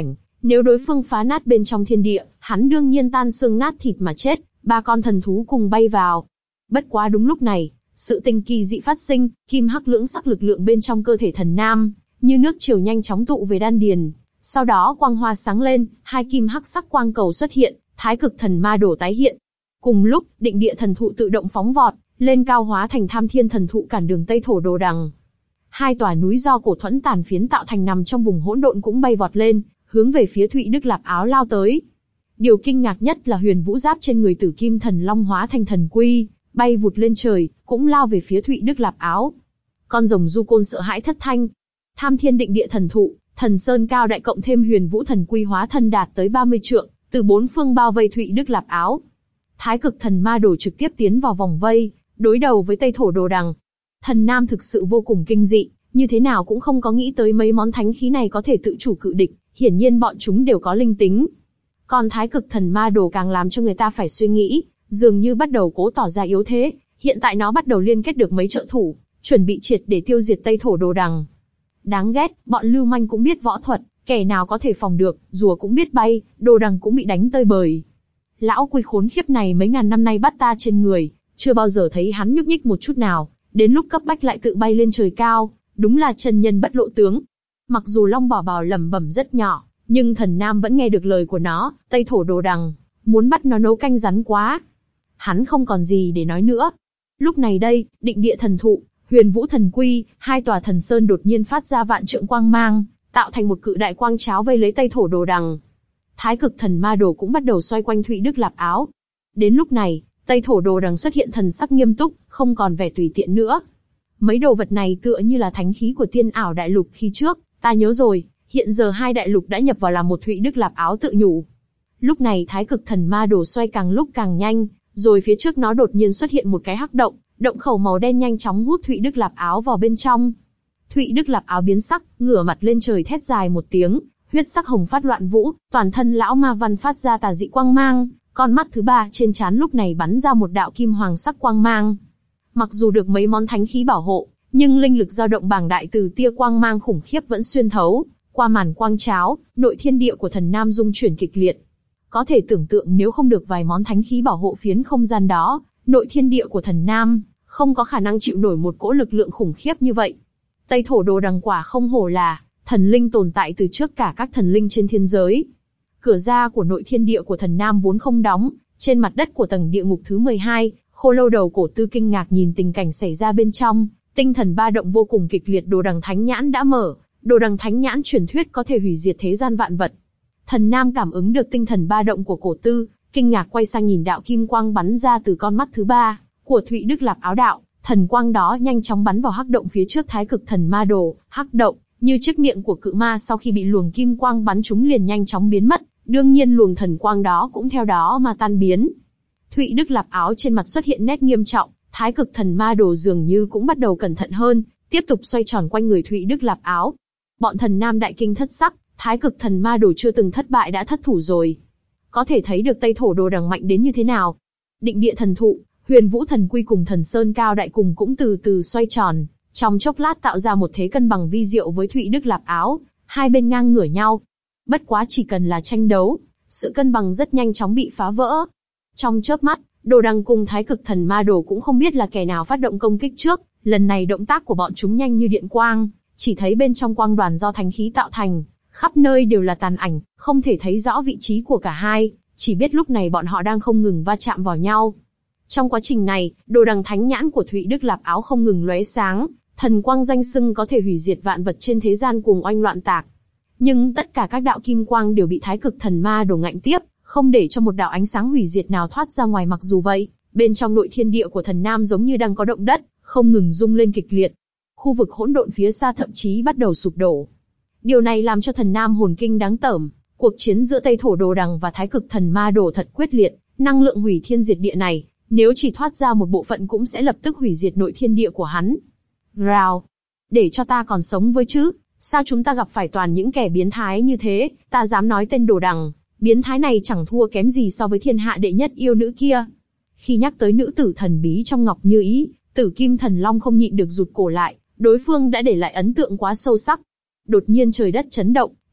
Nếu đối phương phá nát bên trong thiên địa, hắn đương nhiên tan xương nát thịt mà chết, ba con thần thú cùng bay vào. Bất quá đúng lúc này, sự tình kỳ dị phát sinh, kim hắc lưỡng sắc lực lượng bên trong cơ thể thần nam, như nước triều nhanh chóng tụ về đan điền. Sau đó quang hoa sáng lên, hai kim hắc sắc quang cầu xuất hiện, thái cực thần ma đồ tái hiện. Cùng lúc, định địa thần thụ tự động phóng vọt, lên cao hóa thành tham thiên thần thụ cản đường Tây Thổ Đồ Đằng. Hai tòa núi do cổ thuẫn tàn phiến tạo thành nằm trong vùng hỗn độn cũng bay vọt lên, hướng về phía Thụy Đức Lạp Áo lao tới. Điều kinh ngạc nhất là huyền vũ giáp trên người Tử Kim Thần Long hóa thành thần quy, bay vụt lên trời, cũng lao về phía Thụy Đức Lạp Áo. Con rồng du côn sợ hãi thất thanh. Tham thiên định địa thần thụ, thần sơn cao đại cộng thêm huyền vũ thần quy hóa thân đạt tới ba mươi trượng, từ bốn phương bao vây Thụy Đức Lạp Áo. Thái cực thần ma đồ trực tiếp tiến vào vòng vây, đối đầu với Tây Thổ Đồ Đằng. Thần Nam thực sự vô cùng kinh dị, như thế nào cũng không có nghĩ tới mấy món thánh khí này có thể tự chủ cự địch, hiển nhiên bọn chúng đều có linh tính. Còn Thái cực thần ma đồ càng làm cho người ta phải suy nghĩ, dường như bắt đầu cố tỏ ra yếu thế, hiện tại nó bắt đầu liên kết được mấy trợ thủ, chuẩn bị triệt để tiêu diệt Tây Thổ Đồ Đằng. Đáng ghét, bọn lưu manh cũng biết võ thuật, kẻ nào có thể phòng được, rùa cũng biết bay, Đồ Đằng cũng bị đánh tơi bời. Lão quy khốn khiếp này mấy ngàn năm nay bắt ta trên người, chưa bao giờ thấy hắn nhúc nhích một chút nào, đến lúc cấp bách lại tự bay lên trời cao, đúng là chân nhân bất lộ tướng. Mặc dù Long Bảo Bảo lẩm bẩm rất nhỏ, nhưng thần Nam vẫn nghe được lời của nó, Tây Thổ Đồ Đằng, muốn bắt nó nấu canh rắn quá. Hắn không còn gì để nói nữa. Lúc này đây, định địa thần thụ, huyền vũ thần quy, hai tòa thần sơn đột nhiên phát ra vạn trượng quang mang, tạo thành một cự đại quang cháo vây lấy Tây Thổ Đồ Đằng. Thái cực thần ma đồ cũng bắt đầu xoay quanh Thụy Đức Lạp Áo. Đến lúc này, Tây Thổ Đồ Đằng xuất hiện thần sắc nghiêm túc, không còn vẻ tùy tiện nữa. Mấy đồ vật này tựa như là thánh khí của Tiên Ảo Đại Lục khi trước, ta nhớ rồi, hiện giờ hai đại lục đã nhập vào làm một Thụy Đức Lạp Áo tự nhủ. Lúc này Thái cực thần ma đồ xoay càng lúc càng nhanh, rồi phía trước nó đột nhiên xuất hiện một cái hắc động, động khẩu màu đen nhanh chóng hút Thụy Đức Lạp Áo vào bên trong. Thụy Đức Lạp Áo biến sắc, ngửa mặt lên trời thét dài một tiếng, huyết sắc hồng phát loạn vũ, toàn thân lão ma văn phát ra tà dị quang mang, con mắt thứ ba trên trán lúc này bắn ra một đạo kim hoàng sắc quang mang. Mặc dù được mấy món thánh khí bảo hộ, nhưng linh lực dao động bàng đại từ tia quang mang khủng khiếp vẫn xuyên thấu qua màn quang cháo, nội thiên địa của thần Nam rung chuyển kịch liệt. Có thể tưởng tượng nếu không được vài món thánh khí bảo hộ phiến không gian đó, nội thiên địa của thần Nam không có khả năng chịu nổi một cỗ lực lượng khủng khiếp như vậy. Tây Thổ Đồ Đằng quả không hổ là thần linh tồn tại từ trước cả các thần linh trên thiên giới. Cửa ra của nội thiên địa của thần Nam vốn không đóng, trên mặt đất của tầng địa ngục thứ mười hai, Khô Lâu Đầu Cổ Tư kinh ngạc nhìn tình cảnh xảy ra bên trong, tinh thần ba động vô cùng kịch liệt. Đồ Đằng Thánh Nhãn đã mở, Đồ Đằng Thánh Nhãn truyền thuyết có thể hủy diệt thế gian vạn vật. Thần Nam cảm ứng được tinh thần ba động của Cổ Tư, kinh ngạc quay sang nhìn đạo kim quang bắn ra từ con mắt thứ ba của Thụy Đức Lạp Áo đạo, thần quang đó nhanh chóng bắn vào hắc động phía trước Thái cực thần ma đồ. Hắc động như chiếc miệng của cự ma, sau khi bị luồng kim quang bắn trúng liền nhanh chóng biến mất, đương nhiên luồng thần quang đó cũng theo đó mà tan biến. Thụy Đức Lạp Áo trên mặt xuất hiện nét nghiêm trọng, Thái cực thần ma đồ dường như cũng bắt đầu cẩn thận hơn, tiếp tục xoay tròn quanh người Thụy Đức Lạp Áo. Bọn thần Nam đại kinh thất sắc, Thái cực thần ma đồ chưa từng thất bại đã thất thủ rồi. Có thể thấy được Tây Thổ Đồ Đằng mạnh đến như thế nào. Định địa thần thụ, huyền vũ thần quy cùng thần sơn cao đại cùng cũng từ từ xoay tròn, trong chốc lát tạo ra một thế cân bằng vi diệu với Thụy Đức Lạp Áo, hai bên ngang ngửa nhau. Bất quá chỉ cần là tranh đấu, sự cân bằng rất nhanh chóng bị phá vỡ. Trong chớp mắt, Đồ Đằng cùng Thái cực thần ma đồ cũng không biết là kẻ nào phát động công kích trước, lần này động tác của bọn chúng nhanh như điện quang, chỉ thấy bên trong quang đoàn do thánh khí tạo thành, khắp nơi đều là tàn ảnh, không thể thấy rõ vị trí của cả hai, chỉ biết lúc này bọn họ đang không ngừng va chạm vào nhau. Trong quá trình này, Đồ Đằng Thánh Nhãn của Thụy Đức Lạp Áo không ngừng lóe sáng, thần quang danh xưng có thể hủy diệt vạn vật trên thế gian cuồng oanh loạn tạc. Nhưng tất cả các đạo kim quang đều bị Thái cực thần ma đồ ngạnh tiếp, không để cho một đạo ánh sáng hủy diệt nào thoát ra ngoài. Mặc dù vậy, bên trong nội thiên địa của thần Nam giống như đang có động đất, không ngừng rung lên kịch liệt. Khu vực hỗn độn phía xa thậm chí bắt đầu sụp đổ. Điều này làm cho thần Nam hồn kinh đáng tởm. Cuộc chiến giữa Tây Thổ Đồ Đằng và Thái cực thần ma đồ thật quyết liệt, năng lượng hủy thiên diệt địa này, nếu chỉ thoát ra một bộ phận cũng sẽ lập tức hủy diệt nội thiên địa của hắn. Rào, để cho ta còn sống với chứ? Sao chúng ta gặp phải toàn những kẻ biến thái như thế? Ta dám nói tên Đồ Đằng, biến thái này chẳng thua kém gì so với thiên hạ đệ nhất yêu nữ kia. Khi nhắc tới nữ tử thần bí trong Ngọc Như Ý, Tử Kim Thần Long không nhịn được rụt cổ lại, đối phương đã để lại ấn tượng quá sâu sắc. Đột nhiên trời đất chấn động,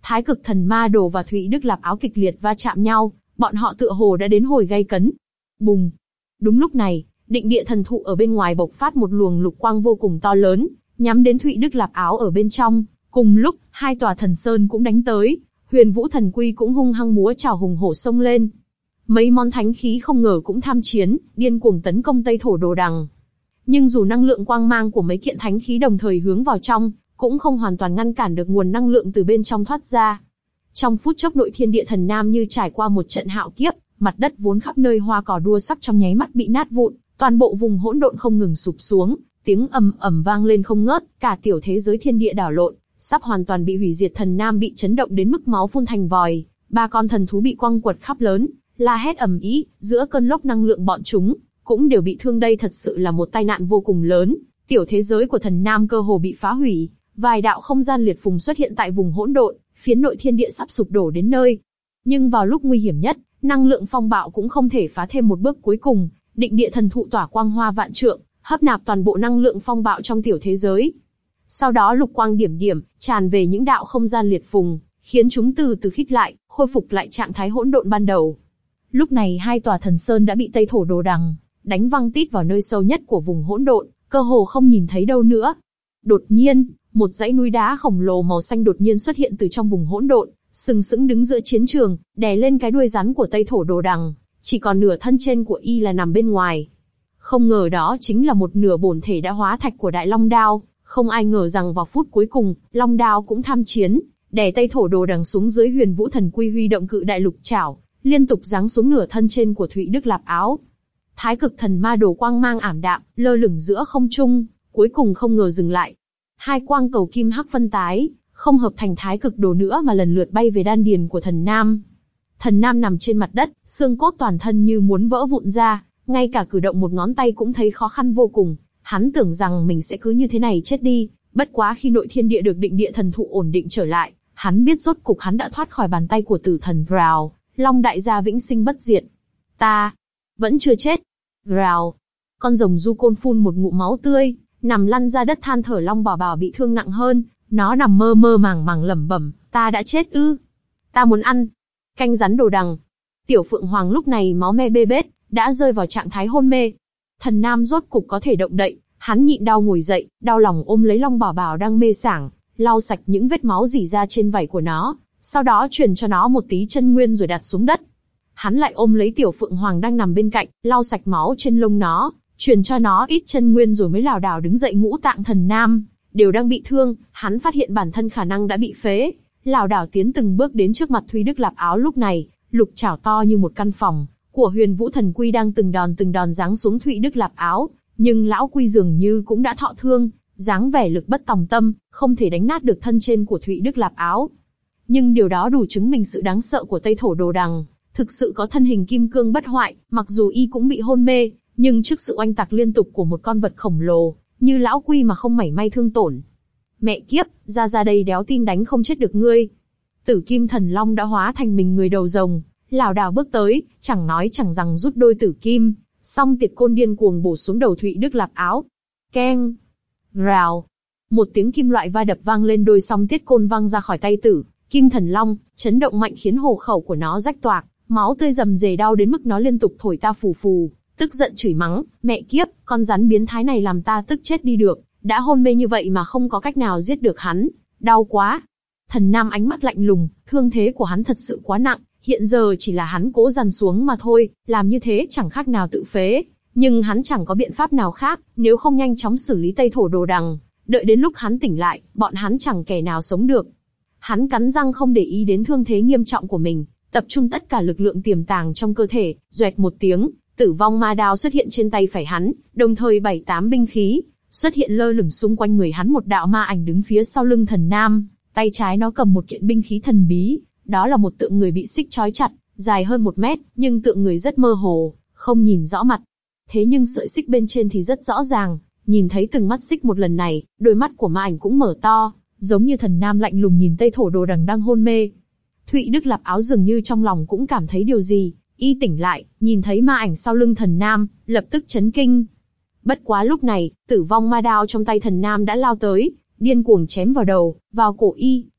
Thái Cực Thần Ma Đồ và Thụy Đức Lạp Áo kịch liệt va chạm nhau, bọn họ tựa hồ đã đến hồi gay cấn. Bùng! Đúng lúc này, Định Địa Thần Thụ ở bên ngoài bộc phát một luồng lục quang vô cùng to lớn, nhắm đến Thụy Đức Lạp Áo ở bên trong. Cùng lúc, hai tòa thần sơn cũng đánh tới, Huyền Vũ Thần Quy cũng hung hăng múa chảo hùng hổ xông lên. Mấy món thánh khí không ngờ cũng tham chiến, điên cuồng tấn công Tây Thổ Đồ Đằng. Nhưng dù năng lượng quang mang của mấy kiện thánh khí đồng thời hướng vào trong, cũng không hoàn toàn ngăn cản được nguồn năng lượng từ bên trong thoát ra. Trong phút chốc nội thiên địa thần nam như trải qua một trận hạo kiếp, mặt đất vốn khắp nơi hoa cỏ đua sắc trong nháy mắt bị nát vụn, toàn bộ vùng hỗn độn không ngừng sụp xuống, tiếng ầm ầm vang lên không ngớt, cả tiểu thế giới thiên địa đảo lộn, sắp hoàn toàn bị hủy diệt. Thần nam bị chấn động đến mức máu phun thành vòi, ba con thần thú bị quăng quật khắp lớn, la hét ầm ĩ, giữa cơn lốc năng lượng bọn chúng cũng đều bị thương. Đây thật sự là một tai nạn vô cùng lớn, tiểu thế giới của thần nam cơ hồ bị phá hủy, vài đạo không gian liệt phùng xuất hiện tại vùng hỗn độn, phiến nội thiên địa sắp sụp đổ đến nơi. Nhưng vào lúc nguy hiểm nhất, năng lượng phong bạo cũng không thể phá thêm một bước cuối cùng. Định Địa Thần Thụ tỏa quang hoa vạn trượng, hấp nạp toàn bộ năng lượng phong bạo trong tiểu thế giới. Sau đó lục quang điểm điểm tràn về những đạo không gian liệt phùng, khiến chúng từ từ khít lại, khôi phục lại trạng thái hỗn độn ban đầu. Lúc này hai tòa thần sơn đã bị Tây Thổ Đồ Đằng đánh văng tít vào nơi sâu nhất của vùng hỗn độn, cơ hồ không nhìn thấy đâu nữa. Đột nhiên, một dãy núi đá khổng lồ màu xanh đột nhiên xuất hiện từ trong vùng hỗn độn, sừng sững đứng giữa chiến trường, đè lên cái đuôi rắn của Tây Thổ Đồ Đằng, chỉ còn nửa thân trên của y là nằm bên ngoài. Không ngờ đó chính là một nửa bổn thể đã hóa thạch của Đại Long Đao. Không ai ngờ rằng vào phút cuối cùng, Long Đao cũng tham chiến, đè Tây Thổ Đồ Đằng xuống dưới. Huyền Vũ Thần Quy huy động cự đại lục chảo, liên tục giáng xuống nửa thân trên của Thụy Đức Lạp Áo. Thái Cực Thần Ma Đồ quang mang ảm đạm, lơ lửng giữa không trung, cuối cùng không ngờ dừng lại. Hai quang cầu kim hắc phân tái, không hợp thành Thái Cực Đồ nữa mà lần lượt bay về đan điền của Thần Nam. Thần Nam nằm trên mặt đất, xương cốt toàn thân như muốn vỡ vụn ra, ngay cả cử động một ngón tay cũng thấy khó khăn vô cùng. Hắn tưởng rằng mình sẽ cứ như thế này chết đi, bất quá khi nội thiên địa được Định Địa Thần Thụ ổn định trở lại, hắn biết rốt cục hắn đã thoát khỏi bàn tay của Tử Thần Rào, Long Đại Gia vĩnh sinh bất diệt. Ta vẫn chưa chết. Rào. Con rồng du côn phun một ngụm máu tươi, nằm lăn ra đất than thở. Long Bảo Bảo bị thương nặng hơn, nó nằm mơ mơ màng màng lẩm bẩm, ta đã chết ư? Ta muốn ăn canh rắn đồ đằng. Tiểu Phượng Hoàng lúc này máu me bê bết, đã rơi vào trạng thái hôn mê. Thần Nam rốt cục có thể động đậy, hắn nhịn đau ngồi dậy, đau lòng ôm lấy Long Bảo Bảo đang mê sảng, lau sạch những vết máu rỉ ra trên vảy của nó, sau đó truyền cho nó một tí chân nguyên rồi đặt xuống đất. Hắn lại ôm lấy Tiểu Phượng Hoàng đang nằm bên cạnh, lau sạch máu trên lông nó, truyền cho nó ít chân nguyên rồi mới lảo đảo đứng dậy. Ngũ tạng Thần Nam đều đang bị thương, hắn phát hiện bản thân khả năng đã bị phế, lảo đảo tiến từng bước đến trước mặt Thúy Đức Lạp Áo. Lúc này, lục chảo to như một căn phòng của Huyền Vũ Thần Quy đang từng đòn từng đòn giáng xuống Thụy Đức Lạp Áo, nhưng lão quy dường như cũng đã thọ thương, dáng vẻ lực bất tòng tâm, không thể đánh nát được thân trên của Thụy Đức Lạp Áo. Nhưng điều đó đủ chứng minh sự đáng sợ của Tây Thổ Đồ Đằng, thực sự có thân hình kim cương bất hoại. Mặc dù y cũng bị hôn mê, nhưng trước sự oanh tạc liên tục của một con vật khổng lồ như lão quy mà không mảy may thương tổn. Mẹ kiếp, ra ra đây đéo tin đánh không chết được ngươi. Tử Kim Thần Long đã hóa thành mình người đầu rồng, lảo đảo bước tới, chẳng nói chẳng rằng rút đôi tử kim, song tiệt côn điên cuồng bổ xuống đầu Thụy Đức Lạp Áo. Keng, rào, một tiếng kim loại va đập vang lên, đôi song tiết côn văng ra khỏi tay Tử Kim Thần Long, chấn động mạnh khiến hổ khẩu của nó rách toạc, máu tươi rầm rề, đau đến mức nó liên tục thổi ta phù phù, tức giận chửi mắng, mẹ kiếp, con rắn biến thái này làm ta tức chết đi được, đã hôn mê như vậy mà không có cách nào giết được hắn, đau quá. Thần Nam ánh mắt lạnh lùng, thương thế của hắn thật sự quá nặng, hiện giờ chỉ là hắn cố dằn xuống mà thôi, làm như thế chẳng khác nào tự phế, nhưng hắn chẳng có biện pháp nào khác, nếu không nhanh chóng xử lý Tây Thổ Đồ Đằng, đợi đến lúc hắn tỉnh lại, bọn hắn chẳng kẻ nào sống được. Hắn cắn răng không để ý đến thương thế nghiêm trọng của mình, tập trung tất cả lực lượng tiềm tàng trong cơ thể, doẹt một tiếng, Tử Vong Ma Đao xuất hiện trên tay phải hắn, đồng thời bảy tám binh khí xuất hiện lơ lửng xung quanh người hắn. Một đạo ma ảnh đứng phía sau lưng Thần Nam, tay trái nó cầm một kiện binh khí thần bí, đó là một tượng người bị xích trói chặt, dài hơn một mét, nhưng tượng người rất mơ hồ, không nhìn rõ mặt. Thế nhưng sợi xích bên trên thì rất rõ ràng, nhìn thấy từng mắt xích. Một lần này, đôi mắt của ma ảnh cũng mở to, giống như Thần Nam lạnh lùng nhìn Tây Thổ Đồ Đằng đang hôn mê. Thụy Đức Lạp Áo dường như trong lòng cũng cảm thấy điều gì, y tỉnh lại, nhìn thấy ma ảnh sau lưng Thần Nam, lập tức chấn kinh. Bất quá lúc này, Tử Vong Ma Đao trong tay Thần Nam đã lao tới, điên cuồng chém vào đầu, vào cổ y,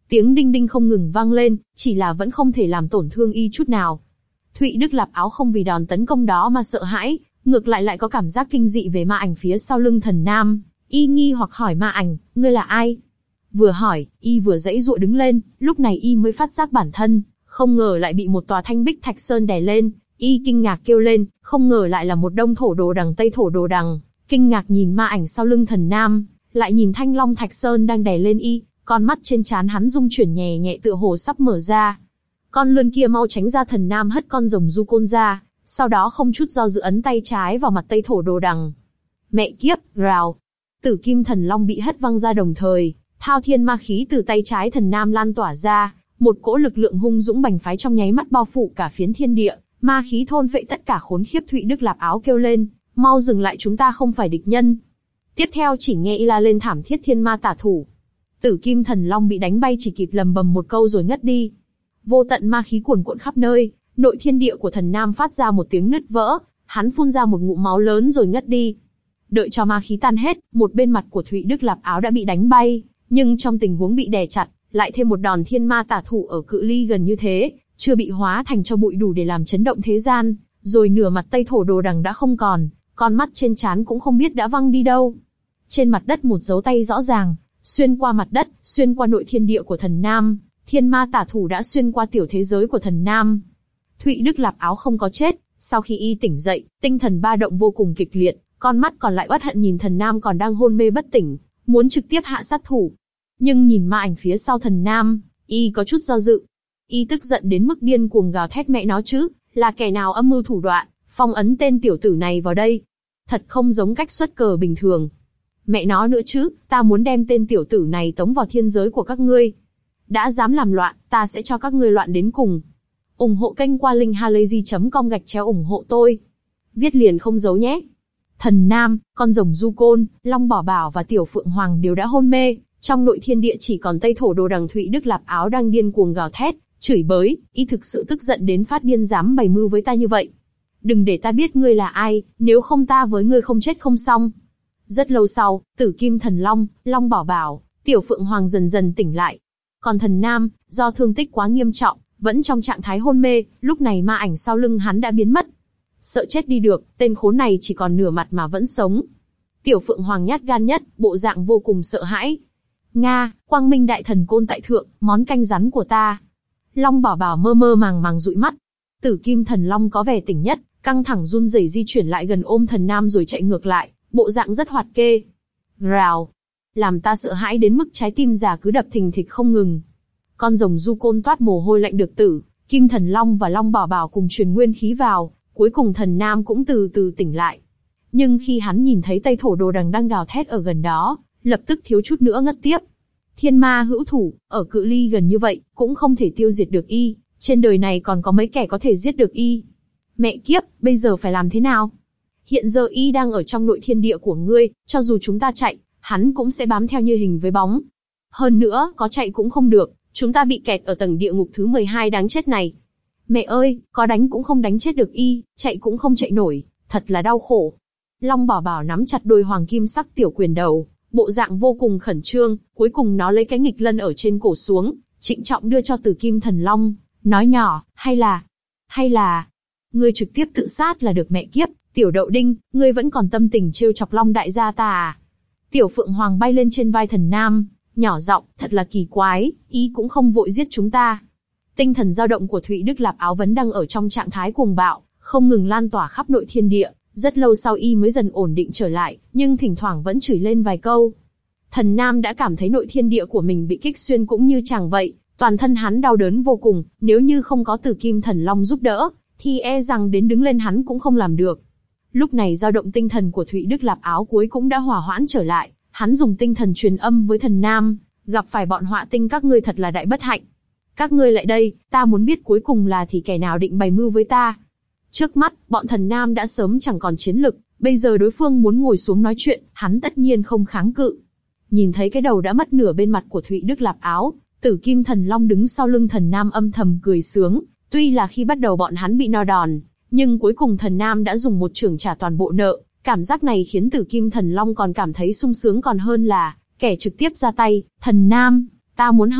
Tiếng đinh đinh không ngừng vang lên, chỉ là vẫn không thể làm tổn thương y chút nào. Thụy Đức Lạp Áo không vì đòn tấn công đó mà sợ hãi, ngược lại lại có cảm giác kinh dị về ma ảnh phía sau lưng Thần Nam. Y nghi hoặc hỏi ma ảnh, ngươi là ai? Vừa hỏi, y vừa giãy giụa đứng lên, lúc này y mới phát giác bản thân, không ngờ lại bị một tòa thanh bích thạch sơn đè lên. Y kinh ngạc kêu lên, không ngờ lại là một đông thổ đồ đằng Tây thổ đồ đằng. Kinh ngạc nhìn ma ảnh sau lưng Thần Nam, lại nhìn thanh long thạch sơn đang đè lên y, con mắt trên trán hắn rung chuyển nhẹ nhẹ tựa hồ sắp mở ra. Con lươn kia mau tránh ra. Thần Nam hất con rồng du côn ra, sau đó không chút do dự ấn tay trái vào mặt Tây thổ đồ đằng. Mẹ kiếp, rào. Tử kim thần long bị hất văng ra, đồng thời thao thiên ma khí từ tay trái Thần Nam lan tỏa ra, một cỗ lực lượng hung dũng bành phái trong nháy mắt bao phủ cả phiến thiên địa, ma khí thôn phệ tất cả. Khốn khiếp, Thụy Đức Lạp Áo kêu lên, mau dừng lại, chúng ta không phải địch nhân. Tiếp theo chỉ nghe y la lên thảm thiết, thiên ma tả thủ. Tử kim thần long bị đánh bay chỉ kịp lầm bầm một câu rồi ngất đi. Vô tận ma khí cuồn cuộn khắp nơi, nội thiên địa của Thần Nam phát ra một tiếng nứt vỡ, hắn phun ra một ngụm máu lớn rồi ngất đi. Đợi cho ma khí tan hết, một bên mặt của Thụy Đức Lạp Áo đã bị đánh bay, nhưng trong tình huống bị đè chặt, lại thêm một đòn thiên ma tả thủ ở cự ly gần như thế, chưa bị hóa thành cho bụi đủ để làm chấn động thế gian, rồi nửa mặt Tây thổ đồ đằng đã không còn, con mắt trên trán cũng không biết đã văng đi đâu. Trên mặt đất một dấu tay rõ ràng, xuyên qua mặt đất, xuyên qua nội thiên địa của Thần Nam, thiên ma tả thủ đã xuyên qua tiểu thế giới của Thần Nam. Thụy Đức Lạp Áo không có chết, sau khi y tỉnh dậy, tinh thần ba động vô cùng kịch liệt, con mắt còn lại uất hận nhìn Thần Nam còn đang hôn mê bất tỉnh, muốn trực tiếp hạ sát thủ. Nhưng nhìn ma ảnh phía sau Thần Nam, y có chút do dự. Y tức giận đến mức điên cuồng gào thét, mẹ nó chứ, là kẻ nào âm mưu thủ đoạn, phong ấn tên tiểu tử này vào đây. Thật không giống cách xuất cờ bình thường. Mẹ nó nữa chứ, ta muốn đem tên tiểu tử này tống vào thiên giới của các ngươi. Đã dám làm loạn, ta sẽ cho các ngươi loạn đến cùng. ủng hộ kênh qua linkhalazy chấm com gạch chéo ủng hộ tôi. Viết liền không giấu nhé. Thần Nam, con rồng du côn, Long Bảo Bảo và Tiểu Phượng Hoàng đều đã hôn mê. Trong nội thiên địa chỉ còn Tây thổ đồ đằng Thụy Đức Lạp Áo đang điên cuồng gào thét, chửi bới, y thực sự tức giận đến phát điên, dám bày mưu với ta như vậy. Đừng để ta biết ngươi là ai, nếu không ta với ngươi không chết không xong. Rất lâu sau, Tử Kim Thần Long, Long Bảo Bảo, Tiểu Phượng Hoàng dần dần tỉnh lại. Còn Thần Nam, do thương tích quá nghiêm trọng, vẫn trong trạng thái hôn mê, lúc này ma ảnh sau lưng hắn đã biến mất. Sợ chết đi được, tên khốn này chỉ còn nửa mặt mà vẫn sống. Tiểu Phượng Hoàng nhát gan nhất, bộ dạng vô cùng sợ hãi. Nga, Quang Minh Đại Thần Côn tại thượng, món canh rắn của ta. Long Bảo Bảo mơ mơ màng màng dụi mắt. Tử Kim Thần Long có vẻ tỉnh nhất, căng thẳng run rẩy di chuyển lại gần ôm Thần Nam rồi chạy ngược lại, bộ dạng rất hoạt kê. Rào, làm ta sợ hãi đến mức trái tim già cứ đập thình thịch không ngừng. Con rồng du côn toát mồ hôi lạnh được Tử Kim Thần Long và Long Bảo Bảo cùng truyền nguyên khí vào, cuối cùng Thần Nam cũng từ từ tỉnh lại. Nhưng khi hắn nhìn thấy Tây thổ đồ đằng đang gào thét ở gần đó, lập tức thiếu chút nữa ngất tiếp. Thiên ma hữu thủ, ở cự ly gần như vậy, cũng không thể tiêu diệt được y, trên đời này còn có mấy kẻ có thể giết được y. Mẹ kiếp, bây giờ phải làm thế nào? Hiện giờ y đang ở trong nội thiên địa của ngươi, cho dù chúng ta chạy, hắn cũng sẽ bám theo như hình với bóng. Hơn nữa, có chạy cũng không được, chúng ta bị kẹt ở tầng địa ngục thứ mười hai đáng chết này. Mẹ ơi, có đánh cũng không đánh chết được y, chạy cũng không chạy nổi, thật là đau khổ. Long Bảo Bảo nắm chặt đôi hoàng kim sắc tiểu quyền đầu, bộ dạng vô cùng khẩn trương, cuối cùng nó lấy cái nghịch lân ở trên cổ xuống, trịnh trọng đưa cho Tử Kim Thần Long, nói nhỏ, hay là, hay là, ngươi trực tiếp tự sát là được. Mẹ kiếp, tiểu đậu đinh, ngươi vẫn còn tâm tình trêu chọc Long đại gia ta à? Tiểu Phượng Hoàng bay lên trên vai Thần Nam, nhỏ giọng, thật là kỳ quái, ý cũng không vội giết chúng ta. Tinh thần dao động của Thụy Đức Lạp Áo vẫn đang ở trong trạng thái cuồng bạo, không ngừng lan tỏa khắp nội thiên địa. Rất lâu sau y mới dần ổn định trở lại, nhưng thỉnh thoảng vẫn chửi lên vài câu. Thần Nam đã cảm thấy nội thiên địa của mình bị kích xuyên cũng như chàng vậy, toàn thân hắn đau đớn vô cùng, nếu như không có Tử Kim Thần Long giúp đỡ, thì e rằng đến đứng lên hắn cũng không làm được. Lúc này dao động tinh thần của Thụy Đức Lạp Áo cuối cũng đã hòa hoãn trở lại, hắn dùng tinh thần truyền âm với Thần Nam, gặp phải bọn họa tinh các ngươi thật là đại bất hạnh. Các ngươi lại đây, ta muốn biết cuối cùng là thì kẻ nào định bày mưu với ta. Trước mắt, bọn Thần Nam đã sớm chẳng còn chiến lực, bây giờ đối phương muốn ngồi xuống nói chuyện, hắn tất nhiên không kháng cự. Nhìn thấy cái đầu đã mất nửa bên mặt của Thụy Đức Lạp Áo, Tử Kim Thần Long đứng sau lưng Thần Nam âm thầm cười sướng, tuy là khi bắt đầu bọn hắn bị no đòn, nhưng cuối cùng Thần Nam đã dùng một chưởng trả toàn bộ nợ, cảm giác này khiến Tử Kim Thần Long còn cảm thấy sung sướng còn hơn là kẻ trực tiếp ra tay. Thần Nam, ta muốn hỏi,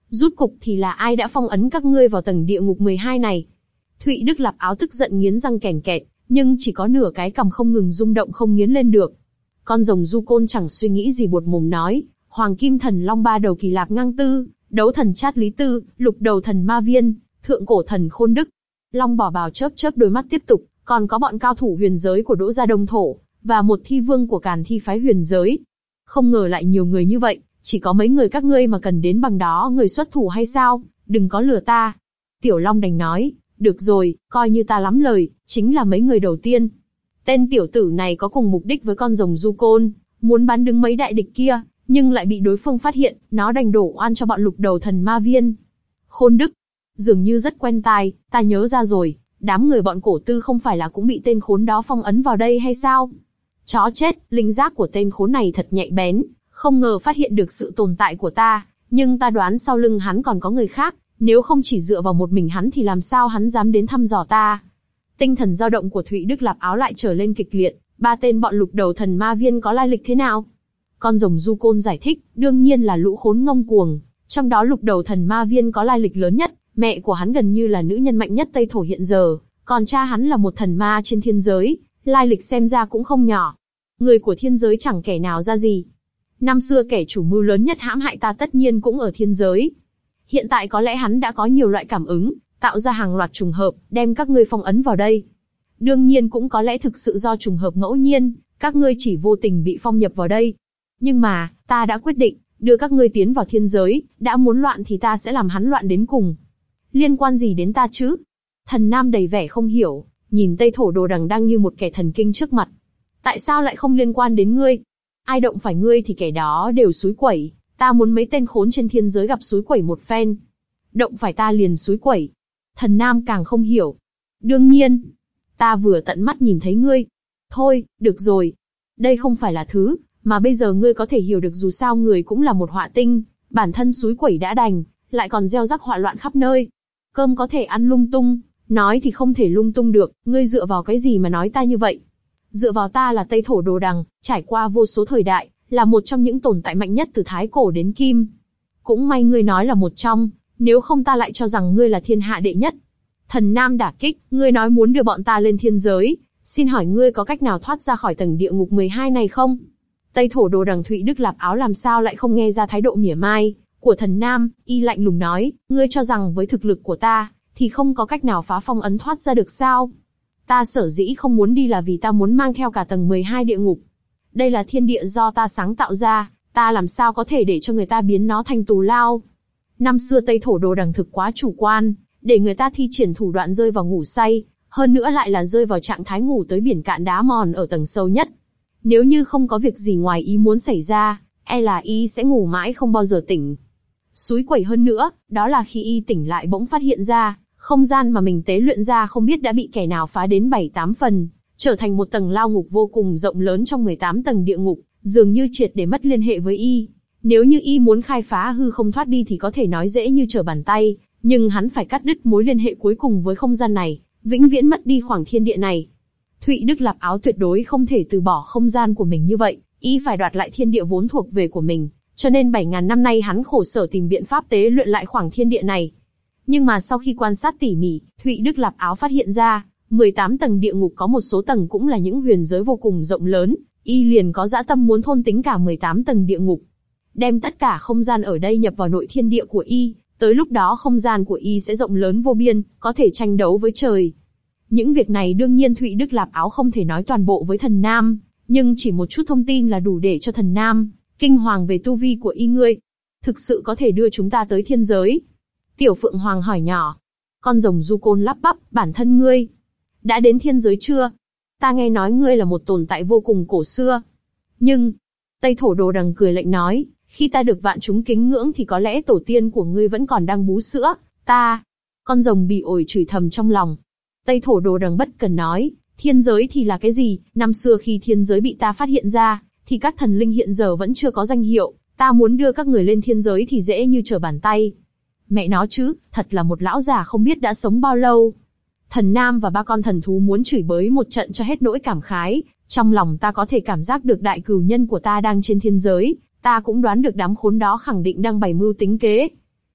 Rút cục thì là ai đã phong ấn các ngươi vào tầng địa ngục mười hai này? Thụy Đức Lạp Áo tức giận nghiến răng kèn kẹt, nhưng chỉ có nửa cái cằm không ngừng rung động không nghiến lên được. Con rồng Du Côn chẳng suy nghĩ gì buột mồm nói, Hoàng Kim Thần Long ba đầu Kỳ Lạp Ngang Tư, Đấu Thần Chát Lý Tư, Lục Đầu Thần Ma Viên, Thượng Cổ Thần Khôn Đức. Long Bảo Bảo chớp chớp đôi mắt tiếp tục, còn có bọn cao thủ huyền giới của Đỗ gia Đông Thổ, và một thi vương của Càn Thi phái huyền giới. Không ngờ lại nhiều người như vậy, chỉ có mấy người các ngươi mà cần đến bằng đó người xuất thủ hay sao, đừng có lừa ta. Tiểu Long đành nói, được rồi, coi như ta lắm lời, chính là mấy người đầu tiên. Tên tiểu tử này có cùng mục đích với con rồng Du Côn, muốn bắn đứng mấy đại địch kia, nhưng lại bị đối phương phát hiện, nó đành đổ oan cho bọn Lục Đầu Thần Ma Viên. Khôn Đức, dường như rất quen tai, ta nhớ ra rồi, đám người bọn Cổ Tư không phải là cũng bị tên khốn đó phong ấn vào đây hay sao? Chó chết, linh giác của tên khốn này thật nhạy bén, không ngờ phát hiện được sự tồn tại của ta, nhưng ta đoán sau lưng hắn còn có người khác, nếu không chỉ dựa vào một mình hắn thì làm sao hắn dám đến thăm dò ta. Tinh thần dao động của Thụy Đức Lạp Áo lại trở lên kịch liệt, ba tên bọn Lục Đầu Thần Ma Viên có lai lịch thế nào? Con rồng Du Côn giải thích, đương nhiên là lũ khốn ngông cuồng, trong đó Lục Đầu Thần Ma Viên có lai lịch lớn nhất, mẹ của hắn gần như là nữ nhân mạnh nhất Tây Thổ hiện giờ, còn cha hắn là một thần ma trên thiên giới, lai lịch xem ra cũng không nhỏ. Người của thiên giới chẳng kẻ nào ra gì. Năm xưa kẻ chủ mưu lớn nhất hãm hại ta tất nhiên cũng ở thiên giới. Hiện tại có lẽ hắn đã có nhiều loại cảm ứng, tạo ra hàng loạt trùng hợp, đem các ngươi phong ấn vào đây. Đương nhiên cũng có lẽ thực sự do trùng hợp ngẫu nhiên, các ngươi chỉ vô tình bị phong nhập vào đây. Nhưng mà, ta đã quyết định, đưa các ngươi tiến vào thiên giới, đã muốn loạn thì ta sẽ làm hắn loạn đến cùng. Liên quan gì đến ta chứ? Thần Nam đầy vẻ không hiểu, nhìn Tây Thổ Đồ Đằng đang như một kẻ thần kinh trước mặt. Tại sao lại không liên quan đến ngươi? Ai động phải ngươi thì kẻ đó đều xúi quẩy, ta muốn mấy tên khốn trên thiên giới gặp xúi quẩy một phen. Động phải ta liền xúi quẩy. Thần Nam càng không hiểu. Đương nhiên, ta vừa tận mắt nhìn thấy ngươi. Thôi, được rồi. Đây không phải là thứ mà bây giờ ngươi có thể hiểu được, dù sao người cũng là một họa tinh, bản thân xúi quẩy đã đành, lại còn gieo rắc họa loạn khắp nơi. Cơm có thể ăn lung tung, nói thì không thể lung tung được, ngươi dựa vào cái gì mà nói ta như vậy? Dựa vào ta là Tây Thổ Đồ Đằng, trải qua vô số thời đại, là một trong những tồn tại mạnh nhất từ Thái Cổ đến Kim. Cũng may ngươi nói là một trong, nếu không ta lại cho rằng ngươi là thiên hạ đệ nhất. Thần Nam đả kích, ngươi nói muốn đưa bọn ta lên thiên giới, xin hỏi ngươi có cách nào thoát ra khỏi tầng địa ngục mười hai này không? Tây Thổ Đồ Đằng Thụy Đức Lạp Áo làm sao lại không nghe ra thái độ mỉa mai của Thần Nam, y lạnh lùng nói, ngươi cho rằng với thực lực của ta, thì không có cách nào phá phong ấn thoát ra được sao? Ta sở dĩ không muốn đi là vì ta muốn mang theo cả tầng mười hai địa ngục. Đây là thiên địa do ta sáng tạo ra, ta làm sao có thể để cho người ta biến nó thành tù lao? Năm xưa Tây Thổ Đồ Đằng thực quá chủ quan, để người ta thi triển thủ đoạn rơi vào ngủ say, hơn nữa lại là rơi vào trạng thái ngủ tới biển cạn đá mòn ở tầng sâu nhất. Nếu như không có việc gì ngoài ý muốn xảy ra, e là y sẽ ngủ mãi không bao giờ tỉnh. Xúi quẩy hơn nữa, đó là khi y tỉnh lại bỗng phát hiện ra, không gian mà mình tế luyện ra không biết đã bị kẻ nào phá đến bảy tám phần, trở thành một tầng lao ngục vô cùng rộng lớn trong mười tám tầng địa ngục, dường như triệt để mất liên hệ với y. Nếu như y muốn khai phá hư không thoát đi thì có thể nói dễ như trở bàn tay, nhưng hắn phải cắt đứt mối liên hệ cuối cùng với không gian này, vĩnh viễn mất đi khoảng thiên địa này. Thụy Đức Lạp Áo tuyệt đối không thể từ bỏ không gian của mình như vậy, y phải đoạt lại thiên địa vốn thuộc về của mình, cho nên bảy ngàn năm nay hắn khổ sở tìm biện pháp tế luyện lại khoảng thiên địa này. Nhưng mà sau khi quan sát tỉ mỉ, Thụy Đức Lạp Áo phát hiện ra, mười tám tầng địa ngục có một số tầng cũng là những huyền giới vô cùng rộng lớn, y liền có dã tâm muốn thôn tính cả mười tám tầng địa ngục. Đem tất cả không gian ở đây nhập vào nội thiên địa của y, tới lúc đó không gian của y sẽ rộng lớn vô biên, có thể tranh đấu với trời. Những việc này đương nhiên Thụy Đức Lạp Áo không thể nói toàn bộ với Thần Nam, nhưng chỉ một chút thông tin là đủ để cho Thần Nam kinh hoàng về tu vi của y. Ngươi thực sự có thể đưa chúng ta tới thiên giới? Tiểu Phượng Hoàng hỏi nhỏ. Con rồng Du Côn lắp bắp, bản thân ngươi đã đến thiên giới chưa? Ta nghe nói ngươi là một tồn tại vô cùng cổ xưa. Nhưng, Tây Thổ Đồ Đằng cười lạnh nói, khi ta được vạn chúng kính ngưỡng thì có lẽ tổ tiên của ngươi vẫn còn đang bú sữa, ta. Con rồng bị ổi chửi thầm trong lòng. Tây Thổ Đồ Đằng bất cần nói, thiên giới thì là cái gì? Năm xưa khi thiên giới bị ta phát hiện ra, thì các thần linh hiện giờ vẫn chưa có danh hiệu, ta muốn đưa các người lên thiên giới thì dễ như trở bàn tay. Mẹ nó chứ, thật là một lão già không biết đã sống bao lâu. Thần Nam và ba con thần thú muốn chửi bới một trận cho hết nỗi cảm khái, trong lòng ta có thể cảm giác được đại cửu nhân của ta đang trên thiên giới, ta cũng đoán được đám khốn đó khẳng định đang bày mưu tính kế.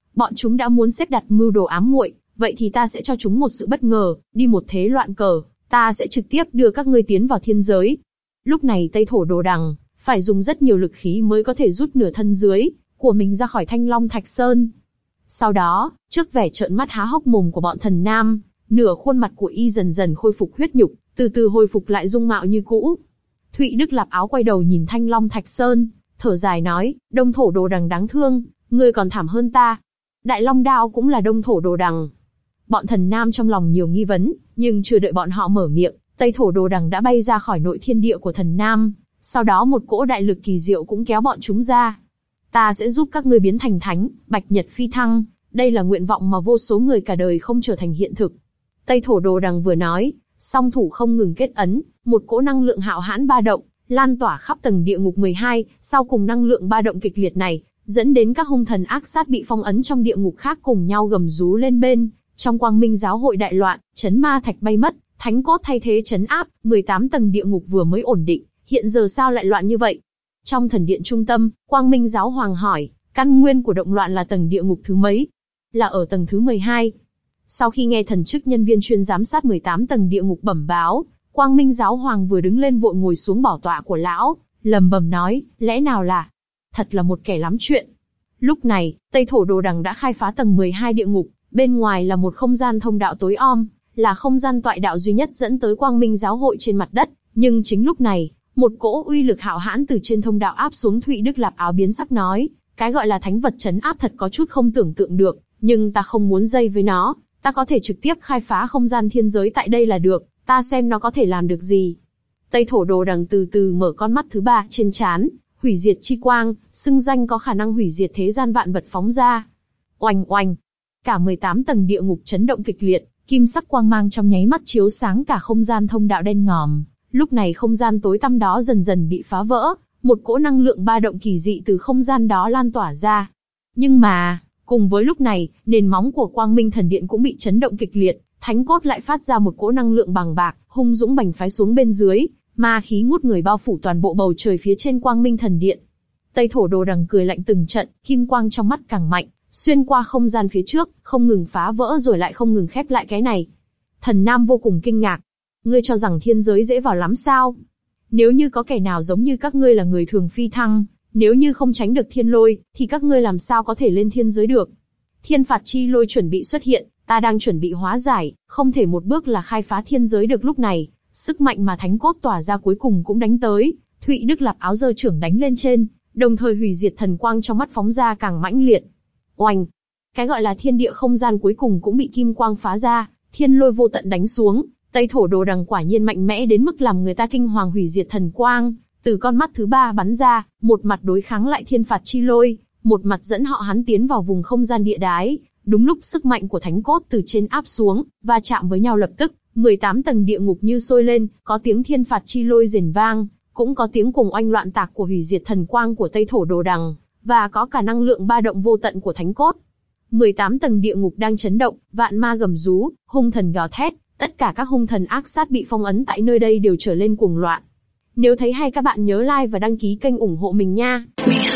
bọn chúng đã muốn xếp đặt mưu đồ ám muội, vậy thì ta sẽ cho chúng một sự bất ngờ, đi một thế loạn cờ, ta sẽ trực tiếp đưa các ngươi tiến vào thiên giới. Lúc này Tây Thổ Đồ Đằng phải dùng rất nhiều lực khí mới có thể rút nửa thân dưới của mình ra khỏi Thanh Long Thạch Sơn. Sau đó, trước vẻ trợn mắt há hốc mồm của bọn thần nam, nửa khuôn mặt của y dần dần khôi phục huyết nhục, từ từ hồi phục lại dung mạo như cũ. Thụy Đức Lạp Áo quay đầu nhìn Thanh Long Thạch Sơn, thở dài nói, Đông Thổ Đồ Đằng đáng thương, ngươi còn thảm hơn ta. Đại Long Đao cũng là Đông Thổ Đồ Đằng. Bọn thần nam trong lòng nhiều nghi vấn, nhưng chưa đợi bọn họ mở miệng, Tây Thổ Đồ Đằng đã bay ra khỏi nội thiên địa của thần nam, sau đó một cỗ đại lực kỳ diệu cũng kéo bọn chúng ra. Ta sẽ giúp các ngươi biến thành thánh, bạch nhật phi thăng, đây là nguyện vọng mà vô số người cả đời không trở thành hiện thực. Tây Thổ Đồ Đằng vừa nói, song thủ không ngừng kết ấn, một cỗ năng lượng hạo hãn ba động, lan tỏa khắp tầng địa ngục mười hai, sau cùng năng lượng ba động kịch liệt này, dẫn đến các hung thần ác sát bị phong ấn trong địa ngục khác cùng nhau gầm rú lên bên, trong quang minh giáo hội đại loạn, chấn ma thạch bay mất, thánh cốt thay thế chấn áp, mười tám tầng địa ngục vừa mới ổn định, hiện giờ sao lại loạn như vậy? Trong thần điện trung tâm, quang minh giáo hoàng hỏi, căn nguyên của động loạn là tầng địa ngục thứ mấy? Là ở tầng thứ mười hai. Sau khi nghe thần chức nhân viên chuyên giám sát mười tám tầng địa ngục bẩm báo, quang minh giáo hoàng vừa đứng lên vội ngồi xuống bảo tọa của lão, lầm bầm nói, lẽ nào là, thật là một kẻ lắm chuyện. Lúc này, Tây Thổ Đồ Đằng đã khai phá tầng mười hai địa ngục, bên ngoài là một không gian thông đạo tối om, là không gian toại đạo duy nhất dẫn tới quang minh giáo hội trên mặt đất, nhưng chính lúc này, một cỗ uy lực hạo hãn từ trên thông đạo áp xuống. Thụy Đức Lạp Áo biến sắc nói, cái gọi là thánh vật trấn áp thật có chút không tưởng tượng được, nhưng ta không muốn dây với nó, ta có thể trực tiếp khai phá không gian thiên giới tại đây là được, ta xem nó có thể làm được gì. Tây Thổ Đồ Đằng từ từ mở con mắt thứ ba trên trán, hủy diệt chi quang, xưng danh có khả năng hủy diệt thế gian vạn vật phóng ra. Oanh oanh, cả mười tám tầng địa ngục chấn động kịch liệt, kim sắc quang mang trong nháy mắt chiếu sáng cả không gian thông đạo đen ngòm. Lúc này không gian tối tăm đó dần dần bị phá vỡ, một cỗ năng lượng ba động kỳ dị từ không gian đó lan tỏa ra. Nhưng mà, cùng với lúc này, nền móng của Quang Minh Thần Điện cũng bị chấn động kịch liệt, thánh cốt lại phát ra một cỗ năng lượng bằng bạc, hung dũng bành phái xuống bên dưới, ma khí ngút người bao phủ toàn bộ bầu trời phía trên Quang Minh Thần Điện. Tây Thổ Đồ Đằng cười lạnh từng trận, kim quang trong mắt càng mạnh, xuyên qua không gian phía trước, không ngừng phá vỡ rồi lại không ngừng khép lại. Cái này, Thần Nam vô cùng kinh ngạc. Ngươi cho rằng thiên giới dễ vào lắm sao? Nếu như có kẻ nào giống như các ngươi là người thường phi thăng, nếu như không tránh được thiên lôi, thì các ngươi làm sao có thể lên thiên giới được? Thiên phạt chi lôi chuẩn bị xuất hiện, ta đang chuẩn bị hóa giải, không thể một bước là khai phá thiên giới được. Lúc này, sức mạnh mà thánh cốt tỏa ra cuối cùng cũng đánh tới. Thụy Đức Lạp Áo giơ trưởng đánh lên trên, đồng thời hủy diệt thần quang trong mắt phóng ra càng mãnh liệt. Oanh! Cái gọi là thiên địa không gian cuối cùng cũng bị kim quang phá ra, thiên lôi vô tận đánh xuống. Tây Thổ Đồ Đằng quả nhiên mạnh mẽ đến mức làm người ta kinh hoàng. Hủy diệt thần quang từ con mắt thứ ba bắn ra, một mặt đối kháng lại thiên phạt chi lôi, một mặt dẫn họ hắn tiến vào vùng không gian địa đái. Đúng lúc sức mạnh của thánh cốt từ trên áp xuống, va chạm với nhau lập tức, mười tám tầng địa ngục như sôi lên, có tiếng thiên phạt chi lôi rền vang, cũng có tiếng cùng oanh loạn tạc của hủy diệt thần quang của Tây Thổ Đồ Đằng, và có cả năng lượng ba động vô tận của thánh cốt. mười tám tầng địa ngục đang chấn động, vạn ma gầm rú, hung thần gào thét, tất cả các hung thần ác sát bị phong ấn tại nơi đây đều trở lên cuồng loạn. Nếu thấy hay các bạn nhớ like và đăng ký kênh ủng hộ mình nha.